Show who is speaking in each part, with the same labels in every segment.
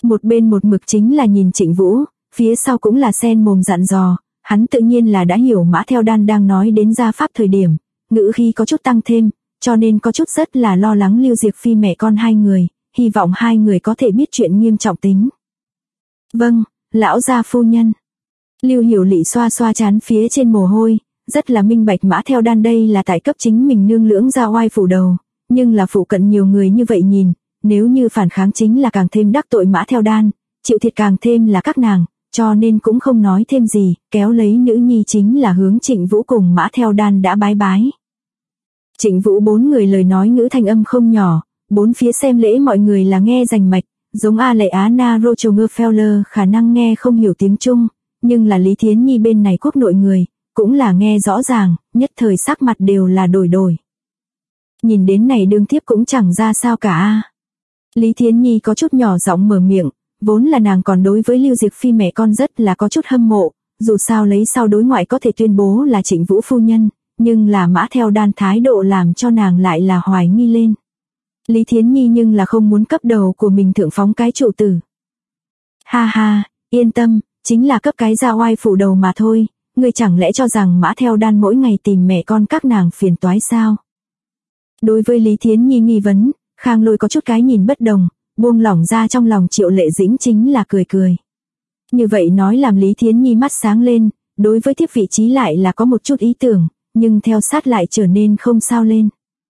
Speaker 1: Một bên một mực chính là nhìn Trịnh Vũ, phía sau cũng là sen mồm dặn dò, hắn tự nhiên là đã hiểu Mã Theo Đan đang nói đến gia pháp thời điểm, ngữ khí có chút tăng thêm, cho nên có chút rất là lo lắng Lưu Diệc Phi mẹ con hai người, hy vọng hai người có thể biết chuyện nghiêm trọng tính. Vâng, lão gia phu nhân. Lưu Hiểu Lị xoa xoa trán phía trên mồ hôi, rất là minh bạch Mã Theo Đan đây là tại cấp chính mình nương lưỡng ra oai phủ đầu, nhưng là phụ cận nhiều người như vậy nhìn, nếu như phản kháng chính là càng thêm đắc tội Mã Theo Đan, chịu thiệt càng thêm là các nàng, cho nên cũng không nói thêm gì, kéo lấy nữ nhi chính là hướng Trịnh Vũ cùng Mã Theo Đan đã bái bái. Trịnh Vũ bốn người lời nói ngữ thanh âm không nhỏ, bốn phía xem lễ mọi người là nghe rành mạch, giống A Lệ Á Na Rochogerfeller khả năng nghe không hiểu tiếng Trung, nhưng là Lý Thiến Nhi bên này quốc nội người, cũng là nghe rõ ràng, nhất thời sắc mặt đều là đổi. Nhìn đến này đương tiếp cũng chẳng ra sao cả. Lý Thiến Nhi có chút nhỏ giọng mở miệng, vốn là nàng còn đối với Lưu Diệc Phi mẹ con rất là có chút hâm mộ, dù sao lấy sau đối ngoại có thể tuyên bố là Trịnh Vũ phu nhân, nhưng là Mã Theo Đan thái độ làm cho nàng lại là hoài nghi lên. Lý Thiến Nhi nhưng là không muốn cấp đầu của mình thượng phóng cái trụ tử. Ha ha, yên tâm, chính là cấp cái ra oai phủ đầu mà thôi, ngươi chẳng lẽ cho rằng Mã Theo Đan mỗi ngày tìm mẹ con các nàng phiền toái sao? Đối với Lý Thiến Nhi nghi vấn, Khang Lôi có chút cái nhìn bất đồng, buông lỏng ra trong lòng Triệu Lệ Dĩnh chính là cười. Như vậy nói làm Lý Thiến Nhi mắt sáng lên, đối với tiếp vị trí lại là có một chút ý tưởng, nhưng theo sát lại trở nên không sao lên.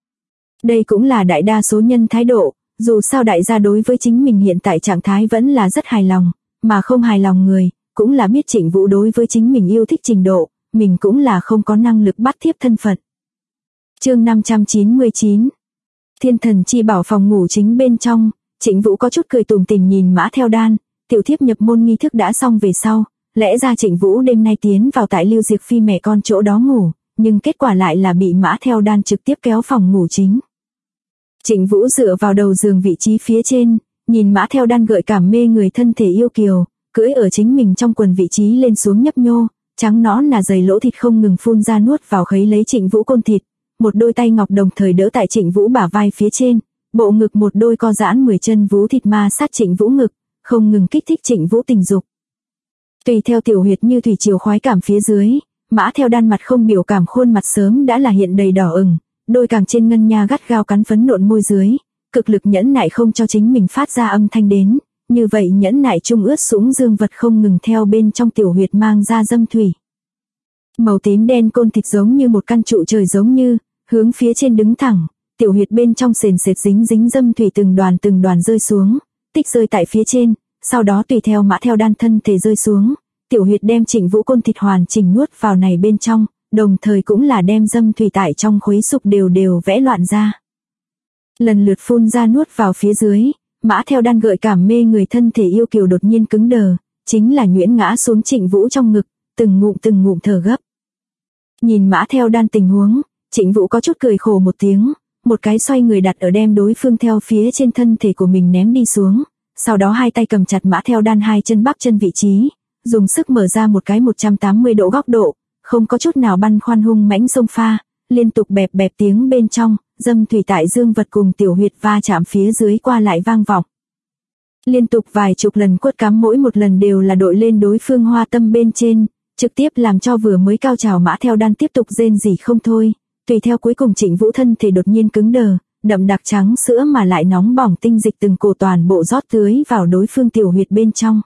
Speaker 1: Đây cũng là đại đa số nhân thái độ, dù sao đại gia đối với chính mình hiện tại trạng thái vẫn là rất hài lòng, mà không hài lòng người, cũng là biết Trịnh Vũ đối với chính mình yêu thích trình độ, mình cũng là không có năng lực bắt thiếp thân phận. Chương 599. Thiên Thần Chi Bảo phòng ngủ chính bên trong, Trịnh Vũ có chút cười tủm tỉm nhìn Mã Theo Đan, tiểu thiếp nhập môn nghi thức đã xong về sau, lẽ ra Trịnh Vũ đêm nay tiến vào tại Lưu Diệc Phi mẹ con chỗ đó ngủ, nhưng kết quả lại là bị Mã Theo Đan trực tiếp kéo phòng ngủ chính. Trịnh Vũ dựa vào đầu giường vị trí phía trên, nhìn Mã Theo Đan gợi cảm mê người thân thể yêu kiều, cưỡi ở chính mình trong quần vị trí lên xuống nhấp nhô, trắng nõn là dày lỗ thịt không ngừng phun ra nuốt vào khấy lấy Trịnh Vũ côn thịt, một đôi tay ngọc đồng thời đỡ tại Trịnh Vũ bả vai phía trên, bộ ngực một đôi co giãn 10 chân vú thịt ma sát Trịnh Vũ ngực, không ngừng kích thích Trịnh Vũ tình dục. Tùy theo tiểu huyệt như thủy triều khoái cảm phía dưới, Mã Theo Đan mặt không biểu cảm khuôn mặt sớm đã là hiện đầy đỏ ửng, đôi càng trên ngân nha gắt gao cắn phấn nộn môi dưới, cực lực nhẫn nại không cho chính mình phát ra âm thanh đến, như vậy nhẫn nại trung ướt sũng dương vật không ngừng theo bên trong tiểu huyệt mang ra dâm thủy. Màu tím đen côn thịt giống như một căn trụ trời giống như, hướng phía trên đứng thẳng, tiểu huyệt bên trong sền sệt dính dâm thủy từng đoàn rơi xuống, tích rơi tại phía trên, sau đó tùy theo Mã Theo Đan thân thể rơi xuống, tiểu huyệt đem Trịnh Vũ côn thịt hoàn chỉnh nuốt vào này bên trong, đồng thời cũng là đem dâm thủy tại trong khuấy sục đều vẽ loạn ra. Lần lượt phun ra nuốt vào phía dưới, Mã Theo Đan gợi cảm mê người thân thể yêu kiều đột nhiên cứng đờ, chính là nhuyễn ngã xuống Trịnh Vũ trong ngực, từng ngụm thở gấp. Nhìn Mã Theo Đan tình huống, Trịnh Vũ có chút cười khổ một tiếng, một cái xoay người đặt ở đem đối phương theo phía trên thân thể của mình ném đi xuống, sau đó hai tay cầm chặt Mã Theo Đan hai chân bắp chân vị trí, dùng sức mở ra một cái 180 độ góc độ, không có chút nào băn khoăn hung mãnh xông pha, liên tục bẹp tiếng bên trong, dâm thủy tại dương vật cùng tiểu huyệt va chạm phía dưới qua lại vang vọng. Liên tục vài chục lần quất cắm mỗi một lần đều là đội lên đối phương hoa tâm bên trên, trực tiếp làm cho vừa mới cao trào Mã Theo Đan tiếp tục rên rỉ không thôi, tùy theo cuối cùng Trịnh Vũ thân thể đột nhiên cứng đờ, đậm đặc trắng sữa mà lại nóng bỏng tinh dịch từng cổ toàn bộ rót tưới vào đối phương tiểu huyệt bên trong.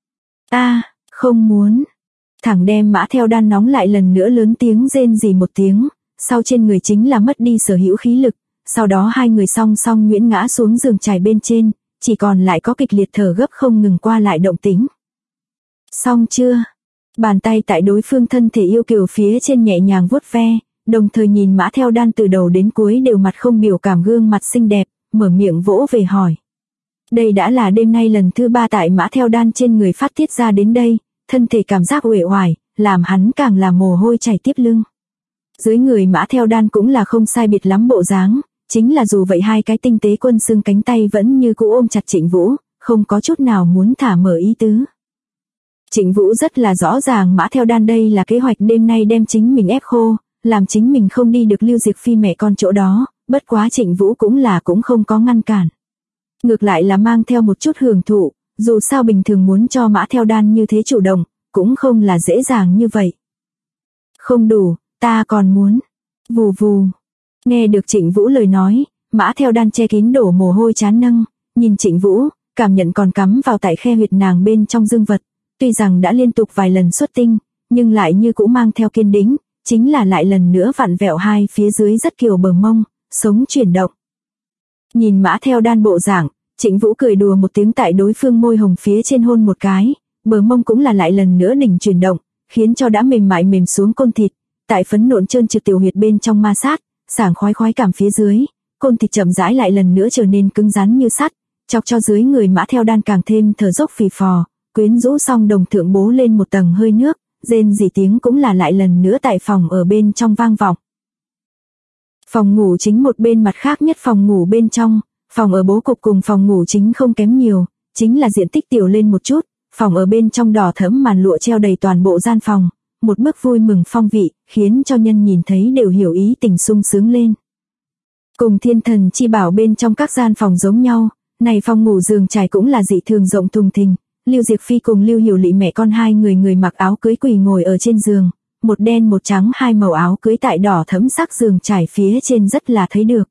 Speaker 1: Không muốn. Thẳng đem Mã Theo Đan nóng lại lần nữa lớn tiếng rên rỉ một tiếng, sau trên người chính là mất đi sở hữu khí lực, sau đó hai người song song nhuyễn ngã xuống giường trải bên trên, chỉ còn lại có kịch liệt thở gấp không ngừng qua lại động tĩnh. Xong chưa? Bàn tay tại đối phương thân thể yêu kiều phía trên nhẹ nhàng vuốt ve, đồng thời nhìn Mã Theo Đan từ đầu đến cuối đều mặt không biểu cảm gương mặt xinh đẹp, mở miệng vỗ về hỏi. Đây đã là đêm nay lần thứ 3 tại Mã Theo Đan trên người phát tiết ra đến đây, thân thể cảm giác uể oải, làm hắn càng là mồ hôi chảy tiếp lưng. Dưới người Mã Theo Đan cũng là không sai biệt lắm bộ dáng, chính là dù vậy hai cái tinh tế quân xương cánh tay vẫn như cũ ôm chặt Trịnh Vũ, không có chút nào muốn thả mở ý tứ. Trịnh Vũ rất là rõ ràng Mã Theo Đan đây là kế hoạch đêm nay đem chính mình ép khô, làm chính mình không đi được Lưu Diệc Phi mẹ con chỗ đó, bất quá Trịnh Vũ cũng không có ngăn cản. Ngược lại là mang theo một chút hưởng thụ, Dù sao bình thường muốn cho Mã Theo Đan như thế chủ động, cũng không là dễ dàng như vậy. Không đủ, ta còn muốn. Vù vù. Nghe được Trịnh Vũ lời nói, Mã Theo Đan che kín đổ mồ hôi chán nâng, nhìn Trịnh Vũ, cảm nhận còn cắm vào tại khe huyệt nàng bên trong dương vật. Tuy rằng đã liên tục vài lần xuất tinh, nhưng lại như cũng mang theo kiên đĩnh, chính là lại lần nữa vặn vẹo hai phía dưới rất kiều bờ mông, sống chuyển động. Nhìn Mã Theo Đan bộ dạng, Trịnh Vũ cười đùa một tiếng tại đối phương môi hồng phía trên hôn một cái, bờ mông cũng là lại lần nữa đỉnh chuyển động, khiến cho đã mềm mại mềm xuống côn thịt, tại phấn nộn trơn trượt tiểu huyệt bên trong ma sát, sảng khoái cảm phía dưới, côn thịt chậm rãi lại lần nữa trở nên cứng rắn như sắt, chọc cho dưới người Mã Theo Đan càng thêm thở dốc phì phò, quyến rũ xong đồng thượng bố lên một tầng hơi nước, rên rỉ tiếng cũng là lại lần nữa tại phòng ở bên trong vang vọng. Phòng ngủ chính một bên mặt khác nhất phòng ngủ bên trong, phòng ở bố cục cùng phòng ngủ chính không kém nhiều, chính là diện tích tiểu lên một chút, phòng ở bên trong đỏ thẫm màn lụa treo đầy toàn bộ gian phòng, một bức vui mừng phong vị, khiến cho nhân nhìn thấy đều hiểu ý tình sung sướng lên. Cùng Thiên Thần Chi Bảo bên trong các gian phòng giống nhau, này phòng ngủ giường trải cũng là dị thường rộng thùng thình. Lưu Diệc Phi cùng Lưu Hiểu Lị mẹ con hai người mặc áo cưới quỳ ngồi ở trên giường, một đen một trắng hai màu áo cưới tại đỏ thẫm sắc giường trải phía trên rất là thấy được.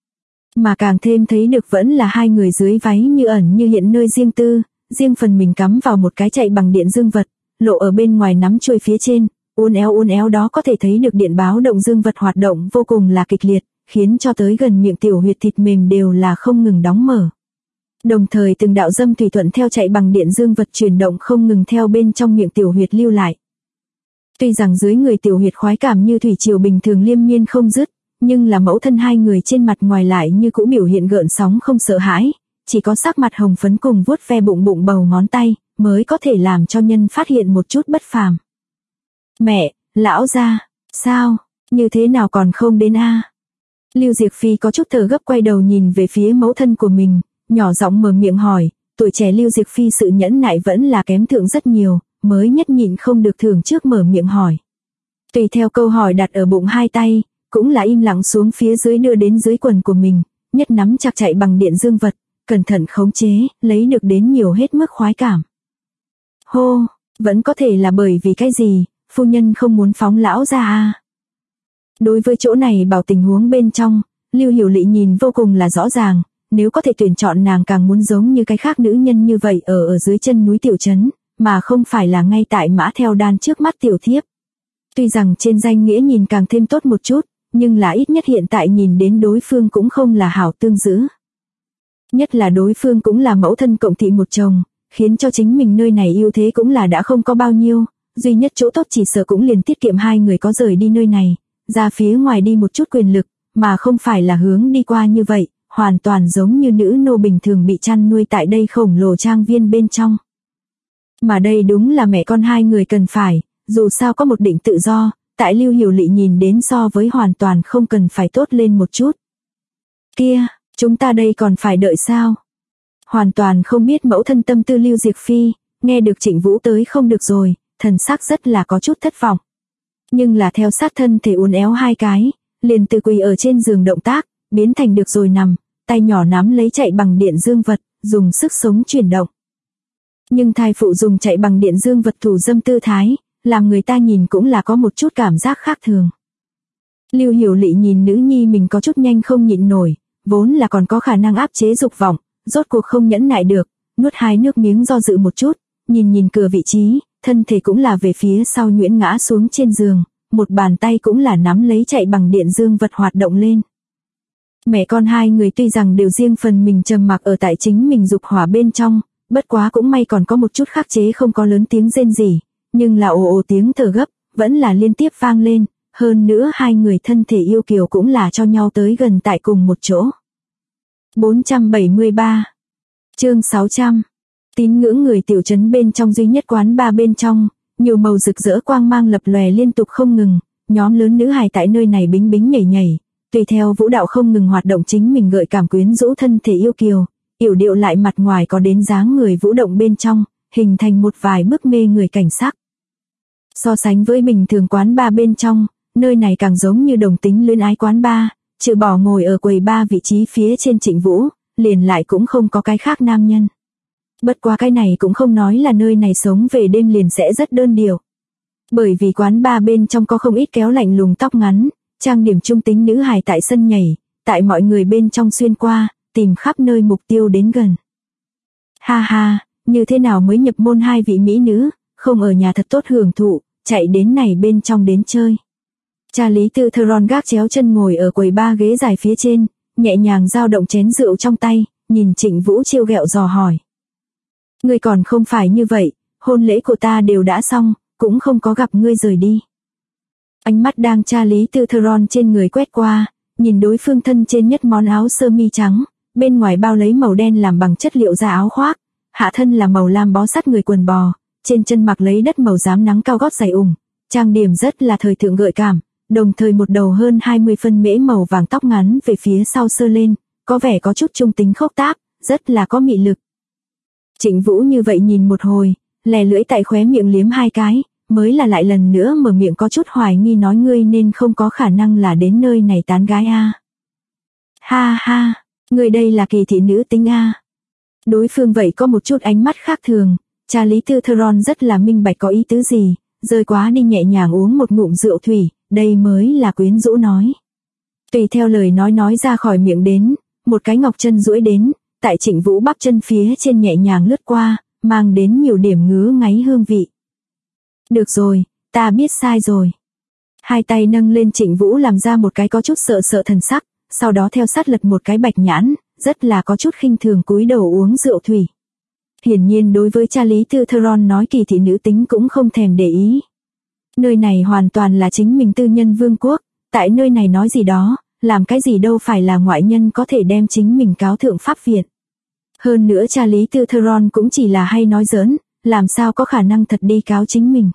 Speaker 1: Mà càng thêm thấy được vẫn là hai người dưới váy như ẩn như hiện nơi riêng tư, riêng phần mình cắm vào một cái chạy bằng điện dương vật, lộ ở bên ngoài nắm chuôi phía trên, uốn éo đó có thể thấy được điện báo động dương vật hoạt động vô cùng là kịch liệt, khiến cho tới gần miệng tiểu huyệt thịt mềm đều là không ngừng đóng mở. Đồng thời từng đạo dâm thủy thuận theo chạy bằng điện dương vật chuyển động không ngừng theo bên trong miệng tiểu huyệt lưu lại. Tuy rằng dưới người tiểu huyệt khoái cảm như thủy triều bình thường liên miên không dứt, nhưng là mẫu thân hai người trên mặt ngoài lại như cũ biểu hiện gợn sóng không sợ hãi, chỉ có sắc mặt hồng phấn cùng vuốt ve bụng bầu ngón tay, mới có thể làm cho nhân phát hiện một chút bất phàm. Mẹ, lão gia, sao, như thế nào còn không đến a? Lưu Diệc Phi có chút thở gấp quay đầu nhìn về phía mẫu thân của mình, nhỏ giọng mở miệng hỏi, tuổi trẻ Lưu Diệc Phi sự nhẫn nại vẫn là kém thượng rất nhiều, mới nhất nhịn không được thường trước mở miệng hỏi. Tùy theo câu hỏi đặt ở bụng hai tay, cũng là im lặng xuống phía dưới đưa đến dưới quần của mình, nhất nắm chặt chạy bằng điện dương vật, cẩn thận khống chế, lấy được đến nhiều hết mức khoái cảm. Hô, vẫn có thể là bởi vì cái gì, phu nhân không muốn phóng lão ra à? Đối với chỗ này bảo tình huống bên trong, Lưu Hiểu Lị nhìn vô cùng là rõ ràng, nếu có thể tuyển chọn nàng càng muốn giống như cái khác nữ nhân như vậy ở dưới chân núi tiểu trấn, mà không phải là ngay tại Mã Theo Đan trước mắt tiểu thiếp. Tuy rằng trên danh nghĩa nhìn càng thêm tốt một chút, nhưng là ít nhất hiện tại nhìn đến đối phương cũng không là hảo tương giữ. Nhất là đối phương cũng là mẫu thân cộng thị một chồng, khiến cho chính mình nơi này ưu thế cũng là đã không có bao nhiêu, duy nhất chỗ tốt chỉ sợ cũng liền tiết kiệm hai người có rời đi nơi này, ra phía ngoài đi một chút quyền lực, mà không phải là hướng đi qua như vậy, hoàn toàn giống như nữ nô bình thường bị chăn nuôi tại đây khổng lồ trang viên bên trong. Mà đây đúng là mẹ con hai người cần phải, dù sao có một định tự do, tại Lưu Hiểu Lị nhìn đến so với hoàn toàn không cần phải tốt lên một chút. Kia, chúng ta đây còn phải đợi sao? Hoàn toàn không biết mẫu thân tâm tư Lưu Diệc Phi, nghe được Trịnh Vũ tới không được rồi, thần sắc rất là có chút thất vọng. Nhưng là theo sát thân thể uốn éo hai cái, liền từ quỳ ở trên giường động tác, biến thành được rồi nằm, tay nhỏ nắm lấy chạy bằng điện dương vật, dùng sức sống chuyển động. Nhưng thai phụ dùng chạy bằng điện dương vật thủ dâm tư thái, làm người ta nhìn cũng là có một chút cảm giác khác thường. Lưu Hiểu Lị nhìn nữ nhi mình có chút nhanh không nhịn nổi, vốn là còn có khả năng áp chế dục vọng, rốt cuộc không nhẫn nại được, nuốt hai nước miếng do dự một chút, nhìn cửa vị trí, thân thể cũng là về phía sau nhuyễn ngã xuống trên giường, một bàn tay cũng là nắm lấy chạy bằng điện dương vật hoạt động lên. Mẹ con hai người tuy rằng đều riêng phần mình trầm mặc ở tại chính mình dục hỏa bên trong, bất quá cũng may còn có một chút khắc chế không có lớn tiếng rên rỉ, nhưng là ồ ồ tiếng thở gấp, vẫn là liên tiếp vang lên, hơn nữa hai người thân thể yêu kiều cũng là cho nhau tới gần tại cùng một chỗ. 473 chương 600 Tín ngưỡng người tiểu trấn bên trong duy nhất quán bar bên trong, nhiều màu rực rỡ quang mang lập lòe liên tục không ngừng, nhóm lớn nữ hài tại nơi này bính bính nhảy nhảy, tùy theo vũ đạo không ngừng hoạt động chính mình gợi cảm quyến rũ thân thể yêu kiều, yểu điệu lại mặt ngoài có đến dáng người vũ động bên trong, hình thành một vài bức mê người cảnh sắc. So sánh với bình thường quán bar bên trong, nơi này càng giống như đồng tính luyến ái quán bar, trừ bỏ ngồi ở quầy bar vị trí phía trên Trịnh Vũ, liền lại cũng không có cái khác nam nhân. Bất quá cái này cũng không nói là nơi này sống về đêm liền sẽ rất đơn điệu. Bởi vì quán bar bên trong có không ít kéo lạnh lùng tóc ngắn, trang điểm trung tính nữ hài tại sân nhảy, tại mọi người bên trong xuyên qua, tìm khắp nơi mục tiêu đến gần. Ha ha, như thế nào mới nhập môn hai vị mỹ nữ, không ở nhà thật tốt hưởng thụ, chạy đến này bên trong đến chơi. Charlie Theron gác chéo chân ngồi ở quầy ba ghế dài phía trên, nhẹ nhàng dao động chén rượu trong tay, nhìn Trịnh Vũ trêu ghẹo dò hỏi. Ngươi còn không phải như vậy, hôn lễ của ta đều đã xong, cũng không có gặp ngươi rời đi. Ánh mắt đang Charlie Theron trên người quét qua, nhìn đối phương thân trên nhất món áo sơ mi trắng, bên ngoài bao lấy màu đen làm bằng chất liệu da áo khoác, hạ thân là màu lam bó sát người quần bò, trên chân mặc lấy đất màu rám nắng cao gót giày ủng, trang điểm rất là thời thượng gợi cảm, đồng thời một đầu hơn 20 phân mễ màu vàng tóc ngắn về phía sau sơ lên, có vẻ có chút trung tính khốc táp, rất là có mị lực. Trịnh Vũ như vậy nhìn một hồi, lè lưỡi tại khóe miệng liếm hai cái, mới là lại lần nữa mở miệng có chút hoài nghi nói ngươi nên không có khả năng là đến nơi này tán gái a. Ha ha, ngươi đây là kỳ thị nữ tính a. Đối phương vậy có một chút ánh mắt khác thường, Charlie Theron rất là minh bạch có ý tứ gì, rơi quá đi nhẹ nhàng uống một ngụm rượu thủy, đây mới là quyến rũ nói. Tùy theo lời nói ra khỏi miệng đến, một cái ngọc chân duỗi đến, tại Trịnh Vũ bắp chân phía trên nhẹ nhàng lướt qua, mang đến nhiều điểm ngứa ngáy hương vị. Được rồi, ta biết sai rồi. Hai tay nâng lên Trịnh Vũ làm ra một cái có chút sợ thần sắc, sau đó theo sát lật một cái bạch nhãn, rất là có chút khinh thường cúi đầu uống rượu thủy. Hiển nhiên đối với Charlie Theron nói kỳ thị nữ tính cũng không thèm để ý. Nơi này hoàn toàn là chính mình tư nhân vương quốc, tại nơi này nói gì đó, làm cái gì đâu phải là ngoại nhân có thể đem chính mình cáo thượng pháp viện. Hơn nữa Charlie Theron cũng chỉ là hay nói giỡn, làm sao có khả năng thật đi cáo chính mình.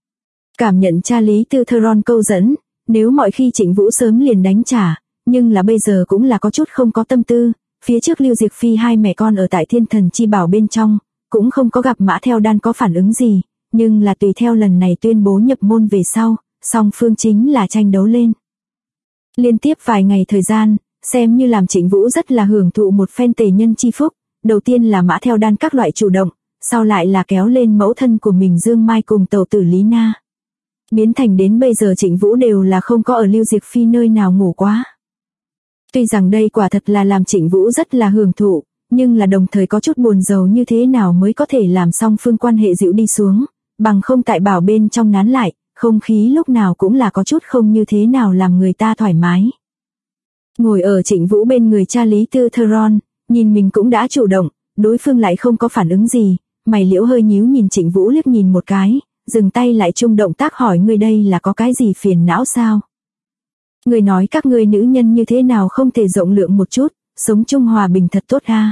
Speaker 1: Cảm nhận Charlie Theron câu dẫn, nếu mọi khi Trịnh Vũ sớm liền đánh trả, nhưng là bây giờ cũng là có chút không có tâm tư, phía trước Lưu Diệc Phi hai mẹ con ở tại Thiên Thần Chi Bảo bên trong, cũng không có gặp Mã Theo Đan có phản ứng gì, nhưng là tùy theo lần này tuyên bố nhập môn về sau, song phương chính là tranh đấu lên. Liên tiếp vài ngày thời gian, xem như làm Trịnh Vũ rất là hưởng thụ một phen tề nhân chi phúc, đầu tiên là Mã Theo Đan các loại chủ động, sau lại là kéo lên mẫu thân của mình Dương Mai cùng tẩu tử Lý Na. Biến thành đến bây giờ Trịnh Vũ đều là không có ở Lưu Diệc Phi nơi nào ngủ quá. Tuy rằng đây quả thật là làm Trịnh Vũ rất là hưởng thụ, nhưng là đồng thời có chút buồn rầu như thế nào mới có thể làm song phương quan hệ dịu đi xuống, bằng không tại bảo bên trong nán lại, không khí lúc nào cũng là có chút không như thế nào làm người ta thoải mái. Ngồi ở Trịnh Vũ bên người Charlie Theron, nhìn mình cũng đã chủ động, đối phương lại không có phản ứng gì, mày liễu hơi nhíu nhìn Trịnh Vũ liếc nhìn một cái, dừng tay lại chung động tác hỏi ngươi đây là có cái gì phiền não sao? Ngươi nói các ngươi nữ nhân như thế nào không thể rộng lượng một chút, sống chung hòa bình thật tốt ha.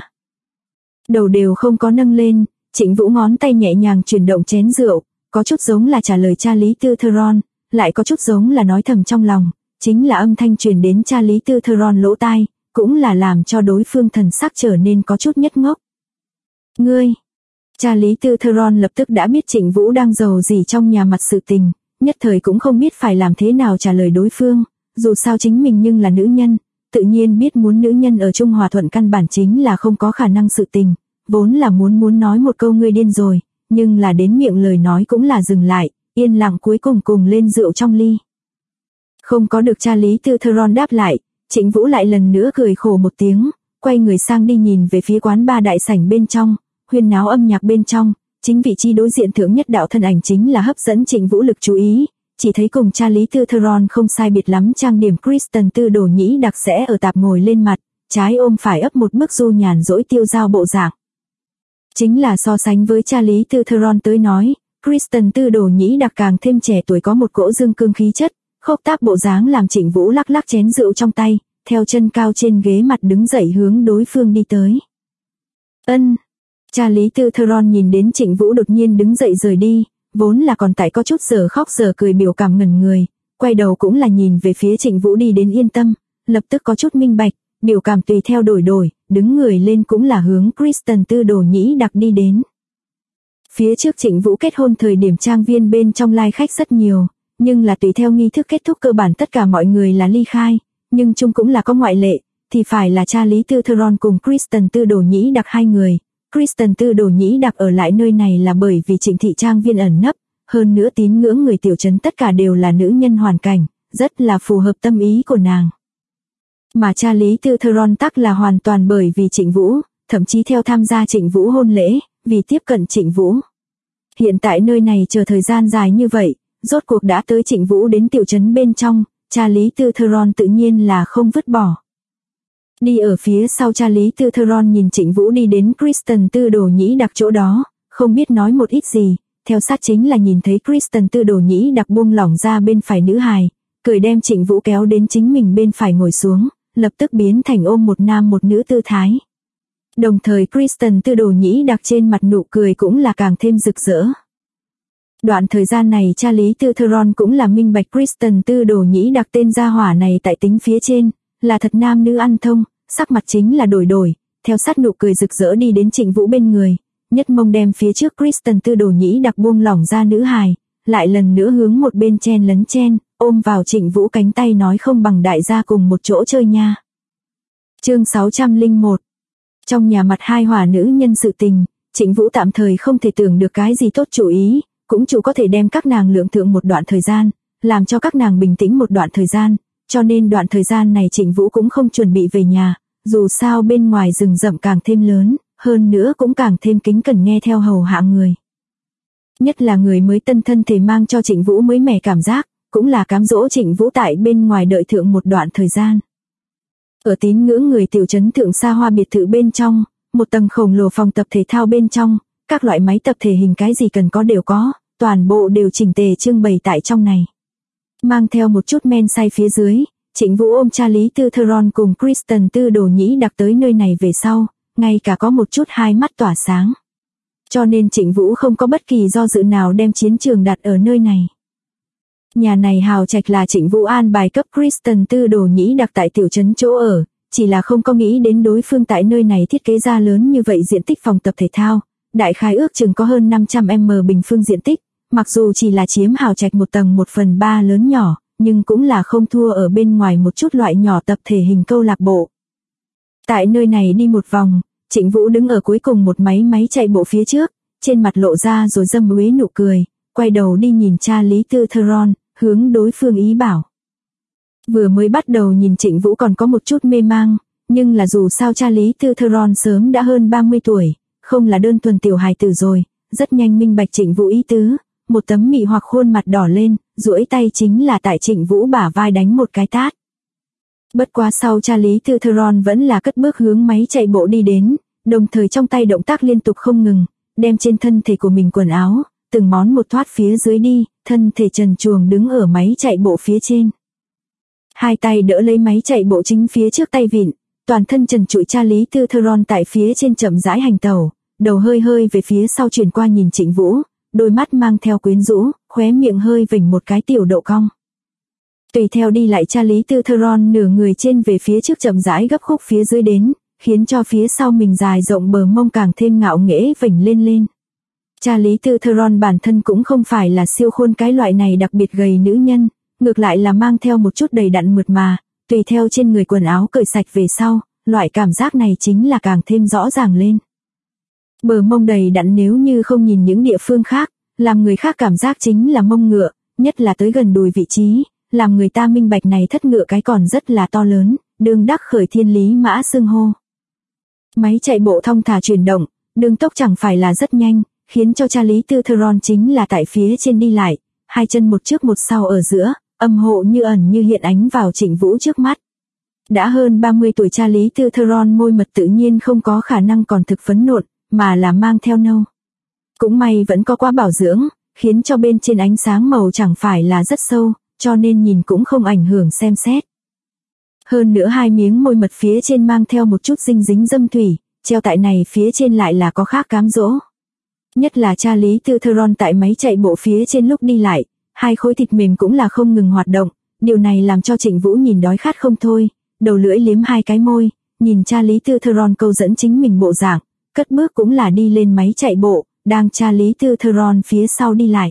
Speaker 1: Đầu đều không có nâng lên, Trịnh Vũ ngón tay nhẹ nhàng chuyển động chén rượu, có chút giống là trả lời Charlie Theron, lại có chút giống là nói thầm trong lòng, chính là âm thanh truyền đến Charlie Theron lỗ tai, cũng là làm cho đối phương thần sắc trở nên có chút nhất ngốc. Ngươi, Charlie Theron lập tức đã biết Trịnh Vũ đang giàu gì trong nhà mặt sự tình, nhất thời cũng không biết phải làm thế nào trả lời đối phương, dù sao chính mình nhưng là nữ nhân, tự nhiên biết muốn nữ nhân ở chung hòa thuận căn bản chính là không có khả năng sự tình, vốn là muốn nói một câu ngươi điên rồi, nhưng là đến miệng lời nói cũng là dừng lại, yên lặng cuối cùng lên rượu trong ly. Không có được Charlie Theron đáp lại, Trịnh Vũ lại lần nữa cười khổ một tiếng, quay người sang đi nhìn về phía quán ba đại sảnh bên trong, huyên náo âm nhạc bên trong, chính vị trí đối diện thượng nhất đạo thân ảnh chính là hấp dẫn Trịnh Vũ lực chú ý, chỉ thấy cùng Charlie Theron không sai biệt lắm trang điểm Kristen Tư Đồ Nhĩ Đặc sẽ ở tạp ngồi lên mặt, trái ôm phải ấp một bức du nhàn dỗi tiêu dao bộ dạng. Chính là so sánh với Charlie Theron tới nói, Kristen Tư Đồ Nhĩ Đặc càng thêm trẻ tuổi có một cỗ dương cương khí chất, khốc táp bộ dáng làm Trịnh Vũ lắc lắc chén rượu trong tay, theo chân cao trên ghế mặt đứng dậy hướng đối phương đi tới. Charlie Theron nhìn đến Trịnh Vũ đột nhiên đứng dậy rời đi, vốn là còn tại có chút giờ khóc giờ cười biểu cảm ngẩn người, quay đầu cũng là nhìn về phía Trịnh Vũ đi đến yên tâm, lập tức có chút minh bạch, biểu cảm tùy theo đổi, đứng người lên cũng là hướng Kristen Tư Đồ Nhĩ Đặc đi đến. Phía trước Trịnh Vũ kết hôn thời điểm trang viên bên trong lai khách rất nhiều, nhưng là tùy theo nghi thức kết thúc cơ bản tất cả mọi người là ly khai, nhưng chung cũng là có ngoại lệ, thì phải là Charlie Theron cùng Kristen Tư Đồ Nhĩ Đặc hai người, Kristen Tư Đồ Nhĩ Đặc ở lại nơi này là bởi vì Trịnh thị trang viên ẩn nấp, hơn nữa tín ngưỡng người tiểu trấn tất cả đều là nữ nhân hoàn cảnh, rất là phù hợp tâm ý của nàng. Mà cha Lý Tư Theron tắc là hoàn toàn bởi vì Trịnh Vũ, thậm chí theo tham gia Trịnh Vũ hôn lễ, vì tiếp cận Trịnh Vũ. Hiện tại nơi này chờ thời gian dài như vậy, rốt cuộc đã tới Trịnh Vũ đến tiểu trấn bên trong, cha Lý Tư Theron tự nhiên là không vứt bỏ. Đi ở phía sau cha Lý Tư Theron nhìn Trịnh Vũ đi đến Kristen Tư Đồ Nhĩ Đặc chỗ đó, không biết nói một ít gì, theo sát chính là nhìn thấy Kristen Tư Đồ Nhĩ Đặc buông lỏng ra bên phải nữ hài, cười đem Trịnh Vũ kéo đến chính mình bên phải ngồi xuống, lập tức biến thành ôm một nam một nữ tư thái. Đồng thời Kristen Tư Đồ Nhĩ Đặc trên mặt nụ cười cũng là càng thêm rực rỡ. Đoạn thời gian này cha Lý Tư Theron cũng là minh bạch Kristen Tư Đồ Nhĩ Đặc tên gia hỏa này tại tính phía trên, là thật nam nữ ăn thông, sắc mặt chính là đổi, theo sát nụ cười rực rỡ đi đến Trịnh Vũ bên người, nhất mông đem phía trước Kristen Tư Đồ Nhĩ Đặc buông lỏng ra nữ hài, lại lần nữa hướng một bên chen lấn chen, ôm vào Trịnh Vũ cánh tay nói không bằng đại gia cùng một chỗ chơi nha. Chương 601. Trong nhà mặt hai hỏa nữ nhân sự tình, Trịnh Vũ tạm thời không thể tưởng được cái gì tốt chủ ý, cũng chủ có thể đem các nàng lượng thượng một đoạn thời gian, làm cho các nàng bình tĩnh một đoạn thời gian, cho nên đoạn thời gian này Trịnh Vũ cũng không chuẩn bị về nhà, dù sao bên ngoài rừng rậm càng thêm lớn, hơn nữa cũng càng thêm kính cẩn nghe theo hầu hạ người. Nhất là người mới tân thân thể mang cho Trịnh Vũ mới mẻ cảm giác, cũng là cám dỗ Trịnh Vũ tại bên ngoài đợi thượng một đoạn thời gian. Ở tín ngưỡng người tiểu trấn thượng xa hoa biệt thự bên trong, một tầng khổng lồ phòng tập thể thao bên trong, các loại máy tập thể hình cái gì cần có đều có, toàn bộ đều chỉnh tề trưng bày tại trong này. Mang theo một chút men say phía dưới, Trịnh Vũ ôm cha Lý Tư Theron cùng Kristen Tư Đồ Nhĩ Đặc tới nơi này về sau, ngay cả có một chút hai mắt tỏa sáng. Cho nên Trịnh Vũ không có bất kỳ do dự nào đem chiến trường đặt ở nơi này. Nhà này hào trạch là Trịnh Vũ an bài cấp Kristen Tư Đồ Nhĩ Đặc tại tiểu trấn chỗ ở, chỉ là không có nghĩ đến đối phương tại nơi này thiết kế ra lớn như vậy diện tích phòng tập thể thao, đại khái ước chừng có hơn 500m bình phương diện tích, mặc dù chỉ là chiếm hào trạch một tầng 1/3 lớn nhỏ, nhưng cũng là không thua ở bên ngoài một chút loại nhỏ tập thể hình câu lạc bộ. Tại nơi này đi một vòng, Trịnh Vũ đứng ở cuối cùng một máy chạy bộ phía trước, trên mặt lộ ra rồi dâm uế nụ cười, quay đầu đi nhìn cha Lý Tư Theron, hướng đối phương ý bảo. Vừa mới bắt đầu nhìn Trịnh Vũ còn có một chút mê mang, nhưng là dù sao cha Lý Tư Theron sớm đã hơn 30 tuổi, không là đơn thuần tiểu hài tử rồi, rất nhanh minh bạch Trịnh Vũ ý tứ, một tấm mị hoặc khuôn mặt đỏ lên, duỗi tay chính là tại Trịnh Vũ bả vai đánh một cái tát. Bất quá sau cha Lý Tư Theron vẫn là cất bước hướng máy chạy bộ đi đến, đồng thời trong tay động tác liên tục không ngừng, đem trên thân thể của mình quần áo, từng món một thoát phía dưới đi, thân thể trần truồng đứng ở máy chạy bộ phía trên. Hai tay đỡ lấy máy chạy bộ chính phía trước tay vịn, toàn thân trần trụi cha Lý Tư Theron tại phía trên chậm rãi hành tẩu, đầu hơi về phía sau chuyển qua nhìn Trịnh Vũ, đôi mắt mang theo quyến rũ, khóe miệng hơi vểnh một cái tiểu độ cong. Tùy theo đi lại cha Lý Tư Theron nửa người trên về phía trước chậm rãi gấp khúc phía dưới đến, khiến cho phía sau mình dài rộng bờ mông càng thêm ngạo nghễ vểnh lên. Cha Lý Tư Theron bản thân cũng không phải là siêu khuôn cái loại này đặc biệt gầy nữ nhân, ngược lại là mang theo một chút đầy đặn mượt mà, tùy theo trên người quần áo cởi sạch về sau, loại cảm giác này chính là càng thêm rõ ràng lên. Bờ mông đầy đặn nếu như không nhìn những địa phương khác, làm người khác cảm giác chính là mông ngựa, nhất là tới gần đùi vị trí, làm người ta minh bạch này thất ngựa cái còn rất là to lớn, đường đắc khởi thiên lý mã xưng hô. Máy chạy bộ thong thả chuyển động, đường tốc chẳng phải là rất nhanh, khiến cho cha Lý Tư Theron chính là tại phía trên đi lại, hai chân một trước một sau ở giữa, âm hộ như ẩn như hiện ánh vào Trịnh Vũ trước mắt. Đã hơn 30 tuổi cha Lý Tư Theron môi mật tự nhiên không có khả năng còn thực phấn nộn, mà là mang theo nâu. Cũng may vẫn có quá bảo dưỡng, khiến cho bên trên ánh sáng màu chẳng phải là rất sâu, cho nên nhìn cũng không ảnh hưởng xem xét. Hơn nữa hai miếng môi mật phía trên mang theo một chút dinh dính dâm thủy, treo tại này phía trên lại là có khác cám dỗ. Nhất là cha Lý Tư Theron tại máy chạy bộ phía trên lúc đi lại, hai khối thịt mềm cũng là không ngừng hoạt động, điều này làm cho Trịnh Vũ nhìn đói khát không thôi, đầu lưỡi liếm hai cái môi, nhìn cha Lý Tư Theron câu dẫn chính mình bộ dạng, cất bước cũng là đi lên máy chạy bộ, đang cha Lý Tư Theron phía sau đi lại.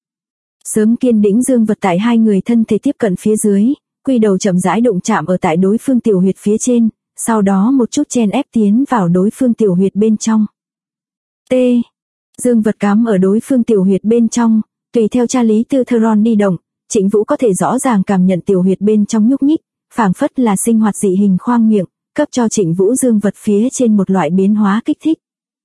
Speaker 1: Sớm kiên đĩnh dương vật tại hai người thân thể tiếp cận phía dưới, quy đầu chậm rãi đụng chạm ở tại đối phương tiểu huyệt phía trên, sau đó một chút chen ép tiến vào đối phương tiểu huyệt bên trong. T. Dương vật cắm ở đối phương tiểu huyệt bên trong, tùy theo cha lý tư thơ đi động, Trịnh Vũ có thể rõ ràng cảm nhận tiểu huyệt bên trong nhúc nhích, phảng phất là sinh hoạt dị hình khoang miệng, cấp cho Trịnh Vũ dương vật phía trên một loại biến hóa kích thích.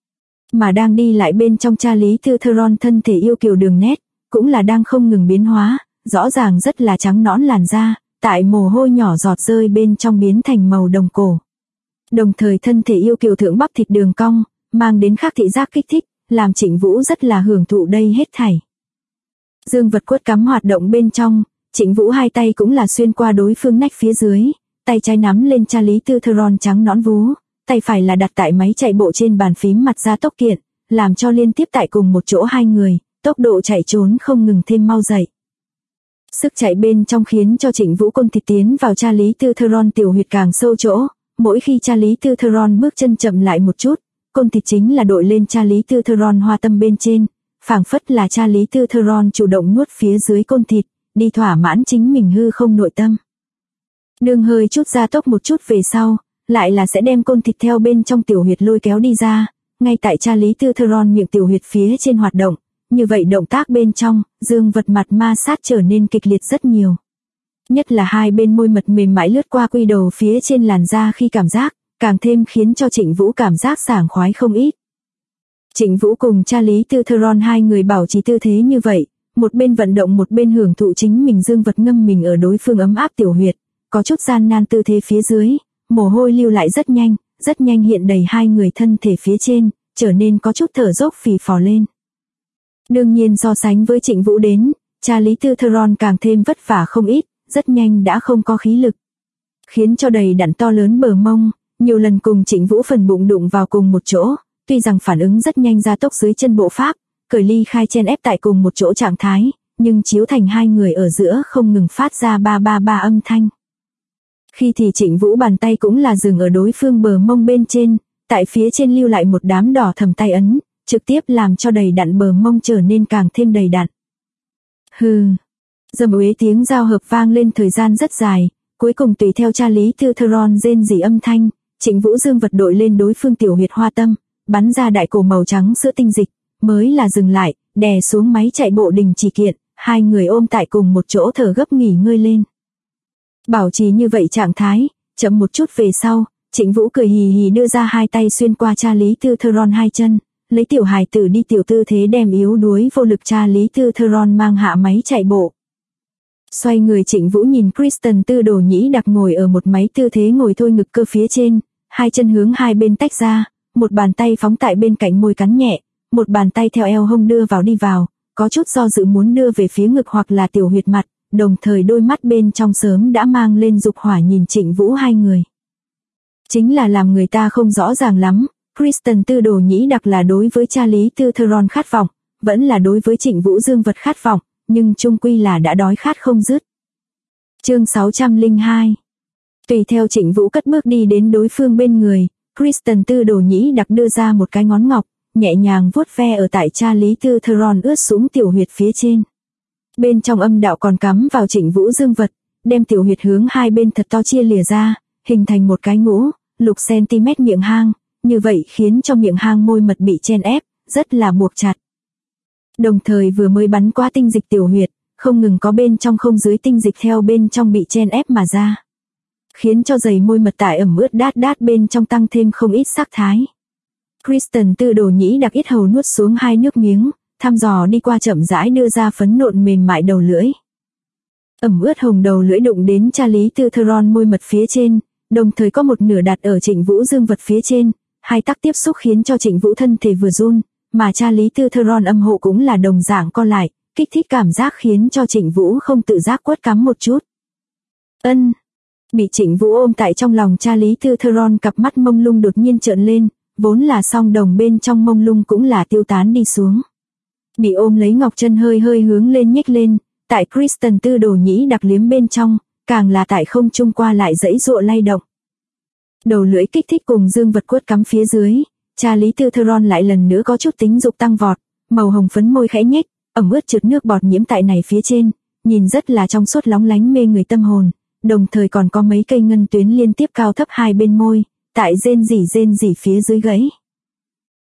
Speaker 1: Mà đang đi lại bên trong cha lý tư thơ thân thể yêu kiều đường nét, cũng là đang không ngừng biến hóa, rõ ràng rất là trắng nõn làn da, tại mồ hôi nhỏ giọt rơi bên trong biến thành màu đồng cổ. Đồng thời thân thể yêu kiều thượng bắp thịt đường cong, mang đến khác thị giác kích thích, làm Trịnh Vũ rất là hưởng thụ đây hết thảy. Dương vật quất cắm hoạt động bên trong, Trịnh Vũ hai tay cũng là xuyên qua đối phương nách phía dưới, tay trái nắm lên cha lý tư thơ trắng nõn vú, tay phải là đặt tại máy chạy bộ trên bàn phím mặt gia tốc kiện, làm cho liên tiếp tại cùng một chỗ hai người, tốc độ chạy trốn không ngừng thêm mau dậy. Sức chạy bên trong khiến cho Trịnh Vũ côn thịt tiến vào cha lý tư thơ tiểu huyệt càng sâu chỗ, mỗi khi cha lý tư thơ bước chân chậm lại một chút, côn thịt chính là đội lên cha lý tư thơ hoa tâm bên trên, phảng phất là cha lý tư thơ chủ động nuốt phía dưới côn thịt, đi thỏa mãn chính mình hư không nội tâm. Đương hơi chút gia tốc một chút về sau, lại là sẽ đem côn thịt theo bên trong tiểu huyệt lôi kéo đi ra, ngay tại cha lý tư thơ miệng tiểu huyệt phía trên hoạt động, như vậy động tác bên trong, dương vật mặt ma sát trở nên kịch liệt rất nhiều. Nhất là hai bên môi mật mềm mại lướt qua quy đầu phía trên làn da khi cảm giác, càng thêm khiến cho Trịnh Vũ cảm giác sảng khoái không ít. Trịnh Vũ cùng cha lý tư thơ hai người bảo trì tư thế như vậy, một bên vận động một bên hưởng thụ chính mình dương vật ngâm mình ở đối phương ấm áp tiểu huyệt, có chút gian nan tư thế phía dưới, mồ hôi lưu lại rất nhanh hiện đầy hai người thân thể phía trên, trở nên có chút thở dốc phì phò lên. Đương nhiên so sánh với Trịnh Vũ đến, cha lý tư thơ càng thêm vất vả không ít, rất nhanh đã không có khí lực. Khiến cho đầy đặn to lớn bờ mông, nhiều lần cùng Trịnh Vũ phần bụng đụng vào cùng một chỗ, tuy rằng phản ứng rất nhanh gia tốc dưới chân bộ pháp, cởi ly khai chen ép tại cùng một chỗ trạng thái, nhưng chiếu thành hai người ở giữa không ngừng phát ra ba ba ba âm thanh. Khi thì Trịnh Vũ bàn tay cũng là dừng ở đối phương bờ mông bên trên, tại phía trên lưu lại một đám đỏ thầm tay ấn, trực tiếp làm cho đầy đặn bờ mông trở nên càng thêm đầy đặn. Hừ. Dầm uế tiếng giao hợp vang lên thời gian rất dài, cuối cùng tùy theo cha lý tư thơ rên rỉ âm thanh, Trịnh Vũ dương vật đội lên đối phương tiểu huyệt hoa tâm, bắn ra đại cổ màu trắng sữa tinh dịch, mới là dừng lại, đè xuống máy chạy bộ đình chỉ kiện, hai người ôm tại cùng một chỗ thở gấp nghỉ ngơi lên. Bảo trì như vậy trạng thái, chậm một chút về sau, Trịnh Vũ cười hì hì đưa ra hai tay xuyên qua cha lý tư thơ hai chân, lấy tiểu hài tử đi tiểu tư thế đem yếu đuối vô lực cha lý tư thơ mang hạ máy chạy bộ. Xoay người Trịnh Vũ nhìn Kristen Tư Đồ Nhĩ Đặc ngồi ở một máy tư thế ngồi thôi ngực cơ phía trên, hai chân hướng hai bên tách ra, một bàn tay phóng tại bên cạnh môi cắn nhẹ, một bàn tay theo eo hông đưa vào đi vào, có chút do dự muốn đưa về phía ngực hoặc là tiểu huyệt mặt, đồng thời đôi mắt bên trong sớm đã mang lên dục hỏa nhìn Trịnh Vũ hai người. Chính là làm người ta không rõ ràng lắm, Kristen Tư Đồ Nhĩ Đặc là đối với cha lý tư thơ khát vọng, vẫn là đối với Trịnh Vũ dương vật khát vọng, nhưng chung quy là đã đói khát không dứt. Chương 602. Tùy theo Trịnh Vũ cất bước đi đến đối phương bên người, Kristen Tư Đồ Nhĩ Đặc đưa ra một cái ngón ngọc, nhẹ nhàng vuốt ve ở tại cha lý tư thơ ướt sũng tiểu huyệt phía trên. Bên trong âm đạo còn cắm vào Trịnh Vũ dương vật, đem tiểu huyệt hướng hai bên thật to chia lìa ra, hình thành một cái ngũ, lục cm miệng hang, như vậy khiến cho miệng hang môi mật bị chen ép, rất là buộc chặt. Đồng thời vừa mới bắn qua tinh dịch tiểu huyệt, không ngừng có bên trong không dưới tinh dịch theo bên trong bị chen ép mà ra. Khiến cho giày môi mật tại ẩm ướt đát đát bên trong tăng thêm không ít sắc thái. Kristen Tư Đồ Nhĩ Đặc ít hầu nuốt xuống hai nước miếng, thăm dò đi qua chậm rãi đưa ra phấn nộn mềm mại đầu lưỡi. Ẩm ướt hồng đầu lưỡi đụng đến cha lý tư thơ môi mật phía trên, đồng thời có một nửa đặt ở Trịnh Vũ dương vật phía trên, hai tác tiếp xúc khiến cho Trịnh Vũ thân thể vừa run, mà cha lý tư thơ âm hộ cũng là đồng dạng co lại, kích thích cảm giác khiến cho Trịnh Vũ không tự giác quất cắm một chút. Ân. Bị Trịnh Vũ ôm tại trong lòng cha lý tư thơ cặp mắt mông lung đột nhiên trợn lên, vốn là song đồng bên trong mông lung cũng là tiêu tán đi xuống. Bị ôm lấy ngọc chân hơi hơi hướng lên nhếch lên, tại Kristen Tư Đồ Nhĩ Đặc liếm bên trong, càng là tại không trung qua lại dãy dụa lay động. Đầu lưỡi kích thích cùng dương vật quất cắm phía dưới, cha lý tư thơ lại lần nữa có chút tính dục tăng vọt, màu hồng phấn môi khẽ nhếch, ẩm ướt trượt nước bọt nhiễm tại này phía trên, nhìn rất là trong suốt lóng lánh mê người tâm hồn, đồng thời còn có mấy cây ngân tuyến liên tiếp cao thấp hai bên môi, tại rên rỉ phía dưới gãy.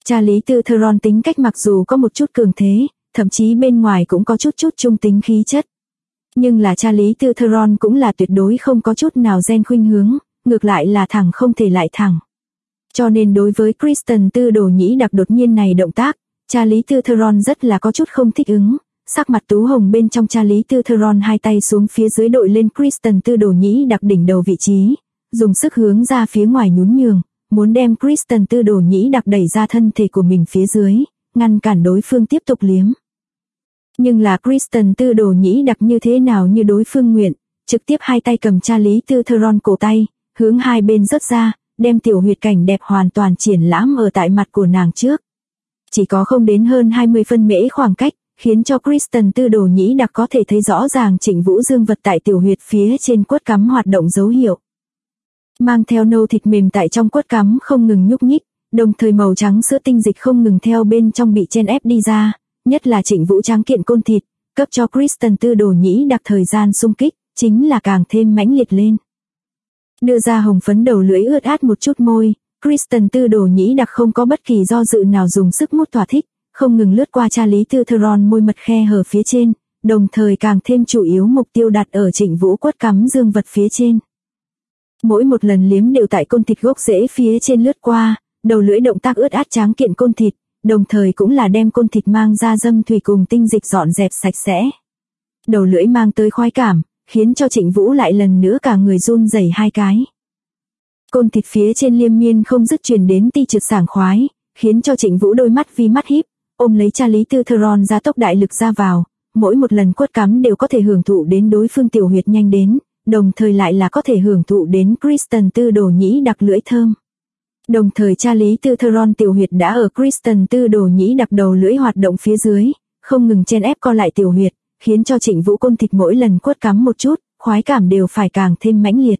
Speaker 1: Cha Lý Tư Theron tính cách mặc dù có một chút cường thế, thậm chí bên ngoài cũng có chút trung tính khí chất. Nhưng là cha Lý Tư Theron cũng là tuyệt đối không có chút nào gen khuynh hướng, ngược lại là thẳng không thể lại thẳng. Cho nên đối với Kristen Tư Đồ Nhĩ Đặc đột nhiên này động tác, cha Lý Tư Theron rất là có chút không thích ứng, sắc mặt tú hồng bên trong cha Lý Tư Theron hai tay xuống phía dưới đội lên Kristen Tư Đồ Nhĩ Đặc đỉnh đầu vị trí, dùng sức hướng ra phía ngoài nhún nhường, muốn đem Kristen Tư Đồ Nhĩ Đặc đẩy ra thân thể của mình phía dưới, ngăn cản đối phương tiếp tục liếm. Nhưng là Kristen Tư Đồ Nhĩ Đặc như thế nào như đối phương nguyện, trực tiếp hai tay cầm cha Lý Tư Theron cổ tay, hướng hai bên rớt ra, đem tiểu huyệt cảnh đẹp hoàn toàn triển lãm ở tại mặt của nàng trước. Chỉ có không đến hơn 20 phân mễ khoảng cách, khiến cho Kristen Tư Đồ Nhĩ Đặc có thể thấy rõ ràng Trịnh Vũ dương vật tại tiểu huyệt phía trên quất cắm hoạt động dấu hiệu. Mang theo nâu thịt mềm tại trong quất cắm không ngừng nhúc nhích, đồng thời màu trắng sữa tinh dịch không ngừng theo bên trong bị chen ép đi ra, nhất là Trịnh Vũ tráng kiện côn thịt, cấp cho Kristen Tư Đồ Nhĩ Đặc thời gian xung kích, chính là càng thêm mãnh liệt lên. Đưa ra hồng phấn đầu lưỡi ướt át một chút môi, Kristen Tư Đồ Nhĩ Đặc không có bất kỳ do dự nào dùng sức mút thỏa thích, không ngừng lướt qua cha Lý Tư Theron môi mật khe hở phía trên, đồng thời càng thêm chủ yếu mục tiêu đặt ở Trịnh Vũ quất cắm dương vật phía trên. Mỗi một lần liếm đều tại côn thịt gốc rễ phía trên lướt qua, đầu lưỡi động tác ướt át tráng kiện côn thịt, đồng thời cũng là đem côn thịt mang ra dâm thủy cùng tinh dịch dọn dẹp sạch sẽ. Đầu lưỡi mang tới khoái cảm, khiến cho Trịnh Vũ lại lần nữa cả người run rẩy hai cái. Côn thịt phía trên liên miên không dứt truyền đến ti trượt sảng khoái, khiến cho Trịnh Vũ đôi mắt vi mắt híp, ôm lấy cha Lý Tư Theron ra tốc đại lực ra vào, mỗi một lần quất cắm đều có thể hưởng thụ đến đối phương tiểu huyệt nhanh đến, đồng thời lại là có thể hưởng thụ đến Kristen Tư Đồ Nhĩ Đặc lưỡi thơm. Đồng thời cha Lý Tư Theron tiểu huyệt đã ở Kristen Tư Đồ Nhĩ Đặc đầu lưỡi hoạt động phía dưới, không ngừng chen ép co lại tiểu huyệt, khiến cho Trịnh Vũ côn thịt mỗi lần quất cắm một chút, khoái cảm đều phải càng thêm mãnh liệt.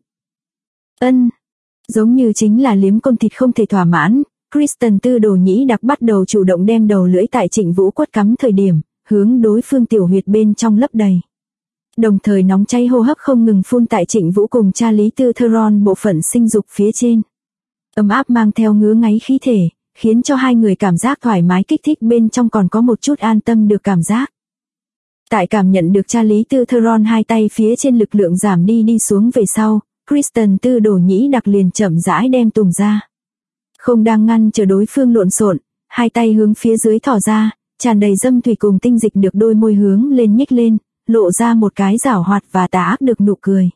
Speaker 1: Giống như chính là liếm côn thịt không thể thỏa mãn, Kristen Tư Đồ Nhĩ Đặc bắt đầu chủ động đem đầu lưỡi tại Trịnh Vũ quất cắm thời điểm, hướng đối phương tiểu huyệt bên trong lấp đầy. Đồng thời nóng cháy hô hấp không ngừng phun tại Trịnh Vũ cùng cha Lý Tư Theron bộ phận sinh dục phía trên. Ấm áp mang theo ngứa ngáy khí thể, khiến cho hai người cảm giác thoải mái kích thích bên trong còn có một chút an tâm được cảm giác. Tại cảm nhận được cha Lý Tư Theron hai tay phía trên lực lượng giảm đi xuống về sau, Kristen Tư Đồ Nhĩ Đặc liền chậm rãi đem tùng ra. Không đang ngăn chờ đối phương lộn xộn, hai tay hướng phía dưới thỏ ra, tràn đầy dâm thủy cùng tinh dịch được đôi môi hướng lên nhếch lên, lộ ra một cái giảo hoạt và tà ác được nụ cười.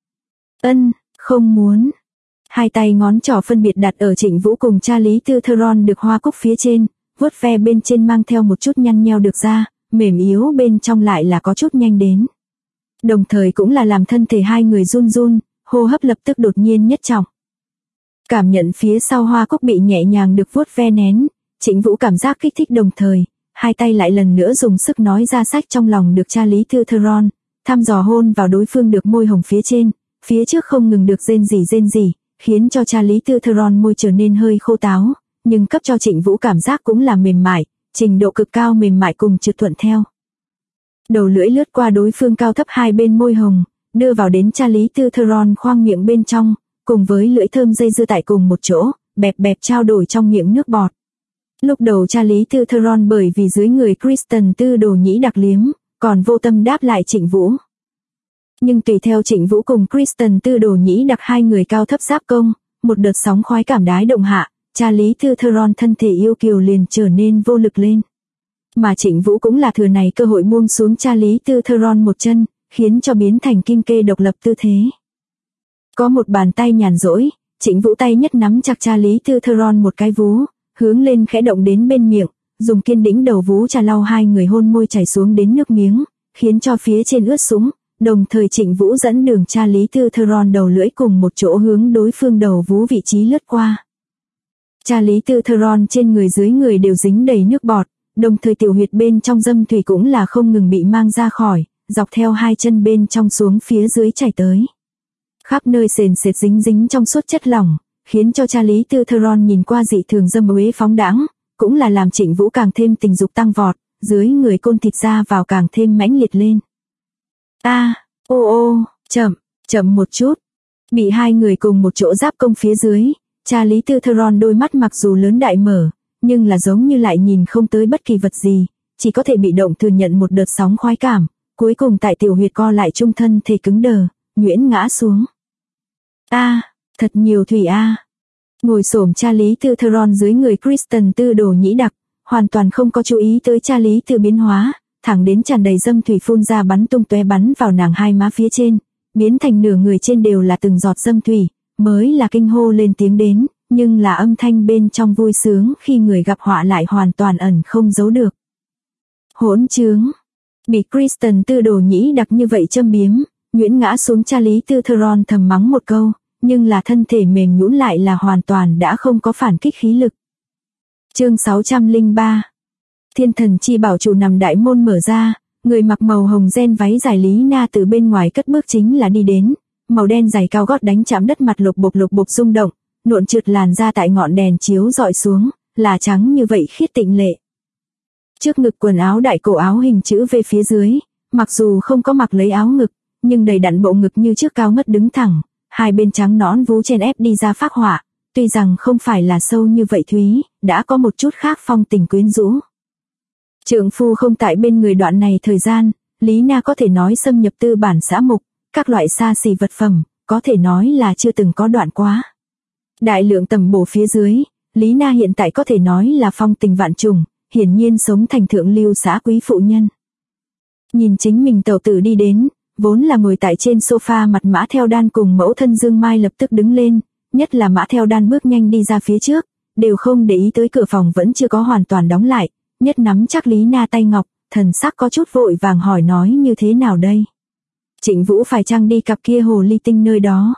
Speaker 1: Không muốn. Hai tay ngón trỏ phân biệt đặt ở Trịnh Vũ cùng cha Lý Tư Theron được hoa cúc phía trên, vuốt ve bên trên mang theo một chút nhăn nheo được ra, mềm yếu bên trong lại là có chút nhanh đến. Đồng thời cũng là làm thân thể hai người run run, hô hấp lập tức đột nhiên nhất trọng. Cảm nhận phía sau hoa cúc bị nhẹ nhàng được vuốt ve nén, Trịnh Vũ cảm giác kích thích đồng thời, hai tay lại lần nữa dùng sức nói ra sách trong lòng được cha Lý Tư Theron, thăm dò hôn vào đối phương được môi hồng phía trên, phía trước không ngừng được rên rỉ, khiến cho cha Lý Tư Theron môi trở nên hơi khô táo, nhưng cấp cho Trịnh Vũ cảm giác cũng là mềm mại, trình độ cực cao mềm mại cùng trượt thuận theo. Đầu lưỡi lướt qua đối phương cao thấp hai bên môi hồng, đưa vào đến cha Lý Tư Theron khoang miệng bên trong, cùng với lưỡi thơm dây dưa tại cùng một chỗ, bẹp trao đổi trong miệng nước bọt. Lúc đầu cha Lý Tư Theron bởi vì dưới người Kristen Tư Đồ Nhĩ Đặc liếm, còn vô tâm đáp lại Trịnh Vũ. Nhưng tùy theo Trịnh Vũ cùng Kristen Tư Đồ Nhĩ Đặc hai người cao thấp giáp công, một đợt sóng khoái cảm đái động hạ, cha Lý Tư Theron thân thể yêu kiều liền trở nên vô lực lên. Mà Trịnh Vũ cũng là thừa này cơ hội buông xuống cha Lý Tư Theron một chân, khiến cho biến thành kim kê độc lập tư thế. Có một bàn tay nhàn rỗi, Trịnh Vũ tay nhất nắm chặt cha Lý Tư Theron một cái vú, hướng lên khẽ động đến bên miệng, dùng kiên đĩnh đầu vú trà lau hai người hôn môi chảy xuống đến nước miếng, khiến cho phía trên ướt sũng, đồng thời Trịnh Vũ dẫn đường cha Lý Tư Theron đầu lưỡi cùng một chỗ hướng đối phương đầu vú vị trí lướt qua. Cha Lý Tư Theron trên người dưới người đều dính đầy nước bọt, đồng thời tiểu huyệt bên trong dâm thủy cũng là không ngừng bị mang ra khỏi, dọc theo hai chân bên trong xuống phía dưới chảy tới. Khắp nơi sền sệt dính trong suốt chất lỏng, khiến cho cha Lý Tư Theron nhìn qua dị thường dâm uế phóng đãng, cũng là làm Trịnh Vũ càng thêm tình dục tăng vọt, dưới người côn thịt ra vào càng thêm mãnh liệt lên. Chậm một chút. Bị hai người cùng một chỗ giáp công phía dưới, cha Lý Tư Theron đôi mắt mặc dù lớn đại mở, nhưng là giống như lại nhìn không tới bất kỳ vật gì, chỉ có thể bị động thừa nhận một đợt sóng khoái cảm, cuối cùng tại tiểu huyệt co lại trung thân thể cứng đờ, nhuyễn ngã xuống. Thật nhiều thủy a. Ngồi xổm cha Lý Tư Theron dưới người Kristen Tư Đồ Nhĩ Đặc, hoàn toàn không có chú ý tới cha Lý Tư biến hóa, thẳng đến tràn đầy dâm thủy phun ra bắn tung tóe bắn vào nàng hai má phía trên, biến thành nửa người trên đều là từng giọt dâm thủy, mới là kinh hô lên tiếng đến, nhưng là âm thanh bên trong vui sướng khi người gặp họa lại hoàn toàn ẩn không giấu được. Hỗn trướng. Bị Kristen Tư Đồ Nhĩ Đặc như vậy châm biếm, nhuyễn ngã xuống cha Lý Tư Theron thầm mắng một câu, nhưng là thân thể mềm nhũn lại là hoàn toàn đã không có phản kích khí lực. Chương 603. Thiên thần chi bảo trụ nằm đại môn mở ra, người mặc màu hồng ren váy dài Lý Na từ bên ngoài cất bước chính là đi đến, màu đen giày cao gót đánh chạm đất mặt lục bục rung động, nuộn trượt làn da tại ngọn đèn chiếu dọi xuống, là trắng như vậy khiết tịnh lệ. Trước ngực quần áo đại cổ áo hình chữ V phía dưới, mặc dù không có mặc lấy áo ngực, nhưng đầy đặn bộ ngực như trước cao ngất đứng thẳng, hai bên trắng nõn vú chen ép đi ra phác họa, tuy rằng không phải là sâu như vậy thúy, đã có một chút khác phong tình quyến rũ. Trượng phu không tại bên người đoạn này thời gian, Lý Na có thể nói xâm nhập tư bản xã mục, các loại xa xỉ vật phẩm, có thể nói là chưa từng có đoạn quá. Đại lượng tầm bổ phía dưới, Lý Na hiện tại có thể nói là phong tình vạn trùng, hiển nhiên sống thành thượng lưu xã quý phụ nhân. Nhìn chính mình tẩu tử đi đến, vốn là ngồi tại trên sofa mặt Mã Theo Đan cùng mẫu thân Dương Mai lập tức đứng lên, nhất là Mã Theo Đan bước nhanh đi ra phía trước, đều không để ý tới cửa phòng vẫn chưa có hoàn toàn đóng lại, nhất nắm chắc Lý Na tay ngọc, thần sắc có chút vội vàng hỏi nói như thế nào đây. Trịnh Vũ phải chăng đi cặp kia hồ ly tinh nơi đó?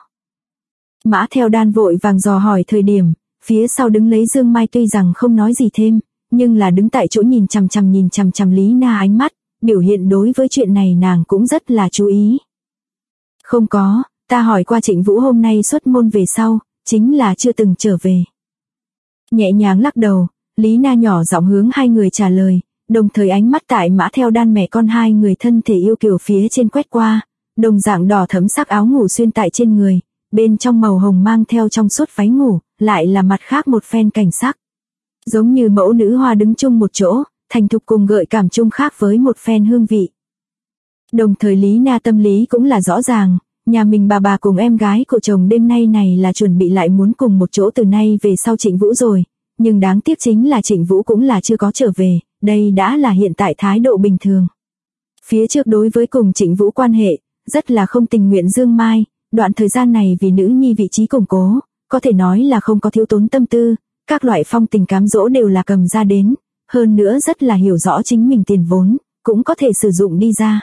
Speaker 1: Mã Theo Đan vội vàng dò hỏi thời điểm, phía sau đứng lấy Dương Mai tuy rằng không nói gì thêm, nhưng là đứng tại chỗ nhìn chằm chằm Lý Na ánh mắt, biểu hiện đối với chuyện này nàng cũng rất là chú ý. Không có, ta hỏi qua Trịnh Vũ hôm nay xuất môn về sau, chính là chưa từng trở về. Nhẹ nhàng lắc đầu, Lý Na nhỏ giọng hướng hai người trả lời, đồng thời ánh mắt tại Mã Theo Đan mẹ con hai người thân thể yêu kiều phía trên quét qua, đồng dạng đỏ thẫm sắc áo ngủ xuyên tại trên người, bên trong màu hồng mang theo trong suốt váy ngủ, lại là mặt khác một phen cảnh sắc. Giống như mẫu nữ hoa đứng chung một chỗ, thành thục cùng gợi cảm chung khác với một phen hương vị. Đồng thời Lý Na tâm lý cũng là rõ ràng, nhà mình bà cùng em gái của chồng đêm nay này là chuẩn bị lại muốn cùng một chỗ từ nay về sau Trịnh Vũ rồi, nhưng đáng tiếc chính là Trịnh Vũ cũng là chưa có trở về, đây đã là hiện tại thái độ bình thường. Phía trước đối với cùng Trịnh Vũ quan hệ, rất là không tình nguyện Dương Mai, đoạn thời gian này vì nữ nhi vị trí củng cố, có thể nói là không có thiếu tốn tâm tư, các loại phong tình cám dỗ đều là cầm ra đến, hơn nữa rất là hiểu rõ chính mình tiền vốn, cũng có thể sử dụng đi ra.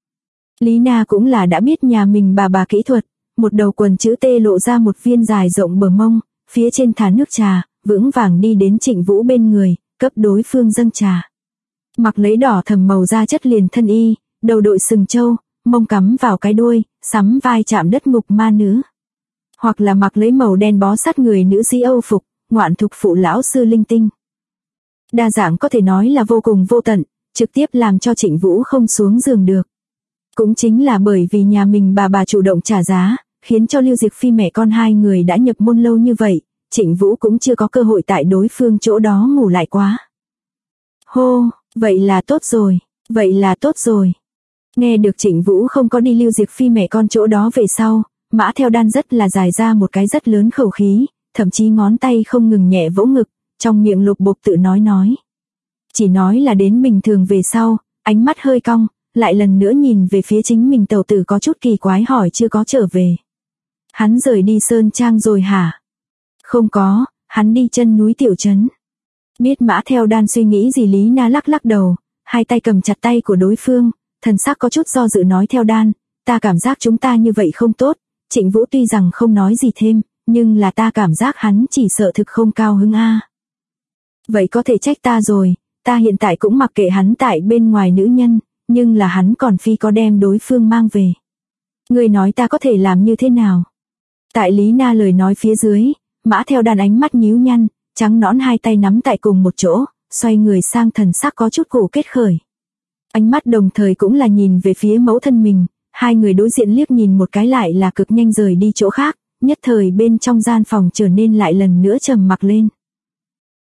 Speaker 1: Lý Na cũng là đã biết nhà mình bà kỹ thuật, một đầu quần chữ T lộ ra một viên dài rộng bờ mông, phía trên thả nước trà, vững vàng đi đến Trịnh Vũ bên người, cấp đối phương dâng trà. Mặc lấy đỏ thầm màu da chất liền thân y, đầu đội sừng châu, mông cắm vào cái đuôi, sắm vai chạm đất ngục ma nữ. Hoặc là mặc lấy màu đen bó sát người nữ sĩ Âu phục, ngoạn thục phụ lão sư linh tinh. Đa dạng có thể nói là vô cùng vô tận, trực tiếp làm cho Trịnh Vũ không xuống giường được. Cũng chính là bởi vì nhà mình bà chủ động trả giá, khiến cho Lưu Diệc Phi mẹ con hai người đã nhập môn lâu như vậy, Trịnh Vũ cũng chưa có cơ hội tại đối phương chỗ đó ngủ lại quá. Hô, vậy là tốt rồi. Nghe được Trịnh Vũ không có đi Lưu Diệc Phi mẹ con chỗ đó về sau, Mã Theo Đan rất là dài ra một cái rất lớn khẩu khí, thậm chí ngón tay không ngừng nhẹ vỗ ngực, trong miệng lục bục tự nói. Chỉ nói là đến bình thường về sau, ánh mắt hơi cong, lại lần nữa nhìn về phía chính mình tẩu tử có chút kỳ quái hỏi chưa có trở về. Hắn rời đi Sơn Trang rồi hả? Không có, hắn đi chân núi tiểu trấn. Biết Mã Theo Đan suy nghĩ gì Lý Na lắc đầu, hai tay cầm chặt tay của đối phương, thần sắc có chút do dự nói Theo Đan, ta cảm giác chúng ta như vậy không tốt, Trịnh Vũ tuy rằng không nói gì thêm, nhưng là ta cảm giác hắn chỉ sợ thực không cao hứng a. Vậy có thể trách ta rồi, ta hiện tại cũng mặc kệ hắn tại bên ngoài nữ nhân, nhưng là hắn còn phi có đem đối phương mang về. Người nói ta có thể làm như thế nào? Tại Lý Na lời nói phía dưới, Mã Theo Đan ánh mắt nhíu nhăn, trắng nõn hai tay nắm tại cùng một chỗ, xoay người sang thần sắc có chút cổ kết khởi. Ánh mắt đồng thời cũng là nhìn về phía mẫu thân mình, hai người đối diện liếc nhìn một cái lại là cực nhanh rời đi chỗ khác, nhất thời bên trong gian phòng trở nên lại lần nữa trầm mặc lên.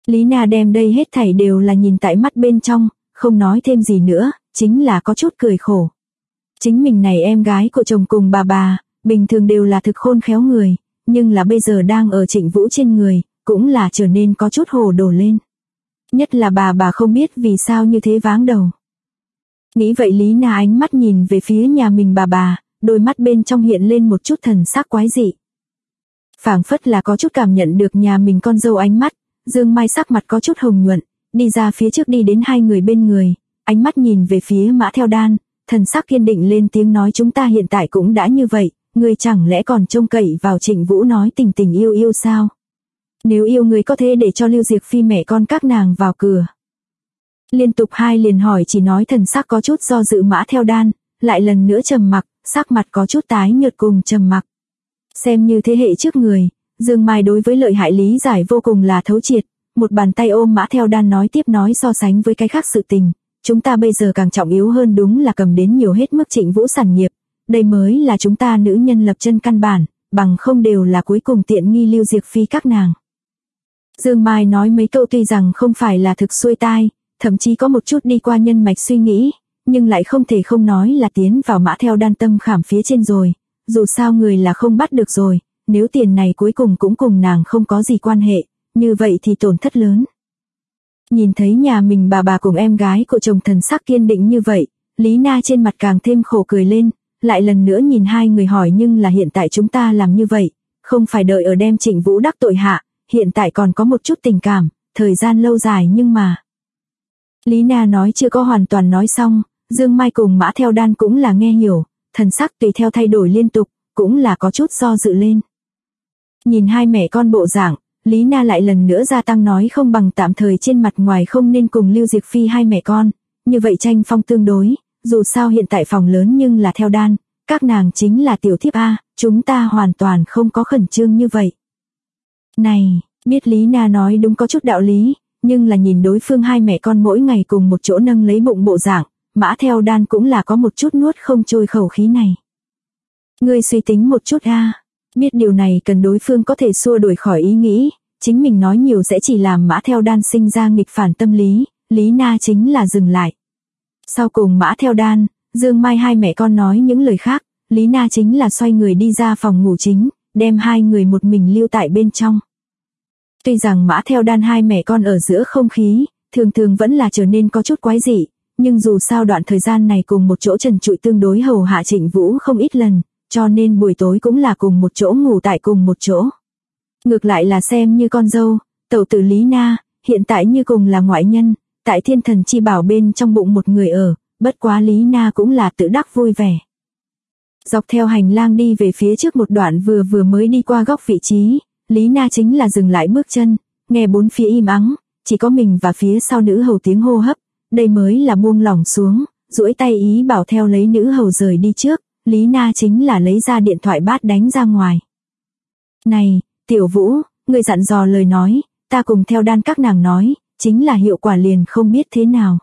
Speaker 1: Lý Na đem đây hết thảy đều là nhìn tại mắt bên trong, không nói thêm gì nữa, chính là có chút cười khổ. Chính mình này em gái của chồng cùng bà, bình thường đều là thực khôn khéo người, nhưng là bây giờ đang ở Trịnh Vũ trên người, cũng là trở nên có chút hồ đồ lên. Nhất là bà không biết vì sao như thế váng đầu. Nghĩ vậy Lý Na ánh mắt nhìn về phía nhà mình bà, đôi mắt bên trong hiện lên một chút thần sắc quái dị. Phảng phất là có chút cảm nhận được nhà mình con dâu ánh mắt, Dương Mai sắc mặt có chút hồng nhuận, đi ra phía trước đi đến hai người bên người, ánh mắt nhìn về phía Mã Theo Đan, thần sắc kiên định lên tiếng nói chúng ta hiện tại cũng đã như vậy, ngươi chẳng lẽ còn trông cậy vào Trịnh Vũ nói tình tình yêu sao? Nếu yêu người có thể để cho Lưu Diệc Phi mẹ con các nàng vào cửa. Liên tục hai liền hỏi chỉ nói thần sắc có chút do dự Mã Theo Đan, lại lần nữa trầm mặc, sắc mặt có chút tái nhợt cùng trầm mặc. Xem như thế hệ trước người, Dương Mai đối với lợi hại lý giải vô cùng là thấu triệt, một bàn tay ôm Mã Theo Đan nói tiếp nói so sánh với cái khác sự tình, chúng ta bây giờ càng trọng yếu hơn đúng là cầm đến nhiều hết mức Trịnh Vũ sản nghiệp, đây mới là chúng ta nữ nhân lập chân căn bản, bằng không đều là cuối cùng tiện nghi Lưu Diệc Phi các nàng. Dương Mai nói mấy câu tuy rằng không phải là thực xuôi tai, thậm chí có một chút đi qua nhân mạch suy nghĩ, nhưng lại không thể không nói là tiến vào Mã Theo Đan tâm khảm phía trên rồi, dù sao người là không bắt được rồi, nếu tiền này cuối cùng cũng cùng nàng không có gì quan hệ, như vậy thì tổn thất lớn. Nhìn thấy nhà mình bà cùng em gái của chồng thần sắc kiên định như vậy, Lý Na trên mặt càng thêm khổ cười lên, lại lần nữa nhìn hai người hỏi nhưng là hiện tại chúng ta làm như vậy, không phải đợi ở đem Trịnh Vũ đắc tội hạ, hiện tại còn có một chút tình cảm, thời gian lâu dài nhưng mà. Lý Na nói chưa có hoàn toàn nói xong, Dương Mai cùng Mã Theo Đan cũng là nghe hiểu, thần sắc tùy theo thay đổi liên tục, cũng là có chút do dự lên. Nhìn hai mẹ con bộ dạng, Lý Na lại lần nữa gia tăng nói không bằng tạm thời trên mặt ngoài không nên cùng Lưu Diệc Phi hai mẹ con, như vậy tranh phong tương đối, dù sao hiện tại phòng lớn nhưng là Theo Đan, các nàng chính là tiểu thiếp A, chúng ta hoàn toàn không có khẩn trương như vậy. Này, biết Lý Na nói đúng có chút đạo lý, nhưng là nhìn đối phương hai mẹ con mỗi ngày cùng một chỗ nâng lấy bụng bộ dạng, Mã Theo Đan cũng là có một chút nuốt không trôi khẩu khí này. Ngươi suy tính một chút a, biết điều này cần đối phương có thể xua đuổi khỏi ý nghĩ, chính mình nói nhiều sẽ chỉ làm Mã Theo Đan sinh ra nghịch phản tâm lý, Lý Na chính là dừng lại. Sau cùng Mã Theo Đan, Dương Mai hai mẹ con nói những lời khác, Lý Na chính là xoay người đi ra phòng ngủ chính, đem hai người một mình lưu tại bên trong. Tuy rằng Mã Theo Đan hai mẹ con ở giữa không khí, thường vẫn là trở nên có chút quái dị, nhưng dù sao đoạn thời gian này cùng một chỗ trần trụi tương đối hầu hạ Trịnh Vũ không ít lần, cho nên buổi tối cũng là cùng một chỗ ngủ tại cùng một chỗ. Ngược lại là xem như con dâu, tẩu tử Lý Na, hiện tại như cùng là ngoại nhân, tại Thiên Thần Chi Bảo bên trong bụng một người ở, bất quá Lý Na cũng là tự đắc vui vẻ. Dọc theo hành lang đi về phía trước một đoạn vừa mới đi qua góc vị trí, Lý Na chính là dừng lại bước chân, nghe bốn phía im ắng, chỉ có mình và phía sau nữ hầu tiếng hô hấp, đây mới là buông lỏng xuống, duỗi tay ý bảo theo lấy nữ hầu rời đi trước, Lý Na chính là lấy ra điện thoại bát đánh ra ngoài. Này, Tiểu Vũ, người dặn dò lời nói, ta cùng Theo Đan các nàng nói, chính là hiệu quả liền không biết thế nào.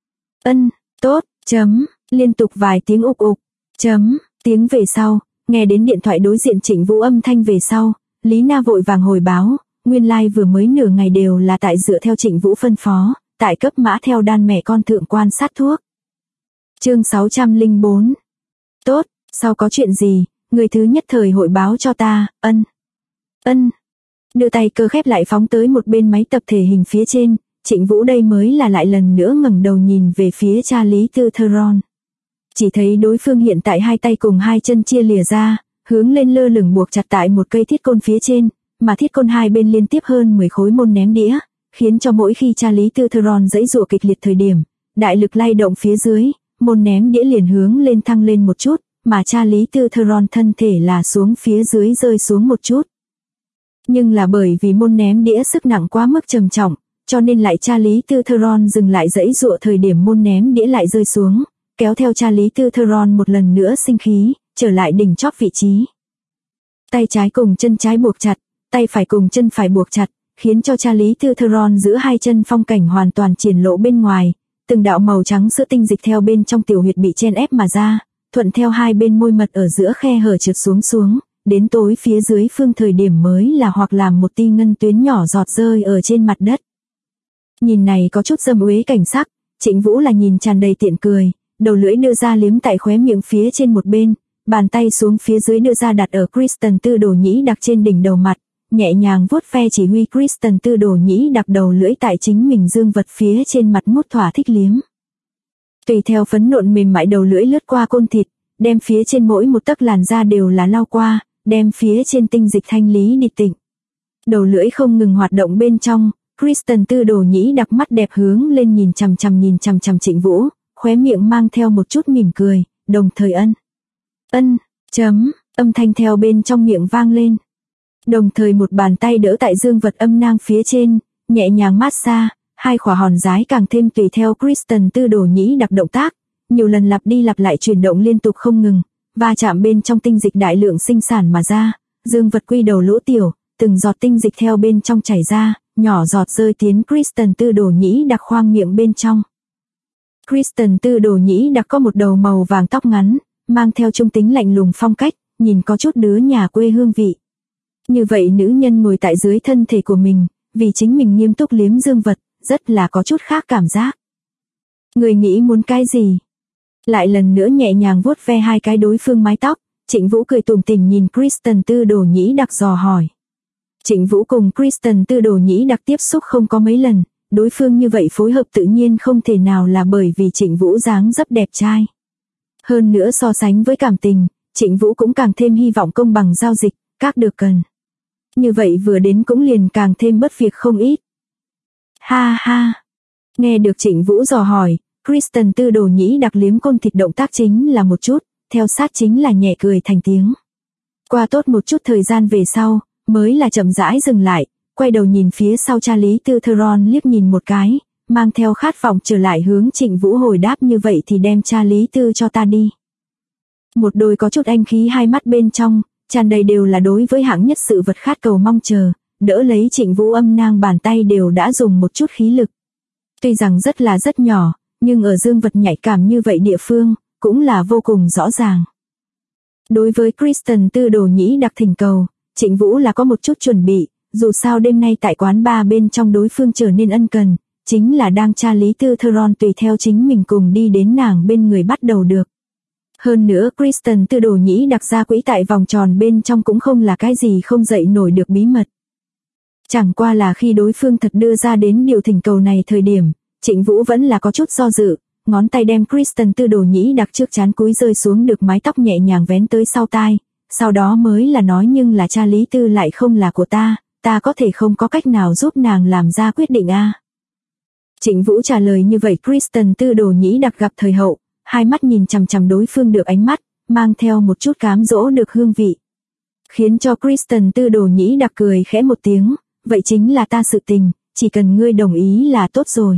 Speaker 1: Tốt, liên tục vài tiếng ục, tiếng về sau, nghe đến điện thoại đối diện Trịnh Vũ âm thanh về sau, Lý Na vội vàng hồi báo, nguyên lai vừa mới nửa ngày đều là tại dựa theo Trịnh Vũ phân phó, tại cấp Mã Theo Đan mẹ con thượng quan sát thuốc. Chương 604. Tốt, sau có chuyện gì, người thứ nhất thời hội báo cho ta, Đưa tay cơ khép lại phóng tới một bên máy tập thể hình phía trên, Trịnh Vũ đây mới là lại lần nữa ngẩng đầu nhìn về phía cha Lý Tư Theron. Chỉ thấy đối phương hiện tại hai tay cùng hai chân chia lìa ra, hướng lên lơ lửng buộc chặt tại một cây thiết côn phía trên, mà thiết côn hai bên liên tiếp hơn 10 khối môn ném đĩa, khiến cho mỗi khi cha Lý Tư Theron giãy giụa kịch liệt thời điểm, đại lực lay động phía dưới, môn ném đĩa liền hướng lên thăng lên một chút, mà cha Lý Tư Theron thân thể là xuống phía dưới rơi xuống một chút. Nhưng là bởi vì môn ném đĩa sức nặng quá mức trầm trọng, cho nên lại cha Lý Tư Theron dừng lại giãy giụa thời điểm môn ném đĩa lại rơi xuống, kéo theo cha Lý Tư Theron một lần nữa sinh khí, trở lại đỉnh chóp vị trí. Tay trái cùng chân trái buộc chặt, tay phải cùng chân phải buộc chặt, khiến cho cha Lý Tư Theron giữa hai chân phong cảnh hoàn toàn triển lộ bên ngoài, từng đạo màu trắng sữa tinh dịch theo bên trong tiểu huyệt bị chen ép mà ra, thuận theo hai bên môi mật ở giữa khe hở trượt xuống, đến tối phía dưới phương thời điểm mới là hoặc làm một tia ngân tuyến nhỏ giọt rơi ở trên mặt đất. Nhìn này có chút dâm uế cảnh sắc, Trịnh Vũ là nhìn tràn đầy tiện cười, đầu lưỡi đưa ra liếm tại khóe miệng phía trên một bên, bàn tay xuống phía dưới đưa ra đặt ở Kristen Tư Đồ Nhĩ Đặc trên đỉnh đầu mặt, nhẹ nhàng vuốt ve chỉ huy Kristen Tư Đồ Nhĩ Đặc đầu lưỡi tại chính mình dương vật phía trên mặt mút thỏa thích liếm. Tùy theo phấn nộn mềm mại đầu lưỡi lướt qua côn thịt, đem phía trên mỗi một tấc làn da đều là lau qua, đem phía trên tinh dịch thanh lý đi tịnh. Đầu lưỡi không ngừng hoạt động bên trong, Kristen Tư Đồ Nhĩ Đặc mắt đẹp hướng lên nhìn chằm chằm Trịnh Vũ, khóe miệng mang theo một chút mỉm cười, đồng thời âm thanh theo bên trong miệng vang lên. Đồng thời một bàn tay đỡ tại dương vật âm nang phía trên, nhẹ nhàng massage, hai khỏa hòn dái càng thêm tùy theo Kristen Tư Đồ Nhĩ Đặc động tác, nhiều lần lặp đi lặp lại chuyển động liên tục không ngừng, va chạm bên trong tinh dịch đại lượng sinh sản mà ra, dương vật quy đầu lỗ tiểu, từng giọt tinh dịch theo bên trong chảy ra, nhỏ giọt rơi tiến Kristen Tư Đồ Nhĩ Đặc khoang miệng bên trong. Kristen Tư Đồ Nhĩ Đặc có một đầu màu vàng tóc ngắn, mang theo trung tính lạnh lùng phong cách, nhìn có chút đứa nhà quê hương vị. Như vậy nữ nhân ngồi tại dưới thân thể của mình, vì chính mình nghiêm túc liếm dương vật, rất là có chút khác cảm giác. Người nghĩ muốn cái gì? Lại lần nữa nhẹ nhàng vuốt ve hai cái đối phương mái tóc, Trịnh Vũ cười tủm tỉm nhìn Kristen Tư Đồ Nhĩ Đặc dò hỏi. Trịnh Vũ cùng Kristen Tư Đồ Nhĩ Đặc tiếp xúc không có mấy lần, đối phương như vậy phối hợp tự nhiên không thể nào là bởi vì Trịnh Vũ dáng dấp đẹp trai. Hơn nữa so sánh với cảm tình, Trịnh Vũ cũng càng thêm hy vọng công bằng giao dịch, các được cần. Như vậy vừa đến cũng liền càng thêm bất việc không ít. Ha ha. Nghe được Trịnh Vũ dò hỏi, Kristen Tư Đồ Nhĩ Đặc liếm côn thịt động tác chính là một chút, theo sát chính là nhẹ cười thành tiếng. Qua tốt một chút thời gian về sau, mới là chậm rãi dừng lại, quay đầu nhìn phía sau cha Lý Tư Theron liếc nhìn một cái, mang theo khát vọng trở lại hướng Trịnh Vũ hồi đáp như vậy thì đem cha Lý Tư cho ta đi. Một đôi có chút anh khí hai mắt bên trong, tràn đầy đều là đối với hạng nhất sự vật khát cầu mong chờ, đỡ lấy Trịnh Vũ âm nang bàn tay đều đã dùng một chút khí lực. Tuy rằng rất nhỏ, nhưng ở dương vật nhạy cảm như vậy địa phương, cũng là vô cùng rõ ràng. Đối với Kristen Tư Đồ Nhĩ Đặc thỉnh cầu, Trịnh Vũ là có một chút chuẩn bị, dù sao đêm nay tại quán bar bên trong đối phương trở nên ân cần, chính là đang cha Lý Tư Theron tùy theo chính mình cùng đi đến nàng bên người bắt đầu được. Hơn nữa Kristen Tư Đồ Nhĩ Đặc ra quỹ tại vòng tròn bên trong cũng không là cái gì không dậy nổi được bí mật. Chẳng qua là khi đối phương thật đưa ra đến điều thỉnh cầu này thời điểm, Trịnh Vũ vẫn là có chút do dự, ngón tay đem Kristen Tư Đồ Nhĩ Đặc trước trán cúi rơi xuống được mái tóc nhẹ nhàng vén tới sau tai, sau đó mới là nói nhưng là cha Lý Tư lại không là của ta có thể không có cách nào giúp nàng làm ra quyết định a. Trịnh Vũ trả lời như vậy Kristen Tư Đồ Nhĩ Đặc gặp thời hậu, hai mắt nhìn chằm chằm đối phương được ánh mắt, mang theo một chút cám dỗ được hương vị. Khiến cho Kristen Tư Đồ Nhĩ Đặc cười khẽ một tiếng, vậy chính là ta sự tình, chỉ cần ngươi đồng ý là tốt rồi.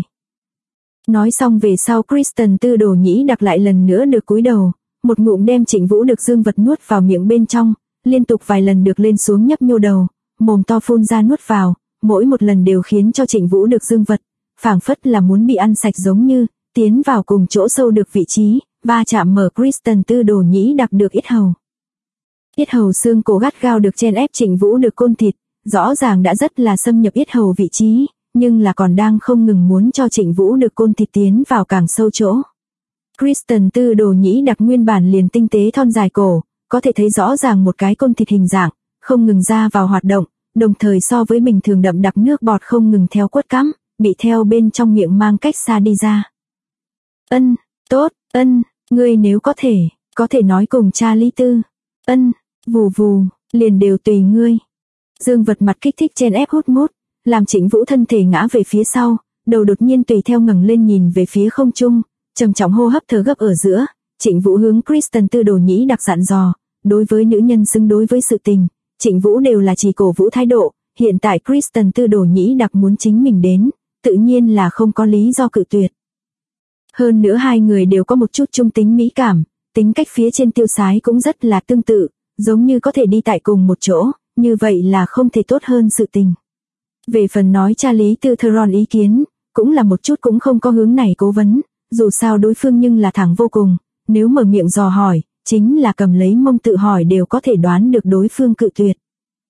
Speaker 1: Nói xong về sau Kristen Tư Đồ Nhĩ Đặc lại lần nữa được cúi đầu, một ngụm đem Trịnh Vũ được dương vật nuốt vào miệng bên trong, liên tục vài lần được lên xuống nhấp nhô đầu, mồm to phun ra nuốt vào, mỗi một lần đều khiến cho Trịnh Vũ được dương vật, phảng phất là muốn bị ăn sạch giống như, tiến vào cùng chỗ sâu được vị trí, va chạm mở Kristen Tư Đồ Nhĩ Đặc được yết hầu. Yết hầu xương cổ gắt gao được chen ép Trịnh Vũ được côn thịt, rõ ràng đã rất là xâm nhập yết hầu vị trí, nhưng là còn đang không ngừng muốn cho Trịnh Vũ được côn thịt tiến vào càng sâu chỗ. Kristen Tư Đồ Nhĩ Đặc nguyên bản liền tinh tế thon dài cổ, có thể thấy rõ ràng một cái côn thịt hình dạng, không ngừng ra vào hoạt động, đồng thời so với bình thường đậm đặc nước bọt không ngừng theo quất cắm, bị theo bên trong miệng mang cách xa đi ra. Tốt, ngươi nếu có thể nói cùng cha Lý Tư. Vù vù, liền đều tùy ngươi. Dương vật mặt kích thích chen ép hút mút, làm Trịnh Vũ thân thể ngã về phía sau, đầu đột nhiên tùy theo ngẩng lên nhìn về phía không trung, trầm trọng hô hấp thở gấp ở giữa, Trịnh Vũ hướng Kristen Tư Đồ Nhĩ Đặc dặn dò, đối với nữ nhân xứng đối với sự tình, Trịnh Vũ đều là chỉ cổ vũ thái độ, hiện tại Kristen Tư Đồ Nhĩ Đặc muốn chính mình đến, tự nhiên là không có lý do cự tuyệt. Hơn nữa hai người đều có một chút trung tính mỹ cảm, tính cách phía trên tiêu sái cũng rất là tương tự, giống như có thể đi tại cùng một chỗ, như vậy là không thể tốt hơn sự tình. Về phần nói cha Lý Tư Theron ý kiến, cũng là một chút cũng không có hướng này cố vấn, dù sao đối phương nhưng là thẳng vô cùng, nếu mở miệng dò hỏi, chính là cầm lấy mông tự hỏi đều có thể đoán được đối phương cự tuyệt.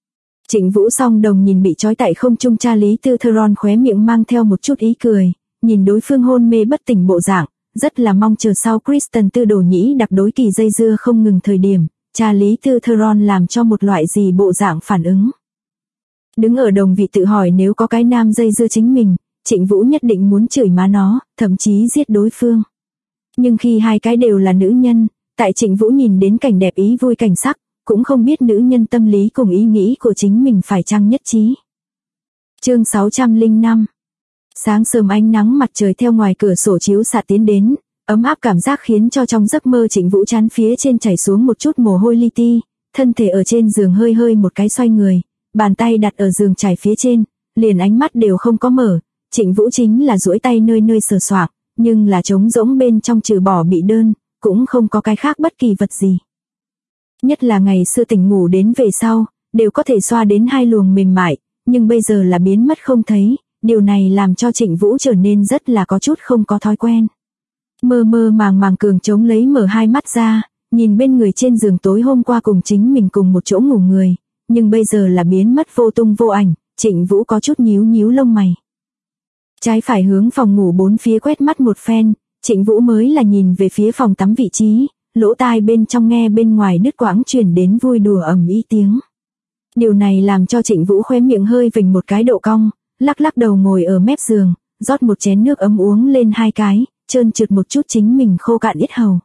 Speaker 1: Trịnh Vũ song đồng nhìn bị trói tại không trung cha Lý Tư Theron, khóe miệng mang theo một chút ý cười, nhìn đối phương hôn mê bất tỉnh bộ dạng, rất là mong chờ sau Kristen Tư Đồ Nhĩ Đặc đối kỳ dây dưa không ngừng thời điểm, cha Lý Tư Theron làm cho một loại gì bộ dạng phản ứng. Đứng ở đồng vị tự hỏi nếu có cái nam dây dưa chính mình, Trịnh Vũ nhất định muốn chửi má nó, thậm chí giết đối phương. Nhưng khi hai cái đều là nữ nhân, tại Trịnh Vũ nhìn đến cảnh đẹp ý vui cảnh sắc, cũng không biết nữ nhân tâm lý cùng ý nghĩ của chính mình phải chăng nhất trí. Chương 605. Sáng sớm ánh nắng mặt trời theo ngoài cửa sổ chiếu xạ tiến đến, ấm áp cảm giác khiến cho trong giấc mơ Trịnh Vũ trán phía trên chảy xuống một chút mồ hôi li ti, thân thể ở trên giường hơi hơi một cái xoay người, bàn tay đặt ở giường trải phía trên, liền ánh mắt đều không có mở, Trịnh Vũ chính là duỗi tay nơi nơi sờ soạng, nhưng là trống rỗng bên trong trừ bỏ bị đơn, cũng không có cái khác bất kỳ vật gì. Nhất là ngày xưa tỉnh ngủ đến về sau, đều có thể xoa đến hai luồng mềm mại, nhưng bây giờ là biến mất không thấy, điều này làm cho Trịnh Vũ trở nên rất là có chút không có thói quen. Mơ mơ màng màng cường chống lấy mở hai mắt ra, nhìn bên người trên giường tối hôm qua cùng chính mình cùng một chỗ ngủ người, nhưng bây giờ là biến mất vô tung vô ảnh, Trịnh Vũ có chút nhíu nhíu lông mày. Trái phải hướng phòng ngủ bốn phía quét mắt một phen, Trịnh Vũ mới là nhìn về phía phòng tắm vị trí, lỗ tai bên trong nghe bên ngoài đứt quãng truyền đến vui đùa ầm ĩ tiếng. Điều này làm cho Trịnh Vũ khóe miệng hơi vểnh một cái độ cong, lắc lắc đầu ngồi ở mép giường, rót một chén nước ấm uống lên hai cái, trơn trượt một chút chính mình khô cạn yết hầu.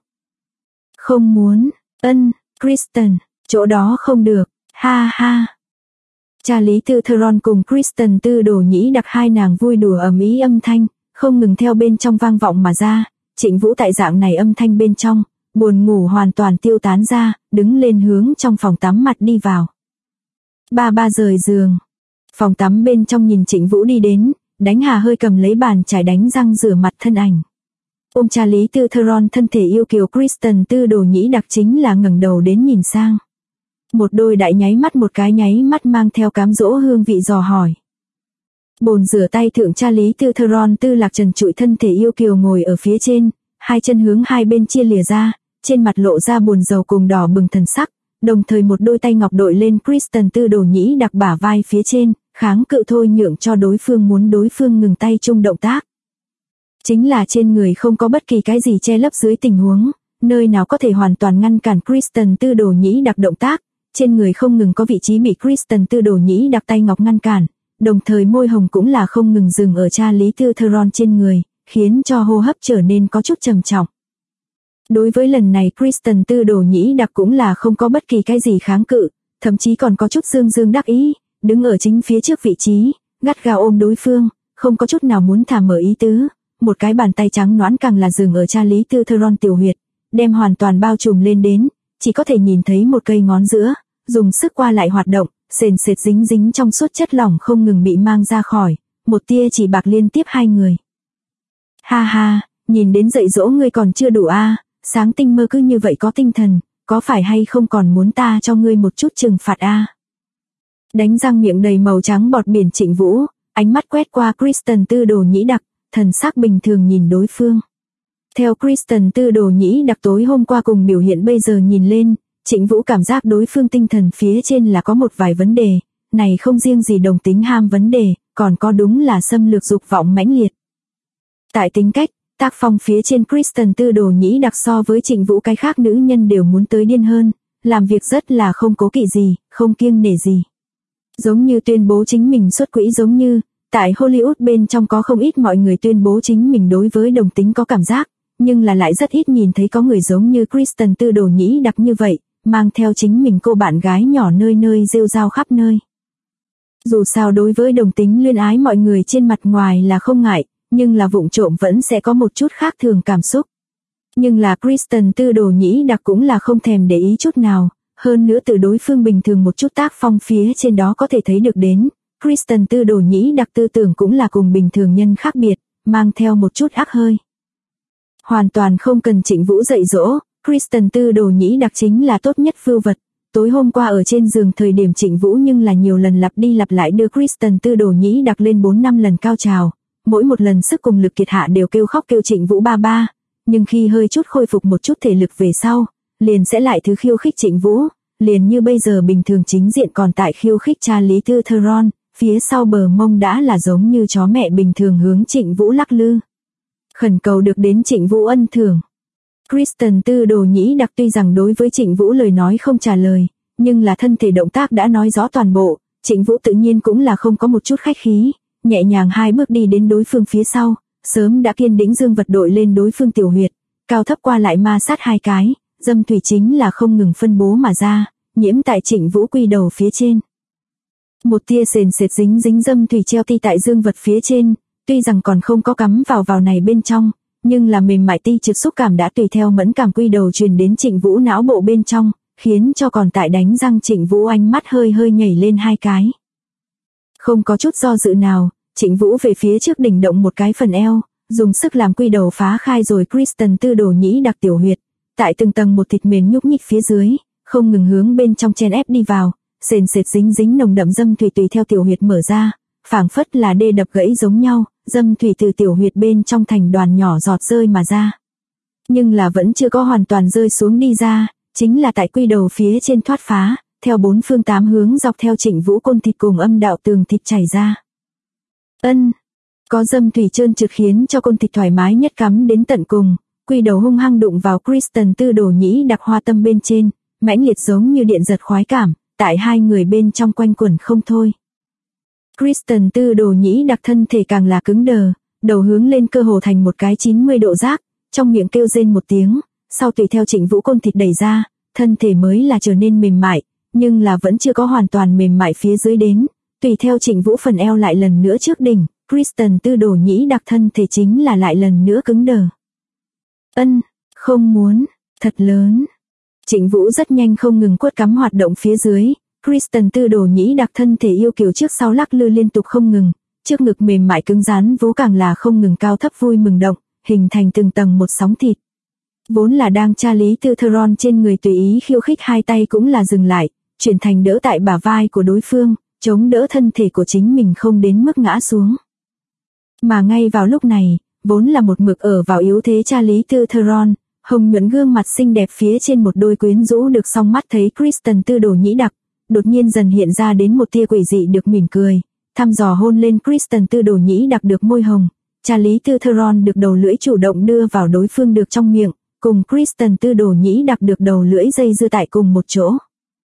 Speaker 1: Không muốn, Kristen, chỗ đó không được, ha ha. Cha Lý Tư Theron cùng Kristen Tư Đồ Nhĩ Đặc hai nàng vui đùa ầm ĩ âm thanh, không ngừng theo bên trong vang vọng mà ra, Trịnh Vũ tại dạng này âm thanh bên trong, buồn ngủ hoàn toàn tiêu tán ra, đứng lên hướng trong phòng tắm mặt đi vào. Ba rời giường. Phòng tắm bên trong nhìn Trịnh Vũ đi đến, đánh hà hơi cầm lấy bàn chải đánh răng rửa mặt thân ảnh. Ôm cha Lý Tư Theron thân thể yêu kiều Kristen Tư Đồ Nhĩ Đặc chính là ngẩng đầu đến nhìn sang. Một đôi đại nháy mắt một cái nháy mắt mang theo cám dỗ hương vị dò hỏi. Bồn rửa tay thượng cha Lý Tư Theron Tư Lạc Trần trụi thân thể yêu kiều ngồi ở phía trên, hai chân hướng hai bên chia lìa ra, trên mặt lộ ra buồn rầu cùng đỏ bừng thần sắc, đồng thời một đôi tay ngọc đội lên Kristen Tư Đồ Nhĩ Đặc bả vai phía trên, kháng cự thôi nhượng cho đối phương muốn đối phương ngừng tay chung động tác. Chính là trên người không có bất kỳ cái gì che lấp dưới tình huống, nơi nào có thể hoàn toàn ngăn cản Kristen Tư Đồ Nhĩ Đặc động tác, trên người không ngừng có vị trí bị Kristen Tư Đồ Nhĩ Đặc tay ngọc ngăn cản, đồng thời môi hồng cũng là không ngừng dừng ở cha Lý Tư Theron trên người, khiến cho hô hấp trở nên có chút trầm trọng. Đối với lần này Kristen Tư Đồ Nhĩ Đặc cũng là không có bất kỳ cái gì kháng cự, thậm chí còn có chút dương dương đắc ý, đứng ở chính phía trước vị trí, gắt gao ôm đối phương, không có chút nào muốn thả mở ý tứ, một cái bàn tay trắng nõn càng là dừng ở cha Lý Tư Theron tiểu huyệt, đem hoàn toàn bao trùm lên đến, chỉ có thể nhìn thấy một cây ngón giữa, dùng sức qua lại hoạt động, sền sệt dính dính trong suốt chất lỏng không ngừng bị mang ra khỏi, một tia chỉ bạc liên tiếp hai người. Ha ha, nhìn đến dạy dỗ ngươi còn chưa đủ a, sáng tinh mơ cứ như vậy có tinh thần, có phải hay không còn muốn ta cho ngươi một chút trừng phạt a? Đánh răng miệng đầy màu trắng bọt biển Trịnh Vũ, ánh mắt quét qua Kristen Tư Đồ Nhĩ Đặc, thần sắc bình thường nhìn đối phương. Theo Kristen Tư Đồ Nhĩ Đặc tối hôm qua cùng biểu hiện bây giờ nhìn lên, Trịnh Vũ cảm giác đối phương tinh thần phía trên là có một vài vấn đề, này không riêng gì đồng tính ham vấn đề, còn có đúng là xâm lược dục vọng mãnh liệt. Tại tính cách, tác phong phía trên Kristen Tư Đồ Nhĩ Đặc so với Trịnh Vũ cái khác nữ nhân đều muốn tới điên hơn, làm việc rất là không cố kỵ gì, không kiêng nể gì. Giống như tuyên bố chính mình xuất quỹ, giống như, tại Hollywood bên trong có không ít mọi người tuyên bố chính mình đối với đồng tính có cảm giác, nhưng là lại rất ít nhìn thấy có người giống như Kristen Tư Đồ Nhĩ Đặc như vậy, mang theo chính mình cô bạn gái nhỏ nơi nơi rêu rao khắp nơi. Dù sao đối với đồng tính luyến ái mọi người trên mặt ngoài là không ngại, nhưng là vụng trộm vẫn sẽ có một chút khác thường cảm xúc. Nhưng là Kristen Tư Đồ Nhĩ Đặc cũng là không thèm để ý chút nào, hơn nữa từ đối phương bình thường một chút tác phong phía trên đó có thể thấy được đến, Kristen Tư Đồ Nhĩ Đặc tư tưởng cũng là cùng bình thường nhân khác biệt, mang theo một chút ác hơi. Hoàn toàn không cần Trịnh Vũ dạy dỗ, Kristen Tư Đồ Nhĩ Đặc chính là tốt nhất vưu vật. Tối hôm qua ở trên giường thời điểm Trịnh Vũ nhưng là nhiều lần lặp đi lặp lại đưa Kristen Tư Đồ Nhĩ Đặc lên 4-5 lần cao trào, mỗi một lần sức cùng lực kiệt hạ đều kêu khóc kêu Trịnh Vũ ba ba, nhưng khi hơi chút khôi phục một chút thể lực về sau, liền sẽ lại thứ khiêu khích Trịnh Vũ, liền như bây giờ bình thường chính diện còn tại khiêu khích cha Lý Tư Theron, phía sau bờ mông đã là giống như chó mẹ bình thường hướng Trịnh Vũ lắc lư. Khẩn cầu được đến Trịnh Vũ ân thưởng. Kristen Tư Đồ Nhĩ Đặc tuy rằng đối với Trịnh Vũ lời nói không trả lời, nhưng là thân thể động tác đã nói rõ toàn bộ, Trịnh Vũ tự nhiên cũng là không có một chút khách khí, nhẹ nhàng 2 bước đi đến đối phương phía sau, sớm đã kiên đĩnh dương vật đội lên đối phương tiểu huyệt, cao thấp qua lại ma sát 2 cái, dâm thủy chính là không ngừng phân bố mà ra, nhiễm tại Trịnh Vũ quy đầu phía trên. Một tia sền sệt dính dâm thủy treo ti tại dương vật phía trên, tuy rằng còn không có cắm vào này bên trong, nhưng là mềm mại ti trực xúc cảm đã tùy theo mẫn cảm quy đầu truyền đến Trịnh Vũ não bộ bên trong, khiến cho còn tại đánh răng Trịnh Vũ ánh mắt hơi nhảy lên 2 cái. Không có chút do dự nào, Trịnh Vũ về phía trước đỉnh động một cái phần eo, dùng sức làm quy đầu phá khai rồi Kristen Tư Đồ Nhĩ Đặc tiểu huyệt, tại từng tầng một thịt mềm nhúc nhích phía dưới, không ngừng hướng bên trong chen ép đi vào, sền sệt dính nồng đậm dâm thủy tùy theo tiểu huyệt mở ra, phảng phất là đê đập gãy giống nhau, dâm thủy từ tiểu huyệt bên trong thành đoàn nhỏ giọt rơi mà ra. Nhưng là vẫn chưa có hoàn toàn rơi xuống đi ra, chính là tại quy đầu phía trên thoát phá, theo 4 phương 8 hướng dọc theo Trịnh Vũ côn thịt cùng âm đạo tường thịt chảy ra. Có dâm thủy trơn trượt khiến cho côn thịt thoải mái nhất cắm đến tận cùng, quy đầu hung hăng đụng vào Kristen Tư Đồ Nhĩ Đặc hoa tâm bên trên, mãnh liệt giống như điện giật khoái cảm, tại 2 người bên trong quanh quẩn không thôi. Kristen Tư Đồ Nhĩ Đặc thân thể càng là cứng đờ, đầu hướng lên cơ hồ thành một cái 90 độ giác, trong miệng kêu rên một tiếng, sau tùy theo Trịnh Vũ côn thịt đẩy ra, thân thể mới là trở nên mềm mại, nhưng là vẫn chưa có hoàn toàn mềm mại phía dưới đến, tùy theo Trịnh Vũ phần eo lại lần nữa trước đỉnh, Kristen Tư Đồ Nhĩ Đặc thân thể chính là lại lần nữa cứng đờ. Không muốn, thật lớn. Trịnh Vũ rất nhanh không ngừng quất cắm hoạt động phía dưới, Kristen Tư Đồ Nhĩ Đặc thân thể yêu kiều trước sau lắc lư liên tục không ngừng, trước ngực mềm mại cứng rắn vú càng là không ngừng cao thấp vui mừng động, hình thành từng tầng một sóng thịt. Vốn là đang cha Lý Tư Theron trên người tùy ý khiêu khích 2 tay cũng là dừng lại, chuyển thành đỡ tại bả vai của đối phương, chống đỡ thân thể của chính mình không đến mức ngã xuống. Mà ngay vào lúc này, vốn là một mực ở vào yếu thế cha Lý Tư Theron, hồng nhuận gương mặt xinh đẹp phía trên một đôi quyến rũ được song mắt thấy Kristen Tư Đồ Nhĩ Đặc, đột nhiên dần hiện ra đến một tia quỷ dị được mỉm cười, thăm dò hôn lên Kristen Tư Đồ Nhĩ Đặc được môi hồng, cha Lý Tư Theron được đầu lưỡi chủ động đưa vào đối phương được trong miệng, cùng Kristen Tư Đồ Nhĩ Đặc được đầu lưỡi dây dưa tại cùng một chỗ.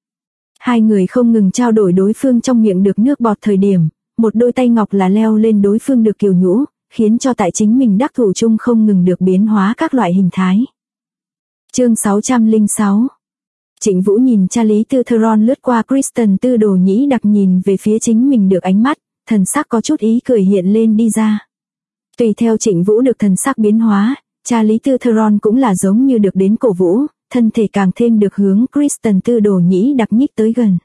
Speaker 1: 2 người không ngừng trao đổi đối phương trong miệng được nước bọt thời điểm, một đôi tay ngọc là leo lên đối phương được kiều nhũ, khiến cho tại chính mình đắc thủ chung không ngừng được biến hóa các loại hình thái. Chương 606. Trịnh Vũ nhìn cha Lý Tư Theron lướt qua Kristen Tư Đồ Nhĩ Đặc nhìn về phía chính mình được ánh mắt, thần sắc có chút ý cười hiện lên đi ra. Tùy theo Trịnh Vũ được thần sắc biến hóa, cha Lý Tư Theron cũng là giống như được đến cổ vũ, thân thể càng thêm được hướng Kristen Tư Đồ Nhĩ Đặc nhích tới gần.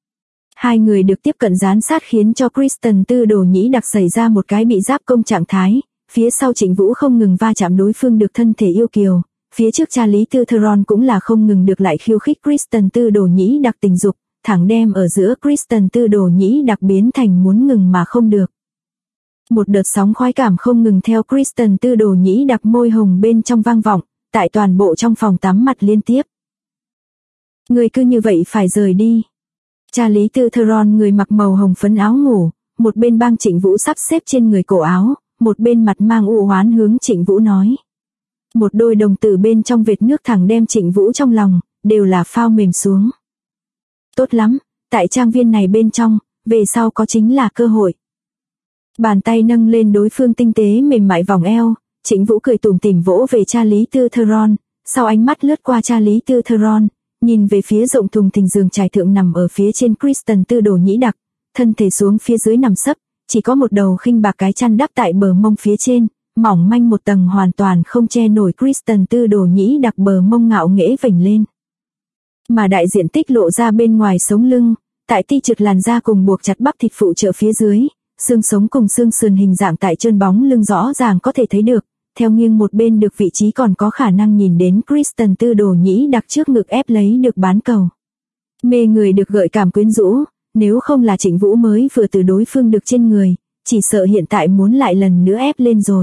Speaker 1: 2 người được tiếp cận gián sát khiến cho Kristen Tư Đồ Nhĩ Đặc xảy ra một cái bị giáp công trạng thái, phía sau Trịnh Vũ không ngừng va chạm đối phương được thân thể yêu kiều, phía trước cha Lý Tư Theron cũng là không ngừng được lại khiêu khích Kristen Tư Đồ Nhĩ Đặc tình dục, thẳng đem ở giữa Kristen Tư Đồ Nhĩ Đặc biến thành muốn ngừng mà không được. Một đợt sóng khoái cảm không ngừng theo Kristen Tư Đồ Nhĩ Đặc môi hồng bên trong vang vọng, tại toàn bộ trong phòng tắm mặt liên tiếp. Người cứ như vậy phải rời đi. Cha Lý Tư Theron người mặc màu hồng phấn áo ngủ, một bên bang Trịnh Vũ sắp xếp trên người cổ áo, một bên mặt mang u hoán hướng Trịnh Vũ nói. Một đôi đồng tử bên trong vệt nước thẳng đem Trịnh Vũ trong lòng, đều là phao mềm xuống. Tốt lắm, tại trang viên này bên trong, về sau có chính là cơ hội. Bàn tay nâng lên đối phương tinh tế mềm mại vòng eo, Trịnh Vũ cười tủm tỉm vỗ về cha Lý Tư Theron, sau ánh mắt lướt qua cha Lý Tư Theron, nhìn về phía rộng thùng thình giường trải thượng nằm ở phía trên Kristen Tư Đồ Nhĩ Đặc, thân thể xuống phía dưới nằm sấp, chỉ có một đầu khinh bạc cái chăn đắp tại bờ mông phía trên, mỏng manh một tầng hoàn toàn không che nổi Kristen Tư Đồ Nhĩ Đặc bờ mông ngạo nghễ vểnh lên. Mà đại diện tích lộ ra bên ngoài sống lưng, tại ti trực làn da cùng buộc chặt bắp thịt phụ trợ phía dưới, xương sống cùng xương sườn hình dạng tại chân bóng lưng rõ ràng có thể thấy được, theo nghiêng một bên được vị trí còn có khả năng nhìn đến Kristen Tư Đồ Nhĩ Đặc trước ngực ép lấy được bán cầu. Mê người được gợi cảm quyến rũ, nếu không là Trịnh Vũ mới vừa từ đối phương được trên người, chỉ sợ hiện tại muốn lại lần nữa ép lên rồi.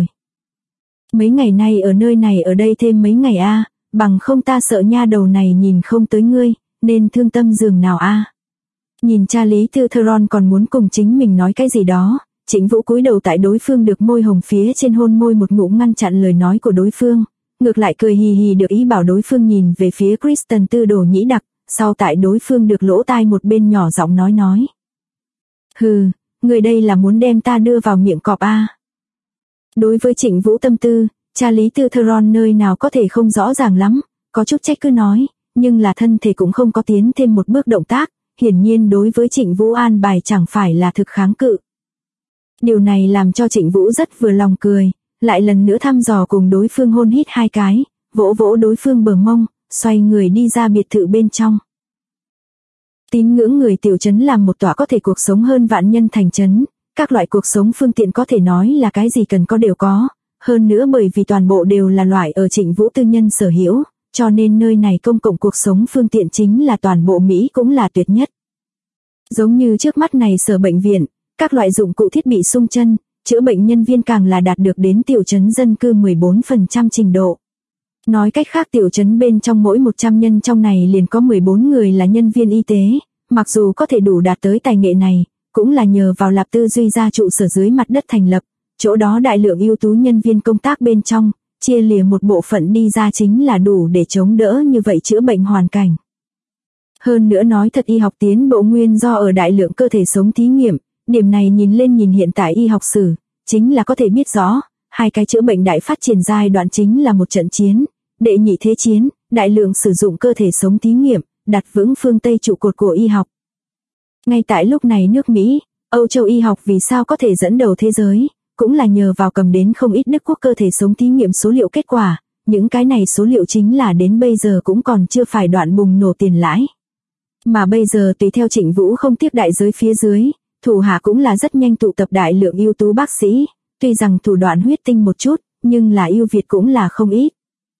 Speaker 1: Mấy ngày nay ở nơi này ở đây thêm mấy ngày a, bằng không ta sợ nha đầu này nhìn không tới ngươi, nên thương tâm giường nào a. Nhìn cha Lý Tư Theron còn muốn cùng chính mình nói cái gì đó, Trịnh Vũ cúi đầu tại đối phương được môi hồng phía trên hôn môi một ngụm ngăn chặn lời nói của đối phương, ngược lại cười hì hì được ý bảo đối phương nhìn về phía Kristen Tư Đồ Nhĩ Đặc, sau tại đối phương được lỗ tai một bên nhỏ giọng nói. Hừ, người đây là muốn đem ta đưa vào miệng cọp a. Đối với Trịnh Vũ tâm tư, cha Lý Tư Theron nơi nào có thể không rõ ràng lắm, có chút trách cứ nói, nhưng là thân thể cũng không có tiến thêm một bước động tác, hiển nhiên đối với Trịnh Vũ an bài chẳng phải là thực kháng cự. Điều này làm cho Trịnh Vũ rất vừa lòng cười, lại lần nữa thăm dò cùng đối phương hôn hít hai cái, vỗ vỗ đối phương bờ mông, xoay người đi ra biệt thự bên trong. Tín ngưỡng người tiểu trấn làm một tòa có thể cuộc sống hơn vạn nhân thành trấn, các loại cuộc sống phương tiện có thể nói là cái gì cần có đều có, hơn nữa bởi vì toàn bộ đều là loại ở Trịnh Vũ tư nhân sở hữu, cho nên nơi này công cộng cuộc sống phương tiện chính là toàn bộ Mỹ cũng là tuyệt nhất. Giống như trước mắt này sở bệnh viện, các loại dụng cụ thiết bị xung chân, chữa bệnh nhân viên càng là đạt được đến tiểu trấn dân cư 14% trình độ. Nói cách khác tiểu trấn bên trong mỗi 100 nhân trong này liền có 14 người là nhân viên y tế, mặc dù có thể đủ đạt tới tài nghệ này, cũng là nhờ vào Lạp Tư Duy ra trụ sở dưới mặt đất thành lập, chỗ đó đại lượng ưu tú nhân viên công tác bên trong, chia lìa một bộ phận đi ra chính là đủ để chống đỡ như vậy chữa bệnh hoàn cảnh. Hơn nữa nói thật y học tiến bộ nguyên do ở đại lượng cơ thể sống thí nghiệm, điểm này nhìn hiện tại y học sử, chính là có thể biết rõ, hai cái chữa bệnh đại phát triển giai đoạn chính là một trận chiến, đệ nhị thế chiến, đại lượng sử dụng cơ thể sống thí nghiệm, đặt vững phương Tây trụ cột của y học. Ngay tại lúc này nước Mỹ, Âu Châu y học vì sao có thể dẫn đầu thế giới, cũng là nhờ vào cầm đến không ít Đức Quốc cơ thể sống thí nghiệm số liệu kết quả, những cái này số liệu chính là đến bây giờ cũng còn chưa phải đoạn bùng nổ tiền lãi. Mà bây giờ tùy theo Trịnh Vũ không tiếc đại giới phía dưới, thủ hạ cũng là rất nhanh tụ tập đại lượng ưu tú bác sĩ, tuy rằng thủ đoạn huyết tinh một chút, nhưng là ưu việt cũng là không ít.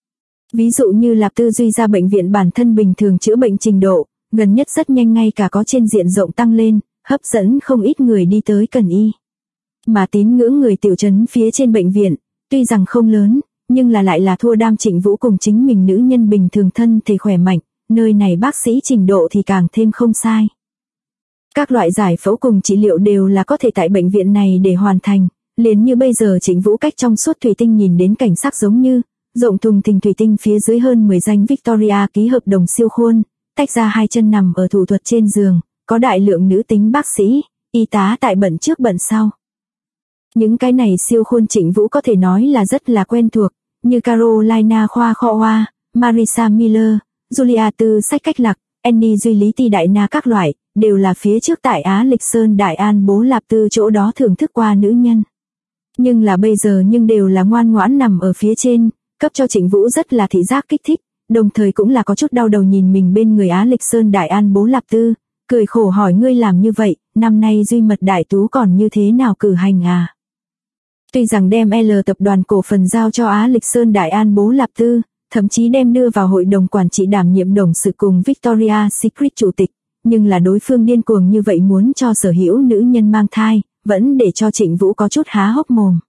Speaker 1: Ví dụ như Lạp Tư Duy ra bệnh viện bản thân bình thường chữa bệnh trình độ, gần nhất rất nhanh ngay cả có trên diện rộng tăng lên, hấp dẫn không ít người đi tới cần y. Mà tín ngưỡng người tiểu trấn phía trên bệnh viện, tuy rằng không lớn, nhưng là lại là thua đam Trịnh Vũ cùng chính mình nữ nhân bình thường thân thể khỏe mạnh, nơi này bác sĩ trình độ thì càng thêm không sai. Các loại giải phẫu cùng trị liệu đều là có thể tại bệnh viện này để hoàn thành, liền như bây giờ Trịnh Vũ cách trong suốt thủy tinh nhìn đến cảnh sắc giống như, rộng thùng thình thủy tinh phía dưới hơn 10 danh Victoria ký hợp đồng siêu khuôn, tách ra hai chân nằm ở thủ thuật trên giường, có đại lượng nữ tính bác sĩ, y tá tại bận trước bận sau. Những cái này siêu khuôn Trịnh Vũ có thể nói là rất là quen thuộc, như Carolina Khoa Kho Hoa, Marisa Miller, Julia Tư Sách Cách Lạc, Annie Duy Lý Ti Đại Na các loại, đều là phía trước tại Á Lịch Sơn Đại An Bố Lạp Tư chỗ đó thưởng thức qua nữ nhân. Nhưng là bây giờ đều là ngoan ngoãn nằm ở phía trên, cấp cho Trịnh Vũ rất là thị giác kích thích, đồng thời cũng là có chút đau đầu nhìn mình bên người Á Lịch Sơn Đại An Bố Lạp Tư, cười khổ hỏi ngươi làm như vậy, năm nay duy mật đại tú còn như thế nào cử hành à? Tuy rằng đem L tập đoàn cổ phần giao cho Á Lịch Sơn Đại An Bố Lạp Tư, thậm chí đem đưa vào hội đồng quản trị đảm nhiệm董sự cùng Victoria Secret chủ tịch, nhưng là đối phương điên cuồng như vậy muốn cho sở hữu nữ nhân mang thai, vẫn để cho Trịnh Vũ có chút há hốc mồm.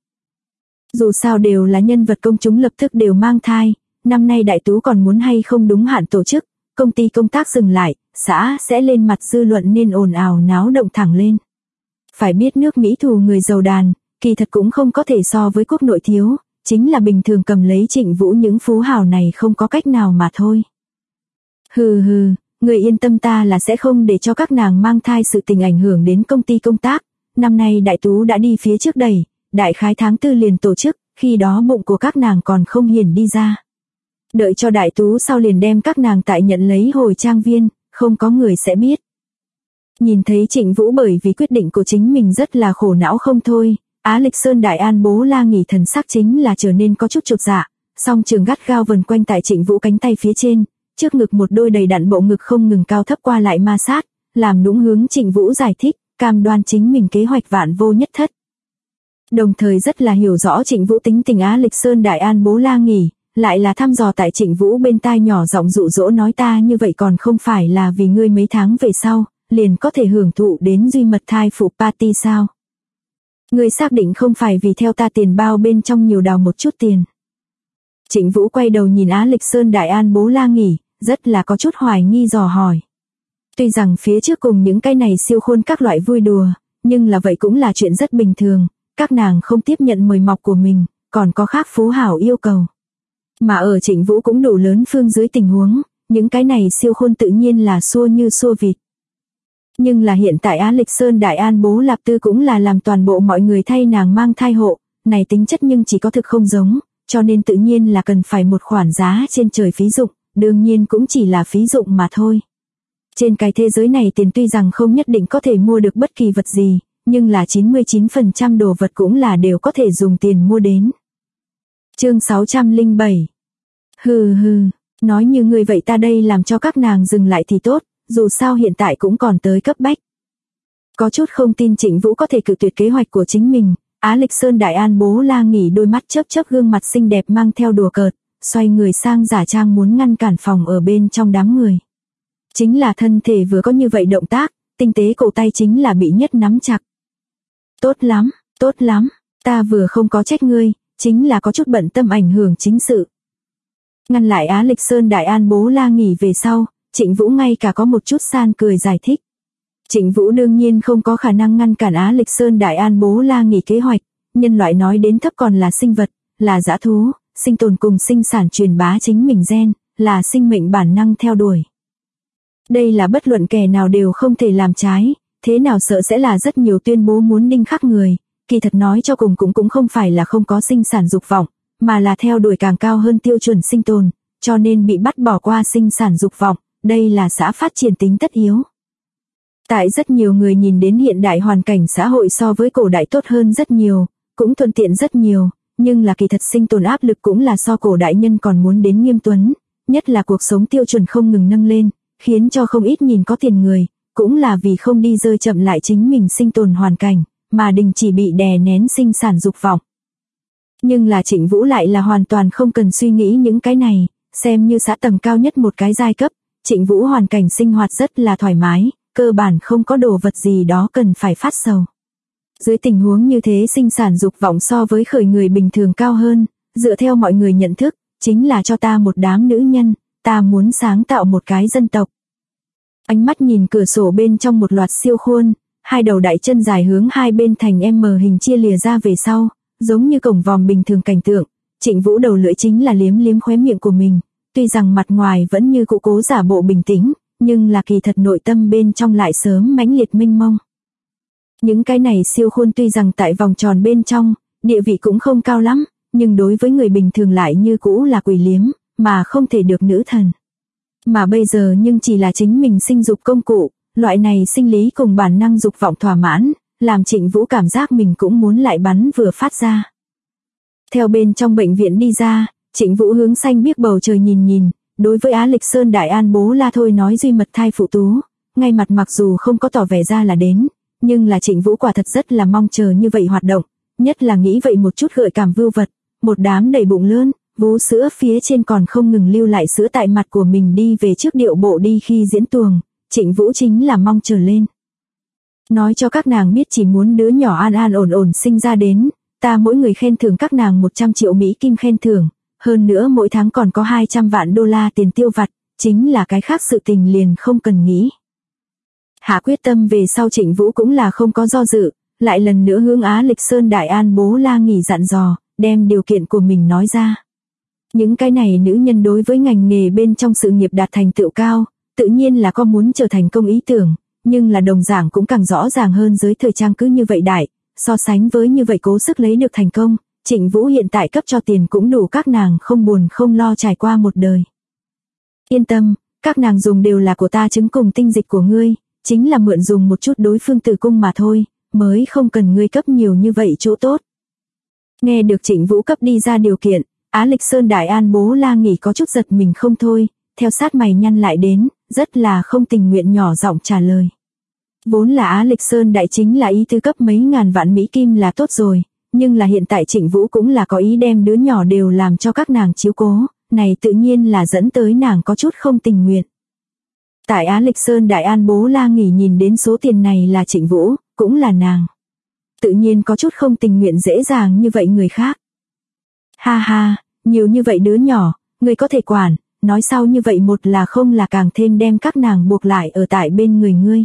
Speaker 1: Dù sao đều là nhân vật công chúng lập tức đều mang thai, năm nay đại tú còn muốn hay không đúng hạn tổ chức, công ty công tác dừng lại, xã sẽ lên mặt dư luận nên ồn ào náo động thẳng lên. Phải biết nước Mỹ thù người giàu đàn, kỳ thật cũng không có thể so với quốc nội thiếu, chính là bình thường cầm lấy Trịnh Vũ những phú hào này không có cách nào mà thôi. Hừ hừ, người yên tâm ta là sẽ không để cho các nàng mang thai sự tình ảnh hưởng đến công ty công tác, năm nay đại tú đã đi phía trước đẩy, đại khái tháng 4 liền tổ chức, khi đó bụng của các nàng còn không hiển đi ra. Đợi cho đại tú sau liền đem các nàng tại nhận lấy hồi trang viên, không có người sẽ biết. Nhìn thấy Trịnh Vũ bởi vì quyết định của chính mình rất là khổ não không thôi, Á Lịch Sơn Đại An Bố La nghỉ thần sắc chính là trở nên có chút chột dạ, song trường gắt gao vần quanh tại Trịnh Vũ cánh tay phía trên, trước ngực một đôi đầy đặn bộ ngực không ngừng cao thấp qua lại ma sát, làm nũng hướng Trịnh Vũ giải thích, cam đoan chính mình kế hoạch vạn vô nhất thất. Đồng thời rất là hiểu rõ Trịnh Vũ tính tình Á Lịch Sơn Đại An Bố La nghỉ, lại là thăm dò tại Trịnh Vũ bên tai nhỏ giọng dụ dỗ nói ta như vậy còn không phải là vì ngươi mấy tháng về sau, liền có thể hưởng thụ đến duy mật thai phụ party sao? Ngươi xác định không phải vì theo ta tiền bao bên trong nhiều đào một chút tiền. Trịnh Vũ quay đầu nhìn Á Lịch Sơn Đại An Bố La nghỉ, rất là có chút hoài nghi dò hỏi. Tuy rằng phía trước cùng những cái này siêu khôn các loại vui đùa, nhưng là vậy cũng là chuyện rất bình thường, các nàng không tiếp nhận mời mọc của mình, còn có khác phú hảo yêu cầu. Mà ở Trịnh Vũ cũng đủ lớn phương dưới tình huống, những cái này siêu khôn tự nhiên là xua như xua vịt. Nhưng là hiện tại Á Lịch Sơn Đại An Bố Lạp Tư cũng là làm toàn bộ mọi người thay nàng mang thai hộ, này tính chất nhưng chỉ có thực không giống, cho nên tự nhiên là cần phải một khoản giá trên trời phí dụng, đương nhiên cũng chỉ là phí dụng mà thôi. Trên cái thế giới này tiền tuy rằng không nhất định có thể mua được bất kỳ vật gì, nhưng là 99% đồ vật cũng là đều có thể dùng tiền mua đến. Chương 607. Hừ, nói như người vậy ta đây làm cho các nàng dừng lại thì tốt, dù sao hiện tại cũng còn tới cấp bách. Có chút không tin Trịnh Vũ có thể cự tuyệt kế hoạch của chính mình, Á Lịch Sơn Đại An Bố La nghỉ đôi mắt chớp chớp gương mặt xinh đẹp mang theo đùa cợt, xoay người sang giả trang muốn ngăn cản phòng ở bên trong đám người. Chính là thân thể vừa có như vậy động tác, tinh tế cổ tay chính là bị nhất nắm chặt. Tốt lắm, ta vừa không có trách ngươi, chính là có chút bận tâm ảnh hưởng chính sự. Ngăn lại Á Lịch Sơn Đại An Bố La nghỉ về sau, Trịnh Vũ ngay cả có một chút san cười giải thích. Trịnh Vũ đương nhiên không có khả năng ngăn cản Á Lịch Sơn Đại An Bố La nghỉ kế hoạch, nhân loại nói đến thấp còn là sinh vật, là dã thú, sinh tồn cùng sinh sản truyền bá chính mình gen, là sinh mệnh bản năng theo đuổi. Đây là bất luận kẻ nào đều không thể làm trái, thế nào sợ sẽ là rất nhiều tuyên bố muốn đinh khắc người, kỳ thật nói cho cùng cũng không phải là không có sinh sản dục vọng, mà là theo đuổi càng cao hơn tiêu chuẩn sinh tồn, cho nên bị bắt bỏ qua sinh sản dục vọng, đây là xã phát triển tính tất yếu. Tại rất nhiều người nhìn đến hiện đại hoàn cảnh xã hội so với cổ đại tốt hơn rất nhiều, cũng thuận tiện rất nhiều, nhưng là kỳ thật sinh tồn áp lực cũng là so cổ đại nhân còn muốn đến nghiêm tuấn, nhất là cuộc sống tiêu chuẩn không ngừng nâng lên, khiến cho không ít nhìn có tiền người, cũng là vì không đi rơi chậm lại chính mình sinh tồn hoàn cảnh, mà đình chỉ bị đè nén sinh sản dục vọng. Nhưng là Trịnh Vũ lại là hoàn toàn không cần suy nghĩ những cái này, xem như xã tầng cao nhất một cái giai cấp, Trịnh Vũ hoàn cảnh sinh hoạt rất là thoải mái, cơ bản không có đồ vật gì đó cần phải phát sầu. Dưới tình huống như thế sinh sản dục vọng so với khởi người bình thường cao hơn, dựa theo mọi người nhận thức, chính là cho ta một đám nữ nhân, ta muốn sáng tạo một cái dân tộc. Ánh mắt nhìn cửa sổ bên trong một loạt siêu khuôn, hai đầu đại chân dài hướng hai bên thành M hình chia lìa ra về sau, giống như cổng vòm bình thường cảnh tượng, Trịnh Vũ đầu lưỡi chính là liếm liếm khóe miệng của mình, tuy rằng mặt ngoài vẫn như cũ cố giả bộ bình tĩnh, nhưng là kỳ thật nội tâm bên trong lại sớm mãnh liệt mênh mông. Những cái này siêu khuôn tuy rằng tại vòng tròn bên trong, địa vị cũng không cao lắm, nhưng đối với người bình thường lại như cũ là quỷ liếm, mà không thể được nữ thần. Mà bây giờ nhưng chỉ là chính mình sinh dục công cụ, loại này sinh lý cùng bản năng dục vọng thỏa mãn, làm Trịnh Vũ cảm giác mình cũng muốn lại bắn vừa phát ra. Theo bên trong bệnh viện đi ra, Trịnh Vũ hướng xanh biếc bầu trời nhìn, đối với Á Lịch Sơn Đại An Bố La thôi nói duy mật thai phụ tú, ngay mặt mặc dù không có tỏ vẻ ra là đến, nhưng là Trịnh Vũ quả thật rất là mong chờ như vậy hoạt động, nhất là nghĩ vậy một chút gợi cảm vưu vật, một đám đầy bụng lớn, vú sữa phía trên còn không ngừng lưu lại sữa tại mặt của mình đi về trước điệu bộ đi khi diễn tuồng, Trịnh Vũ chính là mong chờ lên. Nói cho các nàng biết chỉ muốn đứa nhỏ an an ổn ổn sinh ra đến, ta mỗi người khen thưởng các nàng 100 triệu Mỹ Kim khen thưởng, hơn nữa mỗi tháng còn có 200 vạn đô la tiền tiêu vặt, chính là cái khác sự tình liền không cần nghĩ. Hạ quyết tâm về sau Trịnh Vũ cũng là không có do dự, lại lần nữa hướng Á Lịch Sơn Đại An Bố La nghỉ dặn dò, đem điều kiện của mình nói ra. Những cái này nữ nhân đối với ngành nghề bên trong sự nghiệp đạt thành tựu cao, tự nhiên là có muốn trở thành công ý tưởng, nhưng là đồng dạng cũng càng rõ ràng hơn dưới thời trang cứ như vậy đại, so sánh với như vậy cố sức lấy được thành công, Trịnh Vũ hiện tại cấp cho tiền cũng đủ các nàng không buồn không lo trải qua một đời. Yên tâm, các nàng dùng đều là của ta trứng cùng tinh dịch của ngươi, chính là mượn dùng một chút đối phương tử cung mà thôi, mới không cần ngươi cấp nhiều như vậy chỗ tốt. Nghe được Trịnh Vũ cấp đi ra điều kiện, Á Lịch Sơn Đại An Bố La nghỉ có chút giật mình không thôi, theo sát mày nhăn lại đến, rất là không tình nguyện nhỏ giọng trả lời. Vốn là Á Lịch Sơn Đại chính là ý tư cấp mấy ngàn vạn Mỹ Kim là tốt rồi, nhưng là hiện tại Trịnh Vũ cũng là có ý đem đứa nhỏ đều làm cho các nàng chiếu cố, này tự nhiên là dẫn tới nàng có chút không tình nguyện. Tại Á Lịch Sơn Đại An Bố La nghỉ nhìn đến số tiền này là Trịnh Vũ, cũng là nàng. Tự nhiên có chút không tình nguyện dễ dàng như vậy người khác. Ha ha, nhiều như vậy đứa nhỏ, người có thể quản, nói sau như vậy một là không là càng thêm đem các nàng buộc lại ở tại bên người ngươi.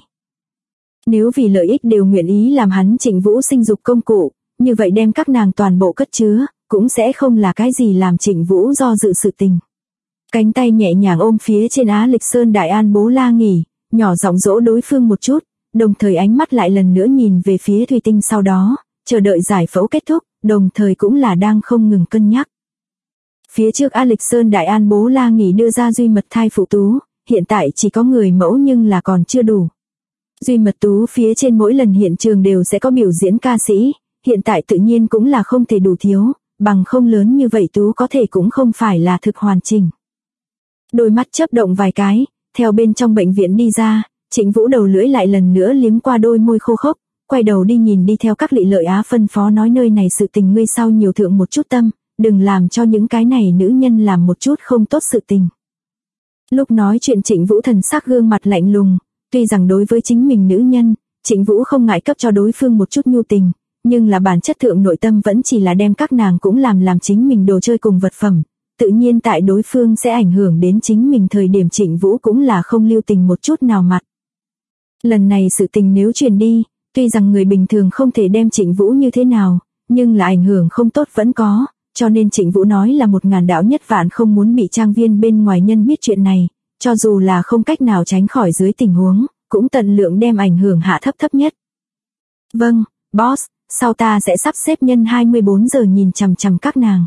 Speaker 1: Nếu vì lợi ích đều nguyện ý làm hắn Trịnh Vũ sinh dục công cụ, như vậy đem các nàng toàn bộ cất chứa, cũng sẽ không là cái gì làm Trịnh Vũ do dự sự tình. Cánh tay nhẹ nhàng ôm phía trên Á Lịch Sơn Đại An Bố La Nghỉ, nhỏ giọng dỗ đối phương một chút, đồng thời ánh mắt lại lần nữa nhìn về phía Thủy Tinh sau đó, chờ đợi giải phẫu kết thúc, đồng thời cũng là đang không ngừng cân nhắc. Phía trước Á Lịch Sơn Đại An Bố La Nghỉ đưa ra duy mật thai phụ tú, hiện tại chỉ có người mẫu nhưng là còn chưa đủ. Duy mật tú phía trên mỗi lần hiện trường đều sẽ có biểu diễn ca sĩ, hiện tại tự nhiên cũng là không thể đủ thiếu, bằng không lớn như vậy tú có thể cũng không phải là thực hoàn chỉnh. Đôi mắt chớp động vài cái, theo bên trong bệnh viện đi ra, Trịnh Vũ đầu lưỡi lại lần nữa liếm qua đôi môi khô khốc, quay đầu đi nhìn đi theo các Lị Lợi Á phân phó nói nơi này sự tình ngươi sau nhiều thượng một chút tâm, đừng làm cho những cái này nữ nhân làm một chút không tốt sự tình. Lúc nói chuyện Trịnh Vũ thần sắc gương mặt lạnh lùng, tuy rằng đối với chính mình nữ nhân, Trịnh Vũ không ngại cấp cho đối phương một chút nhu tình, nhưng là bản chất thượng nội tâm vẫn chỉ là đem các nàng cũng làm chính mình đồ chơi cùng vật phẩm. Tự nhiên tại đối phương sẽ ảnh hưởng đến chính mình thời điểm Trịnh Vũ cũng là không lưu tình một chút nào mặt. Lần này sự tình nếu truyền đi, tuy rằng người bình thường không thể đem Trịnh Vũ như thế nào, nhưng là ảnh hưởng không tốt vẫn có, cho nên Trịnh Vũ nói là 1000 đạo nhất vạn không muốn bị trang viên bên ngoài nhân biết chuyện này, cho dù là không cách nào tránh khỏi dưới tình huống, cũng tận lượng đem ảnh hưởng hạ thấp nhất. Vâng, boss, sau ta sẽ sắp xếp nhân 24 giờ nhìn chằm chằm các nàng.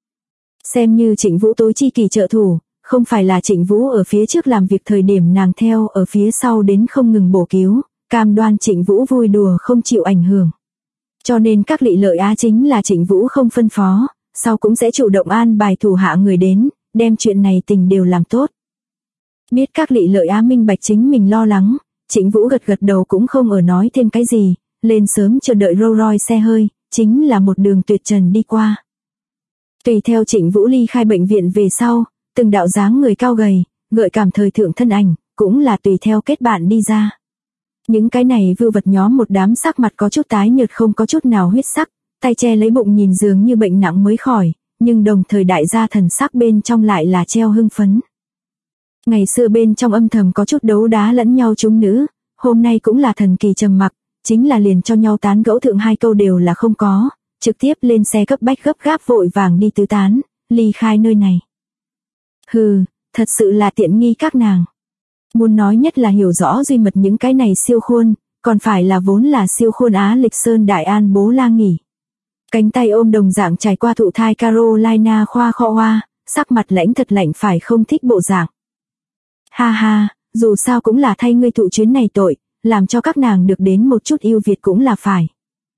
Speaker 1: Xem như Trịnh Vũ tối chi kỳ trợ thủ, không phải là Trịnh Vũ ở phía trước làm việc thời điểm nàng theo ở phía sau đến không ngừng bổ cứu, cam đoan Trịnh Vũ vui đùa không chịu ảnh hưởng. Cho nên các Lị Lợi Á chính là Trịnh Vũ không phân phó, sau cũng sẽ chủ động an bài thủ hạ người đến, đem chuyện này tình đều làm tốt. Biết các Lị Lợi Á minh bạch chính mình lo lắng, Trịnh Vũ gật đầu cũng không ở nói thêm cái gì, lên sớm chờ đợi Rolls Royce xe hơi, chính là một đường tuyệt trần đi qua. Tùy theo Trịnh Vũ ly khai bệnh viện về sau, từng đạo dáng người cao gầy, gợi cảm thời thượng thân ảnh, cũng là tùy theo kết bạn đi ra. Những cái này vưu vật nhóm một đám sắc mặt có chút tái nhợt không có chút nào huyết sắc, tay che lấy bụng nhìn dường như bệnh nặng mới khỏi, nhưng đồng thời đại gia thần sắc bên trong lại là treo hưng phấn. Ngày xưa bên trong âm thầm có chút đấu đá lẫn nhau chúng nữ, hôm nay cũng là thần kỳ trầm mặc, chính là liền cho nhau tán gẫu thượng 2 câu đều là không có, trực tiếp lên xe cấp bách gấp gáp vội vàng đi tứ tán, ly khai nơi này. Hừ, thật sự là tiện nghi các nàng. Muốn nói nhất là hiểu rõ duy mật những cái này siêu khuôn, còn phải là vốn là siêu khuôn Á Lịch Sơn Đại An Bố La Nghỉ. Cánh tay ôm đồng dạng trải qua thụ thai Carolina khoa kho hoa, sắc mặt lãnh thật lạnh phải không thích bộ dạng. Ha ha, dù sao cũng là thay ngươi thụ chuyến này tội, làm cho các nàng được đến một chút ưu việt cũng là phải.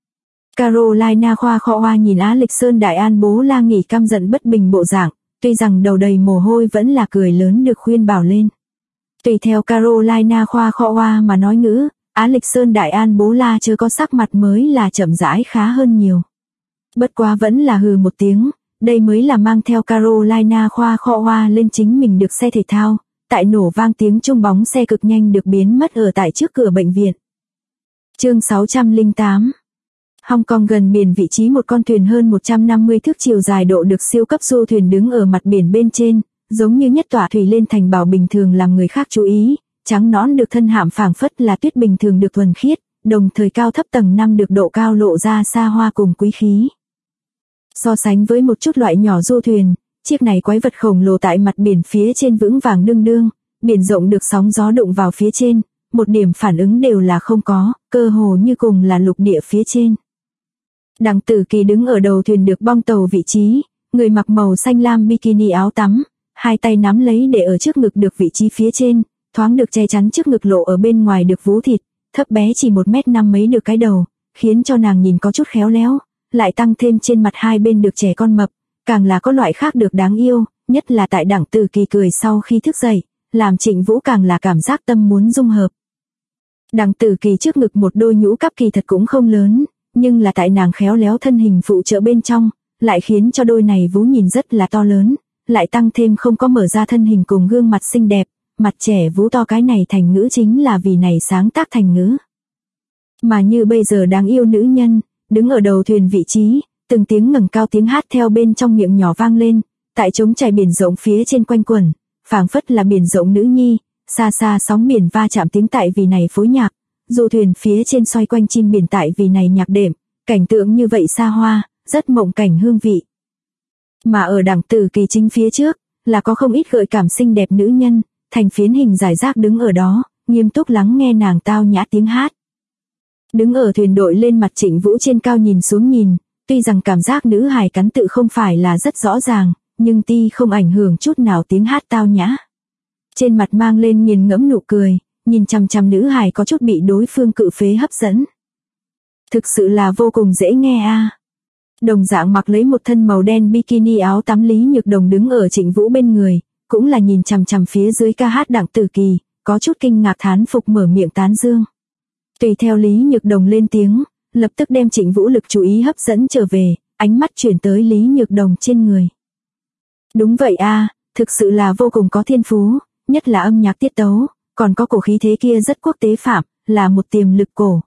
Speaker 1: Carolina khoa kho hoa nhìn Á Lịch Sơn Đại An Bố La Nghỉ căm giận bất bình bộ dạng, tuy rằng đầu đầy mồ hôi vẫn là cười lớn được khuyên bảo lên. Tùy theo Carolina khoa kho hoa mà nói ngữ, Á Lịch Sơn Đại An Bố La chưa có sắc mặt mới là chậm rãi khá hơn nhiều. Bất quá vẫn là hừ một tiếng, đây mới là mang theo Carolina khoa kho hoa lên chính mình được xe thể thao, tại nổ vang tiếng trung bóng xe cực nhanh được biến mất ở tại trước cửa bệnh viện. Chương 608. Hong Kong gần biển vị trí một con thuyền hơn 150 thước chiều dài độ được siêu cấp du thuyền đứng ở mặt biển bên trên, giống như nhất tỏa thủy lên thành bảo bình thường làm người khác chú ý, trắng nõn được thân hạm phảng phất là tuyết bình thường được thuần khiết, đồng thời cao thấp tầng 5 được độ cao lộ ra xa hoa cùng quý khí. So sánh với một chút loại nhỏ du thuyền, chiếc này quái vật khổng lồ tại mặt biển phía trên vững vàng đương đương, biển rộng được sóng gió đụng vào phía trên, một điểm phản ứng đều là không có, cơ hồ như cùng là lục địa phía trên. Đặng Tử Kỳ đứng ở đầu thuyền được bong tàu vị trí, người mặc màu xanh lam bikini áo tắm, hai tay nắm lấy để ở trước ngực được vị trí phía trên, thoáng được che chắn trước ngực lộ ở bên ngoài được vú thịt, thấp bé chỉ 1m5 mấy được cái đầu, khiến cho nàng nhìn có chút khéo léo, lại tăng thêm trên mặt hai bên được trẻ con mập, càng là có loại khác được đáng yêu, nhất là tại Đặng Tử Kỳ cười sau khi thức dậy, làm Trịnh Vũ càng là cảm giác tâm muốn dung hợp. Đặng Tử Kỳ trước ngực một đôi nhũ cắp kỳ thật cũng không lớn, nhưng là tại nàng khéo léo thân hình phụ trợ bên trong, lại khiến cho đôi này vú nhìn rất là to lớn, lại tăng thêm không có mở ra thân hình cùng gương mặt xinh đẹp, mặt trẻ vú to cái này thành ngữ chính là vì này sáng tác thành ngữ. Mà như bây giờ đáng yêu nữ nhân, đứng ở đầu thuyền vị trí, từng tiếng ngẩng cao tiếng hát theo bên trong miệng nhỏ vang lên, tại trống trải biển rộng phía trên quanh quẩn, phảng phất là biển rộng nữ nhi, xa xa sóng biển va chạm tiếng tại vì này phối nhạc, du thuyền phía trên xoay quanh chim biển tại vì này nhạc đệm, cảnh tượng như vậy xa hoa, rất mộng cảnh hương vị. Mà ở đằng Tử Kỳ chính phía trước, là có không ít gợi cảm xinh đẹp nữ nhân, thành phiến hình giải rác đứng ở đó, nghiêm túc lắng nghe nàng tao nhã tiếng hát. Đứng ở thuyền đội lên mặt Trịnh Vũ trên cao nhìn xuống nhìn, tuy rằng cảm giác nữ hài cắn tự không phải là rất rõ ràng, nhưng ti không ảnh hưởng chút nào tiếng hát tao nhã. Trên mặt mang lên nghiền ngẫm nụ cười, nhìn chằm chằm nữ hài có chút bị đối phương cự phế hấp dẫn. Thực sự là vô cùng dễ nghe a. Đồng dạng mặc lấy một thân màu đen bikini áo tắm Lý Nhược Đồng đứng ở Trịnh Vũ bên người, cũng là nhìn chằm chằm phía dưới ca hát đặng Tử Kỳ, có chút kinh ngạc thán phục mở miệng tán dương. Tùy theo Lý Nhược Đồng lên tiếng, lập tức đem Trịnh Vũ lực chú ý hấp dẫn trở về, ánh mắt chuyển tới Lý Nhược Đồng trên người. Đúng vậy a, thực sự là vô cùng có thiên phú, nhất là âm nhạc tiết tấu, còn có cổ khí thế kia rất quốc tế phạm, là một tiềm lực cổ.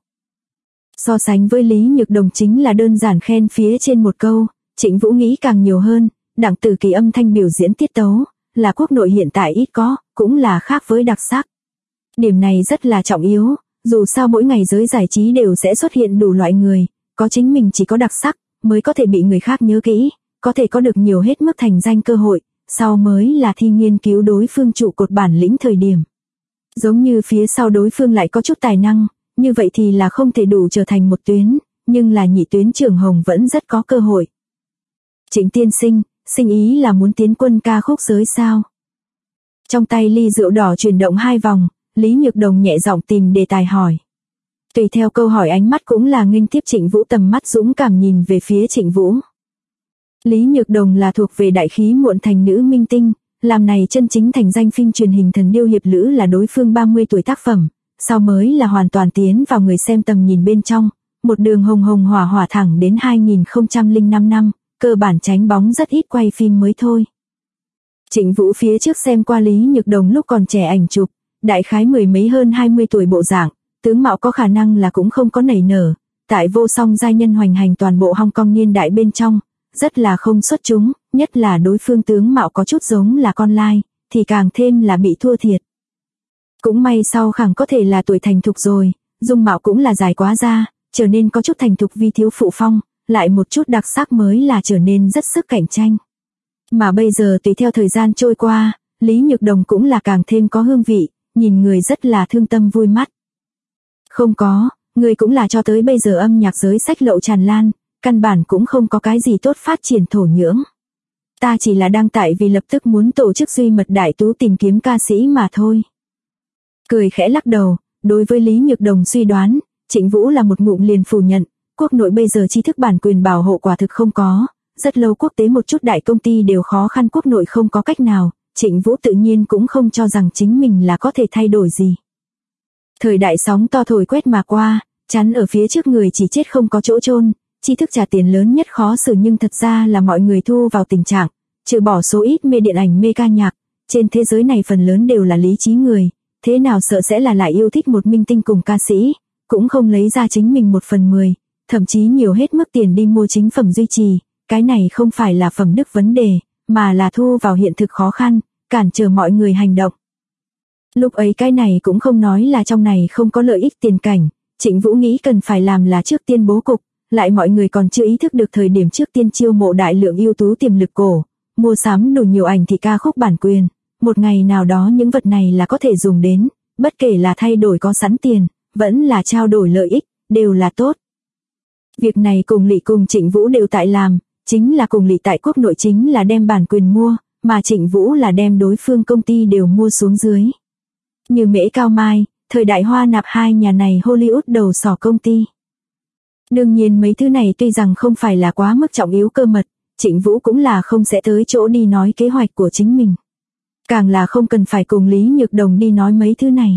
Speaker 1: So sánh với Lý Nhược Đồng chính là đơn giản khen phía trên một câu, Trịnh Vũ nghĩ càng nhiều hơn, đặng Tử Kỳ âm thanh biểu diễn tiết tấu, là quốc nội hiện tại ít có, cũng là khác với đặc sắc. Điểm này rất là trọng yếu, dù sao mỗi ngày giới giải trí đều sẽ xuất hiện đủ loại người, có chính mình chỉ có đặc sắc, mới có thể bị người khác nhớ kỹ, có thể có được nhiều hết mức thành danh cơ hội, sau mới là thi nghiên cứu đối phương trụ cột bản lĩnh thời điểm. Giống như phía sau đối phương lại có chút tài năng, như vậy thì là không thể đủ trở thành một tuyến, nhưng là nhị tuyến Trường Hồng vẫn rất có cơ hội. Trịnh tiên sinh, sinh ý là muốn tiến quân ca khúc giới sao? Trong tay ly rượu đỏ chuyển động 2 vòng, Lý Nhược Đồng nhẹ giọng tìm đề tài hỏi. Tùy theo câu hỏi ánh mắt cũng là nghênh tiếp Trịnh Vũ, tầm mắt dũng cảm nhìn về phía Trịnh Vũ. Lý Nhược Đồng là thuộc về đại khí muộn thành nữ minh tinh, làm này chân chính thành danh phim truyền hình Thần Điêu Hiệp Lữ là đối phương 30 tuổi tác phẩm, sau mới là hoàn toàn tiến vào người xem tầm nhìn bên trong, một đường hồng hồng hỏa hỏa thẳng đến 2005 năm, cơ bản tránh bóng rất ít quay phim mới thôi. Trịnh Vũ phía trước xem qua Lý Nhược Đồng lúc còn trẻ ảnh chụp, đại khái mười mấy hơn 20 tuổi bộ dạng, tướng mạo có khả năng là cũng không có nảy nở, tại vô song giai nhân hoành hành toàn bộ Hong Kong niên đại bên trong, rất là không xuất chúng, nhất là đối phương tướng mạo có chút giống là con lai, thì càng thêm là bị thua thiệt. Cũng may sau khẳng có thể là tuổi thành thục rồi, dung mạo cũng là dài quá ra, trở nên có chút thành thục vi thiếu phụ phong, lại một chút đặc sắc mới là trở nên rất sức cạnh tranh. Mà bây giờ tùy theo thời gian trôi qua, Lý Nhược Đồng cũng là càng thêm có hương vị, nhìn người rất là thương tâm vui mắt. Không có, người cũng là cho tới bây giờ âm nhạc giới sách lậu tràn lan, căn bản cũng không có cái gì tốt phát triển thổ nhưỡng. Ta chỉ là đang tại vì lập tức muốn tổ chức duy mật đại tú tìm kiếm ca sĩ mà thôi. Cười khẽ lắc đầu, đối với Lý Nhược Đồng suy đoán, Trịnh Vũ là một ngụm liền phủ nhận, quốc nội bây giờ tri thức bản quyền bảo hộ quả thực không có, rất lâu quốc tế một chút đại công ty đều khó khăn, quốc nội không có cách nào, Trịnh Vũ tự nhiên cũng không cho rằng chính mình là có thể thay đổi gì. Thời đại sóng to thổi quét mà qua, chắn ở phía trước người chỉ chết không có chỗ chôn, tri thức trả tiền lớn nhất khó xử nhưng thật ra là mọi người thu vào tình trạng, trừ bỏ số ít mê điện ảnh mê ca nhạc, trên thế giới này phần lớn đều là lý trí người, thế nào sợ sẽ là lại yêu thích một minh tinh cùng ca sĩ, cũng không lấy ra chính mình 1/10, thậm chí nhiều hết mức tiền đi mua chính phẩm duy trì, cái này không phải là phẩm đức vấn đề, mà là thu vào hiện thực khó khăn, cản trở mọi người hành động. Lúc ấy cái này cũng không nói là trong này không có lợi ích tiền cảnh, Trịnh Vũ nghĩ cần phải làm là trước tiên bố cục, lại mọi người còn chưa ý thức được thời điểm trước tiên chiêu mộ đại lượng ưu tú tiềm lực cổ, mua sắm đủ nhiều ảnh thì ca khúc bản quyền, một ngày nào đó những vật này là có thể dùng đến, bất kể là thay đổi có sẵn tiền, vẫn là trao đổi lợi ích, đều là tốt. Việc này cùng Lị cùng Trịnh Vũ đều tại làm, chính là cùng Lị tại quốc nội chính là đem bản quyền mua, mà Trịnh Vũ là đem đối phương công ty đều mua xuống dưới. Như Mễ Cao Mai, thời đại Hoa Nạp, hai nhà này Hollywood đầu sỏ công ty. Đương nhiên mấy thứ này tuy rằng không phải là quá mức trọng yếu cơ mật, Trịnh Vũ cũng là không sẽ tới chỗ đi nói kế hoạch của chính mình. Càng là không cần phải cùng Lý Nhược Đồng đi nói mấy thứ này.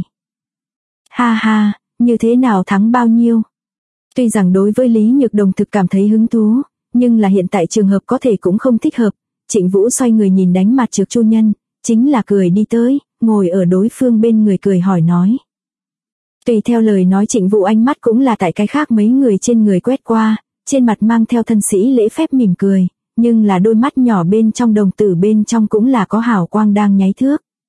Speaker 1: Ha ha, như thế nào thắng bao nhiêu? Tuy rằng đối với Lý Nhược Đồng thực cảm thấy hứng thú, nhưng là hiện tại trường hợp có thể cũng không thích hợp. Trịnh Vũ xoay người nhìn đánh mặt Trược Chu Nhân, chính là cười đi tới, ngồi ở đối phương bên người cười hỏi nói. Tùy theo lời nói Trịnh Vũ ánh mắt cũng là tại cái khác mấy người trên người quét qua, trên mặt mang theo thân sĩ lễ phép mỉm cười, nhưng là đôi mắt nhỏ bên trong đồng tử bên trong cũng là có hào quang đang nháy thước.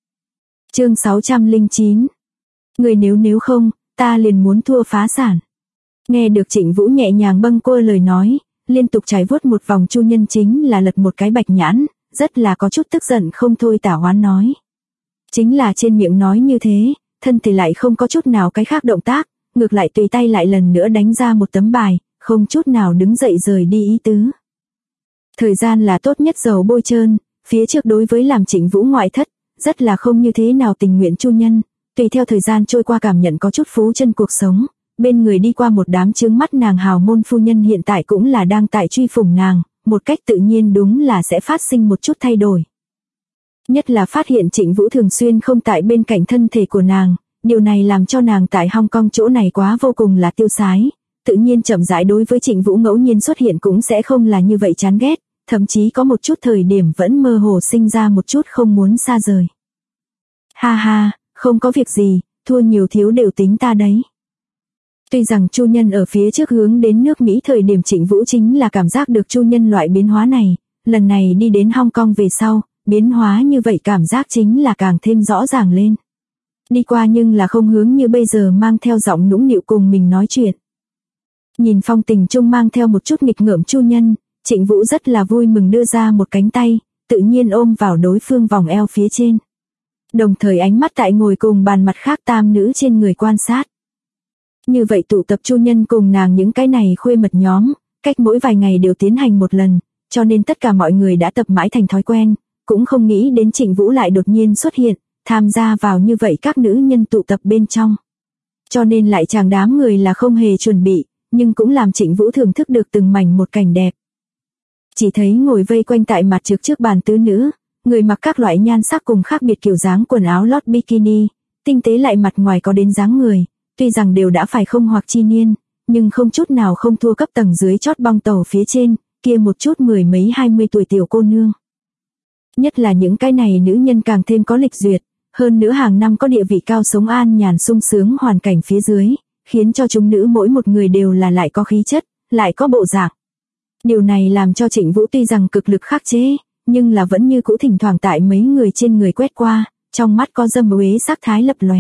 Speaker 1: Chương 609. Người nếu không, ta liền muốn thua phá sản. Nghe được Trịnh Vũ nhẹ nhàng bâng quơ lời nói, liên tục trải vuốt một vòng, Chu Nhân chính là lật một cái bạch nhãn, rất là có chút tức giận không thôi tả hoán nói. Chính là trên miệng nói như thế, thân thì lại không có chút nào cái khác động tác, ngược lại tùy tay lại lần nữa đánh ra một tấm bài, không chút nào đứng dậy rời đi ý tứ. Thời gian là tốt nhất dầu bôi trơn, phía trước đối với làm Trịnh Vũ ngoại thất, rất là không như thế nào tình nguyện Chu Nhân, tùy theo thời gian trôi qua cảm nhận có chút phú chân cuộc sống, bên người đi qua một đám chướng mắt nàng hào môn phu nhân hiện tại cũng là đang tại truy phủng nàng, một cách tự nhiên đúng là sẽ phát sinh một chút thay đổi. Nhất là phát hiện Trịnh Vũ thường xuyên không tại bên cạnh thân thể của nàng, điều này làm cho nàng tại Hong Kong chỗ này quá vô cùng là tiêu sái, tự nhiên chậm rãi đối với Trịnh Vũ ngẫu nhiên xuất hiện cũng sẽ không là như vậy chán ghét, thậm chí có một chút thời điểm vẫn mơ hồ sinh ra một chút không muốn xa rời. Ha ha, không có việc gì, thua nhiều thiếu đều tính ta đấy. Tuy rằng Chu Nhân ở phía trước hướng đến nước Mỹ thời điểm Trịnh Vũ chính là cảm giác được Chu Nhân loại biến hóa này, lần này đi đến Hong Kong về sau, biến hóa như vậy cảm giác chính là càng thêm rõ ràng lên. Đi qua nhưng là không hướng như bây giờ mang theo giọng nũng nịu cùng mình nói chuyện. Nhìn phong tình trung mang theo một chút nghịch ngợm Chu Nhân, Trịnh Vũ rất là vui mừng đưa ra một cánh tay, tự nhiên ôm vào đối phương vòng eo phía trên. Đồng thời ánh mắt tại ngồi cùng bàn mặt khác tam nữ trên người quan sát. Như vậy tụ tập Chu Nhân cùng nàng những cái này khuê mật nhóm, cách mỗi vài ngày đều tiến hành một lần, cho nên tất cả mọi người đã tập mãi thành thói quen, cũng không nghĩ đến Trịnh Vũ lại đột nhiên xuất hiện, tham gia vào như vậy các nữ nhân tụ tập bên trong. Cho nên lại chàng đám người là không hề chuẩn bị, nhưng cũng làm Trịnh Vũ thưởng thức được từng mảnh một cảnh đẹp. Chỉ thấy ngồi vây quanh tại mặt trước bàn tứ nữ, người mặc các loại nhan sắc cùng khác biệt kiểu dáng quần áo lót bikini, tinh tế lại mặt ngoài có đến dáng người, tuy rằng đều đã phải không hoặc chi niên, nhưng không chút nào không thua cấp tầng dưới chót bong tàu phía trên, kia một chút mười mấy 20 tuổi tiểu cô nương. Nhất là những cái này nữ nhân càng thêm có lịch duyệt, hơn nữa hàng năm có địa vị cao sống an nhàn sung sướng hoàn cảnh phía dưới, khiến cho chúng nữ mỗi một người đều là lại có khí chất, lại có bộ dạng. Điều này làm cho Trịnh Vũ tuy rằng cực lực khắc chế, nhưng là vẫn như cũ thỉnh thoảng tại mấy người trên người quét qua, trong mắt có dâm uế sắc thái lập lòe.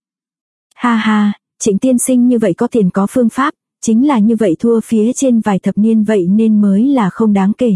Speaker 1: Ha ha, Trịnh tiên sinh như vậy có tiền có phương pháp, chính là như vậy thua phía trên vài thập niên vậy nên mới là không đáng kể.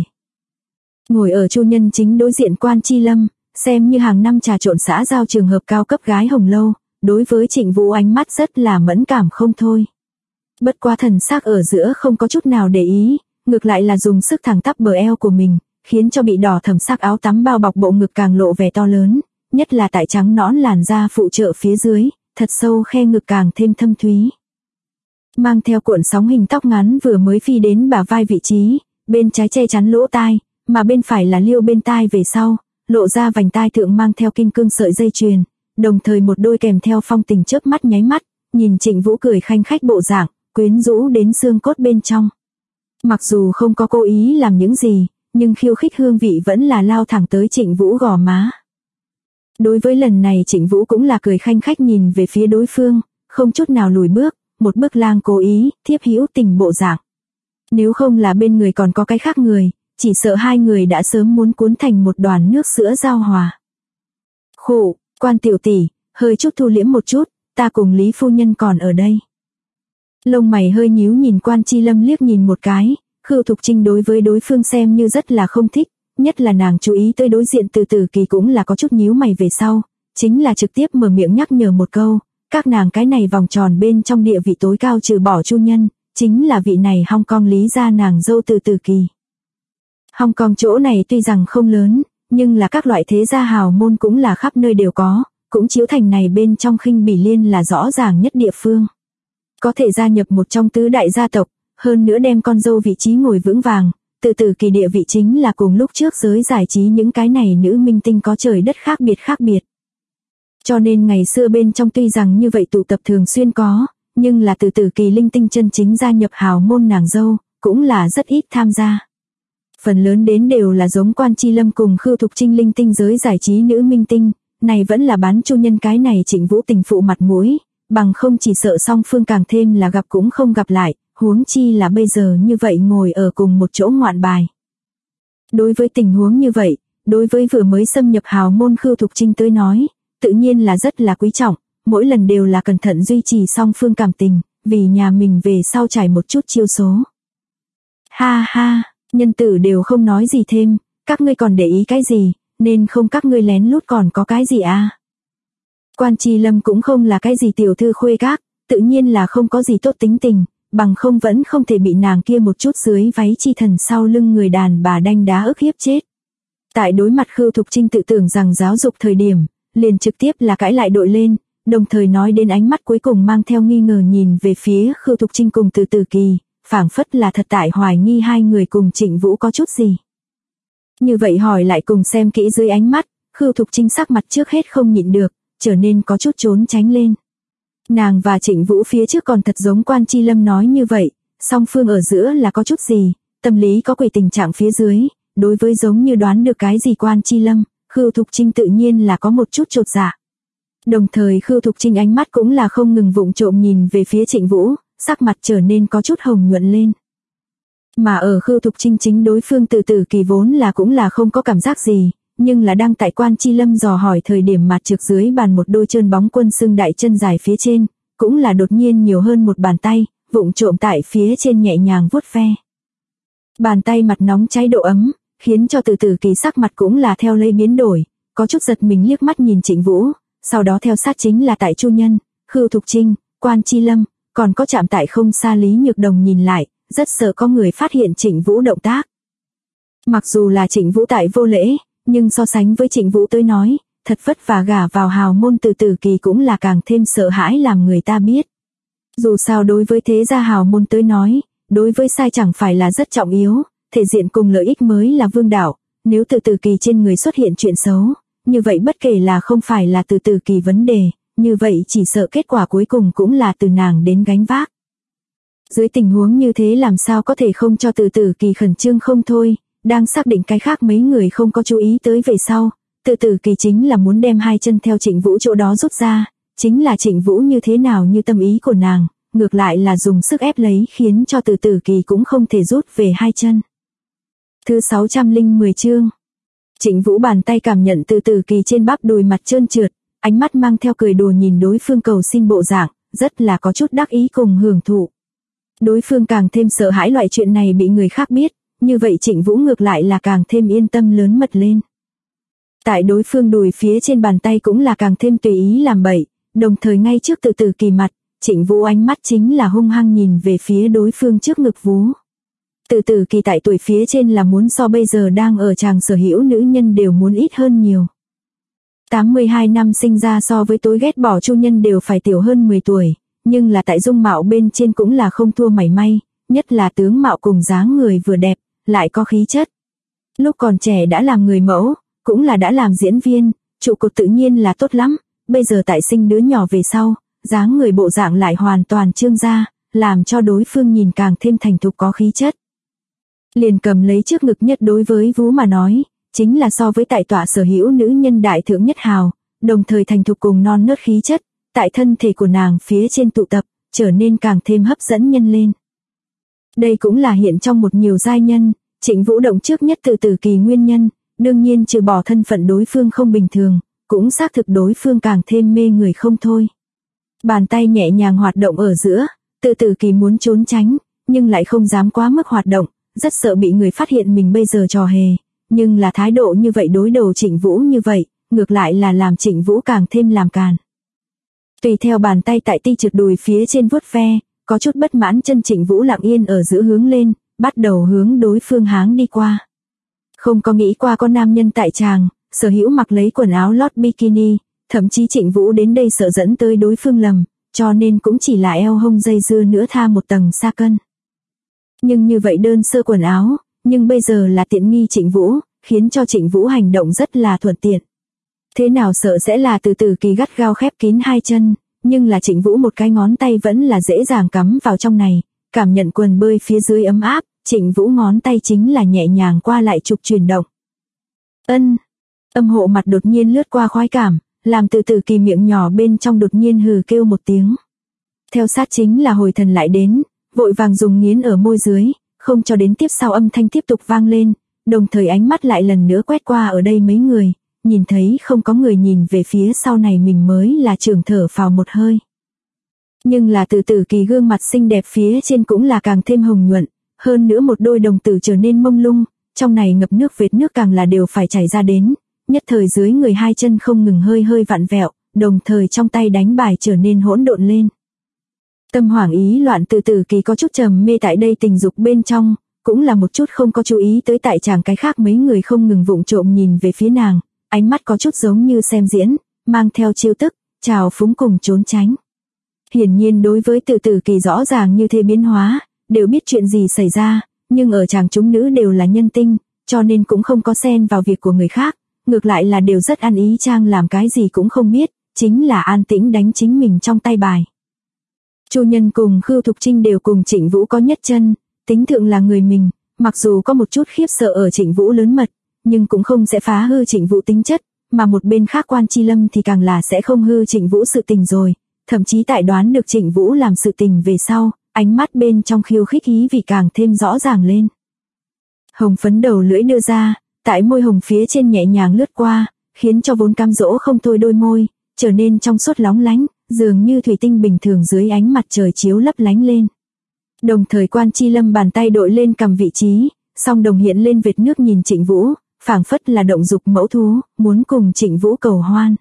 Speaker 1: Ngồi ở Chu Nhân chính đối diện Quan Chi Lâm, xem như hàng năm trà trộn xã giao trường hợp cao cấp gái hồng lâu, đối với Trịnh Vũ ánh mắt rất là mẫn cảm không thôi. Bất quá thần sắc ở giữa không có chút nào để ý, ngược lại là dùng sức thẳng tắp bờ eo của mình, khiến cho bị đỏ thẫm sắc áo tắm bao bọc bộ ngực càng lộ vẻ to lớn, nhất là tại trắng nõn làn da phụ trợ phía dưới, thật sâu khe ngực càng thêm thâm thúy. Mang theo cuộn sóng hình tóc ngắn vừa mới phi đến bả vai vị trí, bên trái che chắn lỗ tai, mà bên phải là liêu bên tai về sau, lộ ra vành tai thượng mang theo kim cương sợi dây chuyền, đồng thời một đôi kèm theo phong tình chớp mắt nháy mắt, nhìn Trịnh Vũ cười khanh khách bộ dạng, quyến rũ đến xương cốt bên trong. Mặc dù không có cố ý làm những gì, nhưng khiêu khích hương vị vẫn là lao thẳng tới Trịnh Vũ gò má. Đối với lần này Trịnh Vũ cũng là cười khanh khách nhìn về phía đối phương, không chút nào lùi bước, một bước lang cố ý, thiếp hữu tình bộ dạng. Nếu không là bên người còn có cái khác người, chỉ sợ hai người đã sớm muốn cuốn thành một đoàn nước sữa giao hòa. Khổ, Quan tiểu tỷ, hơi chút thu liễm một chút, ta cùng Lý phu nhân còn ở đây. Lông mày hơi nhíu nhìn Quan Chi Lâm liếc nhìn một cái, Khưu Thục Trinh đối với đối phương xem như rất là không thích, nhất là nàng chú ý tới đối diện Từ Tử Kỳ cũng là có chút nhíu mày về sau, chính là trực tiếp mở miệng nhắc nhở một câu, các nàng cái này vòng tròn bên trong địa vị tối cao trừ bỏ Chu Nhân, chính là vị này Hong Kong Lý gia nàng dâu Từ Tử Kỳ. Hong Kong chỗ này tuy rằng không lớn, nhưng là các loại thế gia hào môn cũng là khắp nơi đều có, cũng chiếu thành này bên trong Khinh Bỉ Liên là rõ ràng nhất địa phương. Có thể gia nhập một trong tứ đại gia tộc, hơn nữa đem con dâu vị trí ngồi vững vàng, Từ Tử Kỳ địa vị chính là cùng lúc trước giới giải trí những cái này nữ minh tinh có trời đất khác biệt. Cho nên ngày xưa bên trong tuy rằng như vậy tụ tập thường xuyên có, nhưng là Từ Tử Kỳ linh tinh chân chính gia nhập hào môn nàng dâu, cũng là rất ít tham gia. Phần lớn đến đều là giống Quan Chi Lâm cùng Khưu Thục Trinh linh tinh giới giải trí nữ minh tinh, này vẫn là bán Chu Nhân cái này Trịnh Vũ tình phụ mặt mũi, bằng không chỉ sợ song phương càng thêm là gặp cũng không gặp lại, huống chi là bây giờ như vậy ngồi ở cùng một chỗ ngoạn bài. Đối với tình huống như vậy, đối với vừa mới xâm nhập hào môn Khưu Thục Trinh tới nói, tự nhiên là rất là quý trọng, mỗi lần đều là cẩn thận duy trì song phương cảm tình, vì nhà mình về sau trải một chút chiêu số. Ha ha, nhân tử đều không nói gì thêm, các ngươi còn để ý cái gì, nên không các ngươi lén lút còn có cái gì à? Quan Chi Lâm cũng không là cái gì tiểu thư khuê các, tự nhiên là không có gì tốt tính tình, bằng không vẫn không thể bị nàng kia một chút dưới váy chi thần sau lưng người đàn bà đanh đá ức hiếp chết. Tại đối mặt Khưu Thục Trinh tự tưởng rằng giáo dục thời điểm, liền trực tiếp là cãi lại đội lên, đồng thời nói đến ánh mắt cuối cùng mang theo nghi ngờ nhìn về phía Khưu Thục Trinh cùng Từ Từ Kỳ, phảng phất là thật tại hoài nghi hai người cùng Trịnh Vũ có chút gì. Như vậy hỏi lại cùng xem kỹ dưới ánh mắt, Khưu Thục Trinh sắc mặt trước hết không nhịn được, trở nên có chút trốn tránh lên. Nàng và Trịnh Vũ phía trước còn thật giống Quan Chi Lâm nói như vậy, song phương ở giữa là có chút gì, tâm lý có quỷ tình trạng phía dưới, đối với giống như đoán được cái gì Quan Chi Lâm, Khưu Thục Trinh tự nhiên là có một chút chột dạ. Đồng thời Khưu Thục Trinh ánh mắt cũng là không ngừng vụng trộm nhìn về phía Trịnh Vũ, sắc mặt trở nên có chút hồng nhuận lên. Mà ở Khưu Thục Trinh chính đối phương Từ Từ Kỳ vốn là cũng là không có cảm giác gì, nhưng là đang tại Quan Chi Lâm dò hỏi thời điểm mặt trượt dưới bàn một đôi trơn bóng quân xương đại chân dài phía trên, cũng là đột nhiên nhiều hơn một bàn tay, vụng trộm tại phía trên nhẹ nhàng vuốt ve. Bàn tay mặt nóng cháy độ ấm, khiến cho Từ Từ Kỳ sắc mặt cũng là theo lấy biến đổi, có chút giật mình liếc mắt nhìn Trịnh Vũ, sau đó theo sát chính là tại Chu Nhân, Khưu Thục Trinh, Quan Chi Lâm, còn có chạm tại không xa Lý Nhược Đồng nhìn lại, rất sợ có người phát hiện Trịnh Vũ động tác. Mặc dù là Trịnh Vũ tại vô lễ, nhưng so sánh với Trịnh Vũ tới nói, thật vất vả gả vào hào môn Từ Từ Kỳ cũng là càng thêm sợ hãi làm người ta biết. Dù sao đối với thế gia hào môn tới nói, đối với sai chẳng phải là rất trọng yếu, thể diện cùng lợi ích mới là vương đạo, nếu Từ Từ Kỳ trên người xuất hiện chuyện xấu, như vậy bất kể là không phải là Từ Từ Kỳ vấn đề, như vậy chỉ sợ kết quả cuối cùng cũng là từ nàng đến gánh vác. Dưới tình huống như thế làm sao có thể không cho Từ Từ Kỳ khẩn trương không thôi, đang xác định cái khác mấy người không có chú ý tới về sau, Từ Từ Kỳ chính là muốn đem hai chân theo Trịnh Vũ chỗ đó rút ra, chính là Trịnh Vũ như thế nào như tâm ý của nàng, ngược lại là dùng sức ép lấy khiến cho Từ Từ Kỳ cũng không thể rút về hai chân. Thứ 610 chương. Trịnh Vũ bàn tay cảm nhận Từ Từ Kỳ trên bắp đùi mặt trơn trượt, ánh mắt mang theo cười đùa nhìn đối phương cầu xin bộ dạng, rất là có chút đắc ý cùng hưởng thụ. Đối phương càng thêm sợ hãi loại chuyện này bị người khác biết, như vậy Trịnh Vũ ngược lại là càng thêm yên tâm lớn mật lên. Tại đối phương đùi phía trên bàn tay cũng là càng thêm tùy ý làm bậy, đồng thời ngay trước Từ Từ Kỳ mặt, Trịnh Vũ ánh mắt chính là hung hăng nhìn về phía đối phương trước ngực vú. Từ Từ Kỳ tại tuổi phía trên là muốn so bây giờ đang ở chàng sở hữu nữ nhân đều muốn ít hơn nhiều. 82 năm sinh ra so với tối ghét bỏ Chu Nhân đều phải tiểu hơn 10 tuổi, nhưng là tại dung mạo bên trên cũng là không thua mảy may, nhất là tướng mạo cùng dáng người vừa đẹp, lại có khí chất. Lúc còn trẻ đã làm người mẫu, cũng là đã làm diễn viên, trụ cột tự nhiên là tốt lắm, bây giờ tại sinh đứa nhỏ về sau, dáng người bộ dạng lại hoàn toàn trương ra, làm cho đối phương nhìn càng thêm thành thục có khí chất. Liền cầm lấy trước ngực nhất đối với vú mà nói, chính là so với tại tọa sở hữu nữ nhân đại thượng nhất hào, đồng thời thành thục cùng non nớt khí chất, tại thân thể của nàng phía trên tụ tập, trở nên càng thêm hấp dẫn nhân lên. Đây cũng là hiện trong một nhiều giai nhân, Trịnh Vũ động trước nhất Từ Từ Kỳ nguyên nhân, đương nhiên trừ bỏ thân phận đối phương không bình thường, cũng xác thực đối phương càng thêm mê người không thôi. Bàn tay nhẹ nhàng hoạt động ở giữa, Từ Từ Kỳ muốn trốn tránh, nhưng lại không dám quá mức hoạt động, rất sợ bị người phát hiện mình bây giờ trò hề, nhưng là thái độ như vậy đối đầu Trịnh Vũ như vậy, ngược lại là làm Trịnh Vũ càng thêm làm càn. Tùy theo bàn tay tại ti trượt đùi phía trên vuốt ve, có chút bất mãn chân Trịnh Vũ lặng yên ở giữa hướng lên, bắt đầu hướng đối phương háng đi qua. Không có nghĩ qua con nam nhân tại tràng, sở hữu mặc lấy quần áo lót bikini, thậm chí Trịnh Vũ đến đây sợ dẫn tới đối phương lầm, cho nên cũng chỉ là eo hông dây dưa nữa tha một tầng xa cân. Nhưng như vậy đơn sơ quần áo, nhưng bây giờ là tiện nghi Trịnh Vũ, khiến cho Trịnh Vũ hành động rất là thuận tiện. Thế nào sợ sẽ là Từ Từ Kỳ gắt gao khép kín hai chân, nhưng là Trịnh Vũ một cái ngón tay vẫn là dễ dàng cắm vào trong này, cảm nhận quần bơi phía dưới ấm áp, Trịnh Vũ ngón tay chính là nhẹ nhàng qua lại trục chuyển động. Âm hộ mặt đột nhiên lướt qua khoái cảm, làm Từ Từ Kỳ miệng nhỏ bên trong đột nhiên hừ kêu một tiếng. Theo sát chính là hồi thần lại đến, vội vàng dùng nghiến ở môi dưới, không cho đến tiếp sau âm thanh tiếp tục vang lên, đồng thời ánh mắt lại lần nữa quét qua ở đây mấy người, nhìn thấy không có người nhìn về phía sau này mình mới là trường thở phào một hơi. Nhưng là Từ Tử Kỳ gương mặt xinh đẹp phía trên cũng là càng thêm hồng nhuận, hơn nữa một đôi đồng tử trở nên mông lung, trong này ngập nước vệt nước càng là đều phải chảy ra đến, nhất thời dưới người hai chân không ngừng hơi hơi vặn vẹo, đồng thời trong tay đánh bài trở nên hỗn độn lên. Tâm hoảng ý loạn Từ Tử Kỳ có chút trầm mê tại đây tình dục bên trong, cũng là một chút không có chú ý tới tại chàng cái khác mấy người không ngừng vụng trộm nhìn về phía nàng, ánh mắt có chút giống như xem diễn, mang theo chiêu tức, trào phúng cùng trốn tránh. Hiển nhiên đối với Từ Tử Kỳ rõ ràng như thế biến hóa, đều biết chuyện gì xảy ra, nhưng ở chàng chúng nữ đều là nhân tinh, cho nên cũng không có xen vào việc của người khác, ngược lại là đều rất ăn ý chàng làm cái gì cũng không biết, chính là an tĩnh đánh chính mình trong tay bài. Chu Nhân cùng Khưu Thục Trinh đều cùng Trịnh Vũ có nhất chân, tính thượng là người mình, mặc dù có một chút khiếp sợ ở Trịnh Vũ lớn mật, nhưng cũng không sẽ phá hư Trịnh Vũ tính chất, mà một bên khác Quan Chi Lâm thì càng là sẽ không hư Trịnh Vũ sự tình rồi, thậm chí tại đoán được Trịnh Vũ làm sự tình về sau, ánh mắt bên trong khiêu khích ý vì càng thêm rõ ràng lên. Hồng phấn đầu lưỡi đưa ra, tại môi hồng phía trên nhẹ nhàng lướt qua, khiến cho vốn cam dỗ không thôi đôi môi, trở nên trong suốt lóng lánh, dường như thủy tinh bình thường dưới ánh mặt trời chiếu lấp lánh lên. Đồng thời Quan Chi Lâm bàn tay đội lên cầm vị trí, song đồng hiện lên vệt nước nhìn Trịnh Vũ, phảng phất là động dục mẫu thú, muốn cùng Trịnh Vũ cầu hoan.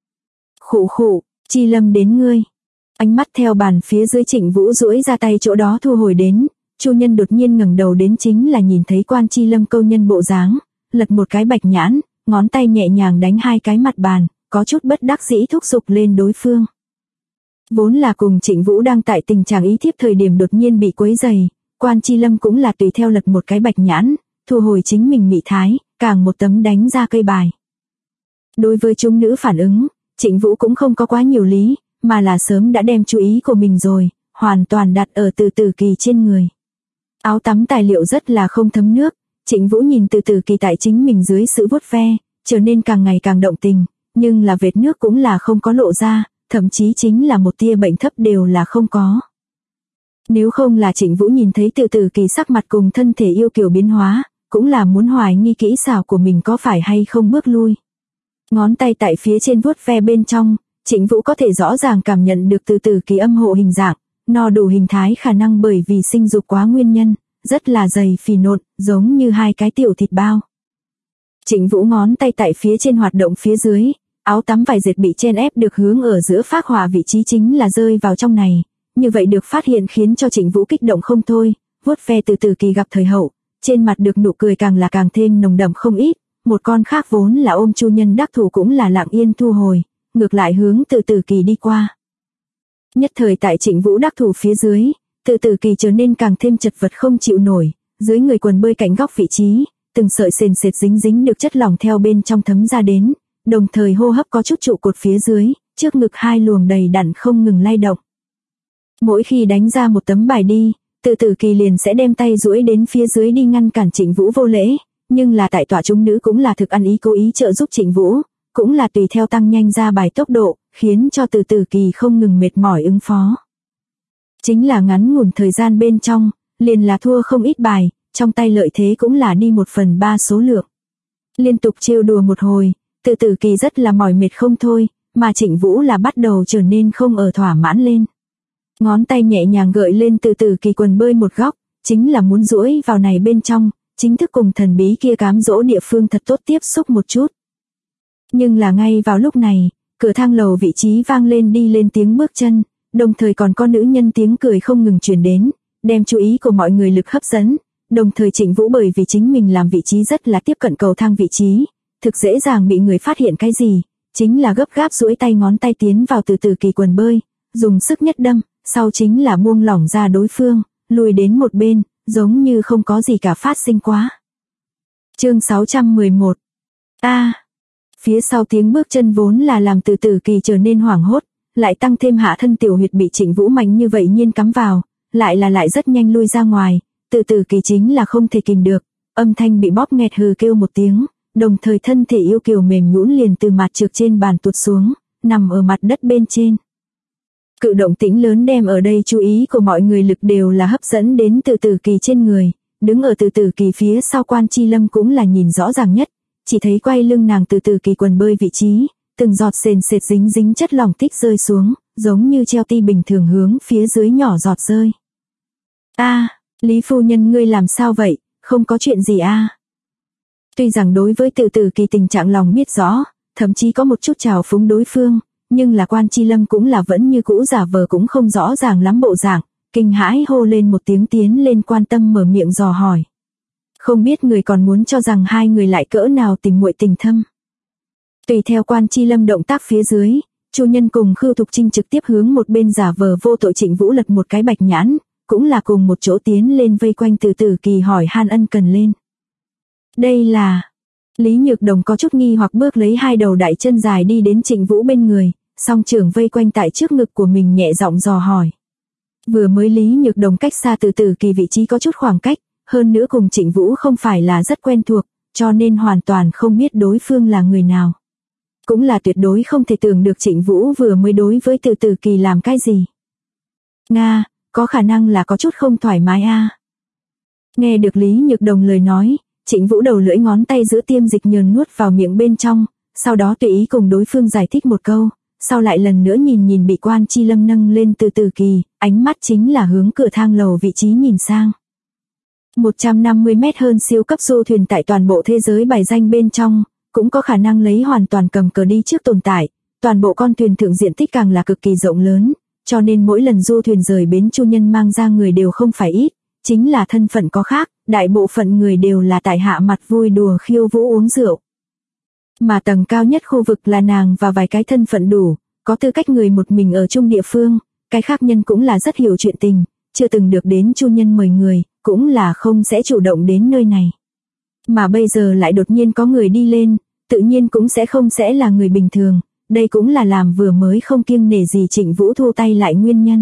Speaker 1: Khụ khụ, Chi Lâm đến ngươi. Ánh mắt theo bàn phía dưới Trịnh Vũ duỗi ra tay chỗ đó thu hồi đến, Chu Nhân đột nhiên ngẩng đầu đến chính là nhìn thấy Quan Chi Lâm câu nhân bộ dáng, lật một cái bạch nhãn, ngón tay nhẹ nhàng đánh hai cái mặt bàn, có chút bất đắc dĩ thúc giục lên đối phương. Vốn là cùng Trịnh Vũ đang tại tình trạng ý thiếp thời điểm đột nhiên bị quấy rầy, Quan Chi Lâm cũng là tùy theo lật một cái bạch nhãn, thu hồi chính mình mị thái, càng một tấm đánh ra cây bài. Đối với chúng nữ phản ứng, Trịnh Vũ cũng không có quá nhiều lý, mà là sớm đã đem chú ý của mình rồi, hoàn toàn đặt ở Từ Tử Kỳ trên người. Áo tắm tài liệu rất là không thấm nước, Trịnh Vũ nhìn Từ Tử Kỳ tại chính mình dưới sự vuốt ve, trở nên càng ngày càng động tình, nhưng là vệt nước cũng là không có lộ ra, thậm chí chính là một tia bệnh thấp đều là không có. Nếu không là Trịnh Vũ nhìn thấy Từ Tử Kỳ sắc mặt cùng thân thể yêu kiều biến hóa, cũng là muốn hoài nghi kỹ xảo của mình có phải hay không bước lui. Ngón tay tại phía trên vuốt ve bên trong, Trịnh Vũ có thể rõ ràng cảm nhận được Từ Tử Kỳ âm hộ hình dạng, no đủ hình thái khả năng bởi vì sinh dục quá nguyên nhân, rất là dày phì nộn, giống như hai cái tiểu thịt bao. Trịnh Vũ ngón tay tại phía trên hoạt động phía dưới, áo tắm vải dệt bị chen ép được hướng ở giữa phác họa vị trí chính là rơi vào trong này, như vậy được phát hiện khiến cho Trịnh Vũ kích động không thôi, vuốt ve Từ Tử Kỳ gặp thời hậu, trên mặt được nụ cười càng là càng thêm nồng đậm không ít, một con khác vốn là ôm Chu Nhân đắc thủ cũng là lặng yên thu hồi, ngược lại hướng Từ Tử Kỳ đi qua. Nhất thời tại Trịnh Vũ đắc thủ phía dưới, Từ Tử Kỳ trở nên càng thêm chật vật không chịu nổi, dưới người quần bơi cạnh góc vị trí, từng sợi sền sệt dính được chất lỏng theo bên trong thấm ra đến, đồng thời hô hấp có chút trụ cột phía dưới, trước ngực hai luồng đầy đặn không ngừng lay động. Mỗi khi đánh ra một tấm bài đi, Từ Tử Kỳ liền sẽ đem tay duỗi đến phía dưới đi ngăn cản Trịnh Vũ vô lễ, nhưng là tại tọa chúng nữ cũng là thực ăn ý cố ý trợ giúp Trịnh Vũ, cũng là tùy theo tăng nhanh ra bài tốc độ, khiến cho Từ Tử Kỳ không ngừng mệt mỏi ứng phó. Chính là ngắn ngủn thời gian bên trong, liền là thua không ít bài, trong tay lợi thế cũng là đi 1/3 số lượng. Liên tục trêu đùa một hồi, Từ Tử Kỳ rất là mỏi mệt không thôi, mà Trịnh Vũ là bắt đầu trở nên không ở thỏa mãn lên. Ngón tay nhẹ nhàng gợi lên Từ Tử Kỳ quần bơi một góc, chính là muốn duỗi vào này bên trong, chính thức cùng thần bí kia cám dỗ địa phương thật tốt tiếp xúc một chút. Nhưng là ngay vào lúc này, cửa thang lầu vị trí vang lên đi lên tiếng bước chân, đồng thời còn có nữ nhân tiếng cười không ngừng truyền đến, đem chú ý của mọi người lực hấp dẫn, đồng thời Trịnh Vũ bởi vì chính mình làm vị trí rất là tiếp cận cầu thang vị trí, thực dễ dàng bị người phát hiện cái gì, chính là gấp gáp duỗi tay ngón tay tiến vào Từ Tử Kỳ quần bơi, dùng sức nhất đâm, sau chính là buông lỏng ra đối phương, lùi đến một bên, giống như không có gì cả phát sinh quá. Chương 611. Phía sau tiếng bước chân vốn là làm Từ Tử Kỳ trở nên hoảng hốt, lại tăng thêm hạ thân tiểu huyệt bị Trịnh Vũ mạnh như vậy nhiên cắm vào, lại rất nhanh lui ra ngoài, Từ Tử Kỳ chính là không thể kìm được, âm thanh bị bóp nghẹt hừ kêu một tiếng, đồng thời thân thể yêu kiều mềm nhũn liền từ mặt trượt trên bàn tuột xuống, nằm ở mặt đất bên trên. Cự động tĩnh lớn đem ở đây chú ý của mọi người lực đều là hấp dẫn đến Từ Tử Kỳ trên người, đứng ở Từ Tử Kỳ phía sau Quan Chi Lâm cũng là nhìn rõ ràng nhất, chỉ thấy quay lưng nàng từ từ kỳ quần bơi vị trí, từng giọt sền sệt dính dính chất lỏng tích rơi xuống, giống như treo ti bình thường hướng phía dưới nhỏ giọt rơi. Lý phu nhân ngươi làm sao vậy, không có chuyện gì Tuy rằng đối với từ từ kỳ tình trạng lòng biết rõ, thậm chí có một chút trào phúng đối phương, nhưng là Quan Chi Lâm cũng là vẫn như cũ giả vờ cũng không rõ ràng lắm bộ dạng, kinh hãi hô lên một tiếng tiến lên quan tâm mở miệng dò hỏi. Không biết người còn muốn cho rằng hai người lại cỡ nào tình muội tình thâm. Tùy theo Quan Chi Lâm động tác phía dưới, Chu Nhân cùng Khưu Thục Trinh trực tiếp hướng một bên giả vờ vô tội Trịnh Vũ lật một cái bạch nhãn, cũng là cùng một chỗ tiến lên vây quanh từ từ kỳ hỏi han ân cần lên. Đây là... Lý Nhược Đồng có chút nghi hoặc bước lấy hai đầu đại chân dài đi đến Trịnh Vũ bên người, song trưởng vây quanh tại trước ngực của mình nhẹ giọng dò hỏi. Vừa mới Lý Nhược Đồng cách xa từ từ kỳ vị trí có chút khoảng cách, hơn nữa cùng Trịnh Vũ không phải là rất quen thuộc, cho nên hoàn toàn không biết đối phương là người nào. Cũng là tuyệt đối không thể tưởng được Trịnh Vũ vừa mới đối với từ từ kỳ làm cái gì. Nga, có khả năng là có chút không thoải mái Nghe được Lý Nhược Đồng lời nói, Trịnh Vũ đầu lưỡi ngón tay giữa tiêm dịch nhờn nuốt vào miệng bên trong, sau đó tùy ý cùng đối phương giải thích một câu, sau lại lần nữa nhìn bị Quan Chi Lâm nâng lên từ từ kỳ, ánh mắt chính là hướng cửa thang lầu vị trí nhìn sang. 150 mét hơn siêu cấp du thuyền tại toàn bộ thế giới bài danh bên trong, cũng có khả năng lấy hoàn toàn cầm cờ đi trước tồn tại, toàn bộ con thuyền thượng diện tích càng là cực kỳ rộng lớn, cho nên mỗi lần du thuyền rời bến Chu Nhân mang ra người đều không phải ít, chính là thân phận có khác, đại bộ phận người đều là tại hạ mặt vui đùa khiêu vũ uống rượu. Mà tầng cao nhất khu vực là nàng và vài cái thân phận đủ, có tư cách người một mình ở chung địa phương, cái khác nhân cũng là rất hiểu chuyện tình, chưa từng được đến Chu Nhân mời người, cũng là không sẽ chủ động đến nơi này. Mà bây giờ lại đột nhiên có người đi lên, tự nhiên cũng sẽ là người bình thường, đây cũng là làm vừa mới không kiêng nể gì Trịnh Vũ thu tay lại nguyên nhân.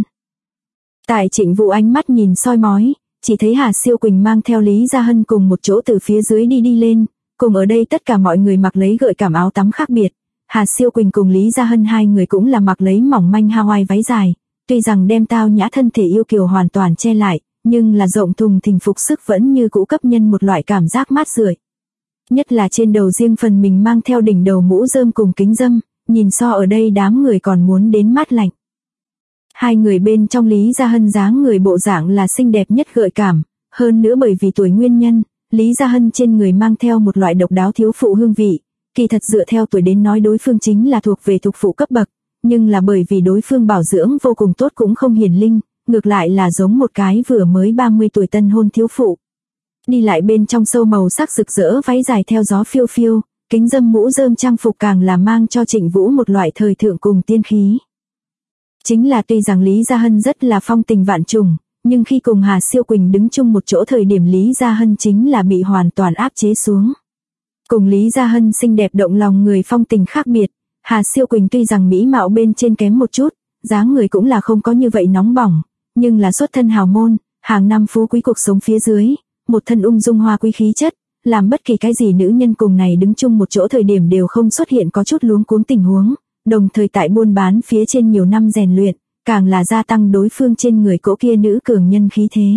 Speaker 1: Tại Trịnh Vũ ánh mắt nhìn soi mói, chỉ thấy Hà Siêu Quỳnh mang theo Lý Gia Hân cùng một chỗ từ phía dưới đi lên, cùng ở đây tất cả mọi người mặc lấy gợi cảm áo tắm khác biệt. Hà Siêu Quỳnh cùng Lý Gia Hân hai người cũng là mặc lấy mỏng manh Hawaii váy dài, tuy rằng đem tao nhã thân thể yêu kiều hoàn toàn che lại, nhưng là rộng thùng thình phục sức vẫn như cũ cấp nhân một loại cảm giác mát rượi. Nhất là trên đầu riêng phần mình mang theo đỉnh đầu mũ rơm cùng kính râm, nhìn so ở đây đám người còn muốn đến mát lạnh. Hai người bên trong Lý Gia Hân dáng người bộ dạng là xinh đẹp nhất gợi cảm, hơn nữa bởi vì tuổi nguyên nhân, Lý Gia Hân trên người mang theo một loại độc đáo thiếu phụ hương vị, kỳ thật dựa theo tuổi đến nói đối phương chính là thuộc về thục phụ cấp bậc, nhưng là bởi vì đối phương bảo dưỡng vô cùng tốt cũng không hiển linh, ngược lại là giống một cái vừa mới 30 tuổi tân hôn thiếu phụ. Đi lại bên trong sâu màu sắc rực rỡ váy dài theo gió phiêu phiêu, kính râm mũ rơm trang phục càng là mang cho Trịnh Vũ một loại thời thượng cùng tiên khí. Chính là tuy rằng Lý Gia Hân rất là phong tình vạn trùng, nhưng khi cùng Hà Siêu Quỳnh đứng chung một chỗ thời điểm Lý Gia Hân chính là bị hoàn toàn áp chế xuống. Cùng Lý Gia Hân xinh đẹp động lòng người phong tình khác biệt, Hà Siêu Quỳnh tuy rằng mỹ mạo bên trên kém một chút, dáng người cũng là không có như vậy nóng bỏng, nhưng là xuất thân hào môn, hàng năm phú quý cuộc sống phía dưới, một thân ung dung hoa quý khí chất, làm bất kỳ cái gì nữ nhân cùng này đứng chung một chỗ thời điểm đều không xuất hiện có chút luống cuống tình huống, đồng thời tại buôn bán phía trên nhiều năm rèn luyện, càng là gia tăng đối phương trên người cỗ kia nữ cường nhân khí thế.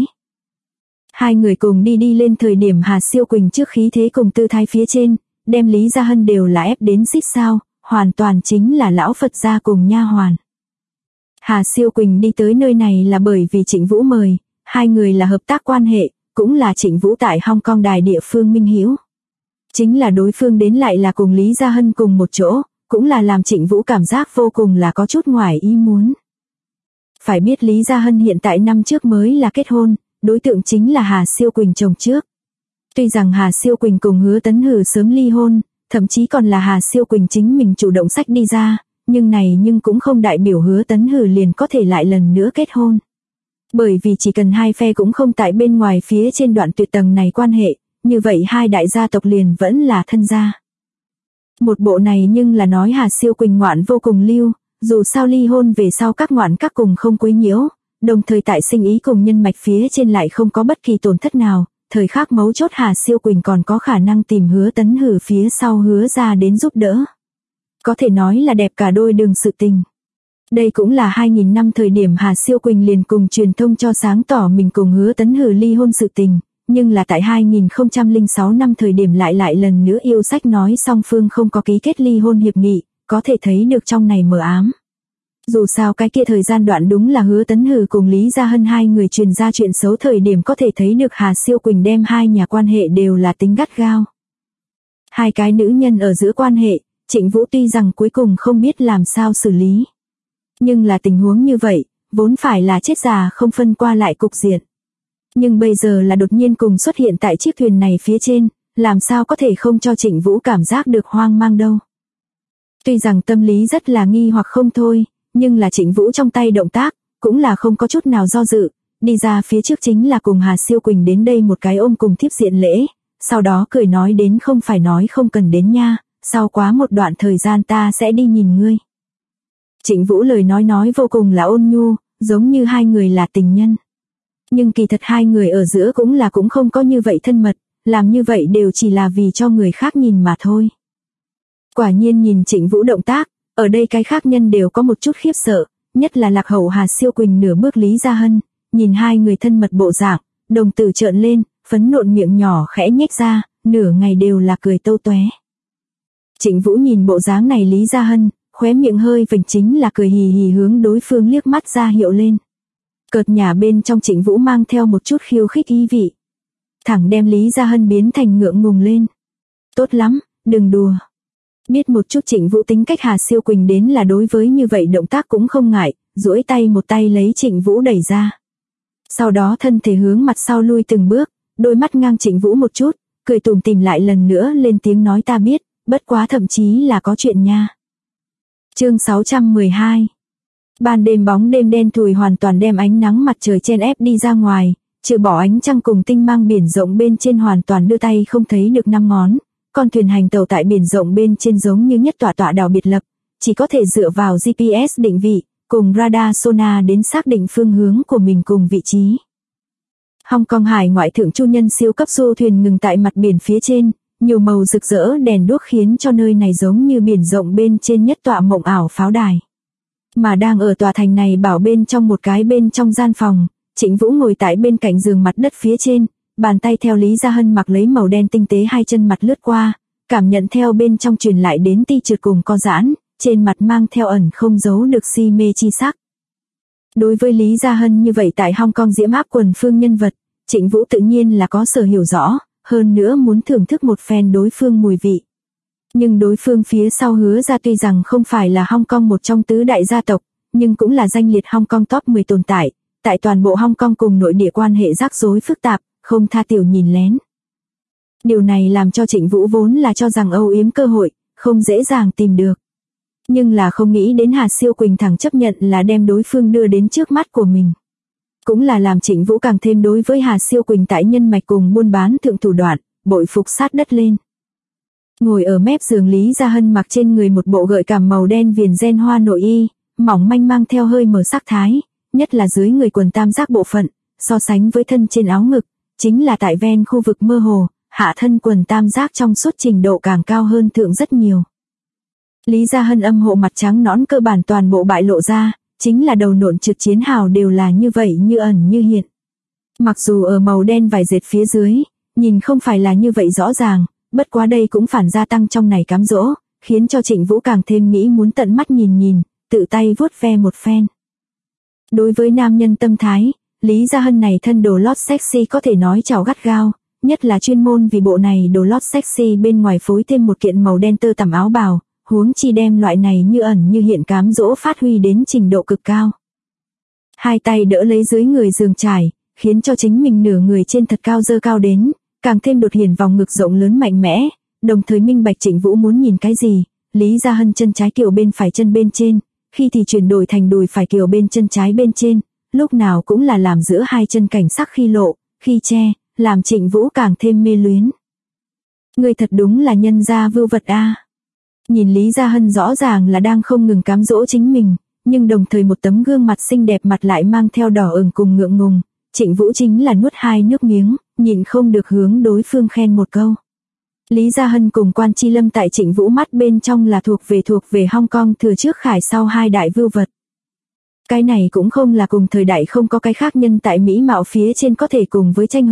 Speaker 1: Hai người cùng đi lên thời điểm Hà Siêu Quỳnh trước khí thế cùng tư thái phía trên, đem Lý Gia Hân đều là ép đến xích sao, hoàn toàn chính là lão Phật gia cùng nha hoàn. Hà Siêu Quỳnh đi tới nơi này là bởi vì Trịnh Vũ mời, hai người là hợp tác quan hệ, cũng là Trịnh Vũ tại Hong Kong đài địa phương minh hữu. Chính là đối phương đến lại là cùng Lý Gia Hân cùng một chỗ, cũng là làm Trịnh Vũ cảm giác vô cùng là có chút ngoài ý muốn. Phải biết Lý Gia Hân hiện tại năm trước mới là kết hôn, đối tượng chính là Hà Siêu Quỳnh chồng trước. Tuy rằng Hà Siêu Quỳnh cùng Hứa Tấn Hử sớm ly hôn, thậm chí còn là Hà Siêu Quỳnh chính mình chủ động xách đi ra, nhưng cũng không đại biểu Hứa Tấn Hử liền có thể lại lần nữa kết hôn. Bởi vì chỉ cần hai phe cũng không tại bên ngoài phía trên đoạn tuyệt tầng này quan hệ, như vậy hai đại gia tộc liền vẫn là thân gia. Một bộ này nhưng là nói Hà Siêu Quỳnh ngoạn vô cùng lưu, dù sao ly hôn về sau các ngoạn các cùng không quấy nhiễu, đồng thời tại sinh ý cùng nhân mạch phía trên lại không có bất kỳ tổn thất nào, thời khắc mấu chốt Hà Siêu Quỳnh còn có khả năng tìm Hứa Tấn Hử phía sau Hứa ra đến giúp đỡ. Có thể nói là đẹp cả đôi đường sự tình. Đây cũng là 2000 năm thời điểm Hà Siêu Quỳnh liền cùng truyền thông cho sáng tỏ mình cùng Hứa Tấn Hử ly hôn sự tình, nhưng là tại 2006 năm thời điểm lại lần nữa yêu sách nói song phương không có ký kết ly hôn hiệp nghị, có thể thấy được trong này mờ ám. Dù sao cái kia thời gian đoạn đúng là Hứa Tấn Hừ cùng Lý Gia Hân hai người truyền ra chuyện xấu thời điểm, có thể thấy được Hà Siêu Quỳnh đem hai nhà quan hệ đều là tính gắt gao. Hai cái nữ nhân ở giữa quan hệ, Trịnh Vũ tuy rằng cuối cùng không biết làm sao xử lý. Nhưng là tình huống như vậy, vốn phải là chết già không phân qua lại cục diện. Nhưng bây giờ là đột nhiên cùng xuất hiện tại chiếc thuyền này phía trên, làm sao có thể không cho Trịnh Vũ cảm giác được hoang mang đâu. Tuy rằng tâm lý rất là nghi hoặc không thôi, nhưng là Trịnh Vũ trong tay động tác, cũng là không có chút nào do dự, đi ra phía trước chính là cùng Hà Siêu Quỳnh đến đây một cái ôm cùng thiếp diện lễ, sau đó cười nói đến không phải nói không cần đến nha, sau quá một đoạn thời gian ta sẽ đi nhìn ngươi. Trịnh Vũ lời nói vô cùng là ôn nhu, giống như hai người là tình nhân. Nhưng kỳ thật hai người ở giữa cũng không có như vậy thân mật, làm như vậy đều chỉ là vì cho người khác nhìn mà thôi. Quả nhiên nhìn Trịnh Vũ động tác, ở đây cái khác nhân đều có một chút khiếp sợ, nhất là lạc hậu Hà Siêu Quỳnh nửa bước Lý Gia Hân, nhìn hai người thân mật bộ dạng, đồng tử trợn lên, phấn nộn miệng nhỏ khẽ nhếch ra, nửa ngày đều là cười tâu tóe. Trịnh Vũ nhìn bộ dáng này Lý Gia Hân, khóe miệng hơi vểnh chính là cười hì hì hướng đối phương liếc mắt ra hiệu lên. Cợt nhả bên trong Trịnh Vũ mang theo một chút khiêu khích ý vị. Thẳng đem Lý Gia Hân biến thành ngượng ngùng lên. Tốt lắm, đừng đùa. Biết một chút Trịnh Vũ tính cách Hà Siêu Quỳnh đến là đối với như vậy động tác cũng không ngại, duỗi tay một tay lấy Trịnh Vũ đẩy ra. Sau đó thân thể hướng mặt sau lui từng bước, đôi mắt ngang Trịnh Vũ một chút, cười tủm tỉm lại lần nữa lên tiếng nói ta biết, bất quá thậm chí là có chuyện nha. Chương 612. Ban đêm bóng đêm đen thùi hoàn toàn đem ánh nắng mặt trời chen ép đi ra ngoài, trừ bỏ ánh trăng cùng tinh mang biển rộng bên trên hoàn toàn đưa tay không thấy được năm ngón. Con thuyền hành tàu tại biển rộng bên trên giống như nhất tọa đảo biệt lập, chỉ có thể dựa vào GPS định vị, cùng radar sonar đến xác định phương hướng của mình cùng vị trí. Hong Kong hải ngoại thượng chu nhân siêu cấp du thuyền ngừng tại mặt biển phía trên, nhiều màu rực rỡ đèn đuốc khiến cho nơi này giống như biển rộng bên trên nhất tọa mộng ảo pháo đài. Mà đang ở tòa thành này bảo bên trong một cái bên trong gian phòng, Trịnh Vũ ngồi tại bên cạnh giường mặt đất phía trên, bàn tay theo Lý Gia Hân mặc lấy màu đen tinh tế hai chân mặt lướt qua, cảm nhận theo bên trong truyền lại đến ti trượt cùng co giãn, trên mặt mang theo ẩn không giấu được si mê chi sắc. Đối với Lý Gia Hân như vậy tại Hong Kong diễm áp quần phương nhân vật, Trịnh Vũ tự nhiên là có sở hiểu rõ, hơn nữa muốn thưởng thức một phen đối phương mùi vị. Nhưng đối phương phía sau Hứa gia tuy rằng không phải là Hong Kong một trong tứ đại gia tộc, nhưng cũng là danh liệt Hong Kong top 10 tồn tại, tại toàn bộ Hong Kong cùng nội địa quan hệ rắc rối phức tạp, không tha tiểu nhìn lén. Điều này làm cho Trịnh Vũ vốn là cho rằng âu yếm cơ hội, không dễ dàng tìm được. Nhưng là không nghĩ đến Hà Siêu Quỳnh thẳng chấp nhận là đem đối phương đưa đến trước mắt của mình. Cũng là làm Trịnh Vũ càng thêm đối với Hà Siêu Quỳnh tại nhân mạch cùng buôn bán thượng thủ đoạn, bội phục sát đất lên. Ngồi ở mép giường Lý Gia Hân mặc trên người một bộ gợi cảm màu đen viền ren hoa nội y, mỏng manh mang theo hơi mở sắc thái, nhất là dưới người quần tam giác bộ phận, so sánh với thân trên áo ngực, chính là tại ven khu vực mơ hồ, hạ thân quần tam giác trong suốt trình độ càng cao hơn thượng rất nhiều. Lý Gia Hân âm hộ mặt trắng nõn cơ bản toàn bộ bại lộ ra, chính là đầu nộn trực chiến hào đều là như vậy như ẩn như hiện. Mặc dù ở màu đen vải dệt phía dưới, nhìn không phải là như vậy rõ ràng, bất quá đây cũng phản gia tăng trong này cám dỗ, khiến cho Trịnh Vũ càng thêm nghĩ muốn tận mắt nhìn, tự tay vuốt ve một phen. Đối với nam nhân tâm thái, Lý Gia Hân này thân đồ lót sexy có thể nói chảo gắt gao, nhất là chuyên môn vì bộ này đồ lót sexy bên ngoài phối thêm một kiện màu đen tơ tằm áo bào, huống chi đem loại này như ẩn như hiện cám dỗ phát huy đến trình độ cực cao. Hai tay đỡ lấy dưới người giường trải, khiến cho chính mình nửa người trên thật cao dơ cao đến, càng thêm đột hiển vòng ngực rộng lớn mạnh mẽ, đồng thời minh bạch Trịnh Vũ muốn nhìn cái gì. Lý Gia Hân chân trái kiều bên phải chân bên trên, khi thì chuyển đổi thành đùi phải kiều bên chân trái bên trên, lúc nào cũng là làm giữa hai chân cảnh sắc khi lộ, khi che, làm Trịnh Vũ càng thêm mê luyến. Người thật đúng là nhân gia vưu vật a. Nhìn Lý Gia Hân rõ ràng là đang không ngừng cám dỗ chính mình, nhưng đồng thời một tấm gương mặt xinh đẹp mặt lại mang theo đỏ ửng cùng ngượng ngùng, Trịnh Vũ chính là nuốt hai nước miếng, nhịn không được hướng đối phương khen một câu. Lý Gia Hân cùng Quan Chi Lâm tại Trịnh Vũ mắt bên trong là thuộc về Hong Kong thừa trước khải sau hai đại vưu vật. Cái này cũng không là cùng thời đại không có cái khác nhân tại Mỹ mạo phía trên có thể cùng với tranh hùng,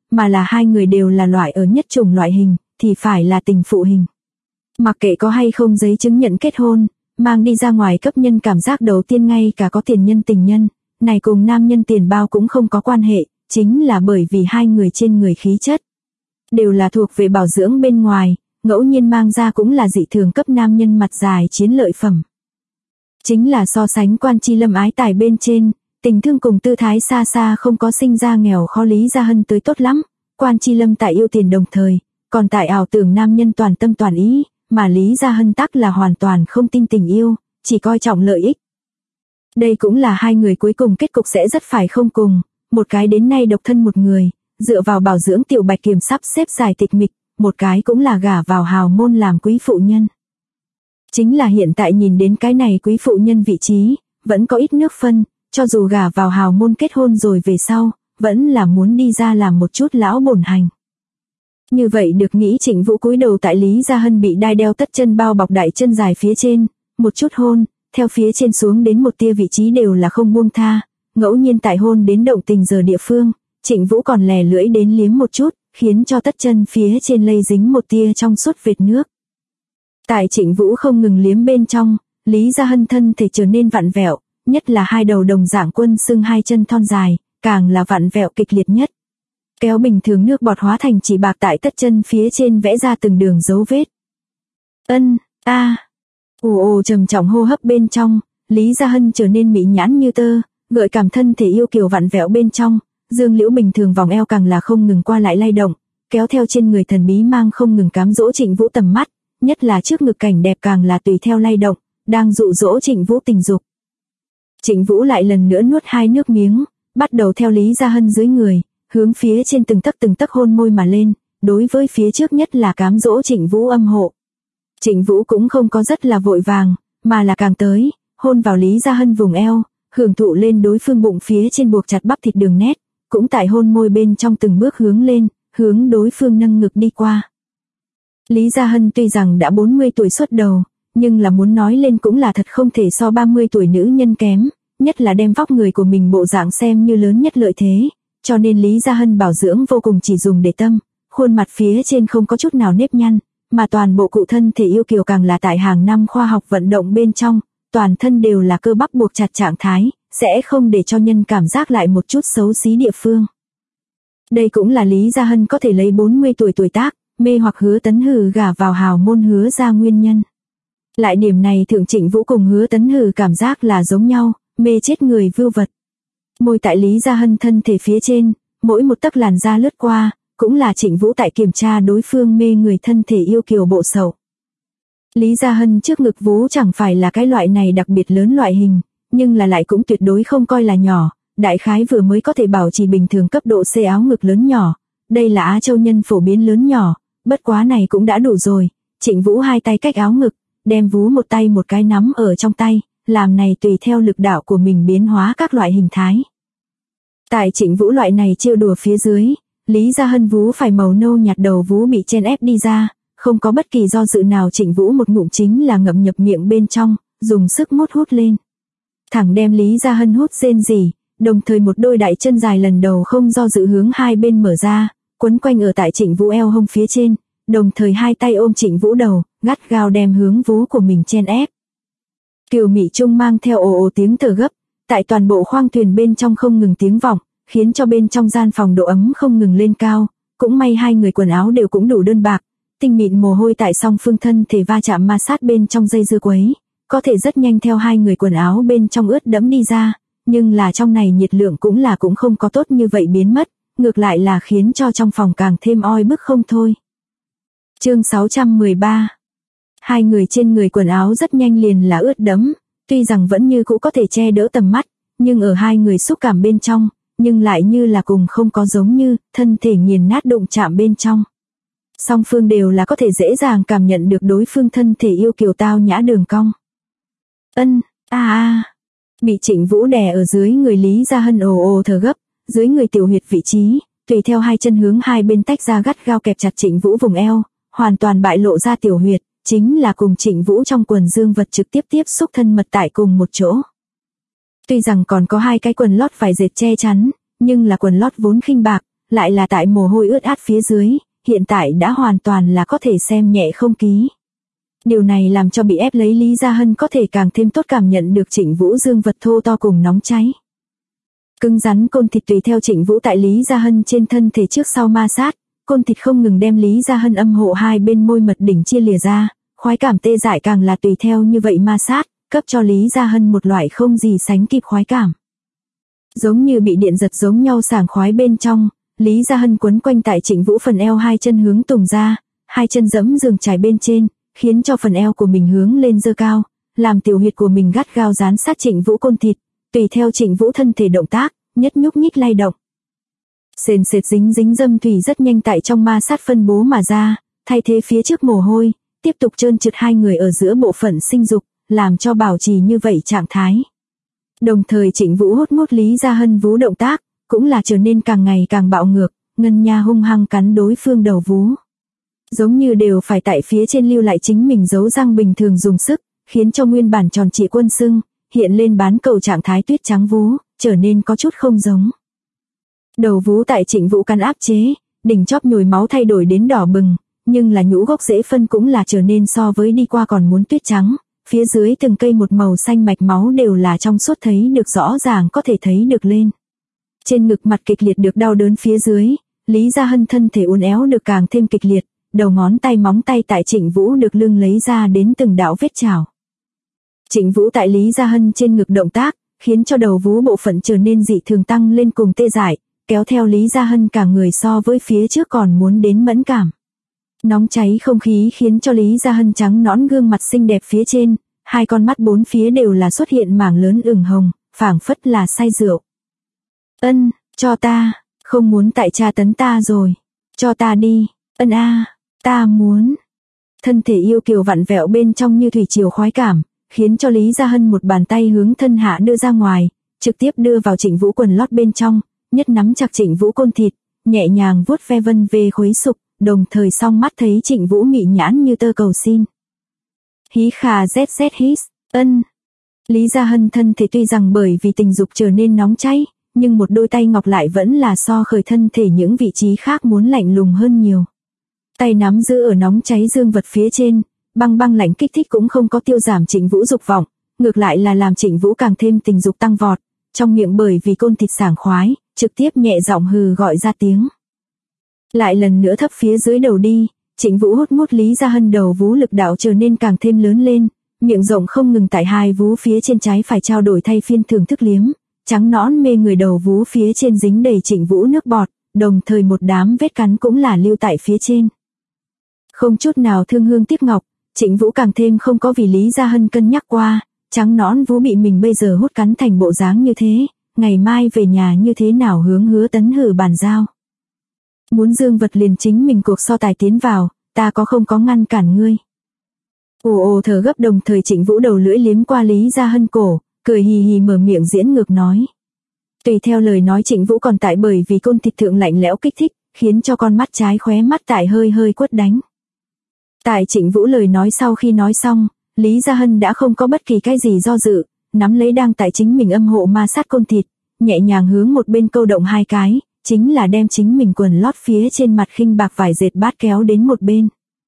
Speaker 1: mà là hai người đều là loại ở nhất chủng loại hình, thì phải là tình phụ hình. Mặc kệ có hay không giấy chứng nhận kết hôn, mang đi ra ngoài cấp nhân cảm giác đầu tiên ngay cả có tiền nhân tình nhân, này cùng nam nhân tiền bao cũng không có quan hệ, chính là bởi vì hai người trên người khí chất đều là thuộc về bảo dưỡng bên ngoài, ngẫu nhiên mang ra cũng là dị thường cấp nam nhân mặt dài chiến lợi phẩm. Chính là so sánh Quan Chi Lâm ái tài bên trên, tình thương cùng tư thái xa xa không có sinh ra nghèo khó Lý Gia Hân tới tốt lắm. Quan Chi Lâm tại yêu tiền đồng thời, còn tại ảo tưởng nam nhân toàn tâm toàn ý, mà Lý Gia Hân tắc là hoàn toàn không tin tình yêu, chỉ coi trọng lợi ích. Đây cũng là hai người cuối cùng kết cục sẽ rất phải không cùng, một cái đến nay độc thân một người, dựa vào bảo dưỡng tiểu bạch kiểm sắp xếp dài tịch mịch, một cái cũng là gả vào hào môn làm quý phụ nhân. Chính là hiện tại nhìn đến cái này quý phụ nhân vị trí, vẫn có ít nước phân, cho dù gả vào hào môn kết hôn rồi về sau, vẫn là muốn đi ra làm một chút lão bổn hành. Như vậy được nghĩ Trịnh Vũ cúi đầu tại Lý Gia Hân bị đai đeo tất chân bao bọc đại chân dài phía trên, một chút hôn, theo phía trên xuống đến một tia vị trí đều là không buông tha, ngẫu nhiên tại hôn đến động tình giờ địa phương, Trịnh Vũ còn lè lưỡi đến liếm một chút, khiến cho tất chân phía trên lây dính một tia trong suốt vệt nước. Tại Trịnh Vũ không ngừng liếm bên trong, Lý Gia Hân thân thể trở nên vặn vẹo, nhất là hai đầu đồng dạng quân xưng hai chân thon dài, càng là vặn vẹo kịch liệt nhất. Kéo bình thường nước bọt hóa thành chỉ bạc tại tất chân phía trên vẽ ra từng đường dấu vết. Ồ trầm trọng hô hấp bên trong, Lý Gia Hân trở nên mỹ nhãn như tơ, gợi cảm thân thể yêu kiều vặn vẹo bên trong, dương liễu bình thường vòng eo càng là không ngừng qua lại lay động, kéo theo trên người thần bí mang không ngừng cám dỗ Trịnh Vũ tầm mắt, nhất là trước ngực cảnh đẹp càng là tùy theo lay động, đang dụ dỗ Trịnh Vũ tình dục. Trịnh Vũ lại lần nữa nuốt hai nước miếng, bắt đầu theo Lý Gia Hân dưới người, hướng phía trên từng tấc hôn môi mà lên, đối với phía trước nhất là cám dỗ Trịnh Vũ âm hộ. Trịnh Vũ cũng không có rất là vội vàng, mà là càng tới, hôn vào Lý Gia Hân vùng eo, hưởng thụ lên đối phương bụng phía trên buộc chặt bắp thịt đường nét, cũng tại hôn môi bên trong từng bước hướng lên, hướng đối phương nâng ngực đi qua. Lý Gia Hân tuy rằng đã 40 tuổi xuất đầu, nhưng là muốn nói lên cũng là thật không thể so 30 tuổi nữ nhân kém, nhất là đem vóc người của mình bộ dạng xem như lớn nhất lợi thế, cho nên Lý Gia Hân bảo dưỡng vô cùng chỉ dùng để tâm, khuôn mặt phía trên không có chút nào nếp nhăn, mà toàn bộ cụ thân thể yêu kiều càng là tại hàng năm khoa học vận động bên trong, toàn thân đều là cơ bắp buộc chặt trạng thái, sẽ không để cho nhân cảm giác lại một chút xấu xí địa phương. Đây cũng là Lý Gia Hân có thể lấy 40 tuổi tuổi tác, mê hoặc Hứa Tấn Hừ gả vào hào môn Hứa gia nguyên nhân. Lại điểm này Thượng Trịnh Vũ cùng Hứa Tấn Hừ cảm giác là giống nhau, mê chết người vưu vật. Môi tại Lý Gia Hân thân thể phía trên, mỗi một tấc làn da lướt qua, cũng là Trịnh Vũ tại kiểm tra đối phương mê người thân thể yêu kiều bộ sầu. Lý Gia Hân trước ngực vú chẳng phải là cái loại này đặc biệt lớn loại hình, nhưng là lại cũng tuyệt đối không coi là nhỏ, đại khái vừa mới có thể bảo trì bình thường cấp độ C áo ngực lớn nhỏ, đây là Á Châu nhân phổ biến lớn nhỏ, bất quá này cũng đã đủ rồi. Trịnh Vũ hai tay cách áo ngực, đem vú một tay một cái nắm ở trong tay, làm này tùy theo lực đạo của mình biến hóa các loại hình thái. Tại Trịnh Vũ loại này trêu đùa phía dưới, Lý Gia Hân vú phải màu nâu nhạt đầu vú bị chen ép đi ra, không có bất kỳ do dự nào Trịnh Vũ một ngụm chính là ngậm nhập miệng bên trong, dùng sức mút hút lên. Thẳng đem Lý Gia Hân hút rên rỉ, đồng thời một đôi đại chân dài lần đầu không do dự hướng hai bên mở ra, quấn quanh ở tại Trịnh Vũ eo hông phía trên, đồng thời hai tay ôm Trịnh Vũ đầu, gắt gao đem hướng vú của mình chen ép. Kiều mị trung mang theo ồ ồ tiếng thở gấp, tại toàn bộ khoang thuyền bên trong không ngừng tiếng vọng, khiến cho bên trong gian phòng độ ấm không ngừng lên cao, cũng may hai người quần áo đều cũng đủ đơn bạc, tinh mịn mồ hôi tại song phương thân thể va chạm ma sát bên trong dây dưa quấy, có thể rất nhanh theo hai người quần áo bên trong ướt đẫm đi ra, nhưng là trong này nhiệt lượng cũng không có tốt như vậy biến mất, ngược lại là khiến cho trong phòng càng thêm oi bức không thôi. Chương 613. Hai người trên người quần áo rất nhanh liền là ướt đẫm, tuy rằng vẫn như cũ có thể che đỡ tầm mắt, nhưng ở hai người xúc cảm bên trong, nhưng lại như là cùng không có giống như, thân thể nghiền nát đụng chạm bên trong. Song phương đều là có thể dễ dàng cảm nhận được đối phương thân thể yêu kiều tao nhã đường cong. Bị Trịnh Vũ đè ở dưới người Lý Gia Hân ồ ồ thở gấp, dưới người tiểu huyệt vị trí, tùy theo hai chân hướng hai bên tách ra gắt gao kẹp chặt Trịnh Vũ vùng eo, hoàn toàn bại lộ ra tiểu huyệt, chính là cùng Trịnh Vũ trong quần dương vật trực tiếp tiếp xúc thân mật tại cùng một chỗ. Tuy rằng còn có hai cái quần lót vải dệt che chắn, nhưng là quần lót vốn khinh bạc, lại là tại mồ hôi ướt át phía dưới, hiện tại đã hoàn toàn là có thể xem nhẹ không ký. Điều này làm cho bị ép lấy Lý Gia Hân có thể càng thêm tốt cảm nhận được Trịnh Vũ dương vật thô to cùng nóng cháy. Cứng rắn côn thịt tùy theo Trịnh Vũ tại Lý Gia Hân trên thân thể trước sau ma sát, côn thịt không ngừng đem Lý Gia Hân âm hộ hai bên môi mật đỉnh chia lìa ra, khoái cảm tê dại càng là tùy theo như vậy ma sát, cấp cho Lý Gia Hân một loại không gì sánh kịp khoái cảm. Giống như bị điện giật giống nhau sảng khoái bên trong, Lý Gia Hân quấn quanh tại Trịnh Vũ phần eo hai chân hướng tùng ra, hai chân dẫm giường trải bên trên, khiến cho phần eo của mình hướng lên dơ cao, làm tiểu huyệt của mình gắt gao dán sát Trịnh Vũ côn thịt, tùy theo Trịnh Vũ thân thể động tác, nhất nhúc nhích lay động. Sền sệt dính dính dâm thủy rất nhanh tại trong ma sát phân bố mà ra, thay thế phía trước mồ hôi, tiếp tục trơn trượt hai người ở giữa bộ phận sinh dục, làm cho bảo trì như vậy trạng thái. Đồng thời Trịnh Vũ hút mút Lý Gia Hân vú động tác, cũng là trở nên càng ngày càng bạo ngược, ngân nha hung hăng cắn đối phương đầu vú. Giống như đều phải tại phía trên lưu lại chính mình dấu răng bình thường dùng sức, khiến cho nguyên bản tròn trịa quân sưng, hiện lên bán cầu trạng thái tuyết trắng vú, trở nên có chút không giống. Đầu vú tại Trịnh Vũ cắn áp chế, đỉnh chóp nhồi máu thay đổi đến đỏ bừng, nhưng là nhũ gốc rễ phân cũng là trở nên so với đi qua còn muốn tuyết trắng, phía dưới từng cây một màu xanh mạch máu đều là trong suốt thấy được rõ ràng có thể thấy được lên. Trên ngực mặt kịch liệt được đau đớn phía dưới, Lý Gia Hân thân thể uốn éo được càng thêm kịch liệt, đầu ngón tay móng tay tại Trịnh Vũ được lưng lấy ra đến từng đạo vết chảo. Trịnh Vũ tại Lý Gia Hân trên ngực động tác, khiến cho đầu vú bộ phận trở nên dị thường tăng lên cùng tê dại, kéo theo Lý Gia Hân cả người so với phía trước còn muốn đến mẫn cảm. Nóng cháy không khí khiến cho Lý Gia Hân trắng nõn gương mặt xinh đẹp phía trên, hai con mắt bốn phía đều là xuất hiện mảng lớn ửng hồng, phảng phất là say rượu. Ân, cho ta, không muốn tại tra tấn ta rồi, cho ta đi, ân a, ta muốn. Thân thể yêu kiều vặn vẹo bên trong như thủy triều khoái cảm, khiến cho Lý Gia Hân một bàn tay hướng thân hạ đưa ra ngoài, trực tiếp đưa vào Trịnh Vũ quần lót bên trong, nhất nắm chặt Trịnh Vũ côn thịt, nhẹ nhàng vuốt ve vân về khuấy sục, đồng thời song mắt thấy Trịnh Vũ mị nhãn như tơ cầu xin. Hí khà zz hít, ân. Lý Gia Hân thân thể tuy rằng bởi vì tình dục trở nên nóng cháy, nhưng một đôi tay ngọc lại vẫn là so khởi thân thể những vị trí khác muốn lạnh lùng hơn nhiều. Tay nắm giữ ở nóng cháy dương vật phía trên, băng băng lạnh kích thích cũng không có tiêu giảm Trịnh Vũ dục vọng, ngược lại là làm Trịnh Vũ càng thêm tình dục tăng vọt, trong miệng bởi vì côn thịt sảng khoái, trực tiếp nhẹ giọng hừ gọi ra tiếng. Lại lần nữa thấp phía dưới đầu đi, Trịnh Vũ hút mút Lý Gia Hân đầu vú lực đạo trở nên càng thêm lớn lên, miệng rộng không ngừng tại hai vú phía trên trái phải trao đổi thay phiên thưởng thức liếm, trắng nõn mê người đầu vú phía trên dính đầy Trịnh Vũ nước bọt, đồng thời một đám vết cắn cũng là lưu tại phía trên. Không chút nào thương hương tiếc ngọc, Trịnh Vũ càng thêm không có vì Lý Gia Hân cân nhắc qua, trắng nõn vú bị mình bây giờ hút cắn thành bộ dáng như thế, ngày mai về nhà như thế nào hướng Hứa Tấn Hử bàn giao. Muốn dương vật liền chính mình cuộc so tài tiến vào, ta có không có ngăn cản ngươi. Ồ ồ thở gấp, đồng thời Trịnh Vũ đầu lưỡi liếm qua Lý Gia Hân cổ, cười hì hì mở miệng diễn ngược nói. Tùy theo lời nói Trịnh Vũ còn tại bởi vì côn thịt thượng lạnh lẽo kích thích, khiến cho con mắt trái khóe mắt tại hơi hơi quất đánh. Tại Trịnh Vũ lời nói sau khi nói xong, Lý Gia Hân đã không có bất kỳ cái gì do dự, nắm lấy đang tại chính mình âm hộ ma sát côn thịt, nhẹ nhàng hướng một bên câu động hai cái, chính là đem chính mình quần lót phía trên mặt khinh bạc vải dệt bát kéo đến một bên.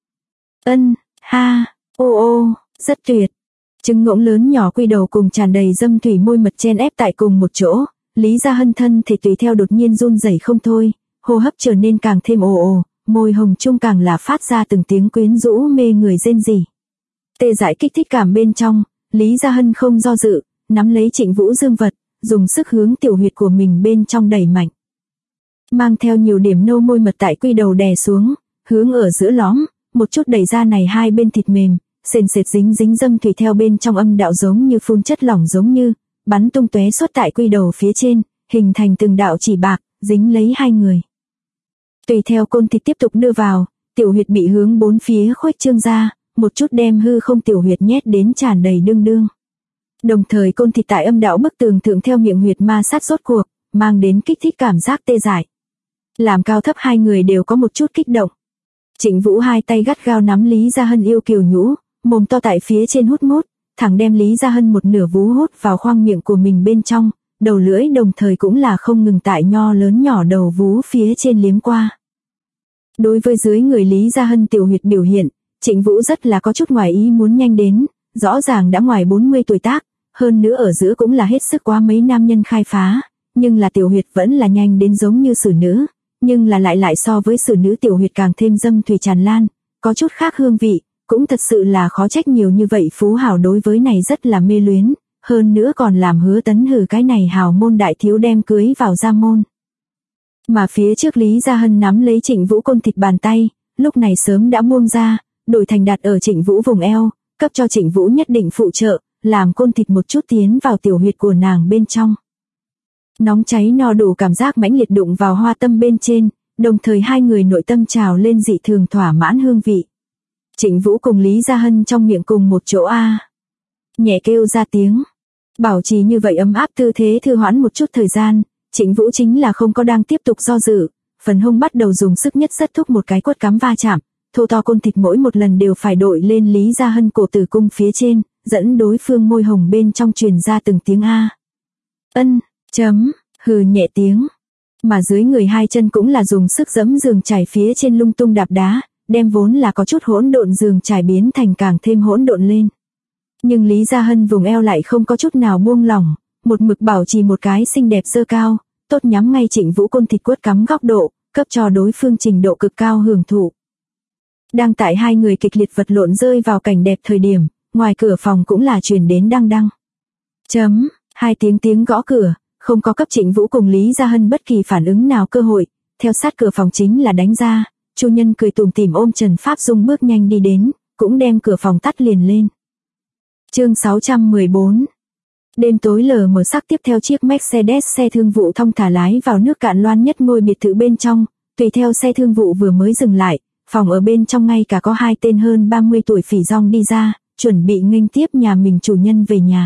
Speaker 1: Ân, ha, ô ô, rất tuyệt. Trứng ngỗng lớn nhỏ quy đầu cùng tràn đầy dâm thủy môi mật chen ép tại cùng một chỗ, Lý Gia Hân thân thể tùy theo đột nhiên run rẩy không thôi, hô hấp trở nên càng thêm ồ ồ, môi hồng trung càng là phát ra từng tiếng quyến rũ mê người rên rỉ. Tê dại kích thích cảm bên trong, Lý Gia Hân không do dự, nắm lấy Trịnh Vũ dương vật, dùng sức hướng tiểu huyệt của mình bên trong đẩy mạnh. Mang theo nhiều điểm nâu môi mật tại quy đầu đè xuống, hướng ở giữa lõm, một chút đẩy ra này hai bên thịt mềm, sền sệt dính dính dâm thủy theo bên trong âm đạo giống như phun chất lỏng giống như, bắn tung tóe suốt tại quy đầu phía trên, hình thành từng đạo chỉ bạc, dính lấy hai người. Tùy theo côn thịt tiếp tục đưa vào, tiểu huyệt bị hướng bốn phía khuếch trương ra, một chút đem hư không tiểu huyệt nhét đến tràn đầy đương đương. Đồng thời côn thịt tại âm đạo bức tường thượng theo miệng huyệt ma sát rốt cuộc, mang đến kích thích cảm giác tê dại. Làm cao thấp hai người đều có một chút kích động. Trịnh Vũ hai tay gắt gao nắm Lý Gia Hân yêu kiều nhũ, mồm to tại phía trên hút mút, thẳng đem Lý Gia Hân một nửa vú hút vào khoang miệng của mình bên trong, đầu lưỡi đồng thời cũng là không ngừng tại nho lớn nhỏ đầu vú phía trên liếm qua. Đối với dưới người Lý Gia Hân tiểu huyệt biểu hiện, Trịnh Vũ rất là có chút ngoài ý muốn nhanh đến, rõ ràng đã ngoài 40 tuổi tác, hơn nữa ở giữa cũng là hết sức quá mấy nam nhân khai phá, nhưng là tiểu huyệt vẫn là nhanh đến giống như xử nữ, nhưng là lại so với xử nữ tiểu huyệt càng thêm dâm thủy tràn lan, có chút khác hương vị, cũng thật sự là khó trách nhiều như vậy phú hào đối với này rất là mê luyến, hơn nữa còn làm Hứa Tấn Hử cái này hào môn đại thiếu đem cưới vào gia môn. Mà phía trước Lý Gia Hân nắm lấy Trịnh Vũ côn thịt bàn tay, lúc này sớm đã buông ra, đổi thành đặt ở Trịnh Vũ vùng eo, cấp cho Trịnh Vũ nhất định phụ trợ, làm côn thịt một chút tiến vào tiểu huyệt của nàng bên trong. Nóng cháy no đủ cảm giác mãnh liệt đụng vào hoa tâm bên trên, đồng thời hai người nội tâm trào lên dị thường thỏa mãn hương vị. Trịnh Vũ cùng Lý Gia Hân trong miệng cùng một chỗ nhẹ kêu ra tiếng. Bảo trì như vậy ấm áp tư thế thư hoãn một chút thời gian, Trịnh Vũ chính là không có đang tiếp tục do dự, phần hông bắt đầu dùng sức nhất rất thúc một cái quất cắm va chạm, thô to côn thịt mỗi một lần đều phải đội lên Lý Gia Hân cổ tử cung phía trên, dẫn đối phương môi hồng bên trong truyền ra từng tiếng a. Ân, chấm, hừ nhẹ tiếng. Mà dưới người hai chân cũng là dùng sức giẫm giường trải phía trên lung tung đạp đá, đem vốn là có chút hỗn độn giường trải biến thành càng thêm hỗn độn lên. Nhưng Lý Gia Hân vùng eo lại không có chút nào buông lỏng, một mực bảo trì một cái xinh đẹp dơ cao, tốt nhắm ngay Trịnh Vũ côn thịt quất cắm góc độ, cấp cho đối phương trình độ cực cao hưởng thụ. Đang tại hai người kịch liệt vật lộn rơi vào cảnh đẹp thời điểm, ngoài cửa phòng cũng là truyền đến đăng đăng. Chấm, hai tiếng gõ cửa, không có cấp Trịnh Vũ cùng Lý Gia Hân bất kỳ phản ứng nào cơ hội, theo sát cửa phòng chính là đánh ra, chủ nhân cười tủm tỉm ôm Trần Pháp Dung bước nhanh đi đến, cũng đem cửa phòng tắt liền lên. Chương 614. Đêm tối lờ mờ sắc tiếp theo chiếc Mercedes xe thương vụ thong thả lái vào nước Cạn Loan nhất ngôi biệt thự bên trong, tùy theo xe thương vụ vừa mới dừng lại, phòng ở bên trong ngay cả có hai tên hơn 30 tuổi phỉ dong đi ra, chuẩn bị nghênh tiếp nhà mình chủ nhân về nhà.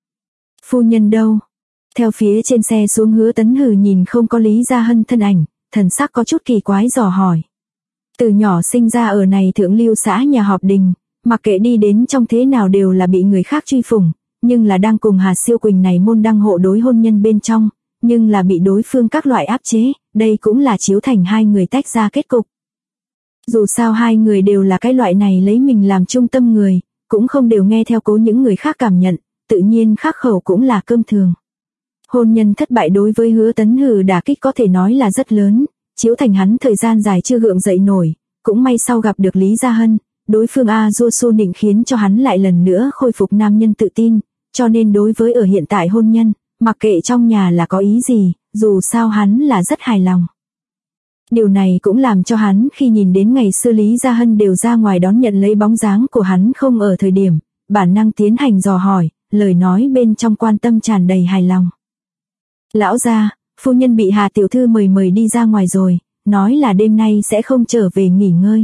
Speaker 1: Phu nhân đâu? Theo phía trên xe xuống Hứa Tấn Hử nhìn không có Lý Gia Hân thân ảnh, thần sắc có chút kỳ quái dò hỏi. Từ nhỏ sinh ra ở này thượng lưu xã nhà họp đình, mặc kệ đi đến trong thế nào đều là bị người khác truy phủng, nhưng là đang cùng Hà Siêu Quỳnh này môn đăng hộ đối hôn nhân bên trong, nhưng là bị đối phương các loại áp chế, đây cũng là chiếu thành hai người tách ra kết cục. Dù sao hai người đều là cái loại này lấy mình làm trung tâm người, cũng không đều nghe theo cố những người khác cảm nhận, tự nhiên khắc khẩu cũng là cơm thường. Hôn nhân thất bại đối với Hứa Tấn Hử đả kích có thể nói là rất lớn, chiếu thành hắn thời gian dài chưa gượng dậy nổi, cũng may sau gặp được Lý Gia Hân, đối phương du su nịnh khiến cho hắn lại lần nữa khôi phục nam nhân tự tin, cho nên đối với ở hiện tại hôn nhân, mặc kệ trong nhà là có ý gì, dù sao hắn là rất hài lòng. Điều này cũng làm cho hắn khi nhìn đến ngày xưa Lý Gia Hân đều ra ngoài đón nhận lấy bóng dáng của hắn không ở thời điểm, bản năng tiến hành dò hỏi, lời nói bên trong quan tâm tràn đầy hài lòng. Lão gia, phu nhân bị Hà tiểu thư mời đi ra ngoài rồi, nói là đêm nay sẽ không trở về nghỉ ngơi.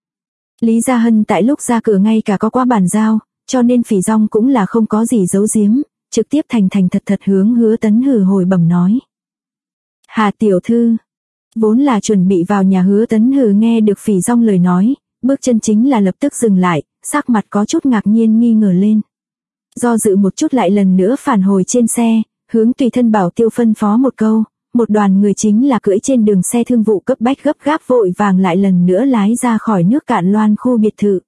Speaker 1: Lý Gia Hân tại lúc ra cửa ngay cả có qua bàn giao, cho nên phỉ dong cũng là không có gì giấu giếm, trực tiếp thành thật hướng Hứa Tấn Hử hồi bẩm nói. Hà tiểu thư, vốn là chuẩn bị vào nhà Hứa Tấn Hử nghe được phỉ dong lời nói, bước chân chính là lập tức dừng lại, sắc mặt có chút ngạc nhiên nghi ngờ lên. Do dự một chút lại lần nữa phản hồi trên xe, hướng tùy thân Bảo Tiêu phân phó một câu, một đoàn người chính là cưỡi trên đường xe thương vụ cấp bách gấp gáp vội vàng lại lần nữa lái ra khỏi nước Cạn Loan khu biệt thự.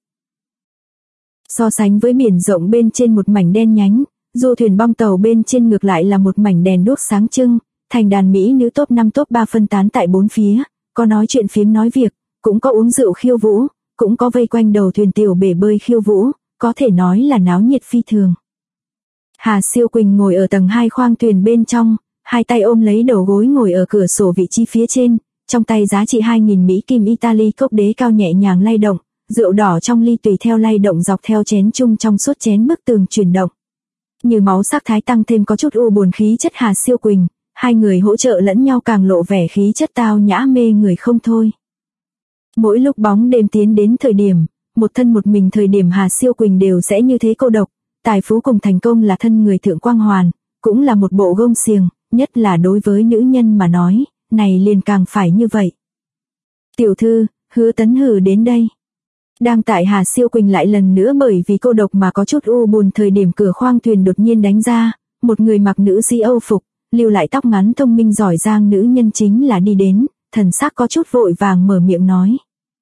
Speaker 1: So sánh với biển rộng bên trên một mảnh đen nhánh, du thuyền bong tàu bên trên ngược lại là một mảnh đèn đuốc sáng trưng, thành đàn mỹ nữ top 5 top 3 phân tán tại bốn phía, có nói chuyện phiếm nói việc, cũng có uống rượu khiêu vũ, cũng có vây quanh đầu thuyền tiểu bể bơi khiêu vũ, có thể nói là náo nhiệt phi thường. Hà Siêu Quỳnh ngồi ở tầng 2 khoang thuyền bên trong, hai tay ôm lấy đầu gối ngồi ở cửa sổ vị trí phía trên, trong tay giá trị 2.000 Mỹ Kim Italy cốc đế cao nhẹ nhàng lay động, rượu đỏ trong ly tùy theo lay động dọc theo chén chung trong suốt chén bức tường chuyển động. Như máu sắc thái tăng thêm có chút u buồn khí chất Hà Siêu Quỳnh, hai người hỗ trợ lẫn nhau càng lộ vẻ khí chất tao nhã mê người không thôi. Mỗi lúc bóng đêm tiến đến thời điểm, một thân một mình thời điểm Hà Siêu Quỳnh đều sẽ như thế cô độc, tài phú cùng thành công là thân người thượng quang hoàn, cũng là một bộ gông xiềng, nhất là đối với nữ nhân mà nói, này liền càng phải như vậy. Tiểu thư, Hứa Tấn Hử đến đây. Đang tại Hà Siêu Quỳnh lại lần nữa bởi vì cô độc mà có chút u buồn thời điểm cửa khoang thuyền đột nhiên đánh ra, một người mặc nữ sĩ Âu phục, lưu lại tóc ngắn thông minh giỏi giang nữ nhân chính là đi đến, thần sắc có chút vội vàng mở miệng nói.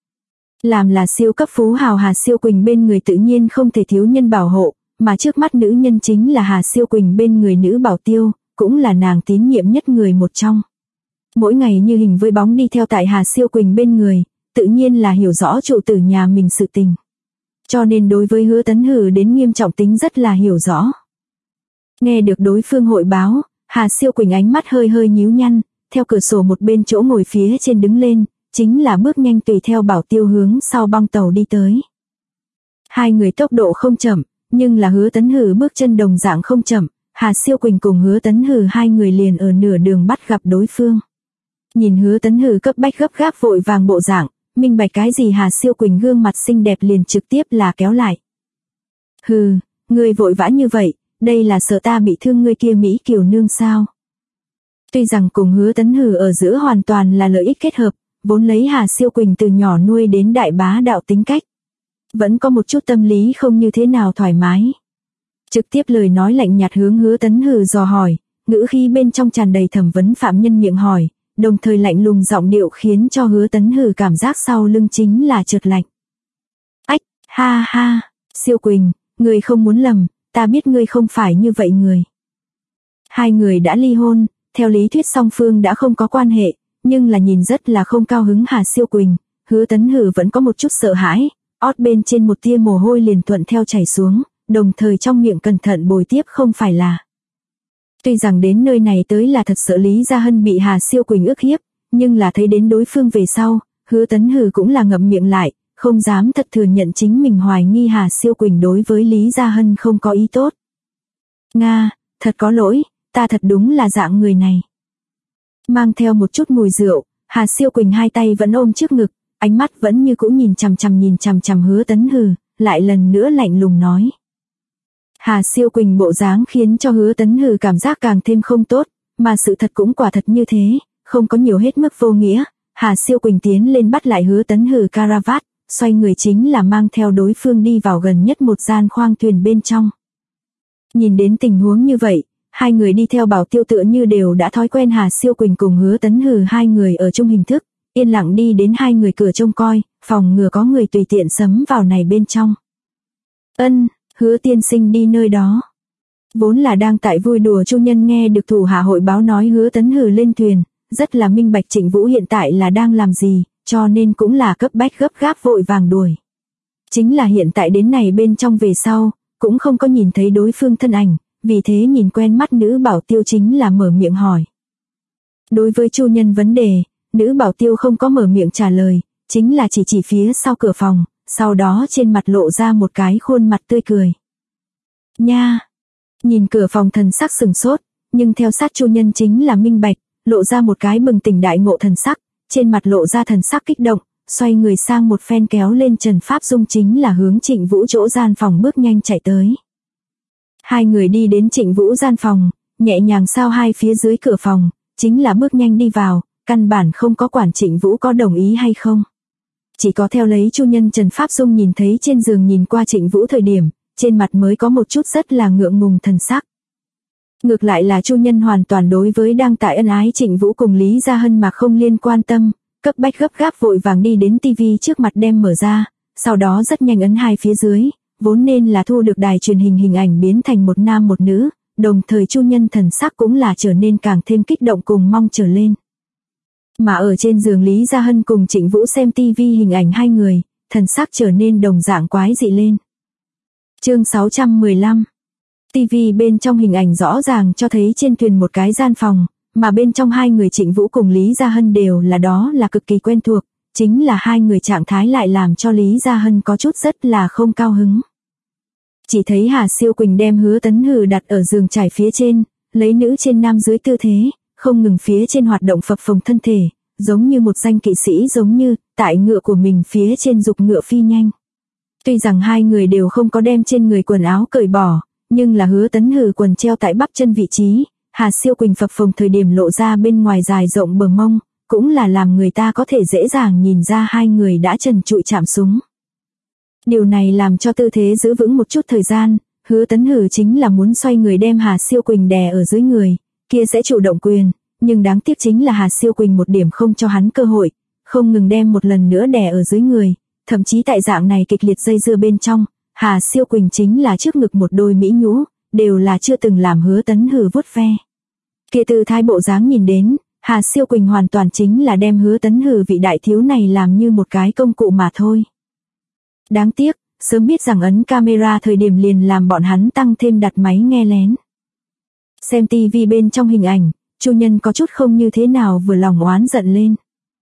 Speaker 1: Làm là siêu cấp phú hào Hà Siêu Quỳnh bên người tự nhiên không thể thiếu nhân bảo hộ, mà trước mắt nữ nhân chính là Hà Siêu Quỳnh bên người nữ bảo tiêu, cũng là nàng tín nhiệm nhất người một trong. Mỗi ngày như hình với bóng đi theo tại Hà Siêu Quỳnh bên người, tự nhiên là hiểu rõ trụ tử nhà mình sự tình. Cho nên đối với Hứa Tấn Hử đến nghiêm trọng tính rất là hiểu rõ. Nghe được đối phương hội báo, Hà Siêu Quỳnh ánh mắt hơi hơi nhíu nhăn, theo cửa sổ một bên chỗ ngồi phía trên đứng lên, chính là bước nhanh tùy theo bảo tiêu hướng sau bong tàu đi tới. Hai người tốc độ không chậm, nhưng là Hứa Tấn Hử bước chân đồng dạng không chậm, Hà Siêu Quỳnh cùng Hứa Tấn Hử hai người liền ở nửa đường bắt gặp đối phương. Nhìn Hứa Tấn Hử cấp bách gấp gáp vội vàng bộ dạng, minh bạch cái gì Hà Siêu Quỳnh gương mặt xinh đẹp liền trực tiếp là kéo lại. Hừ, ngươi vội vã như vậy, đây là sợ ta bị thương ngươi kia Mỹ kiều nương sao? Tuy rằng cùng Hứa Tấn Hử ở giữa hoàn toàn là lợi ích kết hợp, vốn lấy Hà Siêu Quỳnh từ nhỏ nuôi đến đại bá đạo tính cách. Vẫn có một chút tâm lý không như thế nào thoải mái. Trực tiếp lời nói lạnh nhạt hướng Hứa Tấn Hử dò hỏi, ngữ khí bên trong tràn đầy thẩm vấn phạm nhân miệng hỏi, đồng thời lạnh lùng giọng điệu khiến cho Hứa Tấn Hử cảm giác sau lưng chính là chợt lạnh. Ách, ha ha, Siêu Quỳnh, ngươi không muốn lầm, ta biết ngươi không phải như vậy người. Hai người đã ly hôn, theo lý thuyết song phương đã không có quan hệ, nhưng là nhìn rất là không cao hứng Hà Siêu Quỳnh, Hứa Tấn Hử vẫn có một chút sợ hãi, ót bên trên một tia mồ hôi liền thuận theo chảy xuống, đồng thời trong miệng cẩn thận bồi tiếp không phải là. Tuy rằng đến nơi này tới là thật sợ Lý Gia Hân bị Hà Siêu Quỳnh ức hiếp, nhưng là thấy đến đối phương về sau, Hứa Tấn Hử cũng là ngậm miệng lại, không dám thật thừa nhận chính mình hoài nghi Hà Siêu Quỳnh đối với Lý Gia Hân không có ý tốt. Nga, thật có lỗi, ta thật đúng là dạng người này. Mang theo một chút mùi rượu, Hà Siêu Quỳnh hai tay vẫn ôm trước ngực, ánh mắt vẫn như cũ nhìn chằm chằm Hứa Tấn Hử, lại lần nữa lạnh lùng nói. Hà Siêu Quỳnh bộ dáng khiến cho Hứa Tấn Hử cảm giác càng thêm không tốt, mà sự thật cũng quả thật như thế, không có nhiều hết mức vô nghĩa. Hà Siêu Quỳnh tiến lên bắt lại Hứa Tấn Hử caravat, xoay người chính là mang theo đối phương đi vào gần nhất một gian khoang thuyền bên trong. Nhìn đến tình huống như vậy, hai người đi theo bảo tiêu tựa như đều đã thói quen Hà Siêu Quỳnh cùng Hứa Tấn Hử hai người ở chung hình thức, yên lặng đi đến hai người cửa trông coi, phòng ngừa có người tùy tiện sấm vào này bên trong. Ân, Hứa tiên sinh đi nơi đó. Vốn là đang tại vui đùa Chu Nhân nghe được thủ hạ hội báo nói Hứa Tấn Hử lên thuyền, rất là minh bạch Trịnh Vũ hiện tại là đang làm gì, cho nên cũng là cấp bách gấp gáp vội vàng đuổi. Chính là hiện tại đến này bên trong về sau, cũng không có nhìn thấy đối phương thân ảnh, vì thế nhìn quen mắt nữ bảo tiêu chính là mở miệng hỏi. Đối với Chu Nhân vấn đề, nữ bảo tiêu không có mở miệng trả lời, chính là chỉ phía sau cửa phòng, sau đó trên mặt lộ ra một cái khuôn mặt tươi cười. Nha! Nhìn cửa phòng thần sắc sừng sốt, nhưng theo sát Chu Nhân chính là minh bạch, lộ ra một cái bừng tỉnh đại ngộ thần sắc, trên mặt lộ ra thần sắc kích động, xoay người sang một phen kéo lên Trần Pháp Dung chính là hướng Trịnh Vũ chỗ gian phòng bước nhanh chạy tới. Hai người đi đến Trịnh Vũ gian phòng, nhẹ nhàng sao hai phía dưới cửa phòng, chính là bước nhanh đi vào, căn bản không có quản Trịnh Vũ có đồng ý hay không. Chỉ có theo lấy Chu Nhân Trần Pháp Dung nhìn thấy trên giường nhìn qua Trịnh Vũ thời điểm, trên mặt mới có một chút rất là ngượng ngùng thần sắc. Ngược lại là Chu Nhân hoàn toàn đối với đang tại ân ái Trịnh Vũ cùng Lý Gia Hân mà không liên quan tâm, cấp bách gấp gáp vội vàng đi đến tivi trước mặt đem mở ra, sau đó rất nhanh ấn hai phía dưới, vốn nên là thu được đài truyền hình hình ảnh biến thành một nam một nữ, đồng thời Chu Nhân thần sắc cũng là trở nên càng thêm kích động cùng mong trở lên. Mà ở trên giường Lý Gia Hân cùng Trịnh Vũ xem tivi hình ảnh hai người, thần sắc trở nên đồng dạng quái dị lên. Chương 615. Tivi bên trong hình ảnh rõ ràng cho thấy trên thuyền một cái gian phòng, mà bên trong hai người Trịnh Vũ cùng Lý Gia Hân đều là đó là cực kỳ quen thuộc, chính là hai người trạng thái lại làm cho Lý Gia Hân có chút rất là không cao hứng. Chỉ thấy Hà Siêu Quỳnh đem Hứa Tấn Hử đặt ở giường trải phía trên, lấy nữ trên nam dưới tư thế, không ngừng phía trên hoạt động phập phồng thân thể, giống như một danh kỵ sĩ giống như, tại ngựa của mình phía trên dục ngựa phi nhanh. Tuy rằng hai người đều không có đem trên người quần áo cởi bỏ, nhưng là Hứa Tấn Hử quần treo tại bắp chân vị trí, Hà Siêu Quỳnh phập phồng thời điểm lộ ra bên ngoài dài rộng bờ mông, cũng là làm người ta có thể dễ dàng nhìn ra hai người đã trần trụi chạm súng. Điều này làm cho tư thế giữ vững một chút thời gian, Hứa Tấn Hử chính là muốn xoay người đem Hà Siêu Quỳnh đè ở dưới người, kia sẽ chủ động quyền, nhưng đáng tiếc chính là Hà Siêu Quỳnh một điểm không cho hắn cơ hội, không ngừng đem một lần nữa đè ở dưới người, thậm chí tại dạng này kịch liệt dây dưa bên trong, Hà Siêu Quỳnh chính là trước ngực một đôi mỹ nhũ, đều là chưa từng làm Hứa Tấn Hử vuốt ve. Kia từ thái bộ dáng nhìn đến, Hà Siêu Quỳnh hoàn toàn chính là đem Hứa Tấn Hử vị đại thiếu này làm như một cái công cụ mà thôi. Đáng tiếc, sớm biết rằng ấn camera thời điểm liền làm bọn hắn tăng thêm đặt máy nghe lén. Xem tivi bên trong hình ảnh, Chu Nhân có chút không như thế nào vừa lòng oán giận lên.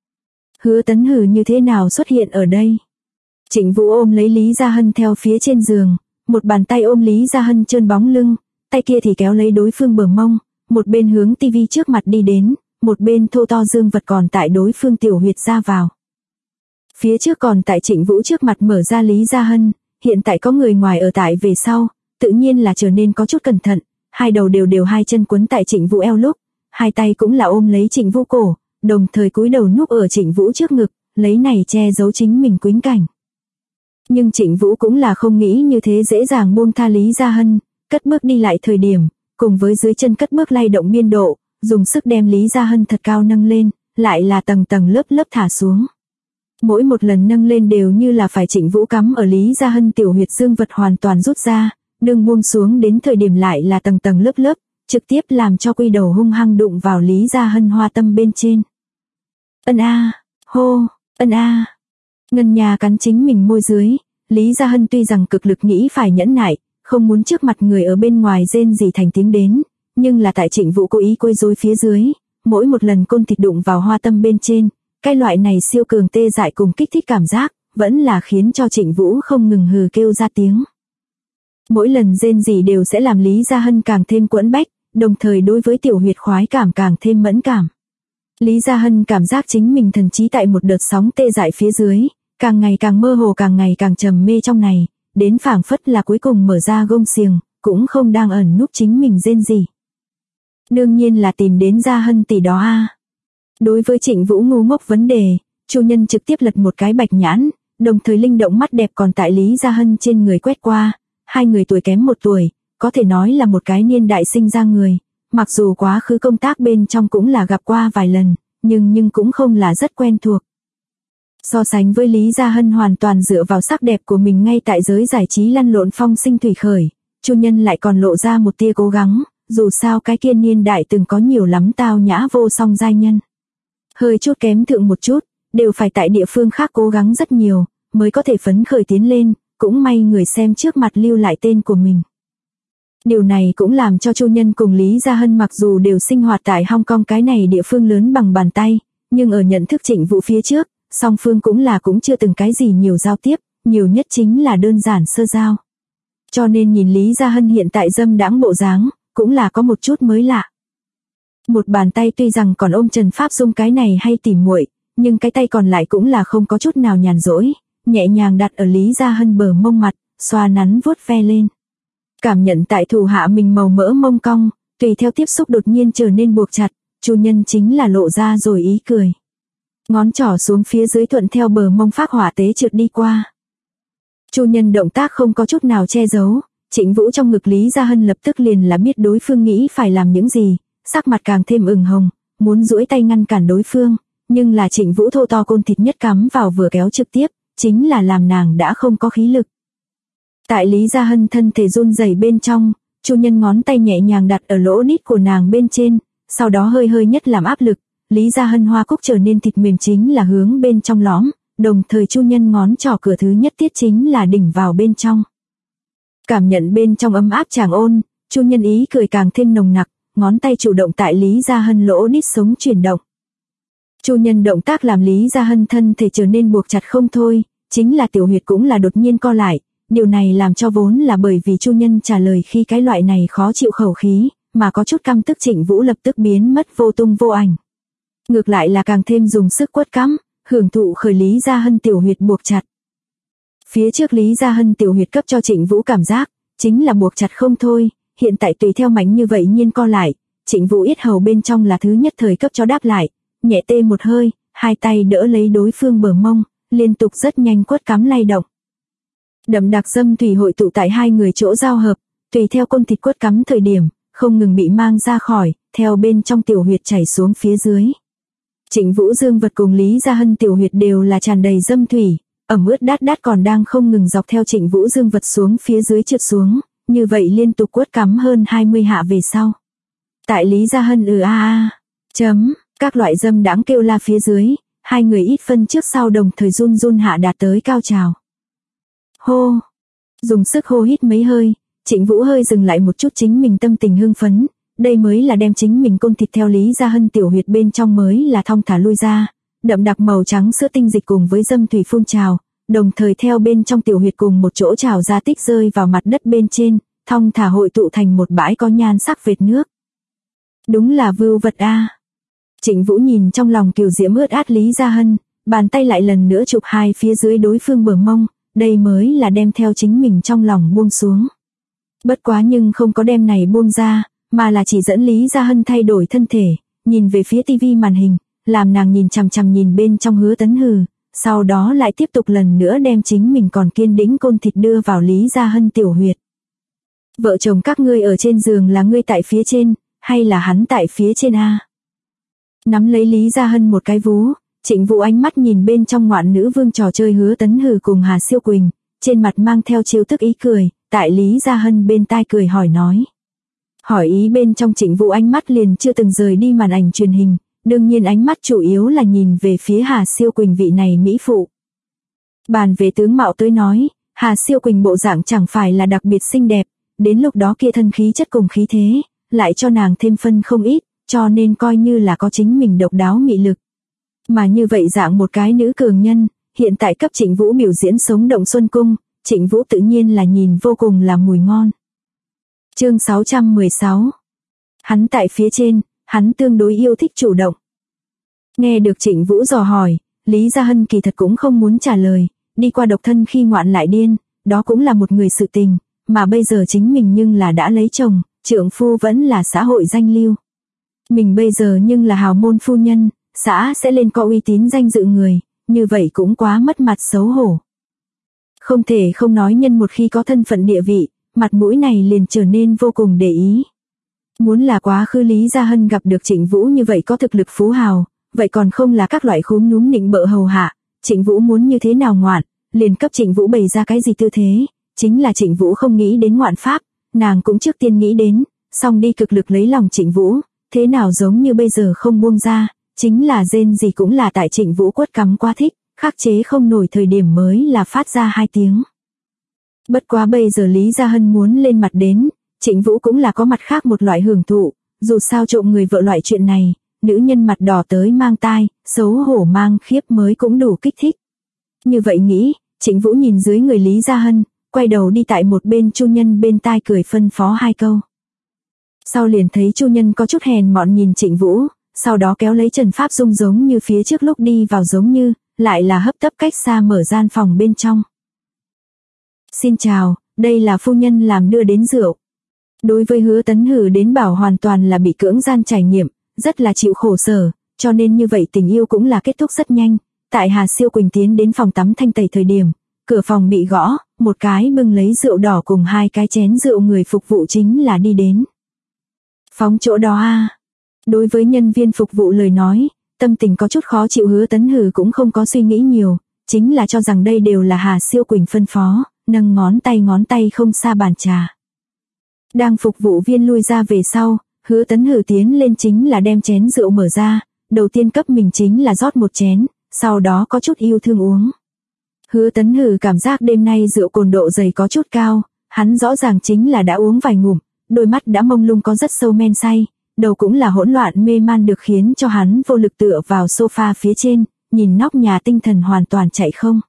Speaker 1: Hứa Tấn Hử như thế nào xuất hiện ở đây? Trịnh Vũ ôm lấy Lý Gia Hân theo phía trên giường, một bàn tay ôm Lý Gia Hân trơn bóng lưng, tay kia thì kéo lấy đối phương bờ mông, một bên hướng tivi trước mặt đi đến, một bên thô to dương vật còn tại đối phương tiểu huyệt ra vào. Phía trước còn tại Trịnh Vũ trước mặt mở ra Lý Gia Hân, hiện tại có người ngoài ở tại về sau, tự nhiên là trở nên có chút cẩn thận, hai đầu đều hai chân quấn tại Trịnh Vũ eo lúc, hai tay cũng là ôm lấy Trịnh Vũ cổ, đồng thời cúi đầu núp ở Trịnh Vũ trước ngực, lấy này che giấu chính mình quĩnh cảnh. Nhưng Trịnh Vũ cũng là không nghĩ như thế dễ dàng buông tha Lý Gia Hân, cất bước đi lại thời điểm, cùng với dưới chân cất bước lay động biên độ, dùng sức đem Lý Gia Hân thật cao nâng lên, lại là tầng tầng lớp lớp thả xuống. Mỗi một lần nâng lên đều như là phải Trịnh Vũ cắm ở Lý Gia Hân tiểu huyệt dương vật hoàn toàn rút ra, đường buông xuống đến thời điểm lại là tầng tầng lớp lớp, trực tiếp làm cho quy đầu hung hăng đụng vào Lý Gia Hân hoa tâm bên trên. Ân a, hô, ân a. Ngân Nha cắn chính mình môi dưới, Lý Gia Hân tuy rằng cực lực nghĩ phải nhẫn nại, không muốn trước mặt người ở bên ngoài rên gì thành tiếng đến, nhưng là tại Trịnh Vũ cố ý quấy rối phía dưới, mỗi một lần côn thịt đụng vào hoa tâm bên trên, cái loại này siêu cường tê dại cùng kích thích cảm giác, vẫn là khiến cho Trịnh Vũ không ngừng hừ kêu ra tiếng. Mỗi lần rên gì đều sẽ làm Lý Gia Hân càng thêm quẫn bách, đồng thời đối với tiểu huyệt khoái cảm càng thêm mẫn cảm. Lý Gia Hân cảm giác chính mình thần trí tại một đợt sóng tê dại phía dưới, càng ngày càng mơ hồ càng ngày càng trầm mê trong này, đến phảng phất là cuối cùng mở ra gông xiềng, cũng không đang ẩn núp chính mình rên gì. Đương nhiên là tìm đến Gia Hân tỷ đó a. Đối với Trịnh Vũ ngu ngốc vấn đề, Chu Nhân trực tiếp lật một cái bạch nhãn, đồng thời linh động mắt đẹp còn tại Lý Gia Hân trên người quét qua, hai người tuổi kém một tuổi, có thể nói là một cái niên đại sinh ra người, mặc dù quá khứ công tác bên trong cũng là gặp qua vài lần, nhưng cũng không là rất quen thuộc. So sánh với Lý Gia Hân hoàn toàn dựa vào sắc đẹp của mình ngay tại giới giải trí lăn lộn phong sinh thủy khởi, Chu Nhân lại còn lộ ra một tia cố gắng, dù sao cái kia niên đại từng có nhiều lắm tao nhã vô song giai nhân. Hơi chút kém thượng một chút, đều phải tại địa phương khác cố gắng rất nhiều, mới có thể phấn khởi tiến lên, cũng may người xem trước mặt lưu lại tên của mình. Điều này cũng làm cho Chu Nhân cùng Lý Gia Hân mặc dù đều sinh hoạt tại Hong Kong cái này địa phương lớn bằng bàn tay, nhưng ở nhận thức Trịnh Vũ phía trước, song phương cũng chưa từng cái gì nhiều giao tiếp, nhiều nhất chính là đơn giản sơ giao. Cho nên nhìn Lý Gia Hân hiện tại dâm đãng bộ dáng, cũng là có một chút mới lạ. Một bàn tay tuy rằng còn ôm Trần Pháp Dung cái này hay tỉ muội, nhưng cái tay còn lại cũng là không có chút nào nhàn rỗi, nhẹ nhàng đặt ở Lý Gia Hân bờ mông mặt, xoa nắn vuốt ve lên. Cảm nhận tại thủ hạ mình màu mỡ mông cong, tùy theo tiếp xúc đột nhiên trở nên buộc chặt, Chu Nhân chính là lộ ra rồi ý cười. Ngón trỏ xuống phía dưới thuận theo bờ mông phát hỏa tế trượt đi qua. Chu Nhân động tác không có chút nào che giấu, Trịnh Vũ trong ngực Lý Gia Hân lập tức liền là biết đối phương nghĩ phải làm những gì, sắc mặt càng thêm ửng hồng, muốn duỗi tay ngăn cản đối phương, nhưng là Trịnh Vũ thô to côn thịt nhất cắm vào vừa kéo trực tiếp, chính là làm nàng đã không có khí lực. Tại Lý Gia Hân thân thể run rẩy bên trong, Chu Nhân ngón tay nhẹ nhàng đặt ở lỗ nít của nàng bên trên, sau đó hơi nhất làm áp lực, Lý Gia Hân hoa cúc trở nên thịt mềm chính là hướng bên trong lõm, đồng thời Chu Nhân ngón trỏ cửa thứ nhất tiết chính là đỉnh vào bên trong. Cảm nhận bên trong ấm áp tràng ôn, Chu Nhân ý cười càng thêm nồng nặc, ngón tay chủ động tại Lý Gia Hân lỗ nít sống chuyển động. Chu Nhân động tác làm Lý Gia Hân thân thể trở nên buộc chặt không thôi, chính là tiểu huyệt cũng là đột nhiên co lại, điều này làm cho vốn là bởi vì Chu Nhân trả lời khi cái loại này khó chịu khẩu khí, mà có chút căm tức Trịnh Vũ lập tức biến mất vô tung vô ảnh. Ngược lại là càng thêm dùng sức quất cắm, hưởng thụ khởi Lý Gia Hân tiểu huyệt buộc chặt. Phía trước Lý Gia Hân tiểu huyệt cấp cho Trịnh Vũ cảm giác, chính là buộc chặt không thôi, hiện tại tùy theo mạnh như vậy nhiên co lại, Trịnh Vũ yết hầu bên trong là thứ nhất thời cấp cho đáp lại, nhẹ tê một hơi, hai tay đỡ lấy đối phương bờ mông, liên tục rất nhanh quất cắm lay động. Đậm đặc dâm thủy hội tụ tại hai người chỗ giao hợp, tùy theo côn thịt quất cắm thời điểm, không ngừng bị mang ra khỏi, theo bên trong tiểu huyệt chảy xuống phía dưới. Trịnh Vũ Dương Vật cùng Lý Gia Hân tiểu huyệt đều là tràn đầy dâm thủy, ẩm ướt đát đát còn đang không ngừng dọc theo Trịnh Vũ Dương Vật xuống phía dưới trượt xuống, như vậy liên tục quất cắm hơn 20 hạ về sau. Tại Lý Gia Hân các loại dâm đãng kêu la phía dưới, hai người ít phân trước sau đồng thời run run hạ đạt tới cao trào. Hô! Dùng sức hô hít mấy hơi, Trịnh Vũ hơi dừng lại một chút chính mình tâm tình hưng phấn, đây mới là đem chính mình côn thịt theo Lý Gia Hân tiểu huyệt bên trong mới là thong thả lui ra, đậm đặc màu trắng sữa tinh dịch cùng với dâm thủy phun trào, đồng thời theo bên trong tiểu huyệt cùng một chỗ trào ra tích rơi vào mặt đất bên trên, thong thả hội tụ thành một bãi có nhan sắc vệt nước. Đúng là vưu vật a. Trịnh Vũ nhìn trong lòng kiều diễm ướt át Lý Gia Hân, bàn tay lại lần nữa chụp hai phía dưới đối phương bờ mông, đây mới là đem theo chính mình trong lòng buông xuống. Bất quá nhưng không có đem này buông ra, mà là chỉ dẫn Lý Gia Hân thay đổi thân thể, nhìn về phía tivi màn hình, làm nàng nhìn chằm chằm nhìn bên trong Hứa Tấn Hừ, sau đó lại tiếp tục lần nữa đem chính mình còn kiên đĩnh côn thịt đưa vào Lý Gia Hân tiểu huyệt. Vợ chồng các ngươi ở trên giường là ngươi tại phía trên, hay là hắn tại phía trên a? Nắm lấy Lý Gia Hân một cái vú, Trịnh Vũ ánh mắt nhìn bên trong ngoạn nữ vương trò chơi Hứa Tấn Hừ cùng Hà Siêu Quỳnh, trên mặt mang theo trêu tức ý cười, tại Lý Gia Hân bên tai cười hỏi nói. Hỏi ý bên trong Trịnh Vũ ánh mắt liền chưa từng rời đi màn ảnh truyền hình, đương nhiên ánh mắt chủ yếu là nhìn về phía Hà Siêu Quỳnh vị này mỹ phụ. Bàn về tướng mạo tới nói, Hà Siêu Quỳnh bộ dạng chẳng phải là đặc biệt xinh đẹp, đến lúc đó kia thân khí chất cùng khí thế, lại cho nàng thêm phân không ít, cho nên coi như là có chính mình độc đáo mị lực. Mà như vậy dạng một cái nữ cường nhân, hiện tại cấp Trịnh Vũ biểu diễn sống động xuân cung, Trịnh Vũ tự nhiên là nhìn vô cùng là mùi ngon. Chương 616. Hắn tại phía trên, hắn tương đối yêu thích chủ động. Nghe được Trịnh Vũ dò hỏi, Lý Gia Hân kỳ thật cũng không muốn trả lời, đi qua độc thân khi ngoạn lại điên, đó cũng là một người sự tình, mà bây giờ chính mình nhưng là đã lấy chồng, trượng phu vẫn là xã hội danh lưu. Mình bây giờ nhưng là hào môn phu nhân, xã sẽ lên có uy tín danh dự người, như vậy cũng quá mất mặt xấu hổ. Không thể không nói nhân một khi có thân phận địa vị, mặt mũi này liền trở nên vô cùng để ý. Muốn là quá khứ Lý Gia Hân gặp được Trịnh Vũ như vậy có thực lực phú hào, vậy còn không là các loại khúm núm nịnh bợ hầu hạ, Trịnh Vũ muốn như thế nào ngoạn, liền cấp Trịnh Vũ bày ra cái gì tư thế, chính là Trịnh Vũ không nghĩ đến ngoạn pháp, nàng cũng trước tiên nghĩ đến, xong đi cực lực lấy lòng Trịnh Vũ, thế nào giống như bây giờ không buông ra, chính là rên gì cũng là tại Trịnh Vũ quất cắm quá thích, khắc chế không nổi thời điểm mới là phát ra 2 tiếng. Bất quá bây giờ Lý Gia Hân muốn lên mặt đến, Trịnh Vũ cũng là có mặt khác một loại hưởng thụ, dù sao trộm người vợ loại chuyện này, nữ nhân mặt đỏ tới mang tai, xấu hổ mang khiếp mới cũng đủ kích thích. Như vậy nghĩ, Trịnh Vũ nhìn dưới người Lý Gia Hân, quay đầu đi tại một bên Chu Nhân bên tai cười phân phó 2 câu. Sau liền thấy Chu Nhân có chút hèn mọn nhìn Trịnh Vũ, sau đó kéo lấy Trần Pháp Dung giống như phía trước lúc đi vào giống như, lại là hấp tấp cách xa mở gian phòng bên trong. Xin chào, đây là phu nhân làm đưa đến rượu. Đối với Hứa Tấn Hừ đến bảo hoàn toàn là bị cưỡng gian trải nghiệm, rất là chịu khổ sở, cho nên như vậy tình yêu cũng là kết thúc rất nhanh. Tại Hà Siêu Quỳnh tiến đến phòng tắm thanh tẩy thời điểm, cửa phòng bị gõ, một cái bưng lấy rượu đỏ cùng 2 cái chén rượu người phục vụ chính là đi đến. Phóng chỗ đó a. Đối với nhân viên phục vụ lời nói, tâm tình có chút khó chịu Hứa Tấn Hừ cũng không có suy nghĩ nhiều, chính là cho rằng đây đều là Hà Siêu Quỳnh phân phó, nâng ngón tay không xa bàn trà. Đang phục vụ viên lui ra về sau, Hứa Tấn Hừ tiến lên chính là đem chén rượu mở ra, đầu tiên cấp mình chính là rót một chén, sau đó có chút yêu thương uống. Hứa Tấn Hừ cảm giác đêm nay rượu cồn độ dày có chút cao, hắn rõ ràng chính là đã uống vài ngụm, đôi mắt đã mông lung có rất sâu men say, đầu cũng là hỗn loạn mê man được khiến cho hắn vô lực tựa vào sofa phía trên, nhìn nóc nhà tinh thần hoàn toàn chạy không.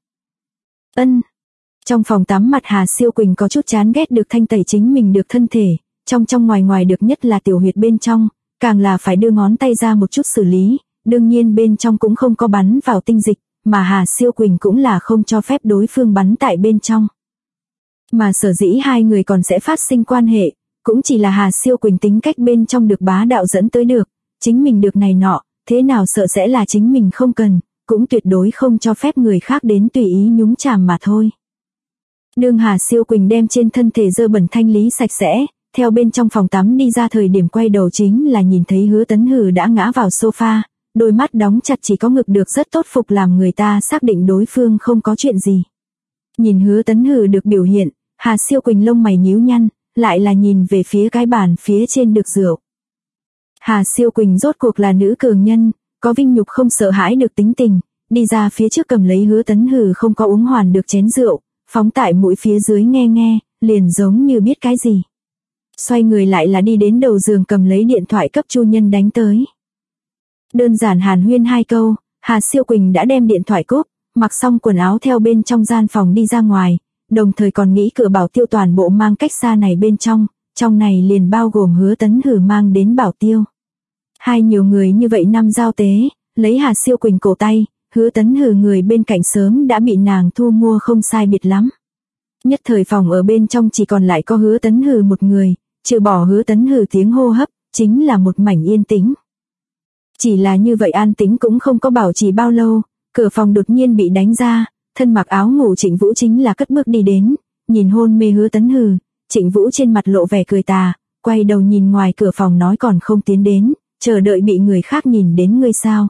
Speaker 1: Trong phòng tắm mặt Hà Siêu Quỳnh có chút chán ghét được thanh tẩy chính mình được thân thể, trong ngoài được nhất là tiểu huyệt bên trong, càng là phải đưa ngón tay ra một chút xử lý, đương nhiên bên trong cũng không có bắn vào tinh dịch, mà Hà Siêu Quỳnh cũng là không cho phép đối phương bắn tại bên trong. Mà sở dĩ 2 người còn sẽ phát sinh quan hệ, cũng chỉ là Hà Siêu Quỳnh tính cách bên trong được bá đạo dẫn tới được, chính mình được này nọ, thế nào sợ sẽ là chính mình không cần, cũng tuyệt đối không cho phép người khác đến tùy ý nhúng chàm mà thôi. Đương Hà Siêu Quỳnh đem trên thân thể dơ bẩn thanh lý sạch sẽ, theo bên trong phòng tắm đi ra thời điểm quay đầu chính là nhìn thấy Hứa Tấn Hử đã ngã vào sofa, đôi mắt đóng chặt chỉ có ngực được rất tốt phục làm người ta xác định đối phương không có chuyện gì. Nhìn Hứa Tấn Hử được biểu hiện, Hà Siêu Quỳnh lông mày nhíu nhăn, lại là nhìn về phía cái bàn phía trên được rượu. Hà Siêu Quỳnh rốt cuộc là nữ cường nhân, có vinh nhục không sợ hãi được tính tình, đi ra phía trước cầm lấy Hứa Tấn Hử không có uống hoàn được chén rượu, phóng tại mũi phía dưới nghe nghe, liền giống như biết cái gì. Xoay người lại là đi đến đầu giường cầm lấy điện thoại cấp Chu Nhân đánh tới. Đơn giản hàn huyên 2 câu, Hà Siêu Quỳnh đã đem điện thoại cúp, mặc xong quần áo theo bên trong gian phòng đi ra ngoài, đồng thời còn nghĩ cửa bảo tiêu toàn bộ mang cách xa này bên trong này liền bao gồm Hứa Tấn Hử mang đến bảo tiêu. Hai nhiều người như vậy năm giao tế, lấy Hà Siêu Quỳnh cổ tay, Hứa Tấn Hử người bên cạnh sớm đã bị nàng thu mua không sai biệt lắm. Nhất thời phòng ở bên trong chỉ còn lại có Hứa Tấn Hử một người, trừ bỏ Hứa Tấn Hử tiếng hô hấp, chính là một mảnh yên tĩnh. Chỉ là như vậy an tĩnh cũng không có bảo trì bao lâu, cửa phòng đột nhiên bị đánh ra, thân mặc áo ngủ Trịnh Vũ chính là cất bước đi đến, nhìn hôn mê Hứa Tấn Hử, Trịnh Vũ trên mặt lộ vẻ cười tà, quay đầu nhìn ngoài cửa phòng nói còn không tiến đến, chờ đợi bị người khác nhìn đến ngươi sao.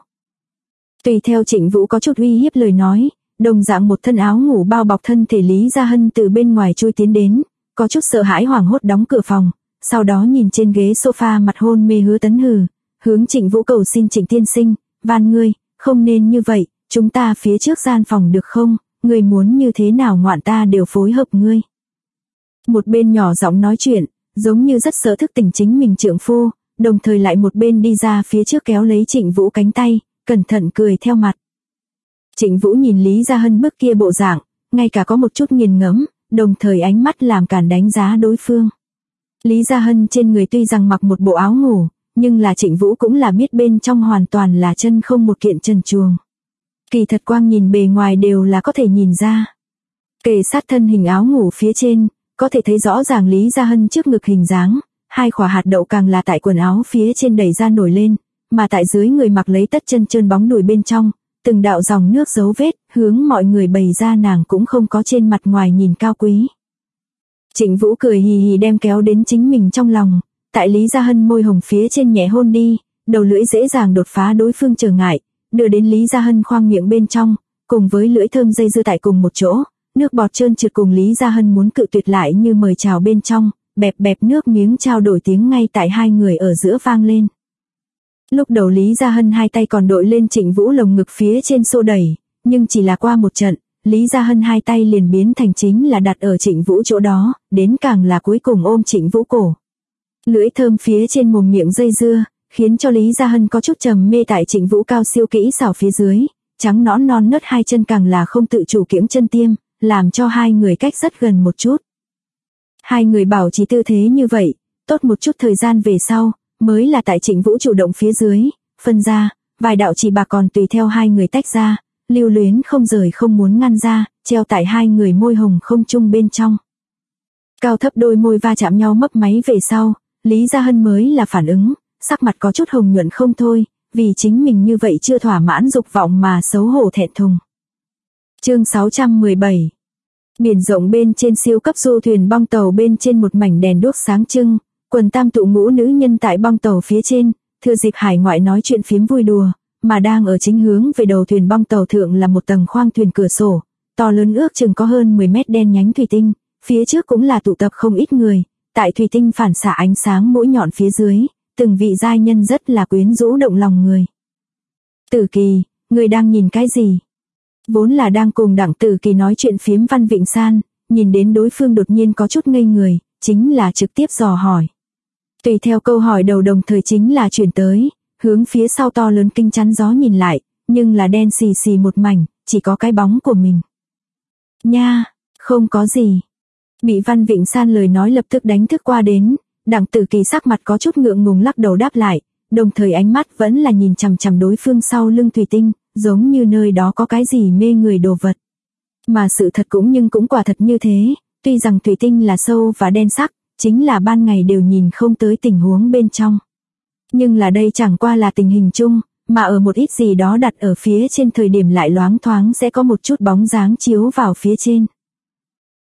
Speaker 1: Tùy theo Trịnh Vũ có chút uy hiếp lời nói, đồng dạng một thân áo ngủ bao bọc thân thể Lý Gia Hân từ bên ngoài chui tiến đến, có chút sợ hãi hoảng hốt đóng cửa phòng, sau đó nhìn trên ghế sofa mặt hôn mê Hứa Tấn Hử, hướng Trịnh Vũ cầu xin Trịnh tiên sinh, van ngươi, không nên như vậy, chúng ta phía trước gian phòng được không, ngươi muốn như thế nào ngoạn ta đều phối hợp ngươi. Một bên nhỏ giọng nói chuyện, giống như rất sợ thức tỉnh chính mình trượng phu, đồng thời lại một bên đi ra phía trước kéo lấy Trịnh Vũ cánh tay, cẩn thận cười theo mặt. Trịnh Vũ nhìn Lý Gia Hân bước kia bộ dạng, ngay cả có một chút nghiền ngẫm, đồng thời ánh mắt làm cản đánh giá đối phương. Lý Gia Hân trên người tuy rằng mặc một bộ áo ngủ, nhưng là Trịnh Vũ cũng là biết bên trong hoàn toàn là chân không một kiện trần truồng. Kỳ thật quang nhìn bề ngoài đều là có thể nhìn ra. Kề sát thân hình áo ngủ phía trên, có thể thấy rõ ràng Lý Gia Hân trước ngực hình dáng, 2 quả hạt đậu càng là tại quần áo phía trên đẩy ra nổi lên, mà tại dưới người mặc lấy tất chân trơn bóng đùi bên trong, từng đạo dòng nước dấu vết, hướng mọi người bày ra nàng cũng không có trên mặt ngoài nhìn cao quý. Trịnh Vũ cười hì hì đem kéo đến chính mình trong lòng, tại Lý Gia Hân môi hồng phía trên nhẹ hôn đi, đầu lưỡi dễ dàng đột phá đối phương trở ngại, đưa đến Lý Gia Hân khoang miệng bên trong, cùng với lưỡi thơm dây dưa tại cùng một chỗ, nước bọt trơn trượt cùng Lý Gia Hân muốn cự tuyệt lại như mời chào bên trong, bẹp bẹp nước miếng trao đổi tiếng ngay tại hai người ở giữa vang lên. Lúc đầu Lý Gia Hân 2 tay còn đội lên Trịnh Vũ lồng ngực phía trên xô đẩy, nhưng chỉ là qua một trận, Lý Gia Hân 2 tay liền biến thành chính là đặt ở Trịnh Vũ chỗ đó, đến càng là cuối cùng ôm Trịnh Vũ cổ. Lưỡi thơm phía trên mồm miệng dây dưa, khiến cho Lý Gia Hân có chút trầm mê tại Trịnh Vũ cao siêu kỹ xảo phía dưới, trắng nõn non nớt 2 chân càng là không tự chủ kiễng chân tiêm, làm cho hai người cách rất gần một chút. Hai người bảo trì tư thế như vậy, tốt một chút thời gian về sau, mới là tại Trịnh Vũ chủ động phía dưới, phân ra, vài đạo chỉ bạc còn tùy theo hai người tách ra, lưu luyến không rời không muốn ngăn ra, treo tại hai người môi hồng không chung bên trong. Cao thấp đôi môi va chạm nhau mấp máy về sau, Lý Gia Hân mới là phản ứng, sắc mặt có chút hồng nhuận không thôi, vì chính mình như vậy chưa thỏa mãn dục vọng mà xấu hổ thẹn thùng. Chương 617. Biển rộng bên trên siêu cấp du thuyền bong tàu bên trên một mảnh đèn đuốc sáng trưng, quần tam tụ ngũ nữ nhân tại bong tàu phía trên, thừa dịp hải ngoại nói chuyện phiếm vui đùa, mà đang ở chính hướng về đầu thuyền bong tàu thượng là một tầng khoang thuyền cửa sổ, to lớn ước chừng có hơn 10 mét đen nhánh thủy tinh, phía trước cũng là tụ tập không ít người, tại thủy tinh phản xạ ánh sáng mũi nhọn phía dưới, từng vị giai nhân rất là quyến rũ động lòng người. Tử Kỳ, người đang nhìn cái gì? Vốn là đang cùng Đặng Tử Kỳ nói chuyện phiếm Văn Vịnh San, nhìn đến đối phương đột nhiên có chút ngây người, chính là trực tiếp dò hỏi. Tùy theo câu hỏi đầu đồng thời chính là chuyển tới, hướng phía sau to lớn kinh chắn gió nhìn lại, nhưng là đen xì xì một mảnh, chỉ có cái bóng của mình. Nha, không có gì. Bị Văn Vịnh San lời nói lập tức đánh thức qua đến, Đặng Tử Kỳ sắc mặt có chút ngượng ngùng lắc đầu đáp lại, đồng thời ánh mắt vẫn là nhìn chằm chằm đối phương sau lưng thủy tinh, giống như nơi đó có cái gì mê người đồ vật. Mà sự thật cũng quả thật như thế, tuy rằng thủy tinh là sâu và đen sắc, chính là ban ngày đều nhìn không tới tình huống bên trong. Nhưng là đây chẳng qua là tình hình chung, mà ở một ít gì đó đặt ở phía trên thời điểm lại loáng thoáng sẽ có một chút bóng dáng chiếu vào phía trên.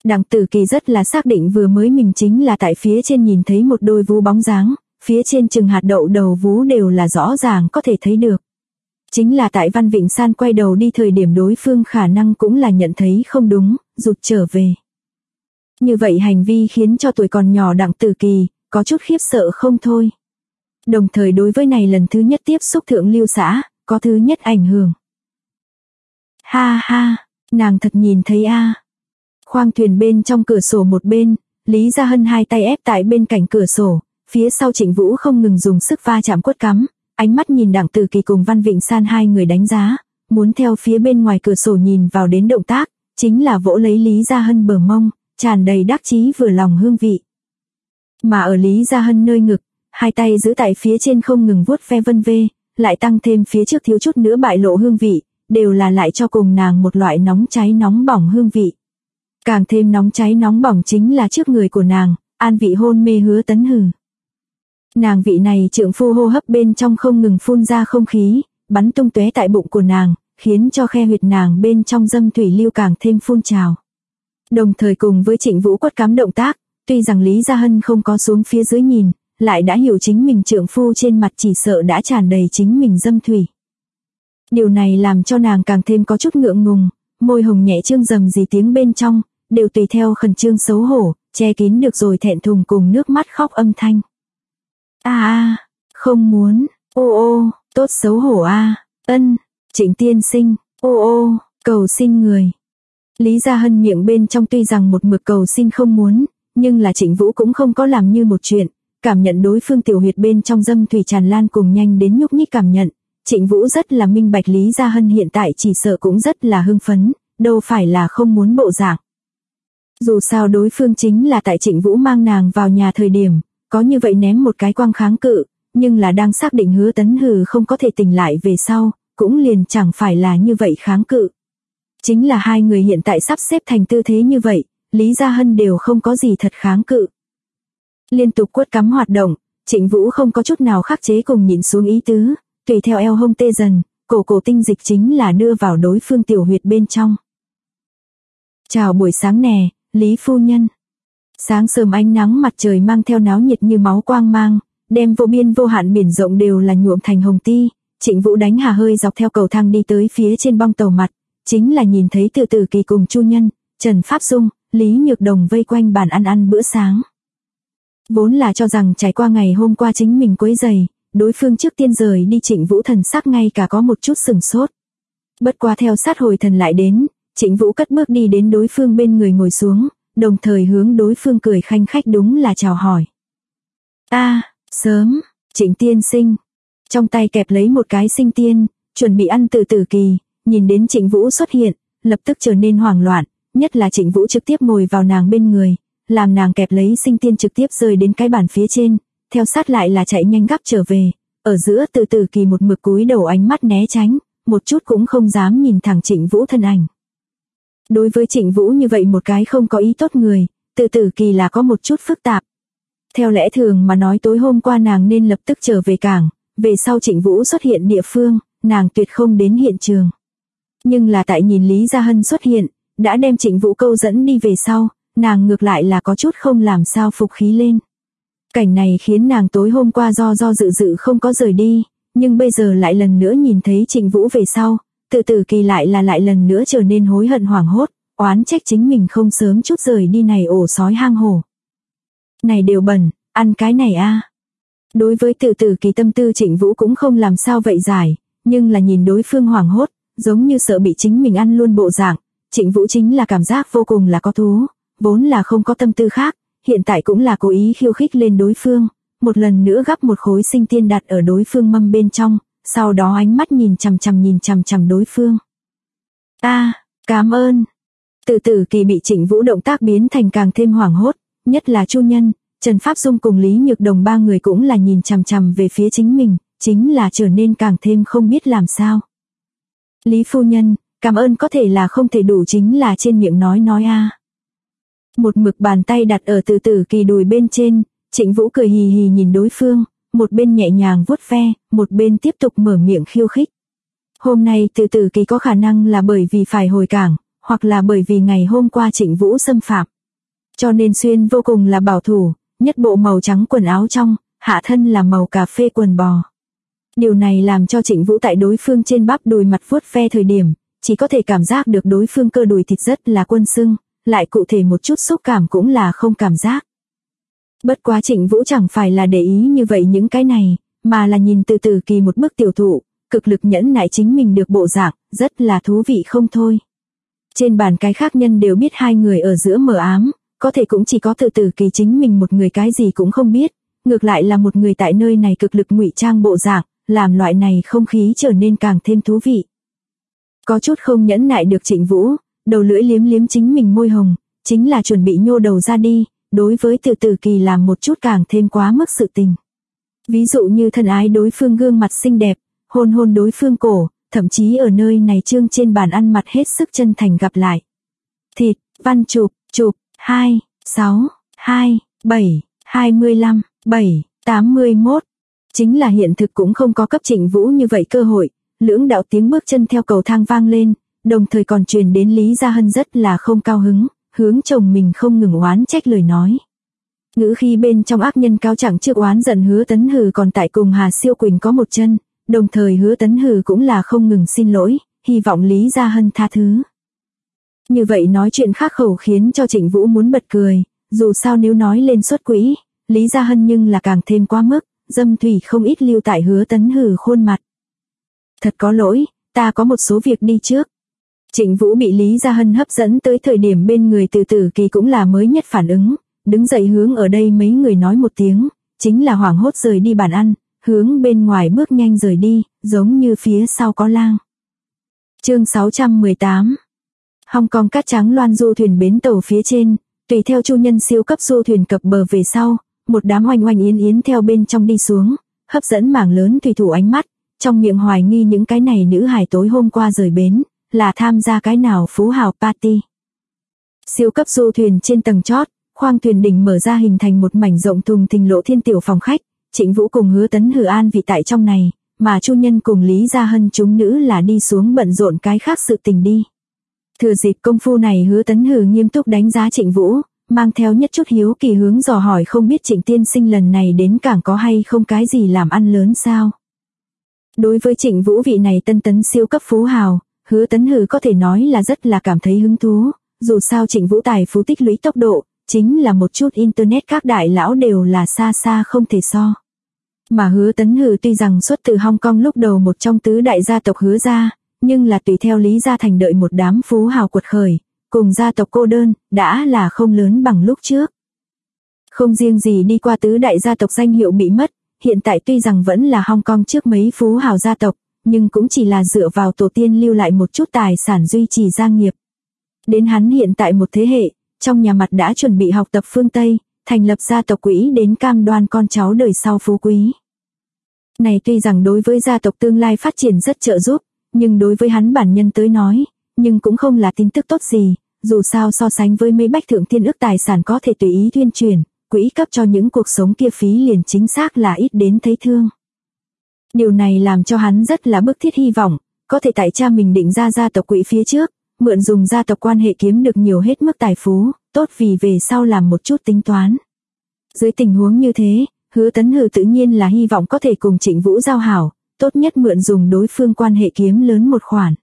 Speaker 1: Đặng Tử Kỳ rất là xác định vừa mới mình chính là tại phía trên nhìn thấy một đôi vú bóng dáng, phía trên chừng hạt đậu đầu vú đều là rõ ràng có thể thấy được. Chính là tại Văn Vịnh San quay đầu đi thời điểm đối phương khả năng cũng là nhận thấy không đúng, rụt trở về. Như vậy hành vi khiến cho tuổi còn nhỏ Đặng Tử Kỳ có chút khiếp sợ không thôi. Đồng thời đối với này lần thứ nhất tiếp xúc Thượng Lưu xã, có thứ nhất ảnh hưởng. Ha ha, nàng thật nhìn thấy a. Khoang thuyền bên trong cửa sổ một bên, Lý Gia Hân hai tay ép tại bên cạnh cửa sổ, phía sau Trịnh Vũ không ngừng dùng sức va chạm quất cắm, ánh mắt nhìn Đặng Tử Kỳ cùng Văn Vịnh San hai người đánh giá, muốn theo phía bên ngoài cửa sổ nhìn vào đến động tác, chính là vỗ lấy Lý Gia Hân bờ mông, tràn đầy đắc chí vừa lòng hương vị. Mà ở Lý Gia Hân nơi ngực, hai tay giữ tại phía trên không ngừng vuốt ve vân vê, lại tăng thêm phía trước thiếu chút nữa bại lộ hương vị, đều là lại cho cùng nàng một loại nóng cháy nóng bỏng hương vị. Càng thêm nóng cháy nóng bỏng chính là trước người của nàng, an vị hôn mê Hứa Tấn Hử. Nàng vị này trượng phu hô hấp bên trong không ngừng phun ra không khí, bắn tung tóe tại bụng của nàng, khiến cho khe huyệt nàng bên trong dâm thủy lưu càng thêm phun trào. Đồng thời cùng với Trịnh Vũ quất cắm động tác, tuy rằng Lý Gia Hân không có xuống phía dưới nhìn, lại đã hiểu chính mình trượng phu trên mặt chỉ sợ đã tràn đầy chính mình dâm thủy. Điều này làm cho nàng càng thêm có chút ngượng ngùng, môi hồng nhẹ trương rầm gì tiếng bên trong, đều tùy theo khẩn trương xấu hổ, che kín được rồi thẹn thùng cùng nước mắt khóc âm thanh. Không muốn, ô, tốt xấu hổ ân, Trịnh tiên sinh, ô, cầu xin người. Lý Gia Hân miệng bên trong tuy rằng một mực cầu xin không muốn, nhưng là Trịnh Vũ cũng không có làm như một chuyện, cảm nhận đối phương tiểu huyệt bên trong dâm thủy tràn lan cùng nhanh đến nhúc nhích cảm nhận. Trịnh Vũ rất là minh bạch Lý Gia Hân hiện tại chỉ sợ cũng rất là hưng phấn, đâu phải là không muốn bộ dạng. Dù sao đối phương chính là tại Trịnh Vũ mang nàng vào nhà thời điểm, có như vậy ném một cái quang kháng cự, nhưng là đang xác định Hứa Tấn Hử không có thể tỉnh lại về sau, cũng liền chẳng phải là như vậy kháng cự. Chính là hai người hiện tại sắp xếp thành tư thế như vậy, Lý Gia Hân đều không có gì thật kháng cự. Liên tục quất cắm hoạt động, Trịnh Vũ không có chút nào khắc chế cùng nhịn xuống ý tứ, tùy theo eo hông tê dần, cổ tinh dịch chính là đưa vào đối phương tiểu huyệt bên trong. Chào buổi sáng nè, Lý phu nhân. Sáng sớm ánh nắng mặt trời mang theo náo nhiệt như máu quang mang, đem vô biên vô hạn biển rộng đều là nhuộm thành hồng ti. Trịnh Vũ đánh hà hơi dọc theo cầu thang đi tới phía trên bong tàu mặt, chính là nhìn thấy Từ Tử Kỳ cùng Chu Nhân, Trần Pháp Dung, Lý Nhược Đồng vây quanh bàn ăn bữa sáng. Vốn là cho rằng trải qua ngày hôm qua chính mình quấy rầy, đối phương trước tiên rời đi, Trịnh Vũ thần sắc ngay cả có một chút sừng sốt. Bất quá theo sát hồi thần lại đến, Trịnh Vũ cất bước đi đến đối phương bên người ngồi xuống, đồng thời hướng đối phương cười khanh khách đúng là chào hỏi. Sớm, Trịnh tiên sinh. Trong tay kẹp lấy một cái sinh tiên, chuẩn bị ăn Từ Tử Kỳ, nhìn đến Trịnh Vũ xuất hiện, lập tức trở nên hoảng loạn, nhất là Trịnh Vũ trực tiếp ngồi vào nàng bên người, làm nàng kẹp lấy sinh tiên trực tiếp rơi đến cái bàn phía trên, theo sát lại là chạy nhanh gấp trở về, ở giữa Từ Tử Kỳ một mực cúi đầu ánh mắt né tránh, một chút cũng không dám nhìn thẳng Trịnh Vũ thân ảnh. Đối với Trịnh Vũ như vậy một cái không có ý tốt người, Từ Tử Kỳ là có một chút phức tạp. Theo lẽ thường mà nói tối hôm qua nàng nên lập tức trở về cảng, về sau Trịnh Vũ xuất hiện địa phương, nàng tuyệt không đến hiện trường. Nhưng là tại nhìn Lý Gia Hân xuất hiện, đã đem Trịnh Vũ câu dẫn đi về sau, nàng ngược lại là có chút không làm sao phục khí lên. Cảnh này khiến nàng tối hôm qua do dự không có rời đi, nhưng bây giờ lại lần nữa nhìn thấy Trịnh Vũ về sau, Từ Tử Kỳ lại lần nữa trở nên hối hận hoảng hốt, oán trách chính mình không sớm chút rời đi này ổ sói hang hổ. Này đều bẩn, ăn cái này Đối với Từ Tử Kỳ tâm tư Trịnh Vũ cũng không làm sao vậy giải, nhưng là nhìn đối phương hoảng hốt, giống như sợ bị chính mình ăn luôn bộ dạng, Trịnh Vũ chính là cảm giác vô cùng là có thú, vốn là không có tâm tư khác, hiện tại cũng là cố ý khiêu khích lên đối phương, một lần nữa gắp một khối sinh tiên đặt ở đối phương mâm bên trong, sau đó ánh mắt nhìn chằm chằm đối phương. Cảm ơn. Từ Tử Kỳ bị Trịnh Vũ động tác biến thành càng thêm hoảng hốt, nhất là Chu Nhân, Trần Pháp Dung cùng Lý Nhược Đồng ba người cũng là nhìn chằm về phía chính mình, chính là trở nên càng thêm không biết làm sao. Lý phu nhân, cảm ơn có thể là không thể đủ, chính là trên miệng nói Một mực bàn tay đặt ở Từ Tử Kỳ đùi bên trên, Trịnh Vũ cười hì hì nhìn đối phương, một bên nhẹ nhàng vuốt ve, một bên tiếp tục mở miệng khiêu khích. Hôm nay Từ Tử Kỳ có khả năng là bởi vì phải hồi cảng, hoặc là bởi vì ngày hôm qua Trịnh Vũ xâm phạm, Cho nên Xuyên vô cùng là bảo thủ, nhất bộ màu trắng quần áo trong, hạ thân là màu cà phê quần bò. Điều này làm cho Trịnh Vũ tại đối phương trên bắp đùi mặt vuốt ve thời điểm, chỉ có thể cảm giác được đối phương cơ đùi thịt rất là quân sưng, lại cụ thể một chút xúc cảm cũng là không cảm giác. Bất quá Trịnh Vũ chẳng phải là để ý như vậy những cái này, mà là nhìn từ từ kỳ một bức tiểu thụ, cực lực nhẫn nại chính mình được bộ dạng, rất là thú vị không thôi. Trên bàn cái khác nhân đều biết hai người ở giữa mờ ám, có thể cũng chỉ có từ từ kỳ chính mình một người cái gì cũng không biết, ngược lại là một người tại nơi này cực lực ngụy trang bộ dạng, làm loại này không khí trở nên càng thêm thú vị. Có chút không nhẫn nại được Trịnh Vũ, đầu lưỡi liếm liếm chính mình môi hồng, chính là chuẩn bị nhô đầu ra đi, đối với từ từ kỳ làm một chút càng thêm quá mức sự tình. Ví dụ như thân ái đối phương gương mặt xinh đẹp, hôn hôn đối phương cổ, thậm chí ở nơi này trương trên bàn ăn mặt hết sức chân thành gặp lại. Thịt, văn chụp, 2, 6, 2, 7, 25, 7, 81. Chính là hiện thực cũng không có cấp Trịnh Vũ như vậy cơ hội, lưỡng đạo tiếng bước chân theo cầu thang vang lên, đồng thời còn truyền đến Lý Gia Hân rất là không cao hứng, hướng chồng mình không ngừng oán trách lời nói. Ngữ khi bên trong ác nhân cáo trạng trước oán giận Hứa Tấn Hừ còn tại cùng Hà Siêu Quỳnh có một chân, đồng thời Hứa Tấn Hừ cũng là không ngừng xin lỗi, hy vọng Lý Gia Hân tha thứ. Như vậy nói chuyện khác khẩu khiến cho Trịnh Vũ muốn bật cười, dù sao nếu nói lên xuất quỹ, Lý Gia Hân nhưng là càng thêm quá mức, dâm thủy không ít lưu tại Hứa Tấn Hừ khuôn mặt. Thật có lỗi, ta có một số việc đi trước. Trịnh Vũ bị Lý Gia Hân hấp dẫn tới thời điểm bên người từ từ kỳ cũng là mới nhất phản ứng, đứng dậy hướng ở đây mấy người nói một tiếng, chính là hoảng hốt rời đi bàn ăn, hướng bên ngoài bước nhanh rời đi, giống như phía sau có lang. Chương 618. Hong Kong cát trắng loan du thuyền bến tàu phía trên, tùy theo chu nhân siêu cấp du thuyền cập bờ về sau, một đám oanh oanh yến yến theo bên trong đi xuống, hấp dẫn mảng lớn thủy thủ ánh mắt, trong miệng hoài nghi những cái này nữ hài tối hôm qua rời bến, là tham gia cái nào phú hào party. Siêu cấp du thuyền trên tầng chót, khoang thuyền đỉnh mở ra hình thành một mảnh rộng thùng thình lộ thiên tiểu phòng khách, Trịnh Vũ cùng Hứa Tấn Hừ an vị tại trong này, mà chu nhân cùng Lý Gia Hân chúng nữ là đi xuống bận rộn cái khác sự tình đi. Thừa dịp công phu này Hứa Tấn Hừ nghiêm túc đánh giá Trịnh Vũ, mang theo nhất chút hiếu kỳ hướng dò hỏi không biết Trịnh tiên sinh lần này đến cảng có hay không cái gì làm ăn lớn sao. Đối với Trịnh Vũ vị này tân tấn siêu cấp phú hào, Hứa Tấn Hừ có thể nói là rất là cảm thấy hứng thú, dù sao Trịnh Vũ tài phú tích lũy tốc độ, chính là một chút internet các đại lão đều là xa xa không thể so. Mà Hứa Tấn Hừ tuy rằng xuất từ Hong Kong lúc đầu một trong tứ đại gia tộc Hứa gia, nhưng là tùy theo Lý Gia Thành đợi một đám phú hào quật khởi, cùng gia tộc cô đơn, đã là không lớn bằng lúc trước. Không riêng gì đi qua tứ đại gia tộc danh hiệu bị mất, hiện tại tuy rằng vẫn là Hong Kong trước mấy phú hào gia tộc, nhưng cũng chỉ là dựa vào tổ tiên lưu lại một chút tài sản duy trì gia nghiệp. Đến hắn hiện tại một thế hệ, trong nhà mặt đã chuẩn bị học tập phương Tây, thành lập gia tộc quỹ đến cam đoan con cháu đời sau phú quý. Này tuy rằng đối với gia tộc tương lai phát triển rất trợ giúp, nhưng đối với hắn bản nhân tới nói, nhưng cũng không là tin tức tốt gì, dù sao so sánh với mấy bách thượng thiên ức tài sản có thể tùy ý tuyên truyền, quỹ cấp cho những cuộc sống kia phí liền chính xác là ít đến thấy thương. Điều này làm cho hắn rất là bức thiết hy vọng, có thể tại cha mình định ra gia tộc quỹ phía trước, mượn dùng gia tộc quan hệ kiếm được nhiều hết mức tài phú, tốt vì về sau làm một chút tính toán. Dưới tình huống như thế, Hứa Tấn Hừ tự nhiên là hy vọng có thể cùng Trịnh Vũ giao hảo, tốt nhất mượn dùng đối phương quan hệ kiếm lớn một khoản.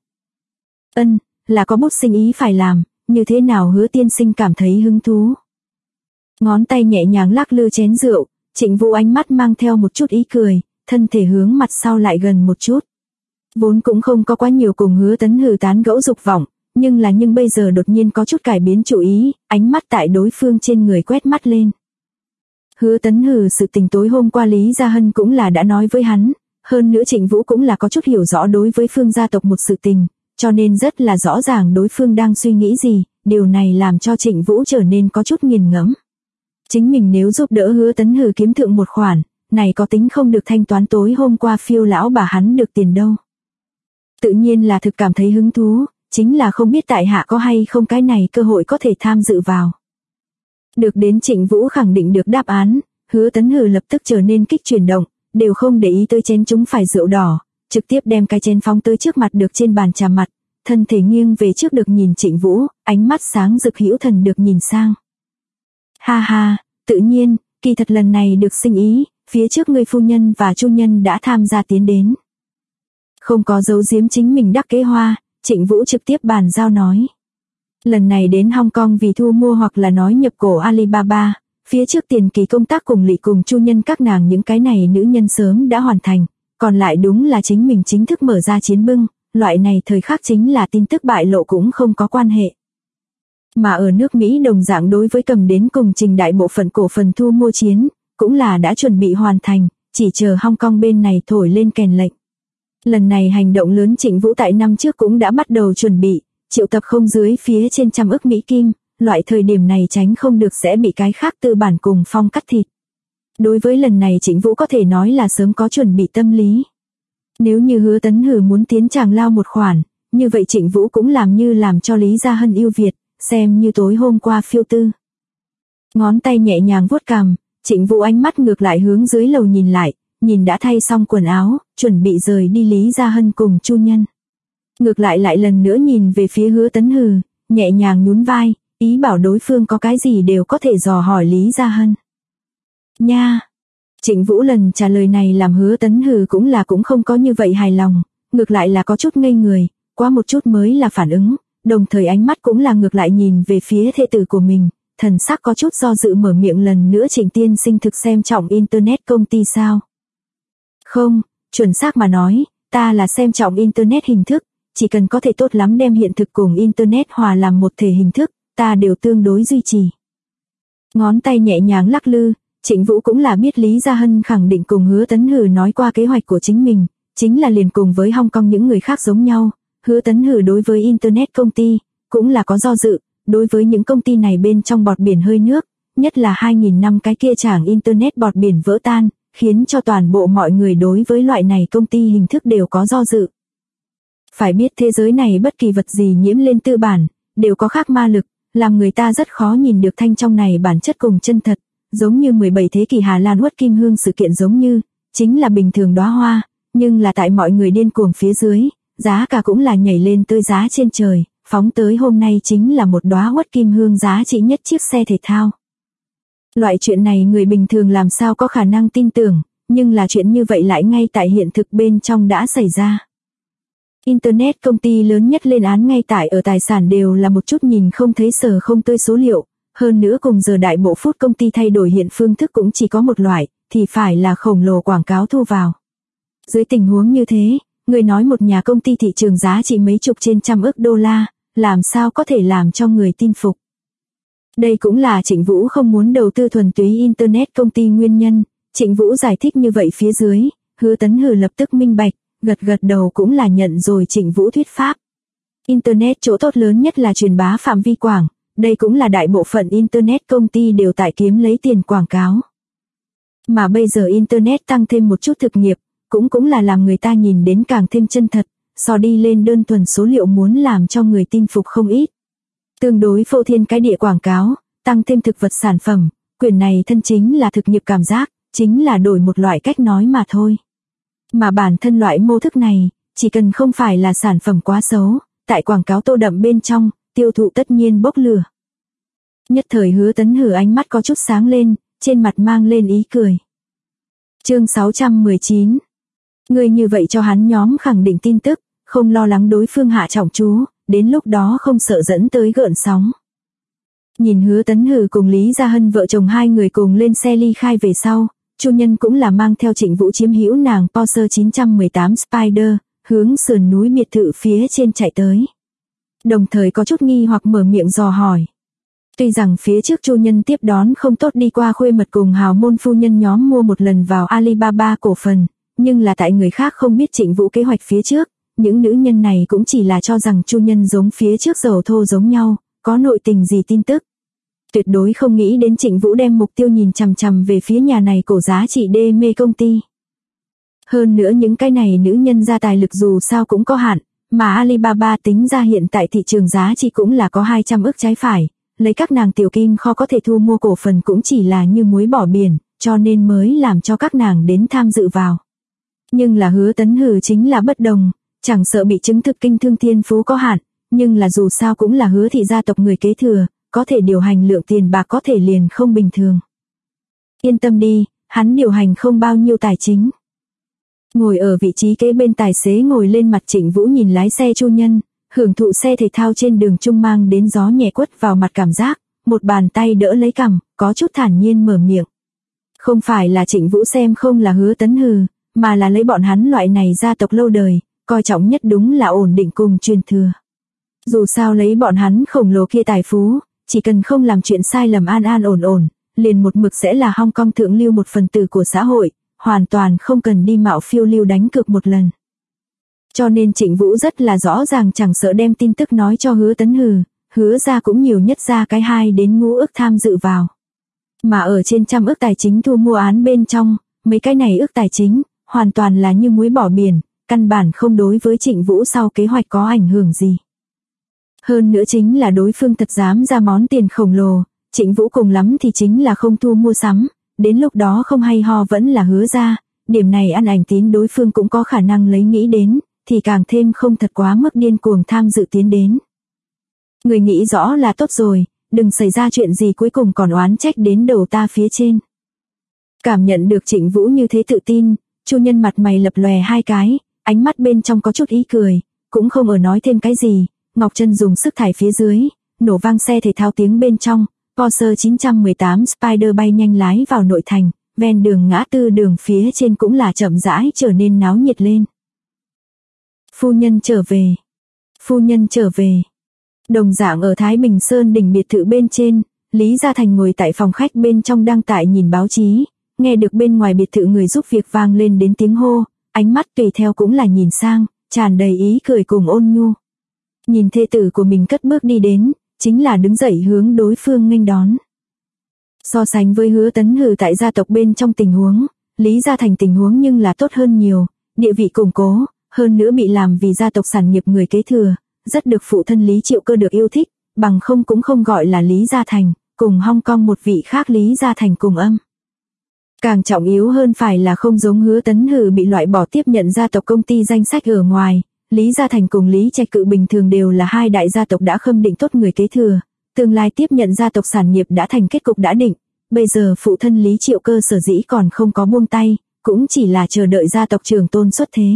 Speaker 1: Là có bút sinh ý phải làm, như thế nào Hứa tiên sinh cảm thấy hứng thú. Ngón tay nhẹ nhàng lắc lư chén rượu, Trịnh Vũ ánh mắt mang theo một chút ý cười, thân thể hướng mặt sau lại gần một chút. Vốn cũng không có quá nhiều cùng Hứa Tấn Hừ tán gẫu dục vọng, nhưng bây giờ đột nhiên có chút cải biến chủ ý, ánh mắt tại đối phương trên người quét mắt lên. Hứa Tấn Hừ sự tình tối hôm qua Lý Gia Hân cũng là đã nói với hắn, hơn nữa Trịnh Vũ cũng là có chút hiểu rõ đối với phương gia tộc một sự tình, cho nên rất là rõ ràng đối phương đang suy nghĩ gì, điều này làm cho Trịnh Vũ trở nên có chút nghiền ngẫm. Chính mình nếu giúp đỡ Hứa Tấn Hừ kiếm thượng một khoản, này có tính không được thanh toán tối hôm qua phiêu lão bà hắn được tiền đâu. Tự nhiên là thực cảm thấy hứng thú, chính là không biết tại hạ có hay không cái này cơ hội có thể tham dự vào. Được đến Trịnh Vũ khẳng định được đáp án, Hứa Tấn Hừ lập tức trở nên kích chuyển động, đều không để ý tới chén chúng phải rượu đỏ, trực tiếp đem cái chén phóng tới trước mặt được trên bàn trà mặt, thân thể nghiêng về trước được nhìn Trịnh Vũ, ánh mắt sáng rực hữu thần được nhìn sang. Ha ha, tự nhiên, kỳ thật lần này được sinh ý, phía trước người phu nhân và chu nhân đã tham gia tiến đến. Không có giấu giếm chính mình đắc kế hoa, Trịnh Vũ trực tiếp bàn giao nói. Lần này đến Hong Kong vì thu mua hoặc là nói nhập cổ Alibaba, phía trước tiền kỳ công tác cùng Lị cùng chu nhân các nàng những cái này nữ nhân sớm đã hoàn thành, còn lại đúng là chính mình chính thức mở ra chiến bưng, loại này thời khắc chính là tin tức bại lộ cũng không có quan hệ. Mà ở nước Mỹ đồng dạng đối với cầm đến cùng trình đại bộ phận cổ phần thu mua chiến, cũng là đã chuẩn bị hoàn thành, chỉ chờ Hong Kong bên này thổi lên kèn lệnh. Lần này hành động lớn Trịnh Vũ tại năm trước cũng đã bắt đầu chuẩn bị, triệu tập không dưới phía trên 100 ức Mỹ Kim, loại thời điểm này tránh không được sẽ bị cái khác tư bản cùng phong cắt thịt. Đối với lần này Trịnh Vũ có thể nói là sớm có chuẩn bị tâm lý. Nếu như Hứa Tấn Hử muốn tiến tràng lao một khoản, như vậy Trịnh Vũ cũng làm cho Lý Gia Hân ưu việt, xem như tối hôm qua phiêu tư. Ngón tay nhẹ nhàng vuốt cằm, Trịnh Vũ ánh mắt ngược lại hướng dưới lầu nhìn lại, nhìn đã thay xong quần áo, chuẩn bị rời đi Lý Gia Hân cùng chu nhân. Ngược lại lại lần nữa nhìn về phía Hứa Tấn Hử, nhẹ nhàng nhún vai, ý bảo đối phương có cái gì đều có thể dò hỏi Lý Gia Hân. Nha! Trịnh Vũ lần trả lời này làm Hứa Tấn Hử cũng không có như vậy hài lòng, ngược lại là có chút ngây người, quá một chút mới là phản ứng, đồng thời ánh mắt cũng là ngược lại nhìn về phía thê tử của mình, thần sắc có chút do dự mở miệng lần nữa. Trịnh tiên sinh thực xem trọng Internet công ty sao? Không, chuẩn xác mà nói, ta là xem trọng Internet hình thức, chỉ cần có thể tốt lắm đem hiện thực cùng Internet hòa làm một thể hình thức, ta đều tương đối duy trì. Ngón tay nhẹ nhàng lắc lư, Trịnh Vũ cũng là biết Lý Gia Hân khẳng định cùng Hứa Tấn Hử nói qua kế hoạch của chính mình, chính là liền cùng với Hong Kong những người khác giống nhau, Hứa Tấn Hử đối với Internet công ty, cũng là có do dự, đối với những công ty này bên trong bọt biển hơi nước, nhất là 2000 năm cái kia chảng Internet bọt biển vỡ tan, khiến cho toàn bộ mọi người đối với loại này công ty hình thức đều có do dự. Phải biết thế giới này bất kỳ vật gì nhiễm lên tư bản, đều có khác ma lực, làm người ta rất khó nhìn được thanh trong này bản chất cùng chân thật, giống như 17 thế kỷ Hà Lan Uất Kim Hương sự kiện giống như, chính là bình thường đóa hoa, nhưng là tại mọi người điên cuồng phía dưới, giá cả cũng là nhảy lên tới giá trên trời, phóng tới hôm nay chính là một đóa Uất Kim Hương giá trị nhất chiếc xe thể thao. Loại chuyện này người bình thường làm sao có khả năng tin tưởng, nhưng là chuyện như vậy lại ngay tại hiện thực bên trong đã xảy ra. Internet công ty lớn nhất lên án ngay tại ở tài sản đều là một chút nhìn không thấy sờ không tươi số liệu, hơn nữa cùng giờ đại bộ phút công ty thay đổi hiện phương thức cũng chỉ có một loại, thì phải là khổng lồ quảng cáo thu vào. Dưới tình huống như thế, người nói một nhà công ty thị trường giá trị mấy chục trên 100 ức đô la, làm sao có thể làm cho người tin phục. Đây cũng là Trịnh Vũ không muốn đầu tư thuần túy Internet công ty nguyên nhân, Trịnh Vũ giải thích như vậy phía dưới, Hứa Tấn Hử lập tức minh bạch, gật đầu cũng là nhận rồi Trịnh Vũ thuyết pháp. Internet chỗ tốt lớn nhất là truyền bá phạm vi quảng, đây cũng là đại bộ phận Internet công ty đều tại kiếm lấy tiền quảng cáo. Mà bây giờ Internet tăng thêm một chút thực nghiệp, cũng là làm người ta nhìn đến càng thêm chân thật, so đi lên đơn thuần số liệu muốn làm cho người tin phục không ít. Tương đối phô thiên cái địa quảng cáo, tăng thêm thực vật sản phẩm, quyền này thân chính là thực nghiệp cảm giác, chính là đổi một loại cách nói mà thôi. Mà bản thân loại mô thức này, chỉ cần không phải là sản phẩm quá xấu, tại quảng cáo tô đậm bên trong, tiêu thụ tất nhiên bốc lửa. Nhất thời Hứa Tấn Hử ánh mắt có chút sáng lên, trên mặt mang lên ý cười. Chương 619. Người như vậy cho hắn nhóm khẳng định tin tức, không lo lắng đối phương hạ trọng chú, đến lúc đó không sợ dẫn tới gợn sóng. Nhìn Hứa Tấn Hử cùng Lý Gia Hân vợ chồng hai người cùng lên xe ly khai về sau, chu nhân cũng là mang theo Trịnh Vũ chiếm hữu nàng Porsche 918 Spider, hướng sườn núi biệt thự phía trên chạy tới. Đồng thời có chút nghi hoặc mở miệng dò hỏi. Tuy rằng phía trước chu nhân tiếp đón không tốt đi qua khuê mật cùng hào môn phu nhân nhóm mua một lần vào Alibaba cổ phần, nhưng là tại người khác không biết Trịnh Vũ kế hoạch phía trước, những nữ nhân này cũng chỉ là cho rằng chu nhân giống phía trước dầu thô giống nhau, có nội tình gì tin tức. Tuyệt đối không nghĩ đến Trịnh Vũ đem mục tiêu nhìn chằm chằm về phía nhà này cổ giá trị đê mê công ty. Hơn nữa những cái này nữ nhân ra tài lực dù sao cũng có hạn, mà Alibaba tính ra hiện tại thị trường giá trị cũng là có 200 ức trái phải, lấy các nàng tiểu kim kho có thể thu mua cổ phần cũng chỉ là như muối bỏ biển, cho nên mới làm cho các nàng đến tham dự vào. Nhưng là Hứa Tấn Hử chính là bất đồng, chẳng sợ bị chứng thực kinh thương thiên phú có hạn, nhưng là dù sao cũng là Hứa thị gia tộc người kế thừa, có thể điều hành lượng tiền bạc có thể liền không bình thường. Yên tâm đi, hắn điều hành không bao nhiêu tài chính. Ngồi ở vị trí kế bên tài xế ngồi lên mặt Trịnh Vũ nhìn lái xe Chu Nhân, hưởng thụ xe thể thao trên đường trung mang đến gió nhẹ quất vào mặt cảm giác, một bàn tay đỡ lấy cằm, có chút thản nhiên mở miệng. Không phải là Trịnh Vũ xem không là Hứa Tấn Hừ, mà là lấy bọn hắn loại này gia tộc lâu đời, coi trọng nhất đúng là ổn định cùng truyền thừa. Dù sao lấy bọn hắn khổng lồ kia tài phú, chỉ cần không làm chuyện sai lầm an an ổn ổn, liền một mực sẽ là Hong Kong thượng lưu một phần tử của xã hội, hoàn toàn không cần đi mạo phiêu lưu đánh cược một lần. Cho nên Trịnh Vũ rất là rõ ràng chẳng sợ đem tin tức nói cho Hứa Tấn Hừ, Hứa ra cũng nhiều nhất ra cái 2 đến ngũ ức tham dự vào. Mà ở trên trăm ức tài chính thu mua án bên trong, mấy cái này ức tài chính, hoàn toàn là như muối bỏ biển, căn bản không đối với Trịnh Vũ sau kế hoạch có ảnh hưởng gì. Hơn nữa chính là đối phương thật dám ra món tiền khổng lồ, Trịnh Vũ cùng lắm thì chính là không thu mua sắm, đến lúc đó không hay ho vẫn là Hứa ra, điểm này ăn ảnh tín đối phương cũng có khả năng lấy nghĩ đến, thì càng thêm không thật quá mức điên cuồng tham dự tiến đến. Người nghĩ rõ là tốt rồi, đừng xảy ra chuyện gì cuối cùng còn oán trách đến đầu ta phía trên. Cảm nhận được Trịnh Vũ như thế tự tin, Chu Nhân mặt mày lập lòe hai cái, ánh mắt bên trong có chút ý cười, cũng không ở nói thêm cái gì, Ngọc Trân dùng sức thải phía dưới, nổ vang xe thể thao tiếng bên trong, Porsche 918 Spider bay nhanh lái vào nội thành, ven đường ngã tư đường phía trên cũng là chậm rãi trở nên náo nhiệt lên. Phu nhân trở về. Phu nhân trở về. Đồng dạng ở Thái Bình Sơn đỉnh biệt thự bên trên, Lý Gia Thành ngồi tại phòng khách bên trong đang tại nhìn báo chí, nghe được bên ngoài biệt thự người giúp việc vang lên đến tiếng hô, ánh mắt tùy theo cũng là nhìn sang, tràn đầy ý cười cùng ôn nhu. Nhìn thê tử của mình cất bước đi đến, chính là đứng dậy hướng đối phương nghênh đón. So sánh với Hứa Tấn Hừ tại gia tộc bên trong tình huống, Lý Gia Thành tình huống nhưng là tốt hơn nhiều, địa vị củng cố, hơn nữa bị làm vì gia tộc sản nghiệp người kế thừa, rất được phụ thân Lý Triệu Cơ được yêu thích, bằng không cũng không gọi là Lý Gia Thành, cùng Hong Kong một vị khác Lý Gia Thành cùng âm. Càng trọng yếu hơn phải là không giống Hứa Tấn Hừ bị loại bỏ tiếp nhận gia tộc công ty danh sách ở ngoài, Lý Gia Thành cùng Lý Trạch Cự bình thường đều là hai đại gia tộc đã khâm định tốt người kế thừa, tương lai tiếp nhận gia tộc sản nghiệp đã thành kết cục đã định, bây giờ phụ thân Lý Triệu Cơ sở dĩ còn không có buông tay, cũng chỉ là chờ đợi gia tộc trường tôn xuất thế.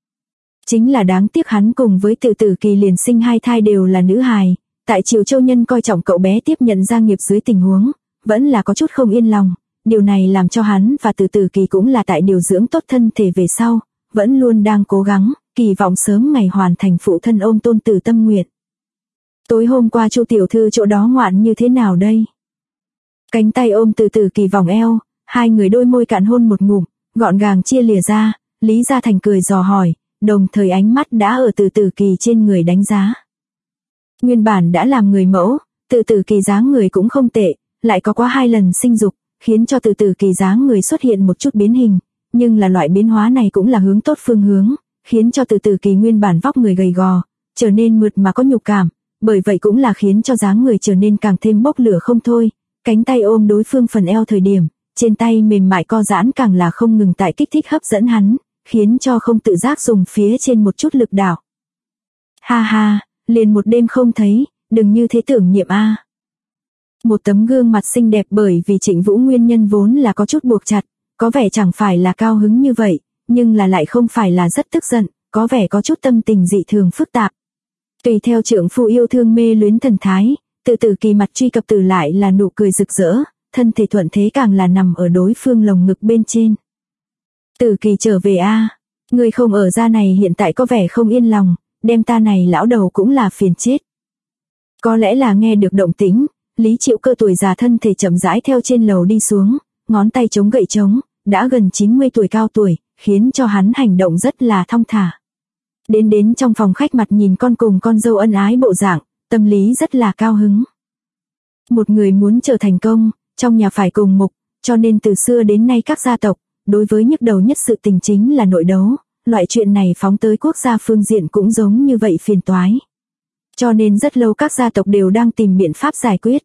Speaker 1: Chính là đáng tiếc hắn cùng với Từ Tử Kỳ liền sinh hai thai đều là nữ hài, tại Triều Châu nhân coi trọng cậu bé tiếp nhận gia nghiệp dưới tình huống, vẫn là có chút không yên lòng, điều này làm cho hắn và Từ Tử Kỳ cũng là tại điều dưỡng tốt thân thể về sau, vẫn luôn đang cố gắng, kỳ vọng sớm ngày hoàn thành phụ thân ôm tôn tử tâm nguyện. Tối hôm qua Chu tiểu thư chỗ đó ngoạn như thế nào đây? Cánh tay ôm Từ Tử Kỳ vòng eo, hai người đôi môi cạn hôn một ngụm, gọn gàng chia lìa ra, Lý Gia Thành cười dò hỏi, đồng thời ánh mắt đã ở Từ Tử Kỳ trên người đánh giá. Nguyên bản đã làm người mẫu, Từ Tử Kỳ dáng người cũng không tệ, lại có quá 2 lần sinh dục, khiến cho Từ Tử Kỳ dáng người xuất hiện một chút biến hình, nhưng là loại biến hóa này cũng là hướng tốt phương hướng, khiến cho Từ Tử Kỳ nguyên bản vóc người gầy gò, trở nên mượt mà có nhục cảm, bởi vậy cũng là khiến cho dáng người trở nên càng thêm bốc lửa không thôi, cánh tay ôm đối phương phần eo thời điểm, trên tay mềm mại co giãn càng là không ngừng tại kích thích hấp dẫn hắn, khiến cho không tự giác dùng phía trên một chút lực đảo. Ha ha, liền một đêm không thấy, đừng như thế tưởng niệm a. Một tấm gương mặt xinh đẹp bởi vì Trịnh Vũ nguyên nhân vốn là có chút buộc chặt, có vẻ chẳng phải là cao hứng như vậy, nhưng là lại không phải là rất tức giận, có vẻ có chút tâm tình dị thường phức tạp. Tùy theo trượng phu yêu thương mê luyến thần thái, Từ Tử Kỳ mặt truy cập từ lại là nụ cười rực rỡ, thân thể thuận thế càng là nằm ở đối phương lồng ngực bên trên. Tử Kỳ trở về a, người không ở ra này hiện tại có vẻ không yên lòng, đem ta này lão đầu cũng là phiền chết. Có lẽ là nghe được động tĩnh, Lý Triệu Cơ tuổi già thân thể chậm rãi theo trên lầu đi xuống, ngón tay chống gậy chống, đã gần 90 tuổi cao tuổi, khiến cho hắn hành động rất là thong thả. Đến trong phòng khách mặt nhìn con cùng con dâu ân ái bộ dạng, tâm lý rất là cao hứng. Một người muốn trở thành công, trong nhà phải cùng mục, cho nên từ xưa đến nay các gia tộc, đối với nhức đầu nhất sự tình chính là nội đấu, loại chuyện này phóng tới quốc gia phương diện cũng giống như vậy phiền toái. Cho nên rất lâu các gia tộc đều đang tìm biện pháp giải quyết.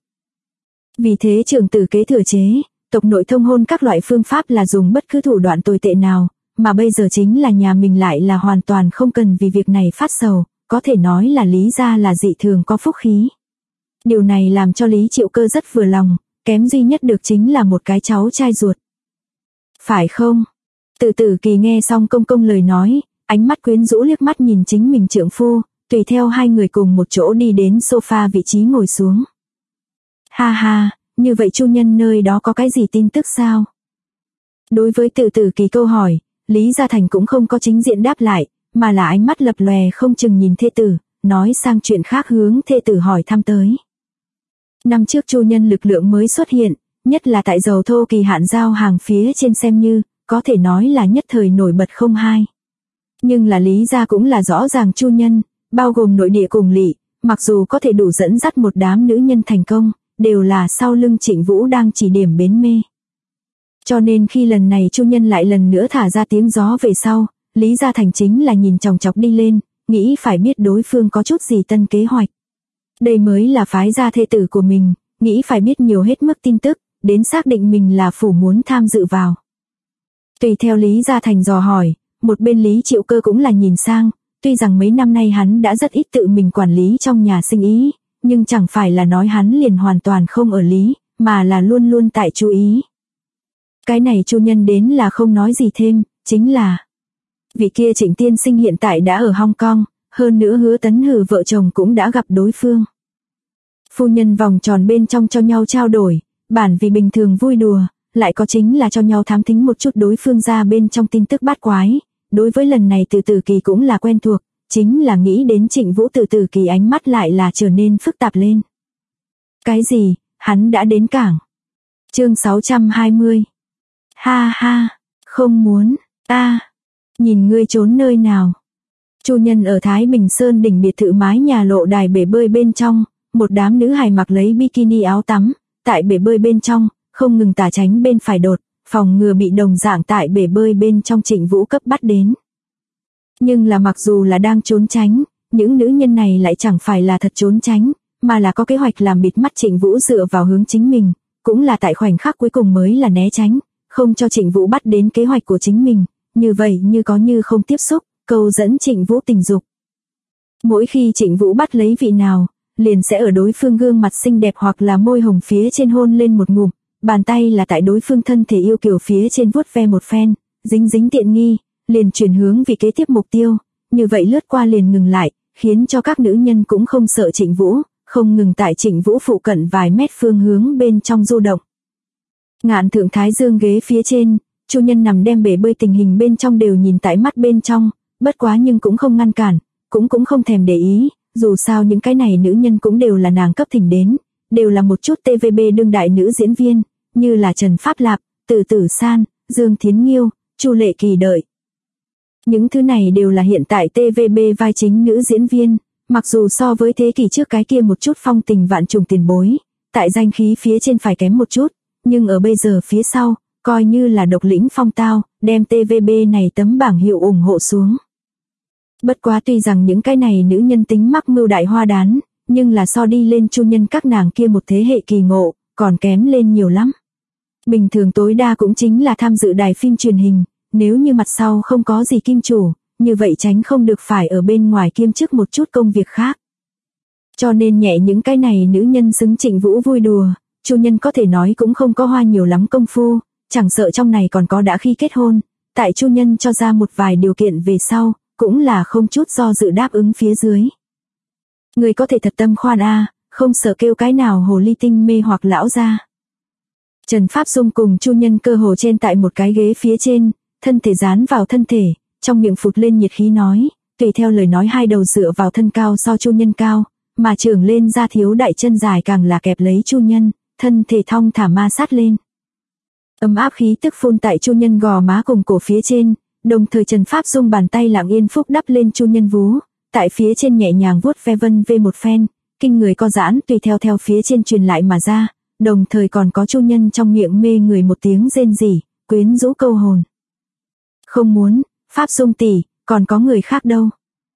Speaker 1: Vì thế trưởng tử kế thừa chế, tộc nội thông hôn các loại phương pháp là dùng bất cứ thủ đoạn tồi tệ nào, mà bây giờ chính là nhà mình lại là hoàn toàn không cần vì việc này phát sầu, có thể nói là Lý gia là dị thường có phúc khí. Điều này làm cho Lý Triệu Cơ rất vừa lòng, kém duy nhất được chính là một cái cháu trai ruột. Phải không? Từ Tử Kỳ nghe xong công công lời nói, ánh mắt quyến rũ liếc mắt nhìn chính mình trượng phu, tùy theo hai người cùng một chỗ đi đến sofa vị trí ngồi xuống. Ha ha, như vậy chu nhân nơi đó có cái gì tin tức sao? Đối với Từ Tử Kỳ câu hỏi, Lý Gia Thành cũng không có chính diện đáp lại, mà là ánh mắt lập lòe không chừng nhìn thê tử, nói sang chuyện khác hướng thê tử hỏi thăm tới. Năm trước chu nhân lực lượng mới xuất hiện, nhất là tại dầu thô kỳ hạn giao hàng phía trên xem như, có thể nói là nhất thời nổi bật không hai. Nhưng là Lý gia cũng là rõ ràng chu nhân, bao gồm nội địa cùng lỵ, mặc dù có thể đủ dẫn dắt một đám nữ nhân thành công, đều là sau lưng Trịnh Vũ đang chỉ điểm bến mê. Cho nên khi lần này chu nhân lại lần nữa thả ra tiếng gió về sau, Lý Gia Thành chính là nhìn chòng chọc đi lên, nghĩ phải biết đối phương có chút gì tân kế hoạch. Đây mới là phái gia thê tử của mình, nghĩ phải biết nhiều hết mức tin tức, đến xác định mình là phủ muốn tham dự vào. Tùy theo Lý Gia Thành dò hỏi, một bên Lý Triệu Cơ cũng là nhìn sang, tuy rằng mấy năm nay hắn đã rất ít tự mình quản lý trong nhà sinh ý, nhưng chẳng phải là nói hắn liền hoàn toàn không ở lý, mà là luôn luôn tại chú ý. Cái này chu nhân đến là không nói gì thêm, chính là vị kia Trịnh tiên sinh hiện tại đã ở Hong Kong, hơn nữa Hứa Tấn Hử vợ chồng cũng đã gặp đối phương. Phu nhân vòng tròn bên trong cho nhau trao đổi, bản vì bình thường vui đùa, lại có chính là cho nhau thám thính một chút đối phương ra bên trong tin tức bát quái. Đối với lần này Từ Tử Kỳ cũng là quen thuộc, chính là nghĩ đến Trịnh Vũ Từ Tử Kỳ ánh mắt lại là trở nên phức tạp lên. Cái gì, hắn đã đến cảng. Chương 620. Ha ha, không muốn, ta, nhìn ngươi trốn nơi nào. Chu nhân ở Thái Bình Sơn đỉnh biệt thự mái nhà lộ đài bể bơi bên trong, một đám nữ hài mặc lấy bikini áo tắm, tại bể bơi bên trong, không ngừng tả tránh bên phải đột, phòng ngừa bị đồng dạng tại bể bơi bên trong Trịnh Vũ cấp bắt đến. Nhưng là mặc dù là đang trốn tránh, những nữ nhân này lại chẳng phải là thật trốn tránh, mà là có kế hoạch làm bịt mắt Trịnh Vũ dựa vào hướng chính mình, cũng là tại khoảnh khắc cuối cùng mới là né tránh, không cho Trịnh Vũ bắt đến kế hoạch của chính mình, như vậy như có như không tiếp xúc, câu dẫn Trịnh Vũ tình dục. Mỗi khi Trịnh Vũ bắt lấy vị nào, liền sẽ ở đối phương gương mặt xinh đẹp hoặc là môi hồng phía trên hôn lên một ngụm, bàn tay là tại đối phương thân thể yêu kiều phía trên vuốt ve một phen, dính dính tiện nghi, liền chuyển hướng vì kế tiếp mục tiêu, như vậy lướt qua liền ngừng lại, khiến cho các nữ nhân cũng không sợ Trịnh Vũ, không ngừng tại Trịnh Vũ phụ cận vài mét phương hướng bên trong du động. Ngạn thượng thái dương ghế phía trên, chu nhân nằm đem bể bơi tình hình bên trong đều nhìn tại mắt bên trong, bất quá nhưng cũng không ngăn cản, cũng không thèm để ý, dù sao những cái này nữ nhân cũng đều là nàng cấp thỉnh đến, đều là một chút TVB đương đại nữ diễn viên, như là Trần Pháp Lạp, Từ Tử San, Dương Thiến Nghiêu, Chu Lệ Kỳ đợi. Những thứ này đều là hiện tại TVB vai chính nữ diễn viên, mặc dù so với thế kỷ trước cái kia một chút phong tình vạn trùng tiền bối, tại danh khí phía trên phải kém một chút, nhưng ở bây giờ phía sau, coi như là độc lĩnh phong tao, đem TVB này tấm bảng hiệu ủng hộ xuống. Bất quá tuy rằng những cái này nữ nhân tính mắc mưu đại hoa đán, nhưng là so đi lên chu nhân các nàng kia một thế hệ kỳ ngộ, còn kém lên nhiều lắm. Bình thường tối đa cũng chính là tham dự đài phim truyền hình, nếu như mặt sau không có gì kim chủ, như vậy tránh không được phải ở bên ngoài kiêm chức một chút công việc khác. Cho nên nhẹ những cái này nữ nhân xứng Trịnh Vũ vui đùa, chu nhân có thể nói cũng không có hoa nhiều lắm công phu, chẳng sợ trong này còn có đã khi kết hôn, tại chu nhân cho ra một vài điều kiện về sau, cũng là không chút do dự đáp ứng phía dưới. Người có thể thật tâm khoan a, không sợ kêu cái nào hồ ly tinh mê hoặc lão ra. Trần Pháp Dung cùng chu nhân cơ hồ trên tại một cái ghế phía trên, thân thể dán vào thân thể, trong miệng phụt lên nhiệt khí nói, tùy theo lời nói hai đầu dựa vào thân cao so chu nhân cao, mà trưởng lên ra thiếu đại chân dài càng là kẹp lấy chu nhân, thân thể thong thả ma sát lên. Ấm áp khí tức phun tại chu nhân gò má cùng cổ phía trên, đồng thời Trần Pháp Dung bàn tay lặng yên phúc đắp lên chu nhân vú, tại phía trên nhẹ nhàng vuốt ve vân về một phen, kinh người co giãn tùy theo phía trên truyền lại mà ra, đồng thời còn có chu nhân trong miệng mê người một tiếng rên rỉ, quyến rũ câu hồn. Không muốn, Pháp Dung tỷ, còn có người khác đâu.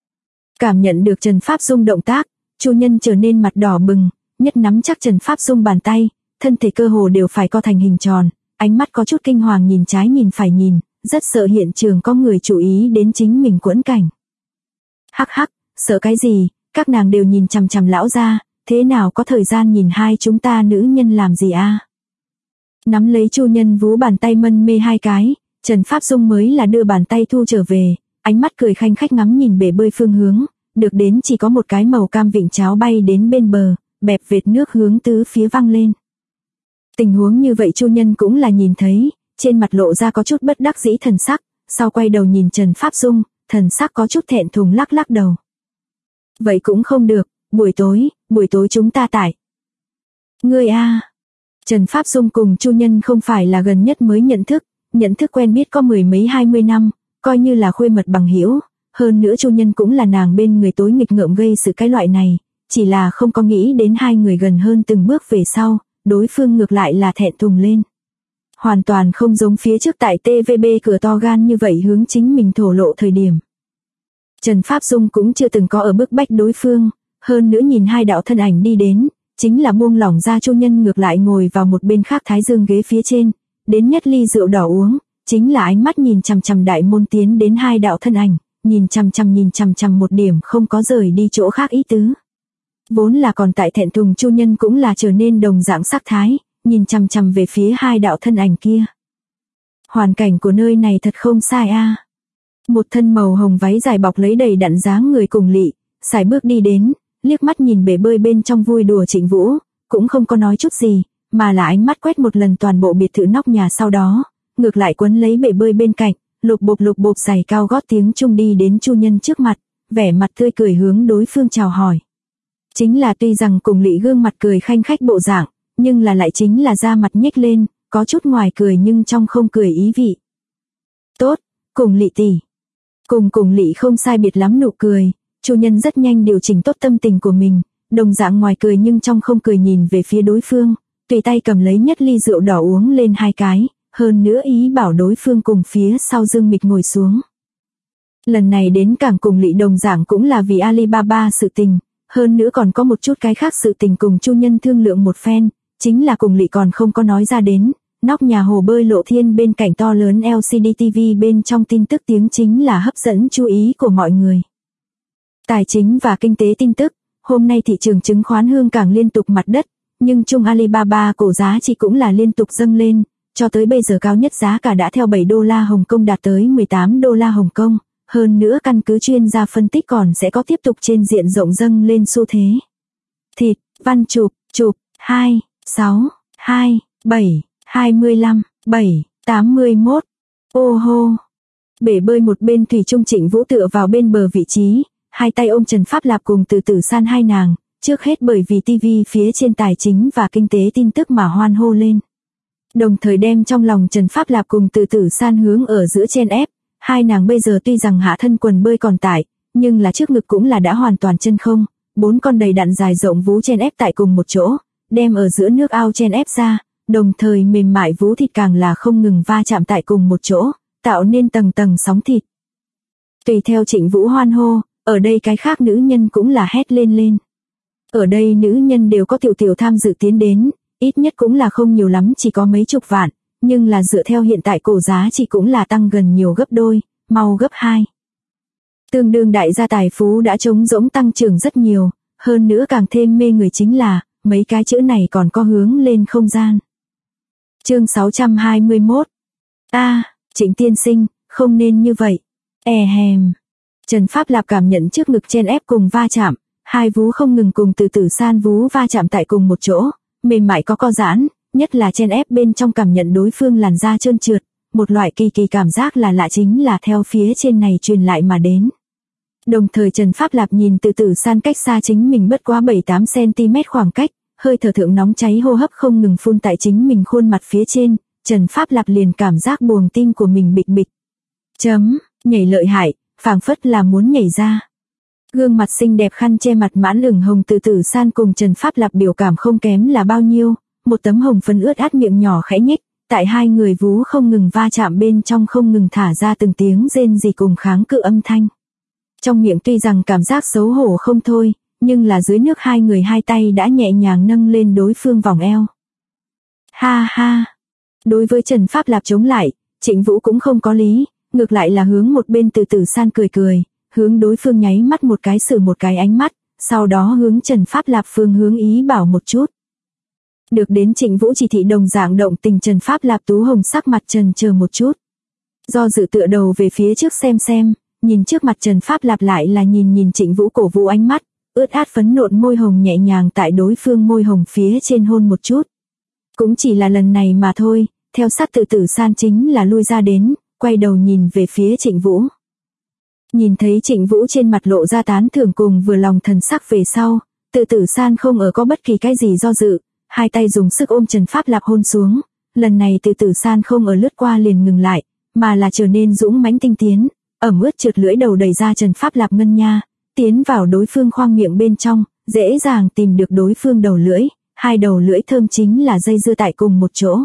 Speaker 1: Cảm nhận được Trần Pháp Dung động tác, chu nhân trở nên mặt đỏ bừng, nhất nắm chắc Trần Pháp Dung bàn tay, thân thể cơ hồ đều phải co thành hình tròn, ánh mắt có chút kinh hoàng nhìn trái nhìn phải nhìn, rất sợ hiện trường có người chú ý đến chính mình quẫn cảnh. Hắc hắc, sợ cái gì, các nàng đều nhìn chằm chằm lão ra, thế nào có thời gian nhìn hai chúng ta nữ nhân làm gì a? Nắm lấy Chu Nhân Vũ bàn tay mân mê hai cái, Trần Pháp Dung mới là đưa bàn tay thu trở về, ánh mắt cười khanh khách ngắm nhìn bể bơi phương hướng, được đến chỉ có một cái màu cam vịnh cháo bay đến bên bờ, bẹp vệt nước hướng tứ phía văng lên. Tình huống như vậy Chu Nhân cũng là nhìn thấy, trên mặt lộ ra có chút bất đắc dĩ thần sắc, sau quay đầu nhìn Trần Pháp Dung, thần sắc có chút thẹn thùng lắc lắc đầu. Vậy cũng không được, buổi tối chúng ta tại. Ngươi a. Trần Pháp Dung cùng Chu Nhân không phải là gần nhất mới nhận thức quen biết có mười mấy 20 năm, coi như là khuê mật bằng hữu, hơn nữa Chu Nhân cũng là nàng bên người tối nghịch ngợm gây sự cái loại này, chỉ là không có nghĩ đến hai người gần hơn từng bước về sau, đối phương ngược lại là thẹn thùng lên. Hoàn toàn không giống phía trước tại TVB cửa to gan như vậy hướng chính mình thổ lộ thời điểm. Trần Pháp Dung cũng chưa từng có ở bức bách đối phương, hơn nữa nhìn hai đạo thân ảnh đi đến, chính là buông lỏng ra Chu Nhân ngược lại ngồi vào một bên khác thái dương ghế phía trên, đến nhất ly rượu đỏ uống, chính là ánh mắt nhìn chằm chằm đại môn tiến đến hai đạo thân ảnh, nhìn chằm chằm một điểm không có rời đi chỗ khác ý tứ. Vốn là còn tại thẹn thùng Chu Nhân cũng là trở nên đồng dạng sắc thái, nhìn chằm chằm về phía hai đạo thân ảnh kia. Hoàn cảnh của nơi này thật không sai a. Một thân màu hồng váy dài bọc lấy đầy đặn dáng người cùng lị, sải bước đi đến, liếc mắt nhìn bể bơi bên trong vui đùa Trịnh Vũ, cũng không có nói chút gì, mà là ánh mắt quét một lần toàn bộ biệt thự nóc nhà sau đó, ngược lại quấn lấy bể bơi bên cạnh, lục bộp giày cao gót tiếng Trung đi đến Chu Nhân trước mặt, vẻ mặt tươi cười hướng đối phương chào hỏi. Chính là tuy rằng cùng lị gương mặt cười khanh khách bộ dạng, nhưng là lại chính là da mặt nhếch lên, có chút ngoài cười nhưng trong không cười ý vị. Tốt, cùng lị tỷ. Cùng lị không sai biệt lắm nụ cười, Chu Nhân rất nhanh điều chỉnh tốt tâm tình của mình, đồng dạng ngoài cười nhưng trong không cười nhìn về phía đối phương, tùy tay cầm lấy nhất ly rượu đỏ uống lên hai cái, hơn nữa ý bảo đối phương cùng phía sau Dương Mịch ngồi xuống. Lần này đến cảng cùng lị đồng dạng cũng là vì Alibaba sự tình, hơn nữa còn có một chút cái khác sự tình cùng Chu Nhân thương lượng một phen, chính là cùng lị còn không có nói ra đến, nóc nhà hồ bơi Lộ Thiên bên cạnh to lớn LCD TV bên trong tin tức tiếng chính là hấp dẫn chú ý của mọi người. Tài chính và kinh tế tin tức, hôm nay thị trường chứng khoán Hương Cảng liên tục mặt đất, nhưng chung Alibaba cổ giá chỉ cũng là liên tục dâng lên, cho tới bây giờ cao nhất giá cả đã theo 7 đô la Hồng Kông đạt tới 18 đô la Hồng Kông, hơn nữa căn cứ chuyên gia phân tích còn sẽ có tiếp tục trên diện rộng dâng lên xu thế. Thịt, văn chụp, 2, 6, 2, 7, 25, 7, 81. Ô hô. Bể bơi một bên thủy chung Trịnh Vũ tựa vào bên bờ vị trí, hai tay ôm Trần Pháp Lạp cùng Từ Tử San hai nàng, trước hết bởi vì TV phía trên tài chính và kinh tế tin tức mà hoan hô lên. Đồng thời đem trong lòng Trần Pháp Lạp cùng Từ Tử San hướng ở giữa chen ép, hai nàng bây giờ tuy rằng hạ thân quần bơi còn tải, nhưng là trước ngực cũng là đã hoàn toàn chân không, bốn con đầy đặn dài rộng vú chen ép tại cùng một chỗ, đem ở giữa nước ao chen ép ra, đồng thời mềm mại vú thịt càng là không ngừng va chạm tại cùng một chỗ, tạo nên tầng tầng sóng thịt. Tùy theo Trịnh Vũ hoan hô, ở đây cái khác nữ nhân cũng là hét lên. Ở đây nữ nhân đều có tiểu tham dự tiến đến, ít nhất cũng là không nhiều lắm chỉ có mấy chục vạn, nhưng là dựa theo hiện tại cổ giá chỉ cũng là tăng gần nhiều gấp đôi, mau gấp 2. Tương đương đại gia tài phú đã trống rỗng tăng trưởng rất nhiều, hơn nữa càng thêm mê người chính là, mấy cái chữ này còn có hướng lên không gian. Chương 621. Trịnh tiên sinh, không nên như vậy. Trần Pháp Lạp cảm nhận trước ngực chen ép cùng va chạm, hai vú không ngừng cùng Từ Tử San vú va chạm tại cùng một chỗ, mềm mại có co giãn, nhất là chen ép bên trong cảm nhận đối phương làn da trơn trượt, một loại kỳ cảm giác là lạ chính là theo phía trên này truyền lại mà đến. Đồng thời Trần Pháp Lạp nhìn Từ Tử San cách xa chính mình bất quá 7-8 cm khoảng cách, hơi thở thượng nóng cháy hô hấp không ngừng phun tại chính mình khuôn mặt phía trên, Trần Pháp Lạp liền cảm giác buồng tim của mình bịch bịch. Nhảy lợi hại, phảng phất là muốn nhảy ra. Gương mặt xinh đẹp khăn che mặt mãn ửng hồng Từ Tử San cùng Trần Pháp Lạp biểu cảm không kém là bao nhiêu, một tấm hồng phấn ướt át miệng nhỏ khẽ nhếch, tại hai người vú không ngừng va chạm bên trong không ngừng thả ra từng tiếng rên rỉ cùng kháng cự âm thanh. Trong miệng tuy rằng cảm giác xấu hổ không thôi, nhưng là dưới nước hai người hai tay đã nhẹ nhàng nâng lên đối phương vòng eo. Ha. Đối với Trần Pháp Lạp chống lại, Trịnh Vũ cũng không có lý, ngược lại là hướng một bên Từ Tử San cười, hướng đối phương nháy mắt một cái xử một cái ánh mắt, sau đó hướng Trần Pháp Lạp phương hướng ý bảo một chút. Được đến Trịnh Vũ chỉ thị đồng dạng động tình, Trần Pháp Lạp tú hồng sắc mặt trần chờ một chút. Do dự tựa đầu về phía trước xem, nhìn trước mặt Trần Pháp Lạp lại là nhìn Trịnh Vũ cổ vũ ánh mắt, ướt át phấn nộn môi hồng nhẹ nhàng tại đối phương môi hồng phía trên hôn một chút. Cũng chỉ là lần này mà thôi, theo sát Từ Tử San chính là lui ra đến, quay đầu nhìn về phía Trịnh Vũ. Nhìn thấy Trịnh Vũ trên mặt lộ ra tán thưởng cùng vừa lòng thần sắc về sau, Từ Tử San không ở có bất kỳ cái gì do dự, hai tay dùng sức ôm Trần Pháp Lạp hôn xuống, lần này Từ Tử San không ở lướt qua liền ngừng lại, mà là trở nên dũng mãnh tinh tiến, ẩm ướt trượt lưỡi đầu đẩy ra Trần Pháp Lạp ngân nha, tiến vào đối phương khoang miệng bên trong, dễ dàng tìm được đối phương đầu lưỡi, hai đầu lưỡi thơm chính là dây dưa tại cùng một chỗ.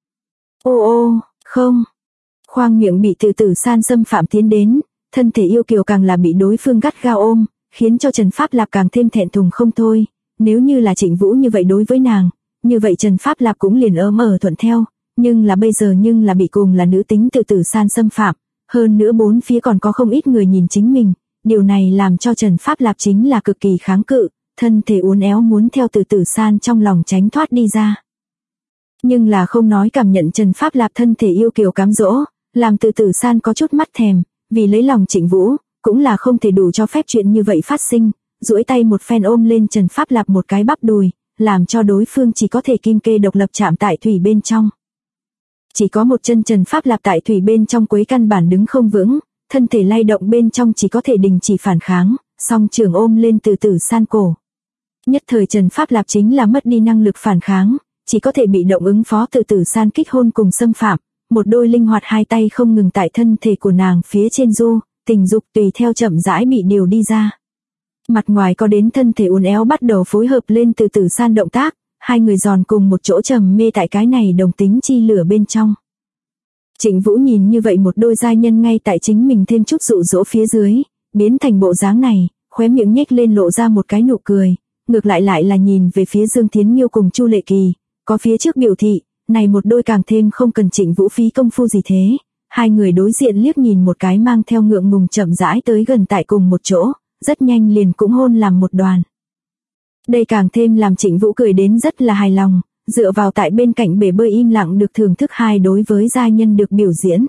Speaker 1: Ô, không. Khoang miệng bị Từ Tử San xâm phạm tiến đến, thân thể yêu kiều càng là bị đối phương gắt gao ôm, khiến cho Trần Pháp Lạp càng thêm thẹn thùng không thôi. Nếu như là Trịnh Vũ như vậy đối với nàng, như vậy Trần Pháp Lạp cũng liền ớm thuận theo, nhưng là bây giờ bị cùng là nữ tính Từ Tử San xâm phạm, hơn nữa bốn phía còn có không ít người nhìn chính mình, điều này làm cho Trần Pháp Lạp chính là cực kỳ kháng cự, thân thể uốn éo muốn theo Từ Tử San trong lòng tránh thoát đi ra. Nhưng là không nói cảm nhận Trần Pháp Lạp thân thể yêu kiều cám dỗ, làm Từ Tử San có chút mắt thèm, vì lấy lòng Trịnh Vũ, cũng là không thể đủ cho phép chuyện như vậy phát sinh, duỗi tay một phen ôm lên Trần Pháp Lạp một cái bắp đùi, làm cho đối phương chỉ có thể kim kê độc lập chạm tại thủy bên trong. Chỉ có một chân Trần Pháp Lạp tại thủy bên trong quấy căn bản đứng không vững, thân thể lay động bên trong chỉ có thể đình chỉ phản kháng, song trường ôm lên Từ Tử San cổ. Nhất thời Trần Pháp Lạp chính là mất đi năng lực phản kháng, chỉ có thể bị động ứng phó Từ Tử San kích hôn cùng xâm phạm, một đôi linh hoạt hai tay không ngừng tại thân thể của nàng phía trên du, tình dục tùy theo chậm rãi bị điều đi ra. Mặt ngoài có đến thân thể uốn éo bắt đầu phối hợp lên Từ Tử San động tác, hai người giòn cùng một chỗ trầm mê tại cái này đồng tính chi lửa bên trong. Trịnh Vũ nhìn như vậy một đôi giai nhân ngay tại chính mình thêm chút dụ dỗ phía dưới, biến thành bộ dáng này, khóe miệng nhếch lên lộ ra một cái nụ cười, ngược lại là nhìn về phía Dương Thiến Nghiêu cùng Chu Lệ Kỳ, có phía trước biểu thị, này một đôi càng thêm không cần Trịnh Vũ phí công phu gì thế. Hai người đối diện liếc nhìn một cái mang theo ngượng ngùng chậm rãi tới gần tại cùng một chỗ, rất nhanh liền cũng hôn làm một đoàn. Đây càng thêm làm Trịnh Vũ cười đến rất là hài lòng, dựa vào tại bên cạnh bể bơi im lặng được thưởng thức hai đối với giai nhân được biểu diễn.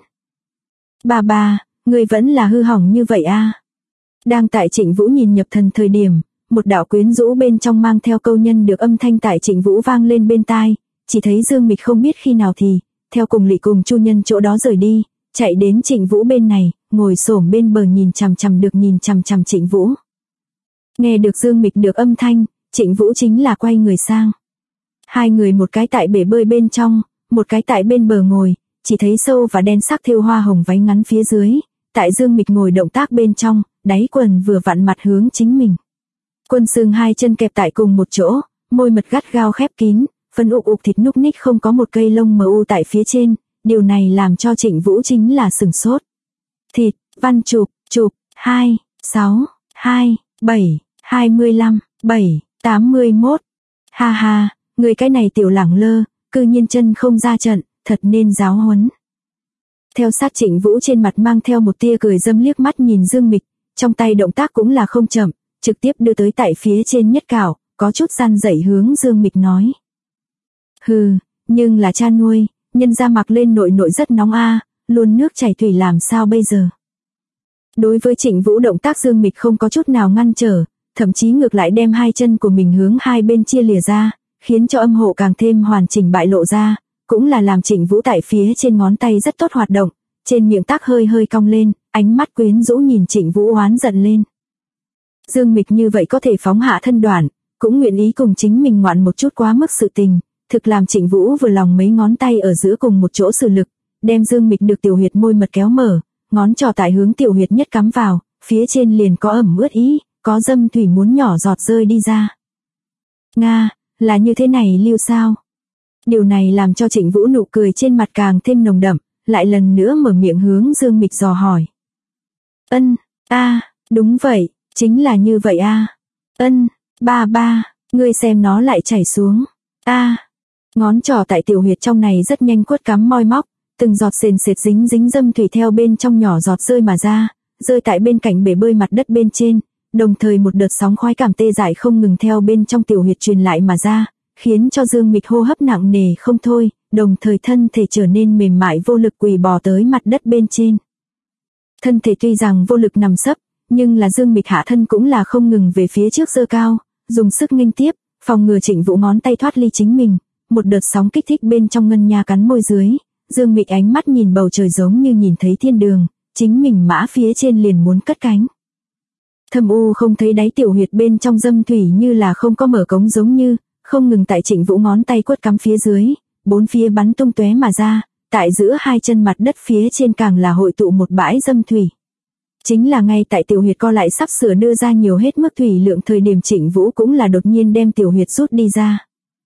Speaker 1: Bà, người vẫn là hư hỏng như vậy a. Đang tại Trịnh Vũ nhìn nhập thần thời điểm, một đạo quyến rũ bên trong mang theo câu nhân được âm thanh tại Trịnh Vũ vang lên bên tai, chỉ thấy Dương Mịch không biết khi nào thì, theo cùng Lị cùng Chu Nhân chỗ đó rời đi, chạy đến Trịnh Vũ bên này, ngồi xổm bên bờ nhìn chằm chằm Trịnh Vũ. Nghe được Dương Mịch được âm thanh, Trịnh Vũ chính là quay người sang. Hai người một cái tại bể bơi bên trong, một cái tại bên bờ ngồi, chỉ thấy sâu và đen sắc thêu hoa hồng váy ngắn phía dưới, tại Dương Mịch ngồi động tác bên trong, đáy quần vừa vặn mặt hướng chính mình. Quân xương hai chân kẹp tại cùng một chỗ, môi mật gắt gao khép kín, phân ục thịt núc ních không có một cây lông mờ u tại phía trên, điều này làm cho Trịnh Vũ chính là sửng sốt. Thịt, văn chụp, 2, 6, 2, 7, 25, 7, 81. Ha, người cái này tiểu lẳng lơ, cư nhiên chân không ra trận, thật nên giáo huấn. Theo sát Trịnh Vũ trên mặt mang theo một tia cười dâm liếc mắt nhìn Dương Mịch, trong tay động tác cũng là không chậm, trực tiếp đưa tới tại phía trên nhất cảo, có chút gian dậy hướng Dương Mịch nói. Hừ, nhưng là cha nuôi, nhân ra mặc lên nội rất nóng a, luôn nước chảy thủy làm sao bây giờ. Đối với Trịnh Vũ động tác Dương Mịch không có chút nào ngăn trở, thậm chí ngược lại đem hai chân của mình hướng hai bên chia lìa ra, khiến cho âm hộ càng thêm hoàn chỉnh bại lộ ra, cũng là làm Trịnh Vũ tại phía trên ngón tay rất tốt hoạt động, trên miệng tác hơi cong lên, ánh mắt quyến rũ nhìn Trịnh Vũ oán giận lên. Dương Mịch như vậy có thể phóng hạ thân đoạn, cũng nguyện ý cùng chính mình ngoạn một chút quá mức sự tình, thực làm Trịnh Vũ vừa lòng mấy ngón tay ở giữa cùng một chỗ sử lực, đem Dương Mịch được tiểu huyệt môi mật kéo mở, ngón trỏ tại hướng tiểu huyệt nhất cắm vào, phía trên liền có ẩm ướt ý, có dâm thủy muốn nhỏ giọt rơi đi ra. Nga, là như thế này lưu sao? Điều này làm cho Trịnh Vũ nụ cười trên mặt càng thêm nồng đậm, lại lần nữa mở miệng hướng Dương Mịch dò hỏi. Đúng vậy, chính là như vậy a. Ba, ngươi xem nó lại chảy xuống. Ngón trỏ tại tiểu huyệt trong này rất nhanh quất cắm moi móc, từng giọt sền sệt dính dâm thủy theo bên trong nhỏ giọt rơi mà ra, rơi tại bên cạnh bể bơi mặt đất bên trên, Đồng thời một đợt sóng khoái cảm tê dại không ngừng theo bên trong tiểu huyệt truyền lại mà ra, khiến cho Dương Mịch hô hấp nặng nề không thôi, đồng thời thân thể trở nên mềm mại vô lực quỳ bò tới mặt đất bên trên. Thân thể tuy rằng vô lực nằm sấp, nhưng là Dương Mịch hạ thân cũng là không ngừng về phía trước giơ cao, dùng sức nghênh tiếp, phòng ngừa Trịnh Vũ ngón tay thoát ly chính mình, một đợt sóng kích thích bên trong ngân nha cắn môi dưới, Dương Mịch ánh mắt nhìn bầu trời giống như nhìn thấy thiên đường, chính mình mã phía trên liền muốn cất cánh. Thâm u không thấy đáy tiểu huyệt bên trong dâm thủy như là không có mở cống giống như, không ngừng tại Trịnh Vũ ngón tay quất cắm phía dưới, bốn phía bắn tung tóe mà ra, tại giữa hai chân mặt đất phía trên càng là hội tụ một bãi dâm thủy. Chính là ngay tại tiểu huyệt co lại sắp sửa đưa ra nhiều hết mức thủy lượng thời điểm Trịnh Vũ cũng là đột nhiên đem tiểu huyệt rút đi ra.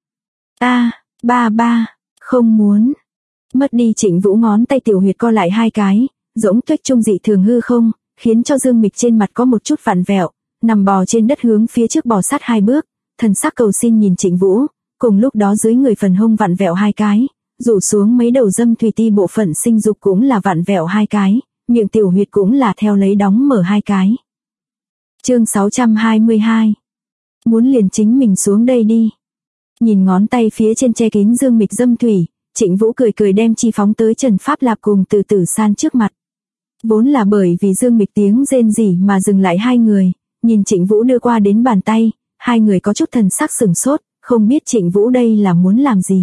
Speaker 1: Ba, không muốn. Mất đi Trịnh Vũ ngón tay tiểu huyệt co lại hai cái, giống tuếch trung dị thường hư không, khiến cho Dương Mịch trên mặt có một chút vặn vẹo, nằm bò trên đất hướng phía trước bò sát hai bước, thần sắc cầu xin nhìn Trịnh Vũ, cùng lúc đó dưới người phần hông vặn vẹo hai cái, rủ xuống mấy đầu dâm thủy ti bộ phận sinh dục cũng là vặn vẹo hai cái, miệng tiểu huyệt cũng là theo lấy đóng mở hai cái. Chương 622. Muốn liền chính mình xuống đây đi. Nhìn ngón tay phía trên che kín Dương Mịch dâm thủy, Trịnh Vũ cười cười đem chi phóng tới Trần Pháp Lạp cùng Từ Tử San trước mặt. Vốn là bởi vì Dương Mịch tiếng rên rỉ mà dừng lại hai người, nhìn Trịnh Vũ đưa qua đến bàn tay, hai người có chút thần sắc sửng sốt, không biết Trịnh Vũ đây là muốn làm gì.